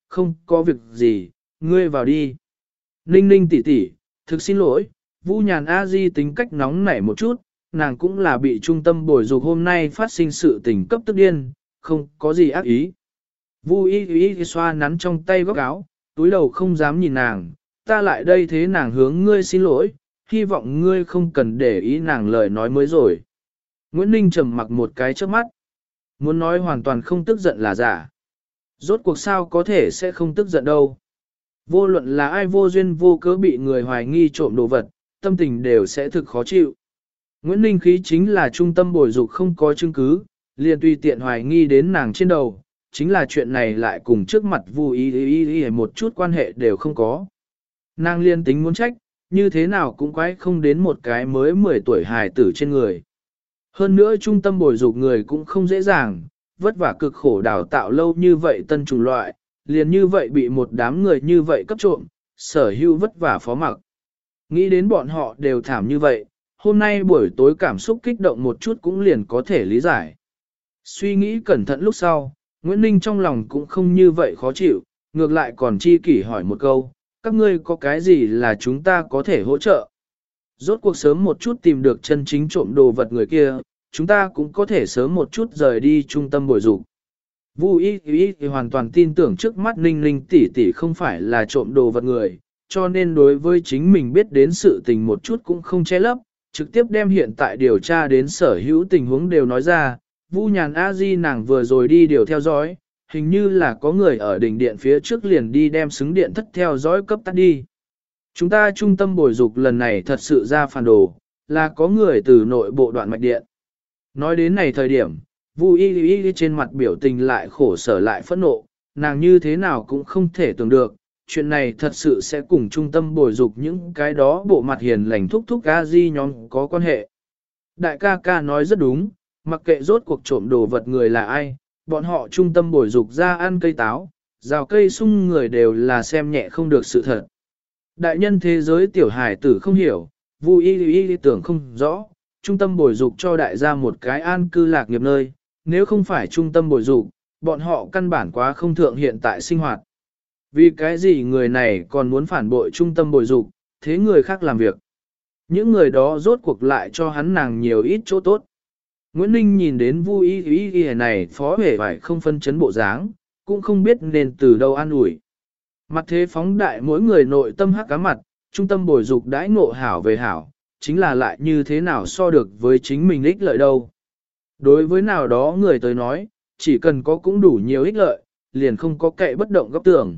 không có việc gì, ngươi vào đi. Ninh ninh tỷ tỷ, thực xin lỗi, Vu Nhàn A Di tính cách nóng nảy một chút, nàng cũng là bị trung tâm bồi dục hôm nay phát sinh sự tình cấp tức điên, không có gì ác ý. Vu y xoa nắn trong tay góc áo, túi đầu không dám nhìn nàng, ta lại đây thế nàng hướng ngươi xin lỗi, hy vọng ngươi không cần để ý nàng lời nói mới rồi. Nguyễn Ninh trầm mặc một cái trước mắt, muốn nói hoàn toàn không tức giận là giả. Rốt cuộc sao có thể sẽ không tức giận đâu. Vô luận là ai vô duyên vô cớ bị người hoài nghi trộm đồ vật, tâm tình đều sẽ thực khó chịu. Nguyễn Ninh khí chính là trung tâm bồi dục không có chứng cứ, liền tùy tiện hoài nghi đến nàng trên đầu, chính là chuyện này lại cùng trước mặt Vu y một chút quan hệ đều không có. Nàng liên tính muốn trách, như thế nào cũng quái không đến một cái mới 10 tuổi hài tử trên người. Hơn nữa trung tâm bồi dục người cũng không dễ dàng, vất vả cực khổ đào tạo lâu như vậy tân chủng loại, liền như vậy bị một đám người như vậy cấp trộm, sở hữu vất vả phó mặc. Nghĩ đến bọn họ đều thảm như vậy, hôm nay buổi tối cảm xúc kích động một chút cũng liền có thể lý giải. Suy nghĩ cẩn thận lúc sau, Nguyễn Ninh trong lòng cũng không như vậy khó chịu, ngược lại còn chi kỷ hỏi một câu, các ngươi có cái gì là chúng ta có thể hỗ trợ? Rốt cuộc sớm một chút tìm được chân chính trộm đồ vật người kia, chúng ta cũng có thể sớm một chút rời đi trung tâm bồi dục. Vu y thì hoàn toàn tin tưởng trước mắt Ninh Ninh tỷ tỷ không phải là trộm đồ vật người, cho nên đối với chính mình biết đến sự tình một chút cũng không che lấp, trực tiếp đem hiện tại điều tra đến sở hữu tình huống đều nói ra. Vu Nhàn A Di nàng vừa rồi đi điều theo dõi, hình như là có người ở đỉnh điện phía trước liền đi đem xứng điện thất theo dõi cấp tắt đi. Chúng ta trung tâm bồi dục lần này thật sự ra phản đồ, là có người từ nội bộ đoạn mạch điện. Nói đến này thời điểm, Vu y trên mặt biểu tình lại khổ sở lại phẫn nộ, nàng như thế nào cũng không thể tưởng được, chuyện này thật sự sẽ cùng trung tâm bồi dục những cái đó bộ mặt hiền lành thúc thúc A Di nhóm có quan hệ. Đại ca ca nói rất đúng, mặc kệ rốt cuộc trộm đồ vật người là ai, bọn họ trung tâm bồi dục ra ăn cây táo, rào cây sung người đều là xem nhẹ không được sự thật. Đại nhân thế giới tiểu hải tử không hiểu, Vu y tưởng không rõ, trung tâm bồi dục cho đại gia một cái an cư lạc nghiệp nơi, nếu không phải trung tâm bồi dục, bọn họ căn bản quá không thượng hiện tại sinh hoạt. Vì cái gì người này còn muốn phản bội trung tâm bồi dục, thế người khác làm việc. Những người đó rốt cuộc lại cho hắn nàng nhiều ít chỗ tốt. Nguyễn Ninh nhìn đến Vu y này phó hề phải không phân chấn bộ dáng, cũng không biết nên từ đâu an ủi. Mặt thế phóng đại mỗi người nội tâm hắc cá mặt, trung tâm bồi dục đãi ngộ hảo về hảo, chính là lại như thế nào so được với chính mình ích lợi đâu. Đối với nào đó người tới nói, chỉ cần có cũng đủ nhiều ích lợi, liền không có kệ bất động góc tưởng.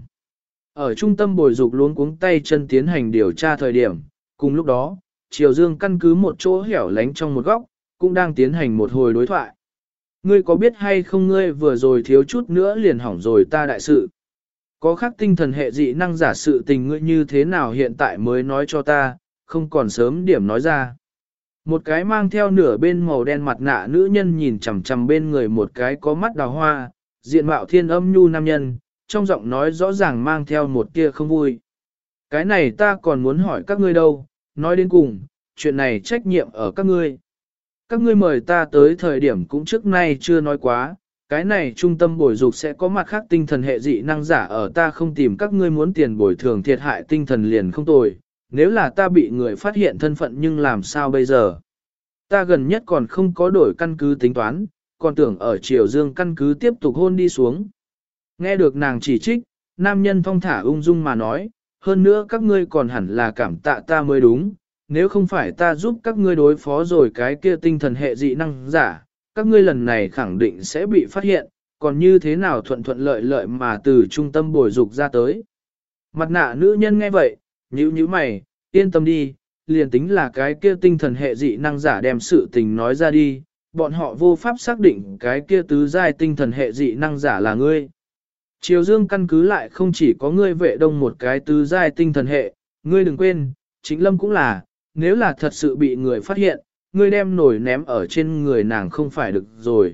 Ở trung tâm bồi dục luống cuống tay chân tiến hành điều tra thời điểm, cùng lúc đó, Triều Dương căn cứ một chỗ hẻo lánh trong một góc, cũng đang tiến hành một hồi đối thoại. Ngươi có biết hay không ngươi vừa rồi thiếu chút nữa liền hỏng rồi ta đại sự. Có khác tinh thần hệ dị năng giả sự tình ngươi như thế nào hiện tại mới nói cho ta, không còn sớm điểm nói ra. Một cái mang theo nửa bên màu đen mặt nạ nữ nhân nhìn chằm chằm bên người một cái có mắt đào hoa, diện mạo thiên âm nhu nam nhân, trong giọng nói rõ ràng mang theo một tia không vui. Cái này ta còn muốn hỏi các ngươi đâu, nói đến cùng, chuyện này trách nhiệm ở các ngươi. Các ngươi mời ta tới thời điểm cũng trước nay chưa nói quá, cái này trung tâm bồi dục sẽ có mặt khác tinh thần hệ dị năng giả ở ta không tìm các ngươi muốn tiền bồi thường thiệt hại tinh thần liền không tồi, nếu là ta bị người phát hiện thân phận nhưng làm sao bây giờ? Ta gần nhất còn không có đổi căn cứ tính toán, còn tưởng ở Triều Dương căn cứ tiếp tục hôn đi xuống. Nghe được nàng chỉ trích, nam nhân thong thả ung dung mà nói, hơn nữa các ngươi còn hẳn là cảm tạ ta mới đúng, nếu không phải ta giúp các ngươi đối phó rồi cái kia tinh thần hệ dị năng giả, các ngươi lần này khẳng định sẽ bị phát hiện, còn như thế nào thuận thuận lợi lợi mà từ trung tâm bồi dục ra tới. Mặt nạ nữ nhân nghe vậy, nhíu mày, yên tâm đi, liền tính là cái kia tinh thần hệ dị năng giả đem sự tình nói ra đi, bọn họ vô pháp xác định cái kia tứ giai tinh thần hệ dị năng giả là ngươi. Triều Dương căn cứ lại không chỉ có ngươi vệ đông một cái tứ giai tinh thần hệ, ngươi đừng quên, chính lâm cũng là, nếu là thật sự bị người phát hiện, ngươi đem nổi ném ở trên người nàng không phải được rồi.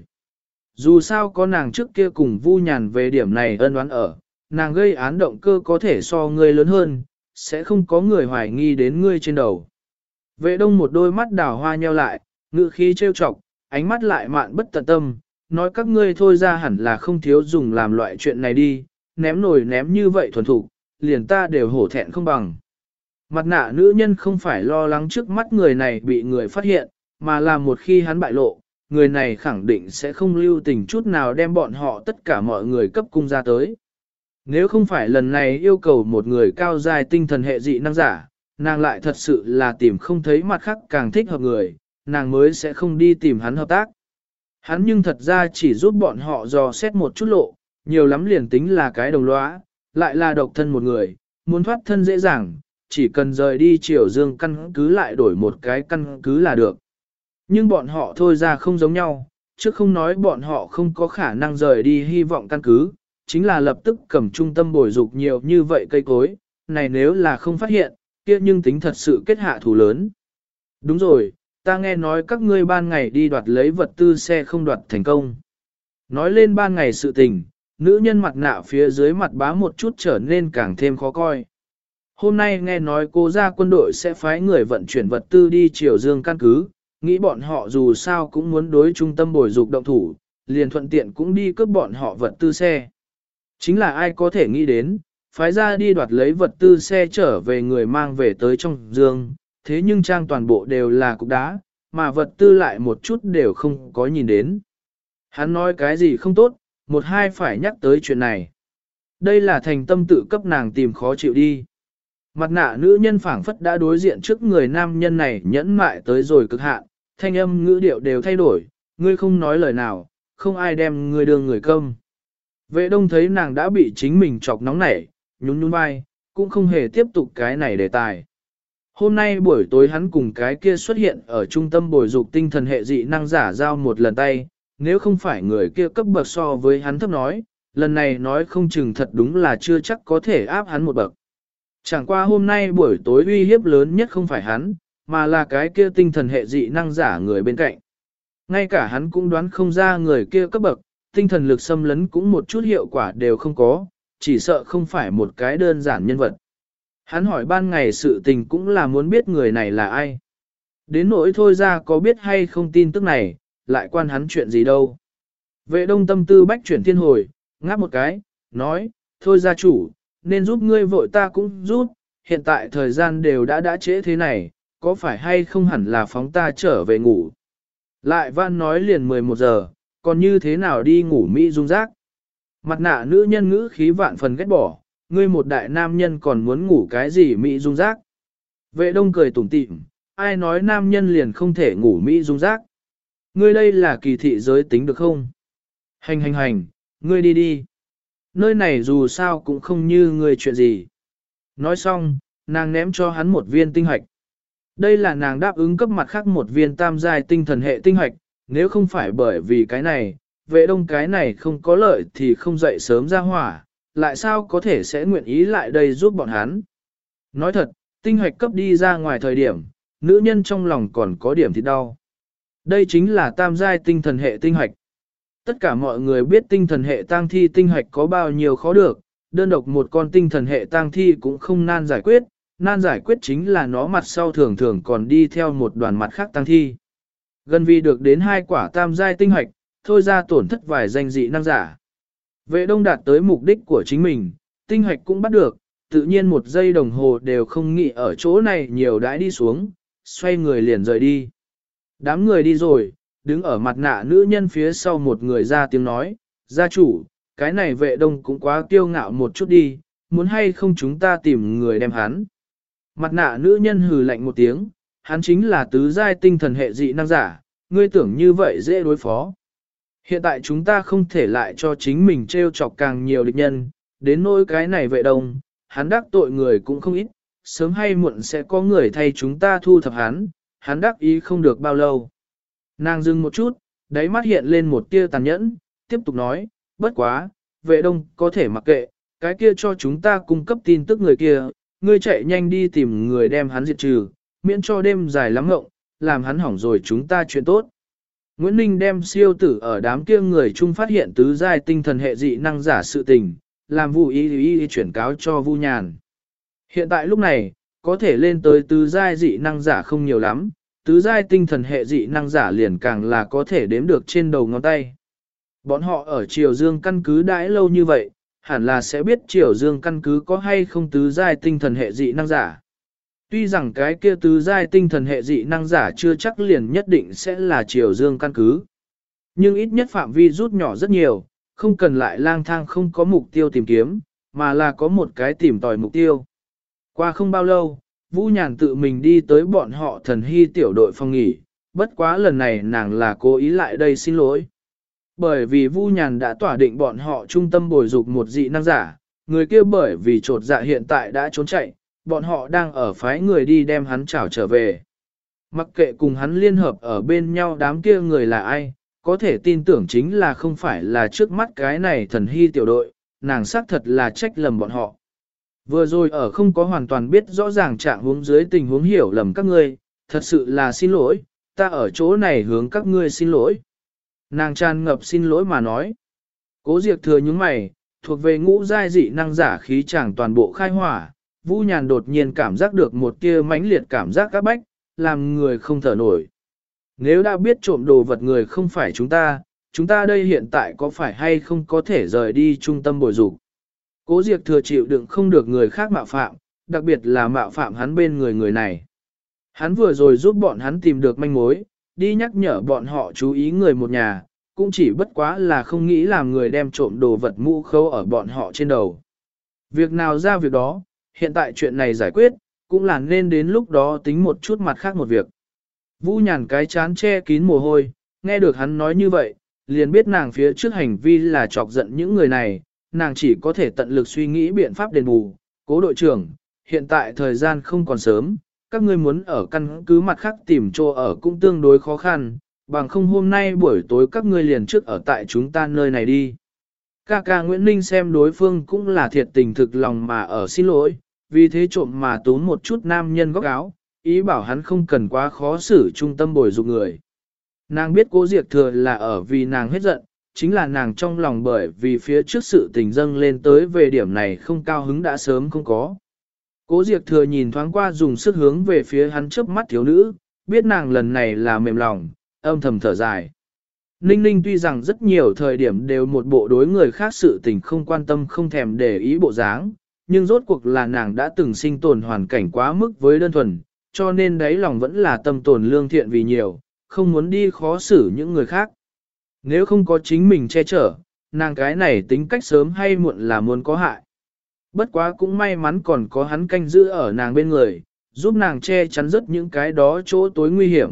Dù sao có nàng trước kia cùng Vu Nhàn về điểm này ân oán ở, nàng gây án động cơ có thể so ngươi lớn hơn, sẽ không có người hoài nghi đến ngươi trên đầu. Vệ đông một đôi mắt đào hoa nheo lại, ngữ khí trêu chọc, ánh mắt lại mạn bất tận tâm, nói các ngươi thôi ra hẳn là không thiếu dùng làm loại chuyện này đi, ném nổi ném như vậy thuần thục, liền ta đều hổ thẹn không bằng. Mặt nạ nữ nhân không phải lo lắng trước mắt người này bị người phát hiện, mà là một khi hắn bại lộ, người này khẳng định sẽ không lưu tình chút nào đem bọn họ tất cả mọi người cấp cung ra tới. Nếu không phải lần này yêu cầu một người cao dài tinh thần hệ dị năng giả, nàng lại thật sự là tìm không thấy mặt khác càng thích hợp người, nàng mới sẽ không đi tìm hắn hợp tác. Hắn nhưng thật ra chỉ giúp bọn họ dò xét một chút lộ, nhiều lắm liền tính là cái đồng lõa, lại là độc thân một người, muốn thoát thân dễ dàng, chỉ cần rời đi Triều Dương căn cứ lại đổi một cái căn cứ là được. Nhưng bọn họ thôi ra không giống nhau, chứ không nói bọn họ không có khả năng rời đi hy vọng căn cứ, chính là lập tức cầm trung tâm bồi dục nhiều như vậy cây cối, này nếu là không phát hiện, kia nhưng tính thật sự kết hạ thủ lớn. Đúng rồi, ta nghe nói các ngươi ban ngày đi đoạt lấy vật tư xe không đoạt thành công. Nói lên ban ngày sự tình, nữ nhân mặt nạ phía dưới mặt bá một chút trở nên càng thêm khó coi. Hôm nay nghe nói cô ra quân đội sẽ phái người vận chuyển vật tư đi Triều Dương căn cứ, nghĩ bọn họ dù sao cũng muốn đối trung tâm bồi dục động thủ, liền thuận tiện cũng đi cướp bọn họ vật tư xe. Chính là ai có thể nghĩ đến, phái ra đi đoạt lấy vật tư xe trở về người mang về tới trong dương, thế nhưng trang toàn bộ đều là cục đá, mà vật tư lại một chút đều không có nhìn đến. Hắn nói cái gì không tốt, một hai phải nhắc tới chuyện này. Đây là thành tâm tự cấp nàng tìm khó chịu đi. Mặt nạ nữ nhân phảng phất đã đối diện trước người nam nhân này nhẫn mại tới rồi cực hạn, thanh âm ngữ điệu đều thay đổi, ngươi không nói lời nào, không ai đem ngươi đưa người công. Vệ đông thấy nàng đã bị chính mình chọc nóng nảy, nhún nhún vai, cũng không hề tiếp tục cái này đề tài. Hôm nay buổi tối hắn cùng cái kia xuất hiện ở trung tâm bồi dục tinh thần hệ dị năng giả giao một lần tay, nếu không phải người kia cấp bậc so với hắn thấp nói, lần này nói không chừng thật đúng là chưa chắc có thể áp hắn một bậc. Chẳng qua hôm nay buổi tối uy hiếp lớn nhất không phải hắn, mà là cái kia tinh thần hệ dị năng giả người bên cạnh. Ngay cả hắn cũng đoán không ra người kia cấp bậc, tinh thần lực xâm lấn cũng một chút hiệu quả đều không có, chỉ sợ không phải một cái đơn giản nhân vật. Hắn hỏi ban ngày sự tình cũng là muốn biết người này là ai. Đến nỗi thôi ra có biết hay không tin tức này, lại quan hắn chuyện gì đâu. Vệ đông tâm tư bách chuyển thiên hồi, ngáp một cái, nói, thôi gia chủ, nên giúp ngươi vội ta cũng giúp, hiện tại thời gian đều đã trễ thế này, có phải hay không hẳn là phóng ta trở về ngủ. Lại van nói liền 11 giờ, còn như thế nào đi ngủ Mỹ dung rác. Mặt nạ nữ nhân ngữ khí vạn phần ghét bỏ, ngươi một đại nam nhân còn muốn ngủ cái gì Mỹ dung rác. Vệ đông cười tủm tỉm, ai nói nam nhân liền không thể ngủ Mỹ dung rác. Ngươi đây là kỳ thị giới tính được không? Hành, ngươi đi đi. Nơi này dù sao cũng không như ngươi chuyện gì. Nói xong, nàng ném cho hắn một viên tinh hạch. Đây là nàng đáp ứng cấp mặt khác một viên tam giai tinh thần hệ tinh hạch, nếu không phải bởi vì cái này, vệ đông cái này không có lợi thì không dậy sớm ra hỏa, lại sao có thể sẽ nguyện ý lại đây giúp bọn hắn. Nói thật, tinh hạch cấp đi ra ngoài thời điểm, nữ nhân trong lòng còn có điểm thì đau. Đây chính là tam giai tinh thần hệ tinh hạch. Tất cả mọi người biết tinh thần hệ tang thi tinh hạch có bao nhiêu khó được, đơn độc một con tinh thần hệ tang thi cũng không nan giải quyết, nan giải quyết chính là nó mặt sau thường thường còn đi theo một đoàn mặt khác tang thi. Gần vì được đến 2 quả tam giai tinh hạch, thôi ra tổn thất vài danh dị năng giả. Vệ đông đạt tới mục đích của chính mình, tinh hạch cũng bắt được, tự nhiên 1 giây đồng hồ đều không nghĩ ở chỗ này nhiều đãi đi xuống, xoay người liền rời đi. Đám người đi rồi, đứng ở mặt nạ nữ nhân phía sau một người ra tiếng nói, gia chủ, cái này vệ đông cũng quá kiêu ngạo một chút đi, muốn hay không chúng ta tìm người đem hắn. Mặt nạ nữ nhân hừ lạnh một tiếng, hắn chính là tứ giai tinh thần hệ dị năng giả, ngươi tưởng như vậy dễ đối phó. Hiện tại chúng ta không thể lại cho chính mình trêu chọc càng nhiều địch nhân, đến nỗi cái này vệ đông, hắn đắc tội người cũng không ít, sớm hay muộn sẽ có người thay chúng ta thu thập hắn đắc ý không được bao lâu. Nàng dừng một chút, đáy mắt hiện lên một tia tàn nhẫn, tiếp tục nói, bất quá, vệ đông có thể mặc kệ, cái kia cho chúng ta cung cấp tin tức người kia, ngươi chạy nhanh đi tìm người đem hắn diệt trừ, miễn cho đêm dài lắm ngộng, làm hắn hỏng rồi chúng ta chuyện tốt. Nguyễn Ninh đem siêu tử ở đám kia người chung phát hiện tứ giai tinh thần hệ dị năng giả sự tình, làm Vu Y chuyển cáo cho Vu Nhàn. Hiện tại lúc này, có thể lên tới tứ giai dị năng giả không nhiều lắm, tứ giai tinh thần hệ dị năng giả liền càng là có thể đếm được trên đầu ngón tay. Bọn họ ở Triều Dương căn cứ đãi lâu như vậy, hẳn là sẽ biết Triều Dương căn cứ có hay không tứ giai tinh thần hệ dị năng giả. Tuy rằng cái kia tứ giai tinh thần hệ dị năng giả chưa chắc liền nhất định sẽ là Triều Dương căn cứ. Nhưng ít nhất phạm vi rút nhỏ rất nhiều, không cần lại lang thang không có mục tiêu tìm kiếm, mà là có một cái tìm tòi mục tiêu. Qua không bao lâu, Vũ Nhàn tự mình đi tới bọn họ Thần Hy tiểu đội phòng nghỉ, bất quá lần này nàng là cố ý lại đây xin lỗi. Bởi vì Vu Nhàn đã tỏa định bọn họ trung tâm bồi dục một dị năng giả, người kia bởi vì trột dạ hiện tại đã trốn chạy, bọn họ đang ở phái người đi đem hắn trảo trở về. Mặc kệ cùng hắn liên hợp ở bên nhau đám kia người là ai, có thể tin tưởng chính là không phải là trước mắt cái này Thần Hy tiểu đội, nàng xác thật là trách lầm bọn họ. Vừa rồi ở không có hoàn toàn biết rõ ràng trạng huống dưới tình huống hiểu lầm các ngươi, thật sự là xin lỗi, ta ở chỗ này hướng các ngươi xin lỗi. Nàng tràn ngập xin lỗi mà nói. Cố Diệp thừa những mày, thuộc về ngũ giai dị năng giả khí chàng toàn bộ khai hỏa, Vũ Nhàn đột nhiên cảm giác được một tia mãnh liệt cảm giác các bách, làm người không thở nổi. Nếu đã biết trộm đồ vật người không phải chúng ta đây hiện tại có phải hay không có thể rời đi trung tâm bồi dục. Cố Diệp thừa chịu đựng không được người khác mạo phạm, đặc biệt là mạo phạm hắn bên người này. Hắn vừa rồi giúp bọn hắn tìm được manh mối, đi nhắc nhở bọn họ chú ý người một nhà, cũng chỉ bất quá là không nghĩ làm người đem trộm đồ vật mũ khâu ở bọn họ trên đầu. Việc nào ra việc đó, hiện tại chuyện này giải quyết, cũng là nên đến lúc đó tính một chút mặt khác một việc. Vũ Nhàn cái chán che kín mồ hôi, nghe được hắn nói như vậy, liền biết nàng phía trước hành vi là chọc giận những người này, nàng chỉ có thể tận lực suy nghĩ biện pháp đền bù. Cố đội trưởng, hiện tại thời gian không còn sớm, các ngươi muốn ở căn cứ mặt khác tìm chỗ ở cũng tương đối khó khăn, bằng không hôm nay buổi tối các ngươi liền trước ở tại chúng ta nơi này đi. Ca Nguyễn Ninh xem đối phương cũng là thiệt tình thực lòng mà ở xin lỗi, vì thế trộm mà tốn một chút nam nhân góc áo, ý bảo hắn không cần quá khó xử trung tâm bồi dục người. Nàng biết Cố Diệp thừa là ở vì nàng hết giận, chính là nàng trong lòng bởi vì phía trước sự tình dâng lên tới về điểm này không cao hứng đã sớm không có. Cố Diệp thừa nhìn thoáng qua dùng sức hướng về phía hắn chớp mắt thiếu nữ, biết nàng lần này là mềm lòng, âm thầm thở dài. Ninh Ninh tuy rằng rất nhiều thời điểm đều một bộ đối người khác sự tình không quan tâm không thèm để ý bộ dáng, nhưng rốt cuộc là nàng đã từng sinh tồn hoàn cảnh quá mức với đơn thuần, cho nên đáy lòng vẫn là tâm tồn lương thiện vì nhiều, không muốn đi khó xử những người khác. Nếu không có chính mình che chở, nàng cái này tính cách sớm hay muộn là muốn có hại. Bất quá cũng may mắn còn có hắn canh giữ ở nàng bên người, giúp nàng che chắn rất những cái đó chỗ tối nguy hiểm.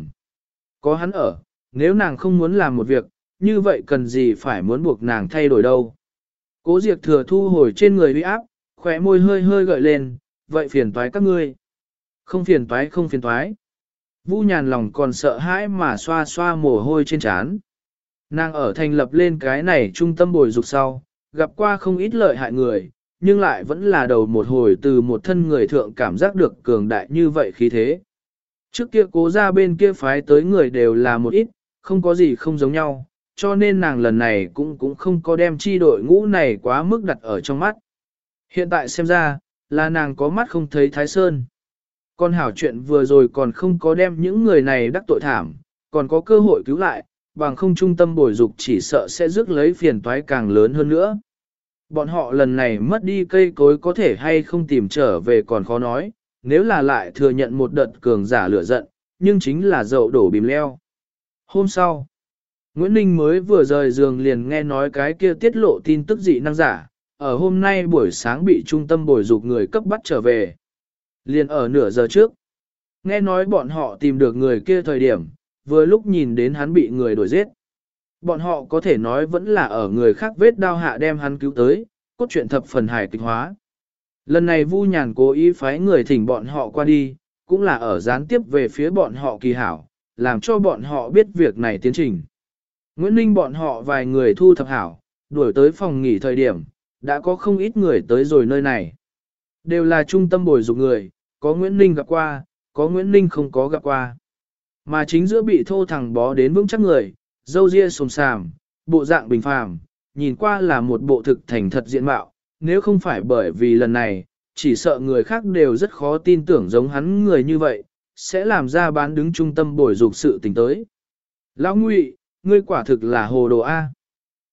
Có hắn ở, nếu nàng không muốn làm một việc, như vậy cần gì phải muốn buộc nàng thay đổi đâu. Cố Diệp thừa thu hồi trên người uy áp, khóe môi hơi hơi gợi lên, vậy phiền toái các ngươi. Không phiền toái không phiền toái. Vũ Nhàn lòng còn sợ hãi mà xoa xoa mồ hôi trên trán. Nàng ở thành lập lên cái này trung tâm bồi dục sau, gặp qua không ít lợi hại người, nhưng lại vẫn là đầu một hồi từ một thân người thượng cảm giác được cường đại như vậy khí thế. Trước kia Cố ra bên kia phái tới người đều là một ít, không có gì không giống nhau, cho nên nàng lần này cũng không có đem chi đội ngũ này quá mức đặt ở trong mắt. Hiện tại xem ra, là nàng có mắt không thấy Thái Sơn. Con hảo chuyện vừa rồi còn không có đem những người này đắc tội thảm, còn có cơ hội cứu lại, bằng không trung tâm bồi dục chỉ sợ sẽ rước lấy phiền toái càng lớn hơn nữa. Bọn họ lần này mất đi cây cối có thể hay không tìm trở về còn khó nói, nếu là lại thừa nhận một đợt cường giả lửa giận, nhưng chính là dậu đổ bìm leo. Hôm sau, Nguyễn Ninh mới vừa rời giường liền nghe nói cái kia tiết lộ tin tức dị năng giả, ở hôm nay buổi sáng bị trung tâm bồi dục người cấp bắt trở về. Liền ở nửa giờ trước, nghe nói bọn họ tìm được người kia thời điểm, vừa lúc nhìn đến hắn bị người đuổi giết. Bọn họ có thể nói vẫn là ở người khác vết đao hạ đem hắn cứu tới, cốt truyện thập phần hài kịch hóa. Lần này Vu Nhàn cố ý phái người thỉnh bọn họ qua đi, cũng là ở gián tiếp về phía bọn họ kỳ hảo, làm cho bọn họ biết việc này tiến trình. Nguyễn Ninh bọn họ vài người thu thập hảo, đuổi tới phòng nghỉ thời điểm, đã có không ít người tới rồi nơi này. Đều là trung tâm bồi dục người, có Nguyễn Ninh gặp qua, có Nguyễn Ninh không có gặp qua. Mà chính giữa bị thô thẳng bó đến vững chắc người, râu ria xồm xàm, bộ dạng bình phàm, nhìn qua là một bộ thực thành thật diện mạo, nếu không phải bởi vì lần này, chỉ sợ người khác đều rất khó tin tưởng giống hắn người như vậy, sẽ làm ra bán đứng trung tâm bồi dục sự tình tới. Lão Ngụy, ngươi quả thực là hồ đồ A.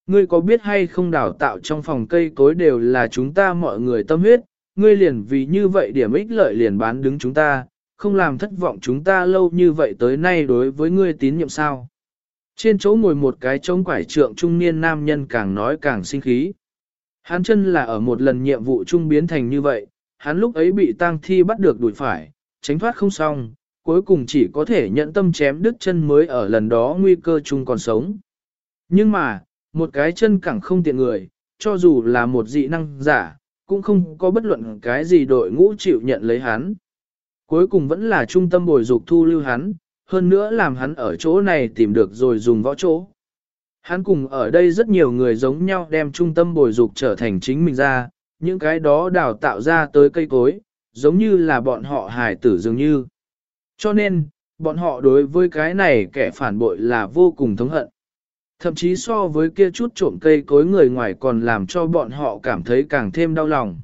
Ngươi có biết hay không đào tạo trong phòng cây cối đều là chúng ta mọi người tâm huyết, ngươi liền vì như vậy điểm ích lợi liền bán đứng chúng ta, không làm thất vọng chúng ta lâu như vậy tới nay đối với ngươi tín nhiệm sao. Trên chỗ ngồi một cái trống quải trượng trung niên nam nhân càng nói càng sinh khí. Hắn chân là ở một lần nhiệm vụ trung biến thành như vậy, hắn lúc ấy bị tang thi bắt được đuổi phải, tránh thoát không xong, cuối cùng chỉ có thể nhận tâm chém đứt chân mới ở lần đó nguy cơ chung còn sống. Nhưng mà, một cái chân cẳng không tiện người, cho dù là một dị năng giả, cũng không có bất luận cái gì đội ngũ chịu nhận lấy hắn. Cuối cùng vẫn là trung tâm bồi dục thu lưu hắn, hơn nữa làm hắn ở chỗ này tìm được rồi dùng võ chỗ. Hắn cùng ở đây rất nhiều người giống nhau đem trung tâm bồi dục trở thành chính mình ra, những cái đó đào tạo ra tới cây cối, giống như là bọn họ hài tử dường như. Cho nên, bọn họ đối với cái này kẻ phản bội là vô cùng thống hận. Thậm chí so với kia chút trộm cây cối người ngoài còn làm cho bọn họ cảm thấy càng thêm đau lòng.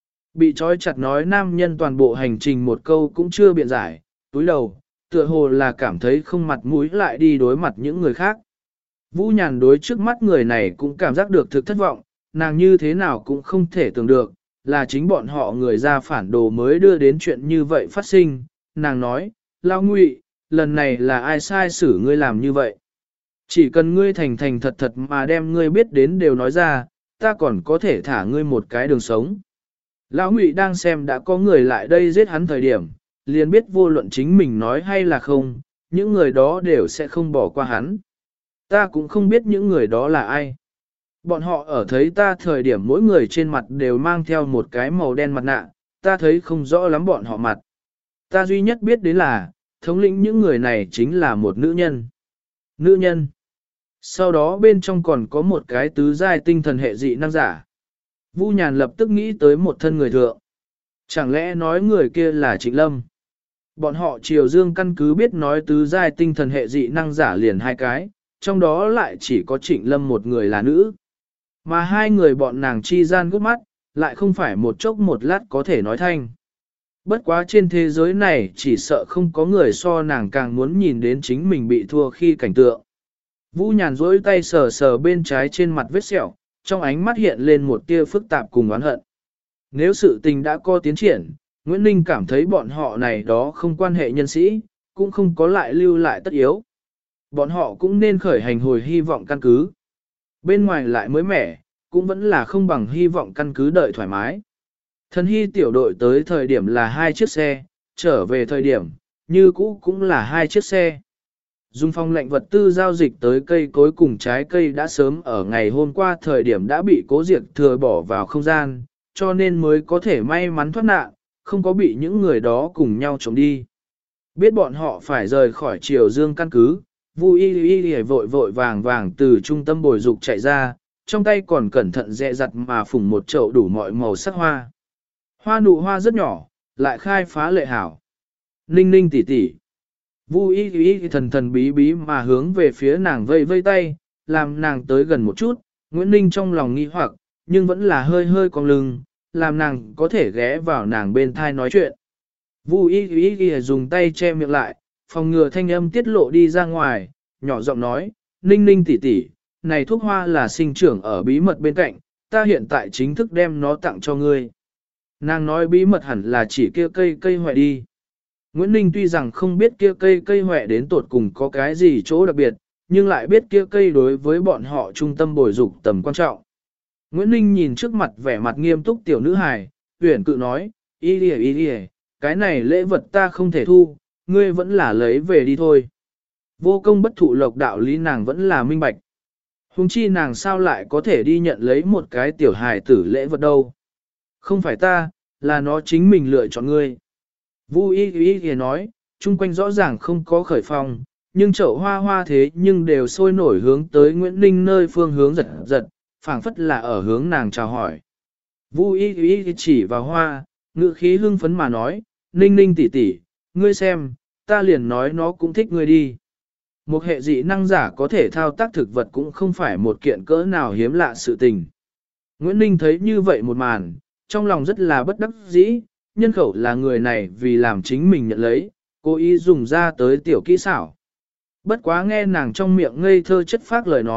Bị trói chặt nói nam nhân toàn bộ hành trình một câu cũng chưa biện giải, túi đầu, tựa hồ là cảm thấy không mặt mũi lại đi đối mặt những người khác. Vũ Nhàn đối trước mắt người này cũng cảm giác được thực thất vọng, nàng như thế nào cũng không thể tưởng được, là chính bọn họ người ra phản đồ mới đưa đến chuyện như vậy phát sinh. Nàng nói, Lao Ngụy, lần này là ai sai xử ngươi làm như vậy? Chỉ cần ngươi thành thành thật thật mà đem ngươi biết đến đều nói ra, ta còn có thể thả ngươi một cái đường sống. Lão Ngụy đang xem đã có người lại đây giết hắn thời điểm, liền biết vô luận chính mình nói hay là không, những người đó đều sẽ không bỏ qua hắn. Ta cũng không biết những người đó là ai. Bọn họ ở thấy ta thời điểm mỗi người trên mặt đều mang theo một cái màu đen mặt nạ, ta thấy không rõ lắm bọn họ mặt. Ta duy nhất biết đến là, thống lĩnh những người này chính là một nữ nhân. Nữ nhân. Sau đó bên trong còn có một cái tứ giai tinh thần hệ dị năng giả. Vu Nhàn lập tức nghĩ tới một thân người thượng. Chẳng lẽ nói người kia là Trịnh Lâm? Bọn họ Triều Dương căn cứ biết nói tứ giai tinh thần hệ dị năng giả liền hai cái, trong đó lại chỉ có Trịnh Lâm một người là nữ. Mà hai người bọn nàng chi gian gút mắt, lại không phải một chốc một lát có thể nói thanh. Bất quá trên thế giới này chỉ sợ không có người so nàng càng muốn nhìn đến chính mình bị thua khi cảnh tượng. Vũ Nhàn duỗi tay sờ sờ bên trái trên mặt vết sẹo, trong ánh mắt hiện lên một tia phức tạp cùng oán hận. Nếu sự tình đã có tiến triển, Nguyễn Ninh cảm thấy bọn họ này đó không quan hệ nhân sĩ, cũng không có lại lưu lại tất yếu. Bọn họ cũng nên khởi hành hồi hy vọng căn cứ. Bên ngoài lại mới mẻ, cũng vẫn là không bằng hy vọng căn cứ đợi thoải mái. Thần hy tiểu đội tới thời điểm là 2 chiếc xe, trở về thời điểm, như cũ cũng là 2 chiếc xe. Dung phong lệnh vật tư giao dịch tới cây cối cùng trái cây đã sớm ở ngày hôm qua thời điểm đã bị Cố Diệt thừa bỏ vào không gian, cho nên mới có thể may mắn thoát nạn, không có bị những người đó cùng nhau chống đi. Biết bọn họ phải rời khỏi Triều Dương căn cứ, Vu Y vội vội vàng vàng từ trung tâm bồi dục chạy ra, trong tay còn cẩn thận dè dặt mà phủng một chậu đủ mọi màu sắc hoa. Hoa nụ hoa rất nhỏ, lại khai phá lệ hảo. Ninh ninh tỉ tỉ. Vu Y thần thần bí bí mà hướng về phía nàng vây vây tay, làm nàng tới gần một chút, Nguyễn Ninh trong lòng nghi hoặc, nhưng vẫn là hơi hơi cong lưng, làm nàng có thể ghé vào nàng bên thai nói chuyện. Vu Y dùng tay che miệng lại, phòng ngừa thanh âm tiết lộ đi ra ngoài, nhỏ giọng nói, Ninh ninh tỉ tỉ, này thuốc hoa là sinh trưởng ở bí mật bên cạnh, ta hiện tại chính thức đem nó tặng cho ngươi. Nàng nói bí mật hẳn là chỉ kia cây hoại đi. Nguyễn Ninh tuy rằng không biết kia cây hoại đến tột cùng có cái gì chỗ đặc biệt, nhưng lại biết kia cây đối với bọn họ trung tâm bồi dục tầm quan trọng. Nguyễn Ninh nhìn trước mặt vẻ mặt nghiêm túc tiểu nữ hài, huyền cự nói, y đi, cái này lễ vật ta không thể thu, ngươi vẫn là lấy về đi thôi. Vô công bất thụ lộc đạo lý nàng vẫn là minh bạch. Hùng chi nàng sao lại có thể đi nhận lấy một cái tiểu hài tử lễ vật đâu. Không phải ta, là nó chính mình lựa chọn ngươi. Vu Y nói, chung quanh rõ ràng không có khởi phong, nhưng chậu hoa hoa thế nhưng đều sôi nổi hướng tới Nguyễn Ninh nơi phương hướng giật giật, phảng phất là ở hướng nàng chào hỏi. Vu Y chỉ vào hoa, ngữ khí hưng phấn mà nói, Ninh Ninh tỷ tỷ, ngươi xem, ta liền nói nó cũng thích ngươi đi. Một hệ dị năng giả có thể thao tác thực vật cũng không phải một kiện cỡ nào hiếm lạ sự tình. Nguyễn Ninh thấy như vậy một màn, trong lòng rất là bất đắc dĩ, nhân khẩu là người này vì làm chính mình nhận lấy, cố ý dùng ra tới tiểu kỹ xảo. Bất quá nghe nàng trong miệng ngây thơ chất phác lời nói,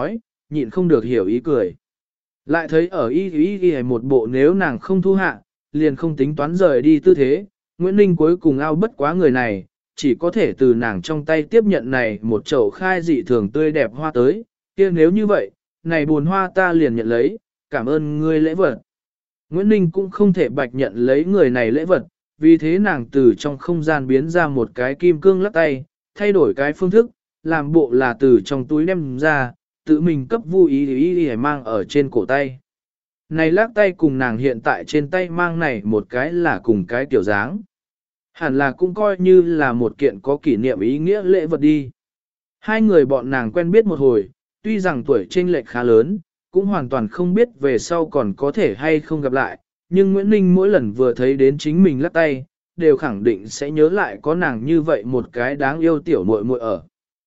nhịn không được hiểu ý cười. Lại thấy ở y một bộ nếu nàng không thu hạ, liền không tính toán rời đi tư thế, Nguyễn Ninh cuối cùng ao bất quá người này, chỉ có thể từ nàng trong tay tiếp nhận này một chậu khai dị thường tươi đẹp hoa tới, kia nếu như vậy, này buồn hoa ta liền nhận lấy, cảm ơn ngươi lễ vật. Nguyễn Ninh cũng không thể bạch nhận lấy người này lễ vật, vì thế nàng từ trong không gian biến ra một cái kim cương lắc tay, thay đổi cái phương thức, làm bộ là từ trong túi đem ra, tự mình cấp Vu Y mang ở trên cổ tay. Này lắc tay cùng nàng hiện tại trên tay mang này một cái là cùng cái kiểu dáng. Hẳn là cũng coi như là một kiện có kỷ niệm ý nghĩa lễ vật đi. Hai người bọn nàng quen biết một hồi, tuy rằng tuổi chênh lệch khá lớn, cũng hoàn toàn không biết về sau còn có thể hay không gặp lại, nhưng Nguyễn Ninh mỗi lần vừa thấy đến chính mình lắc tay, đều khẳng định sẽ nhớ lại có nàng như vậy một cái đáng yêu tiểu muội muội ở.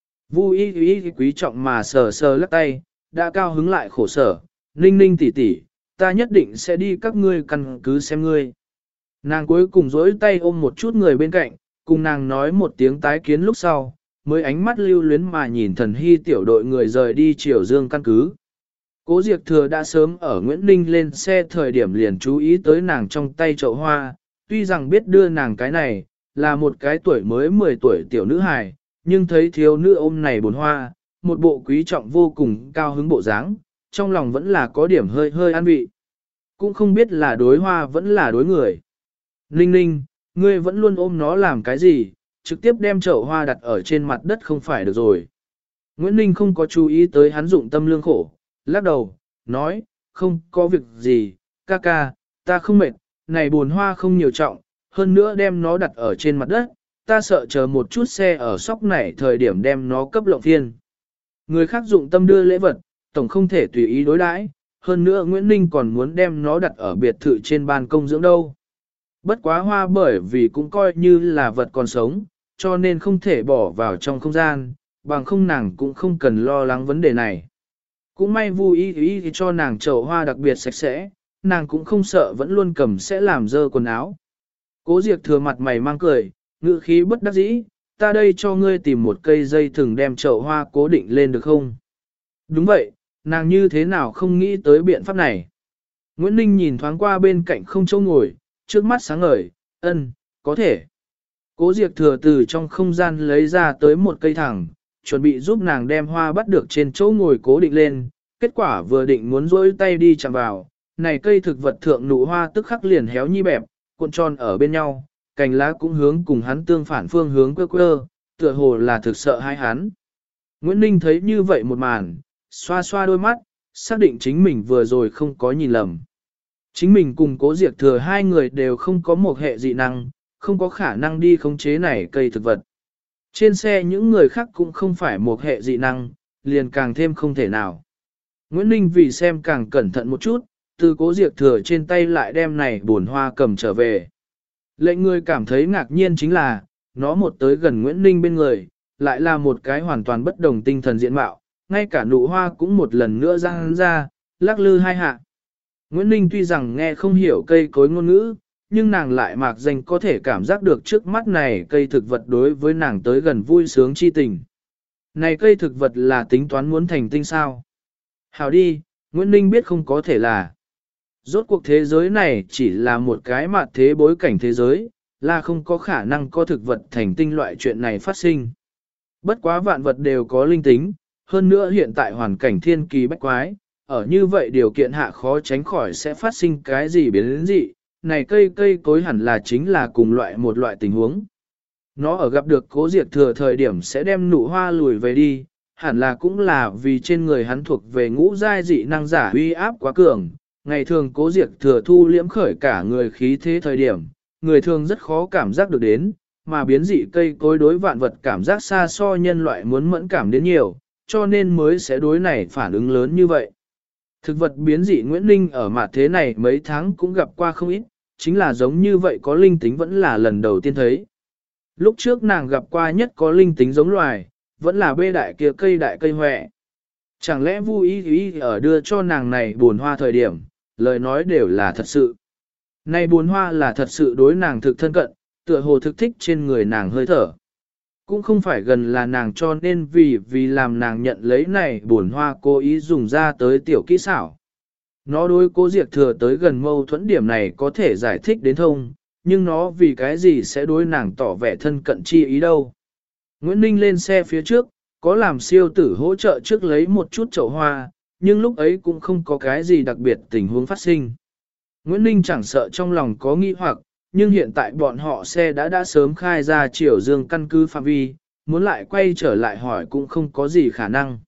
Vu Y quý trọng mà sờ sờ lắc tay, đã cao hứng lại khổ sở, Ninh Ninh tỷ tỷ, ta nhất định sẽ đi các ngươi căn cứ xem ngươi. Nàng cuối cùng dối tay ôm một chút người bên cạnh, cùng nàng nói một tiếng tái kiến lúc sau, mới ánh mắt lưu luyến mà nhìn thần hy tiểu đội người rời đi Triều Dương căn cứ. Cố Diệp Thừa đã sớm ở Nguyễn Ninh lên xe thời điểm liền chú ý tới nàng trong tay chậu hoa, tuy rằng biết đưa nàng cái này, là một cái tuổi mới 10 tuổi tiểu nữ hài, nhưng thấy thiếu nữ ôm này bồn hoa, một bộ quý trọng vô cùng cao hứng bộ dáng, trong lòng vẫn là có điểm hơi hơi an vị. Cũng không biết là đối hoa vẫn là đối người. Ninh Ninh, ngươi vẫn luôn ôm nó làm cái gì, trực tiếp đem chậu hoa đặt ở trên mặt đất không phải được rồi. Nguyễn Ninh không có chú ý tới hắn dụng tâm lương khổ, lắc đầu, nói, không có việc gì, ca ca, ta không mệt, này buồn hoa không nhiều trọng, hơn nữa đem nó đặt ở trên mặt đất, ta sợ chờ một chút xe ở sóc này thời điểm đem nó cấp lộng phiên. Người khác dụng tâm đưa lễ vật, tổng không thể tùy ý đối đãi, hơn nữa Nguyễn Ninh còn muốn đem nó đặt ở biệt thự trên ban công dưỡng đâu. Bất quá hoa bởi vì cũng coi như là vật còn sống, cho nên không thể bỏ vào trong không gian, bằng không nàng cũng không cần lo lắng vấn đề này. Cũng may Vu Y cho nàng chậu hoa đặc biệt sạch sẽ, nàng cũng không sợ vẫn luôn cầm sẽ làm dơ quần áo. Cố Diệp Thừa mặt mày mang cười, ngữ khí bất đắc dĩ, ta đây cho ngươi tìm một cây dây thừng đem chậu hoa cố định lên được không? Đúng vậy, nàng như thế nào không nghĩ tới biện pháp này? Nguyễn Ninh nhìn thoáng qua bên cạnh không chỗ ngồi, trước mắt sáng ngời, ân, có thể. Cố Diệp Thừa từ trong không gian lấy ra tới một cây thẳng, chuẩn bị giúp nàng đem hoa bắt được trên chỗ ngồi cố định lên, kết quả vừa định muốn rỗi tay đi chạm vào, này cây thực vật thượng nụ hoa tức khắc liền héo nhi bẹp, cuộn tròn ở bên nhau, cành lá cũng hướng cùng hắn tương phản phương hướng quơ quơ, tựa hồ là thực sợ hai hắn. Nguyễn Ninh thấy như vậy một màn, xoa xoa đôi mắt, xác định chính mình vừa rồi không có nhìn lầm. Chính mình cùng Cố Diệp Thừa hai người đều không có một hệ dị năng, không có khả năng đi khống chế này cây thực vật. Trên xe những người khác cũng không phải một hệ dị năng, liền càng thêm không thể nào. Nguyễn Ninh vì xem càng cẩn thận một chút, từ Cố Diệp Thừa trên tay lại đem này buồn hoa cầm trở về. Lệnh người cảm thấy ngạc nhiên chính là, nó một tới gần Nguyễn Ninh bên người, lại là một cái hoàn toàn bất đồng tinh thần diện mạo, ngay cả nụ hoa cũng một lần nữa răng ra, lắc lư hai hạ. Nguyễn Ninh tuy rằng nghe không hiểu cây cối ngôn ngữ, nhưng nàng lại mạc danh có thể cảm giác được trước mắt này cây thực vật đối với nàng tới gần vui sướng chi tình. Này cây thực vật là tính toán muốn thành tinh sao? Hào đi, Nguyễn Ninh biết không có thể là. Rốt cuộc thế giới này chỉ là một cái mạt thế bối cảnh thế giới, là không có khả năng có thực vật thành tinh loại chuyện này phát sinh. Bất quá vạn vật đều có linh tính, hơn nữa hiện tại hoàn cảnh thiên kỳ bách quái, ở như vậy điều kiện hạ khó tránh khỏi sẽ phát sinh cái gì biến dị, này cây cối hẳn là chính là cùng một loại tình huống. Nó ở gặp được Cố Diệp Thừa thời điểm sẽ đem nụ hoa lùi về đi, hẳn là cũng là vì trên người hắn thuộc về ngũ giai dị năng giả uy áp quá cường. Ngày thường Cố Diệp Thừa thu liễm khởi cả người khí thế thời điểm, người thường rất khó cảm giác được đến, mà biến dị cây cối đối vạn vật cảm giác xa so nhân loại muốn mẫn cảm đến nhiều, cho nên mới sẽ đối này phản ứng lớn như vậy. Thực vật biến dị Nguyễn Ninh ở mặt thế này mấy tháng cũng gặp qua không ít, chính là giống như vậy có linh tính vẫn là lần đầu tiên thấy. Lúc trước nàng gặp qua nhất có linh tính giống loài, vẫn là bê đại kia đại cây hoẹ. Chẳng lẽ Vu Y ở đưa cho nàng này buồn hoa thời điểm, lời nói đều là thật sự. Này buồn hoa là thật sự đối nàng thực thân cận, tựa hồ thực thích trên người nàng hơi thở. cũng không phải gần là nàng cho nên vì làm nàng nhận lấy này buồn hoa cố ý dùng ra tới tiểu kỹ xảo. Nó đối Cố Diệp Thừa tới gần mâu thuẫn điểm này có thể giải thích đến thông, nhưng nó vì cái gì sẽ đối nàng tỏ vẻ thân cận chi ý đâu. Nguyễn Ninh lên xe phía trước, có làm siêu tử hỗ trợ trước lấy một chút chậu hoa, nhưng lúc ấy cũng không có cái gì đặc biệt tình huống phát sinh. Nguyễn Ninh chẳng sợ trong lòng có nghi hoặc, nhưng hiện tại bọn họ xe đã sớm khai ra Triều Dương căn cứ phạm vi, muốn lại quay trở lại hỏi cũng không có gì khả năng.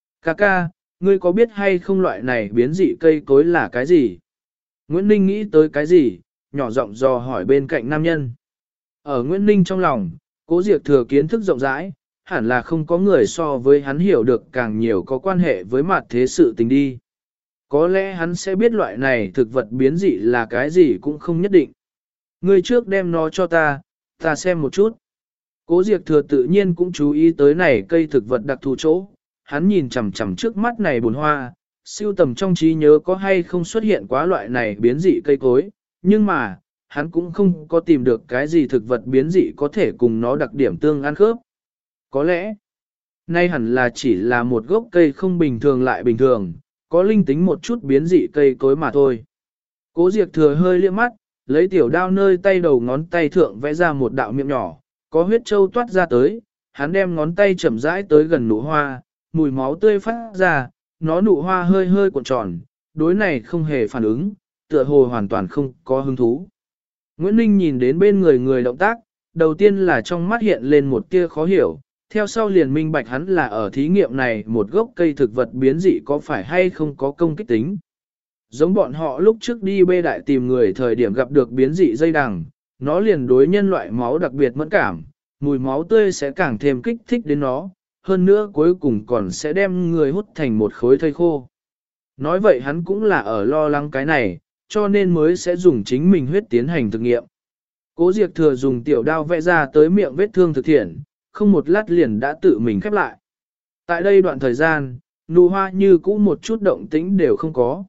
Ca, ngươi có biết hay không loại này biến dị cây cối là cái gì? Nguyễn Ninh nghĩ tới cái gì, nhỏ giọng dò hỏi bên cạnh nam nhân. Ở Nguyễn Ninh trong lòng, Cố Diệp Thừa kiến thức rộng rãi, hẳn là không có người so với hắn hiểu được càng nhiều có quan hệ với mặt thế sự tình đi. Có lẽ hắn sẽ biết loại này thực vật biến dị là cái gì cũng không nhất định. Ngươi trước đem nó cho ta xem một chút. Cố Diệp Thừa tự nhiên cũng chú ý tới này cây thực vật đặc thù chỗ, hắn nhìn chằm chằm trước mắt này bồn hoa, siêu tầm trong trí nhớ có hay không xuất hiện quá loại này biến dị cây cối, nhưng mà, hắn cũng không có tìm được cái gì thực vật biến dị có thể cùng nó đặc điểm tương ăn khớp. Có lẽ, nay hẳn là chỉ là một gốc cây không bình thường lại bình thường, có linh tính một chút biến dị cây cối mà thôi. Cố Diệp Thừa hơi liếc mắt, lấy tiểu đao nơi tay đầu ngón tay thượng vẽ ra một đạo miệng nhỏ, có huyết châu toát ra tới, hắn đem ngón tay chậm rãi tới gần nụ hoa, mùi máu tươi phát ra, nó nụ hoa hơi hơi cuộn tròn, đối này không hề phản ứng, tựa hồ hoàn toàn không có hứng thú. Nguyễn Ninh nhìn đến bên người động tác, đầu tiên là trong mắt hiện lên một tia khó hiểu, theo sau liền minh bạch hắn là ở thí nghiệm này một gốc cây thực vật biến dị có phải hay không có công kích tính. Giống bọn họ lúc trước đi bê đại tìm người thời điểm gặp được biến dị dây đằng, nó liền đối nhân loại máu đặc biệt mẫn cảm, mùi máu tươi sẽ càng thêm kích thích đến nó, hơn nữa cuối cùng còn sẽ đem người hút thành một khối thây khô. Nói vậy hắn cũng là ở lo lắng cái này, cho nên mới sẽ dùng chính mình huyết tiến hành thực nghiệm. Cố Diệp Thừa dùng tiểu đao vẽ ra tới miệng vết thương thực thiện, không một lát liền đã tự mình khép lại. Tại đây đoạn thời gian, nụ hoa như cũ một chút động tĩnh đều không có.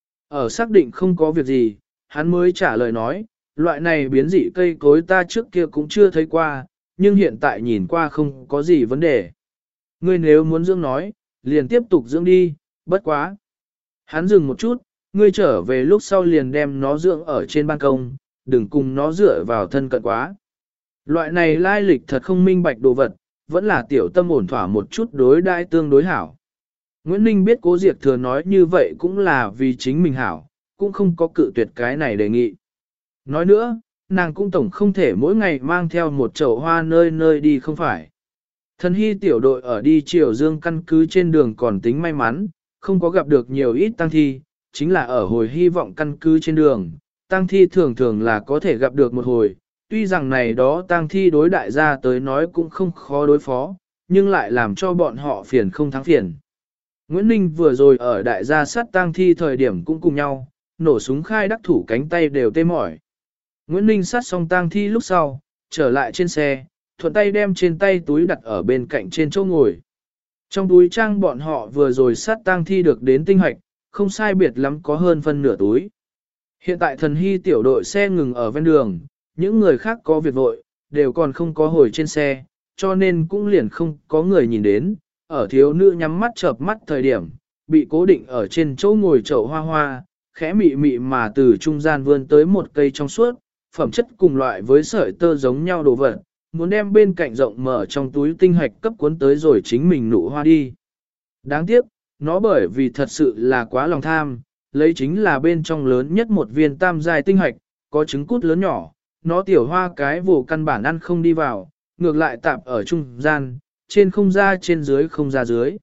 Ở xác định không có việc gì, hắn mới trả lời nói, loại này biến dị cây cối ta trước kia cũng chưa thấy qua, nhưng hiện tại nhìn qua không có gì vấn đề. Ngươi nếu muốn dưỡng nói, liền tiếp tục dưỡng đi, bất quá. Hắn dừng một chút, ngươi trở về lúc sau liền đem nó dưỡng ở trên ban công, đừng cùng nó dựa vào thân cận quá. Loại này lai lịch thật không minh bạch đồ vật, vẫn là tiểu tâm ổn thỏa một chút đối đãi tương đối hảo. Nguyễn Ninh biết Cố Diệp Thừa nói như vậy cũng là vì chính mình hảo, cũng không có cự tuyệt cái này đề nghị. Nói nữa, nàng cũng tổng không thể mỗi ngày mang theo một chậu hoa nơi nơi đi không phải. Thần hy tiểu đội ở đi Triều Dương căn cứ trên đường còn tính may mắn, không có gặp được nhiều ít tang thi, chính là ở hồi hy vọng căn cứ trên đường, tang thi thường thường là có thể gặp được một hồi, tuy rằng này đó tang thi đối đại gia tới nói cũng không khó đối phó, nhưng lại làm cho bọn họ phiền không thắng phiền. Nguyễn Ninh vừa rồi ở đại gia sát tang thi thời điểm cũng cùng nhau, nổ súng khai đắc thủ cánh tay đều tê mỏi. Nguyễn Ninh sát xong tang thi lúc sau, trở lại trên xe, thuận tay đem trên tay túi đặt ở bên cạnh trên chỗ ngồi. Trong túi trang bọn họ vừa rồi sát tang thi được đến tinh hoạch, không sai biệt lắm có hơn phân nửa túi. Hiện tại thần hy tiểu đội xe ngừng ở ven đường, những người khác có việc vội, đều còn không có hồi trên xe, cho nên cũng liền không có người nhìn đến, ở thiếu nữ nhắm mắt chợp mắt thời điểm, bị cố định ở trên chỗ ngồi chậu hoa hoa, khẽ mị mị mà từ trung gian vươn tới một cây trong suốt, phẩm chất cùng loại với sợi tơ giống nhau đồ vật, muốn đem bên cạnh rộng mở trong túi tinh hạch cấp cuốn tới rồi chính mình nụ hoa đi. Đáng tiếc, nó bởi vì thật sự là quá lòng tham, lấy chính là bên trong lớn nhất một viên tam giai tinh hạch, có trứng cút lớn nhỏ, nó tiểu hoa cái vồ căn bản ăn không đi vào, ngược lại tạp ở trung gian, trên không ra trên dưới không ra dưới.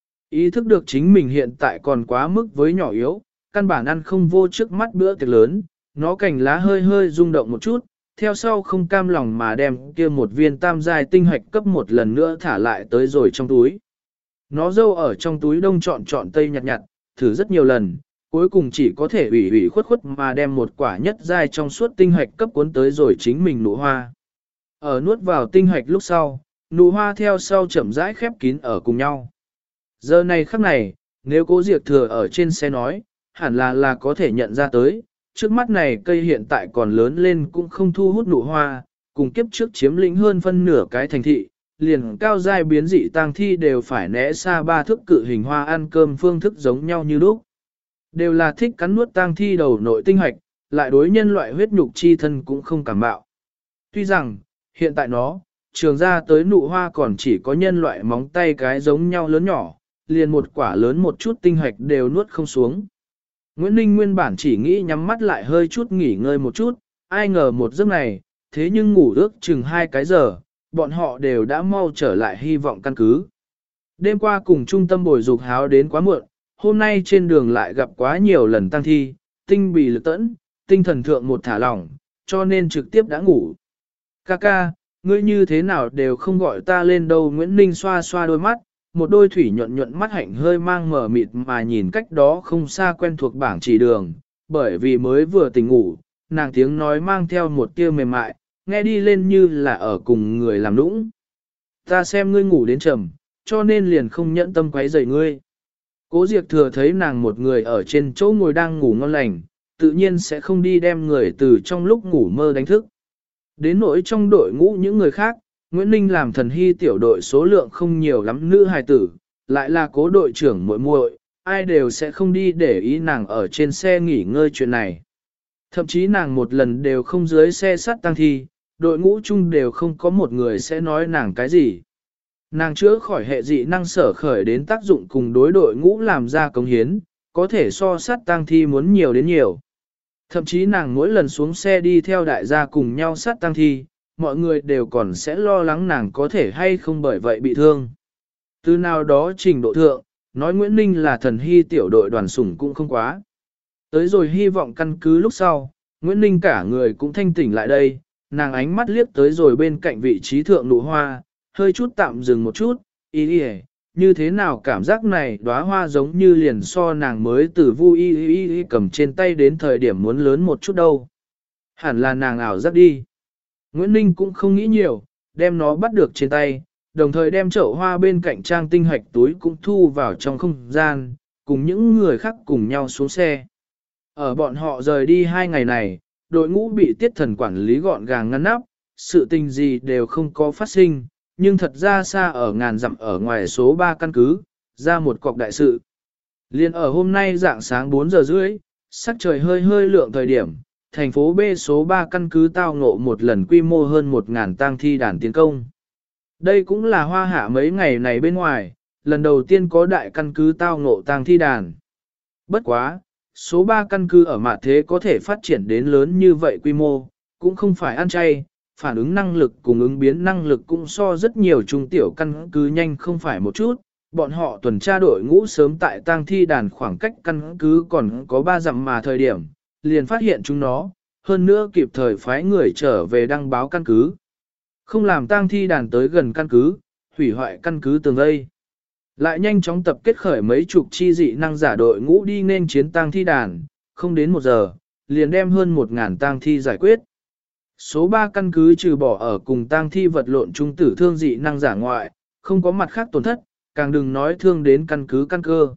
Ý thức được chính mình hiện tại còn quá mức với nhỏ yếu, căn bản ăn không vô trước mắt bữa tiệc lớn, nó cành lá hơi hơi rung động một chút, theo sau không cam lòng mà đem kia một viên tam giai tinh hạch cấp một lần nữa thả lại tới rồi trong túi. Nó dâu ở trong túi đông chọn tây nhặt nhặt, thử rất nhiều lần, cuối cùng chỉ có thể ủy khuất khuất mà đem một quả nhất giai trong suốt tinh hạch cấp cuốn tới rồi chính mình nụ hoa. Ở nuốt vào tinh hạch lúc sau, nụ hoa theo sau chậm rãi khép kín ở cùng nhau. Giờ này khắc này, nếu Cố Diệp Thừa ở trên xe nói, hẳn là có thể nhận ra tới, trước mắt này cây hiện tại còn lớn lên cũng không thu hút nụ hoa, cùng kiếp trước chiếm lĩnh hơn phân nửa cái thành thị, liền cao giai biến dị tang thi đều phải né xa 3 thước cự hình hoa ăn cơm phương thức giống nhau như lúc. Đều là thích cắn nuốt tang thi đầu nội tinh hoạch, lại đối nhân loại huyết nhục chi thân cũng không cảm bạo. Tuy rằng, hiện tại nó, trường ra tới nụ hoa còn chỉ có nhân loại móng tay cái giống nhau lớn nhỏ, liền một quả lớn một chút tinh hoạch đều nuốt không xuống. Nguyễn Ninh nguyên bản chỉ nghĩ nhắm mắt lại hơi chút nghỉ ngơi một chút, ai ngờ một giấc này, thế nhưng ngủ ước chừng 2 cái giờ, bọn họ đều đã mau trở lại hy vọng căn cứ. Đêm qua cùng trung tâm bồi dục háo đến quá muộn, hôm nay trên đường lại gặp quá nhiều lần tăng thi, tinh bì lực tẫn, tinh thần thượng một thả lỏng, cho nên trực tiếp đã ngủ. Kaka, ngươi như thế nào đều không gọi ta lên đâu. Nguyễn Ninh xoa xoa đôi mắt, một đôi thủy nhuận nhuận mắt hạnh hơi mang mờ mịt mà nhìn cách đó không xa quen thuộc bảng chỉ đường, bởi vì mới vừa tỉnh ngủ, nàng tiếng nói mang theo một tia mềm mại, nghe đi lên như là ở cùng người làm nũng. Ta xem ngươi ngủ đến trầm, cho nên liền không nhẫn tâm quấy rầy ngươi. Cố Diệp thừa thấy nàng một người ở trên chỗ ngồi đang ngủ ngon lành, tự nhiên sẽ không đi đem người từ trong lúc ngủ mơ đánh thức. Đến nỗi trong đội ngũ những người khác, Nguyễn Ninh làm thần hy tiểu đội số lượng không nhiều lắm nữ hài tử, lại là cố đội trưởng muội muội, ai đều sẽ không đi để ý nàng ở trên xe nghỉ ngơi chuyện này. Thậm chí nàng một lần đều không dưới xe sắt tăng thi, đội ngũ chung đều không có một người sẽ nói nàng cái gì. Nàng chữa khỏi hệ dị năng sở khởi đến tác dụng cùng đối đội ngũ làm ra cống hiến, có thể so sát tăng thi muốn nhiều đến nhiều. Thậm chí nàng mỗi lần xuống xe đi theo đại gia cùng nhau sát tăng thi, mọi người đều còn sẽ lo lắng nàng có thể hay không bởi vậy bị thương. Từ nào đó trình độ thượng, nói Nguyễn Ninh là thần hy tiểu đội đoàn sủng cũng không quá. Tới rồi hy vọng căn cứ lúc sau, Nguyễn Ninh cả người cũng thanh tỉnh lại đây, nàng ánh mắt liếc tới rồi bên cạnh vị trí thượng nụ hoa, hơi chút tạm dừng một chút, ý như thế nào cảm giác này đóa hoa giống như liền so nàng mới từ vui y cầm trên tay đến thời điểm muốn lớn một chút đâu. Hẳn là nàng ảo giác đi. Nguyễn Ninh cũng không nghĩ nhiều, đem nó bắt được trên tay, đồng thời đem chậu hoa bên cạnh trang tinh hạch túi cũng thu vào trong không gian, cùng những người khác cùng nhau xuống xe. Ở bọn họ rời đi 2 ngày này, đội ngũ bị tiết thần quản lý gọn gàng ngăn nắp, sự tình gì đều không có phát sinh, nhưng thật ra xa ở ngàn dặm ở ngoài số 3 căn cứ, ra một cọc đại sự. Liên ở hôm nay dạng sáng 4 giờ rưỡi, sắc trời hơi hơi lượng thời điểm, thành phố B số 3 căn cứ tao ngộ một lần quy mô hơn 1.000 tang thi đàn tiến công. Đây cũng là hoa hạ mấy ngày này bên ngoài, lần đầu tiên có đại căn cứ tao ngộ tang thi đàn. Bất quá, số 3 căn cứ ở mặt thế có thể phát triển đến lớn như vậy quy mô, cũng không phải ăn chay, phản ứng năng lực cùng ứng biến năng lực cũng so rất nhiều trung tiểu căn cứ nhanh không phải một chút. Bọn họ tuần tra đội ngũ sớm tại tang thi đàn khoảng cách căn cứ còn có 3 dặm mà thời điểm, liền phát hiện chúng nó, hơn nữa kịp thời phái người trở về đăng báo căn cứ. Không làm tang thi đàn tới gần căn cứ, hủy hoại căn cứ tường vây. Lại nhanh chóng tập kết khởi mấy chục chi dị năng giả đội ngũ đi nên chiến tang thi đàn, không đến 1 giờ, liền đem hơn 1.000 tang thi giải quyết. Số 3 căn cứ trừ bỏ ở cùng tang thi vật lộn trung tử thương dị năng giả ngoại, không có mặt khác tổn thất, càng đừng nói thương đến căn cứ căn cơ.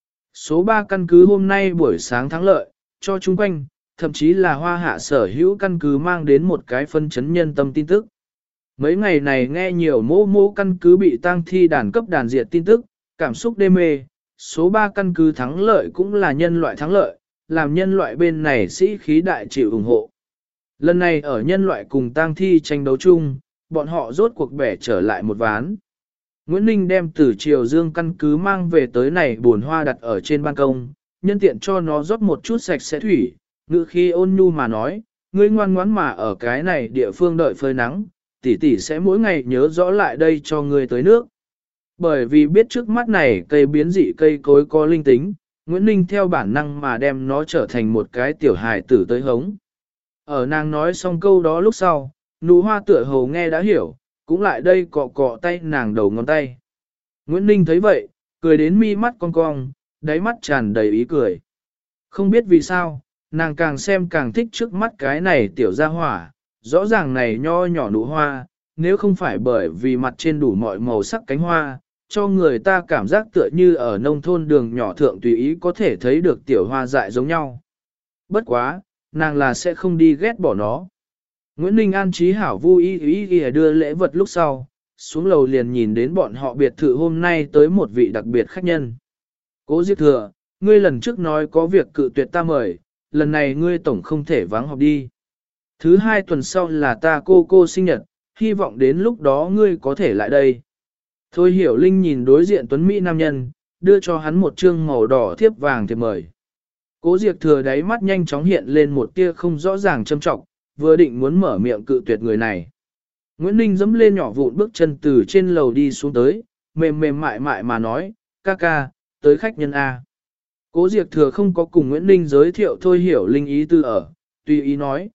Số 3 căn cứ hôm nay buổi sáng thắng lợi, cho chung quanh, thậm chí là hoa hạ sở hữu căn cứ mang đến một cái phân chấn nhân tâm tin tức. Mấy ngày này nghe nhiều mô căn cứ bị tang thi đàn cấp đàn diệt tin tức, cảm xúc đê mê, số 3 căn cứ thắng lợi cũng là nhân loại thắng lợi, làm nhân loại bên này sĩ khí đại chịu ủng hộ. Lần này ở nhân loại cùng tang thi tranh đấu chung, bọn họ rốt cuộc bẻ trở lại một ván. Nguyễn Ninh đem từ Triều Dương căn cứ mang về tới này buồn hoa đặt ở trên ban công, nhân tiện cho nó rót một chút sạch sẽ thủy, ngự khi ôn nhu mà nói, ngươi ngoan ngoãn mà ở cái này địa phương đợi phơi nắng, tỷ tỷ sẽ mỗi ngày nhớ rõ lại đây cho ngươi tới nước. Bởi vì biết trước mắt này cây biến dị cây cối có linh tính, Nguyễn Ninh theo bản năng mà đem nó trở thành một cái tiểu hài tử tới hống. Ở nàng nói xong câu đó lúc sau, nụ hoa tựa hồ nghe đã hiểu, cũng lại đây cọ cọ tay nàng đầu ngón tay. Nguyễn Ninh thấy vậy, cười đến mi mắt cong cong, đáy mắt tràn đầy ý cười. Không biết vì sao, nàng càng xem càng thích trước mắt cái này tiểu gia hỏa, rõ ràng này nho nhỏ nụ hoa, nếu không phải bởi vì mặt trên đủ mọi màu sắc cánh hoa, cho người ta cảm giác tựa như ở nông thôn đường nhỏ thượng tùy ý có thể thấy được tiểu hoa dại giống nhau. Bất quá, nàng là sẽ không đi ghét bỏ nó. Nguyễn Ninh an trí hảo vui ý đưa lễ vật lúc sau, xuống lầu liền nhìn đến bọn họ biệt thự hôm nay tới một vị đặc biệt khách nhân. Cố Diệp Thừa, ngươi lần trước nói có việc cự tuyệt ta mời, lần này ngươi tổng không thể vắng họp đi. Thứ 2 tuần sau là ta cô sinh nhật, hy vọng đến lúc đó ngươi có thể lại đây. Thôi Hiểu Linh nhìn đối diện tuấn Mỹ nam nhân, đưa cho hắn một trương màu đỏ thiếp vàng thiệp mời. Cố Diệp Thừa đáy mắt nhanh chóng hiện lên một tia không rõ ràng châm trọng, vừa định muốn mở miệng cự tuyệt người này. Nguyễn Ninh dẫm lên nhỏ vụn bước chân từ trên lầu đi xuống tới, mềm mềm mại mại mà nói, ca ca, tới khách nhân A. Cố Diệp Thừa không có cùng Nguyễn Ninh giới thiệu Thôi Hiểu Linh ý tư ở, tùy ý nói,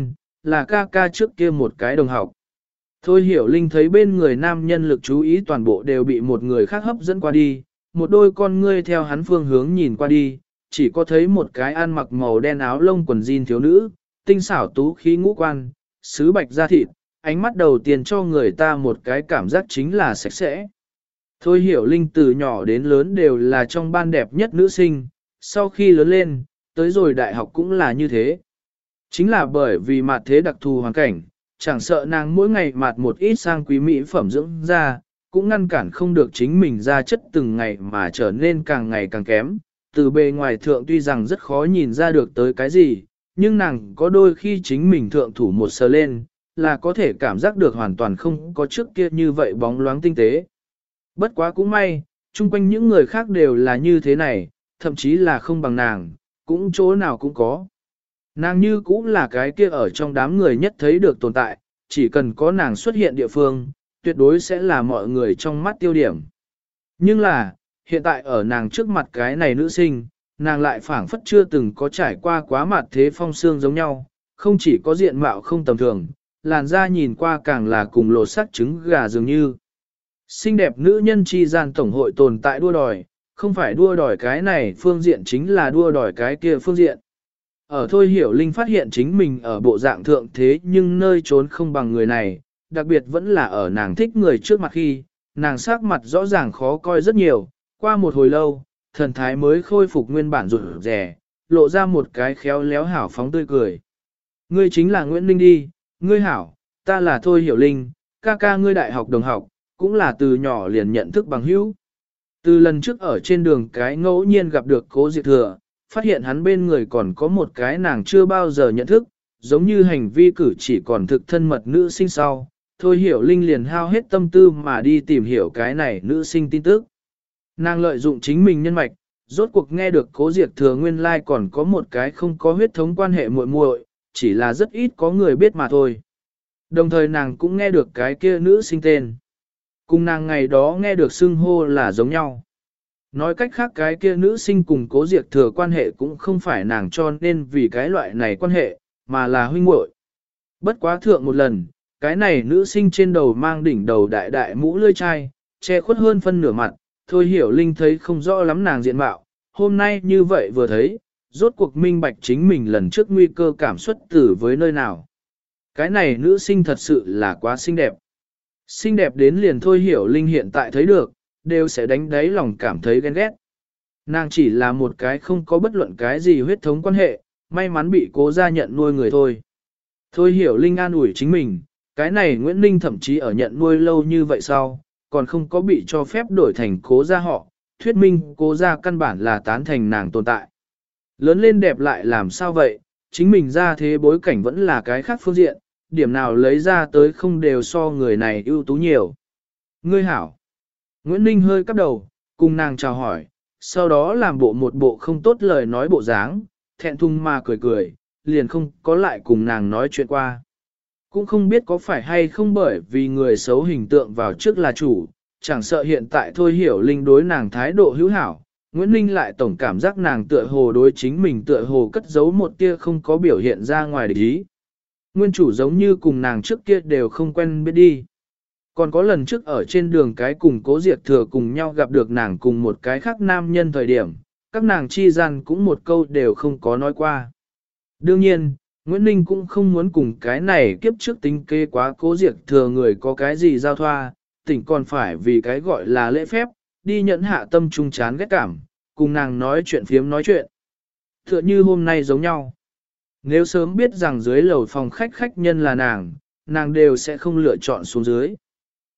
là ca ca trước kia một cái đồng học. Thôi Hiểu Linh thấy bên người nam nhân lực chú ý toàn bộ đều bị một người khác hấp dẫn qua đi, một đôi con ngươi theo hắn phương hướng nhìn qua đi, chỉ có thấy một cái ăn mặc màu đen áo lông quần jean thiếu nữ, tinh xảo tú khí ngũ quan, sứ bạch da thịt, ánh mắt đầu tiên cho người ta một cái cảm giác chính là sạch sẽ. Thôi Hiểu Linh từ nhỏ đến lớn đều là trong ban đẹp nhất nữ sinh, sau khi lớn lên, tới rồi đại học cũng là như thế. Chính là bởi vì mặt thế đặc thù hoàn cảnh, chẳng sợ nàng mỗi ngày mạt một ít sang quý mỹ phẩm dưỡng da, cũng ngăn cản không được chính mình da chất từng ngày mà trở nên càng ngày càng kém. Từ bề ngoài thượng tuy rằng rất khó nhìn ra được tới cái gì, nhưng nàng có đôi khi chính mình thượng thủ một sờ lên, là có thể cảm giác được hoàn toàn không có trước kia như vậy bóng loáng tinh tế. Bất quá cũng may, chung quanh những người khác đều là như thế này, thậm chí là không bằng nàng, cũng chỗ nào cũng có. Nàng như cũng là cái kia ở trong đám người nhất thấy được tồn tại, chỉ cần có nàng xuất hiện địa phương, tuyệt đối sẽ là mọi người trong mắt tiêu điểm. Nhưng là, hiện tại ở nàng trước mặt cái này nữ sinh, nàng lại phảng phất chưa từng có trải qua quá mặt thế phong xương giống nhau, không chỉ có diện mạo không tầm thường, làn da nhìn qua càng là cùng lột sắc trứng gà dường như. Xinh đẹp nữ nhân chi gian tổng hội tồn tại đua đòi, không phải đua đòi cái này phương diện chính là đua đòi cái kia phương diện. Ở Thôi Hiểu Linh phát hiện chính mình ở bộ dạng thượng thế nhưng nơi trốn không bằng người này, đặc biệt vẫn là ở nàng thích người trước mặt khi, nàng sắc mặt rõ ràng khó coi rất nhiều, qua một hồi lâu, thần thái mới khôi phục nguyên bản rụt rè, lộ ra một cái khéo léo hảo phóng tươi cười. Ngươi chính là Nguyễn Linh đi, ngươi hảo, ta là Thôi Hiểu Linh, ca ca ngươi đại học đồng học, cũng là từ nhỏ liền nhận thức bằng hữu. Từ lần trước ở trên đường cái ngẫu nhiên gặp được Cố Diệp Thừa, phát hiện hắn bên người còn có một cái nàng chưa bao giờ nhận thức, giống như hành vi cử chỉ còn thực thân mật nữ sinh sau. Thôi Hiểu Linh liền hao hết tâm tư mà đi tìm hiểu cái này nữ sinh tin tức. Nàng lợi dụng chính mình nhân mạch, rốt cuộc nghe được Cố Diệp Thừa nguyên lai còn có một cái không có huyết thống quan hệ muội muội, chỉ là rất ít có người biết mà thôi. Đồng thời nàng cũng nghe được cái kia nữ sinh tên. Cùng nàng ngày đó nghe được xưng hô là giống nhau. Nói cách khác cái kia nữ sinh cùng Cố Diệp Thừa quan hệ cũng không phải nàng cho nên vì cái loại này quan hệ, mà là huynh muội. Bất quá thượng một lần, cái này nữ sinh trên đầu mang đỉnh đầu đại đại mũ lưỡi chai, che khuất hơn phân nửa mặt, Thôi Hiểu Linh thấy không rõ lắm nàng diện mạo, hôm nay như vậy vừa thấy, rốt cuộc minh bạch chính mình lần trước nguy cơ cảm xuất tử với nơi nào. Cái này nữ sinh thật sự là quá xinh đẹp. Xinh đẹp đến liền Thôi Hiểu Linh hiện tại thấy được, đều sẽ đánh đáy lòng cảm thấy ghen ghét. Nàng chỉ là một cái không có bất luận cái gì huyết thống quan hệ, may mắn bị Cố gia nhận nuôi người thôi. Thôi Hiểu Linh an ủi chính mình, cái này Nguyễn Ninh thậm chí ở nhận nuôi lâu như vậy sau, còn không có bị cho phép đổi thành Cố gia họ, thuyết minh Cố gia căn bản là tán thành nàng tồn tại. Lớn lên đẹp lại làm sao vậy, chính mình ra thế bối cảnh vẫn là cái khác phương diện, điểm nào lấy ra tới không đều so người này ưu tú nhiều. Ngươi hảo. Nguyễn Ninh hơi cắp đầu, cùng nàng chào hỏi, sau đó làm một bộ không tốt lời nói bộ dáng, thẹn thùng mà cười cười, liền không có lại cùng nàng nói chuyện qua. Cũng không biết có phải hay không bởi vì người xấu hình tượng vào trước là chủ, chẳng sợ hiện tại Thôi Hiểu Linh đối nàng thái độ hữu hảo, Nguyễn Ninh lại tổng cảm giác nàng tựa hồ đối chính mình tựa hồ cất giấu một tia không có biểu hiện ra ngoài địch ý. Nguyên chủ giống như cùng nàng trước kia đều không quen biết đi. Còn có lần trước ở trên đường cái cùng Cố Diệp Thừa cùng nhau gặp được nàng cùng một cái khác nam nhân thời điểm, các nàng chi gian cũng một câu đều không có nói qua. Đương nhiên, Nguyễn Ninh cũng không muốn cùng cái này kiếp trước tính kế quá Cố Diệp Thừa người có cái gì giao thoa, tỉnh còn phải vì cái gọi là lễ phép, đi nhẫn hạ tâm trung chán ghét cảm, cùng nàng nói chuyện phiếm nói chuyện. Tựa như hôm nay giống nhau. Nếu sớm biết rằng dưới lầu phòng khách nhân là nàng đều sẽ không lựa chọn xuống dưới.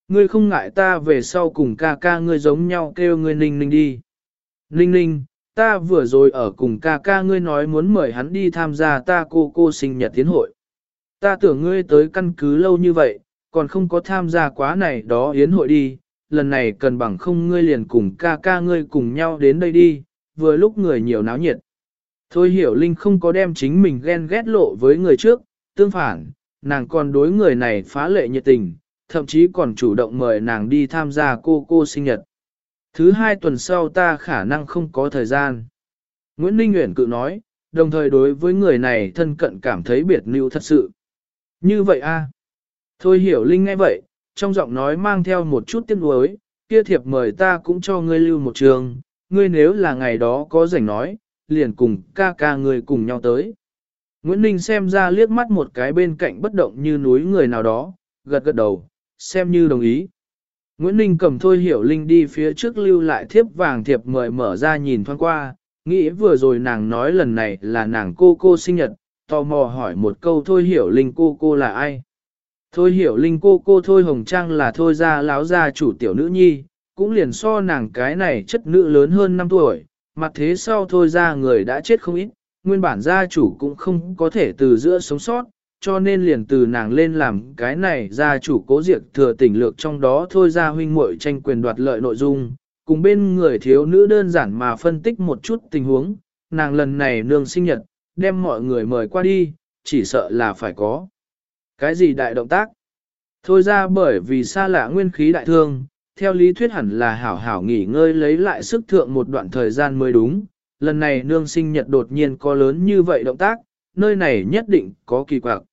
Ngươi không ngại ta về sau cùng ca ca ngươi giống nhau kêu ngươi Ninh Ninh đi. Ninh Ninh, ta vừa rồi ở cùng ca ca ngươi nói muốn mời hắn đi tham gia ta cô sinh nhật tiến hội. Ta tưởng ngươi tới căn cứ lâu như vậy, còn không có tham gia quá này đó yến hội đi, lần này cần bằng không ngươi liền cùng ca ca ngươi cùng nhau đến đây đi, vừa lúc người nhiều náo nhiệt. Thôi Hiểu Linh không có đem chính mình ghen ghét lộ với người trước, tương phản, nàng còn đối người này phá lệ nhiệt tình, thậm chí còn chủ động mời nàng đi tham gia cô sinh nhật. Thứ 2 tuần sau ta khả năng không có thời gian. Nguyễn Ninh Nguyễn cự nói, đồng thời đối với người này thân cận cảm thấy biệt níu thật sự. Như vậy a? Thôi Hiểu Linh nghe vậy, trong giọng nói mang theo một chút tiếc nuối, kia thiệp mời ta cũng cho ngươi lưu một trường, ngươi nếu là ngày đó có rảnh nói, liền cùng ca ca ngươi cùng nhau tới. Nguyễn Ninh xem ra liếc mắt một cái bên cạnh bất động như núi người nào đó, gật gật đầu, xem như đồng ý. Nguyễn Ninh cầm Thôi Hiểu Linh đi phía trước lưu lại thiếp vàng thiệp mời mở ra nhìn thoáng qua, nghĩ vừa rồi nàng nói lần này là nàng cô sinh nhật, tò mò hỏi một câu Thôi Hiểu Linh cô là ai. Thôi Hiểu Linh cô Thôi Hồng Trang là Thôi gia láo gia chủ tiểu nữ nhi, cũng liền so nàng cái này chất nữ lớn hơn 5 tuổi, mặt thế sau Thôi gia người đã chết không ít, nguyên bản gia chủ cũng không có thể từ giữa sống sót, cho nên liền từ nàng lên làm cái này gia chủ cố diệt thừa tỉnh lược trong đó Thôi gia huynh muội tranh quyền đoạt lợi nội dung, cùng bên người thiếu nữ đơn giản mà phân tích một chút tình huống, nàng lần này nương sinh nhật, đem mọi người mời qua đi, chỉ sợ là phải có. Cái gì đại động tác? Thôi ra bởi vì xa lạ nguyên khí đại thương, theo lý thuyết hẳn là hảo hảo nghỉ ngơi lấy lại sức thượng một đoạn thời gian mới đúng. Lần này nương sinh nhật đột nhiên có lớn như vậy động tác, nơi này nhất định có kỳ quặc.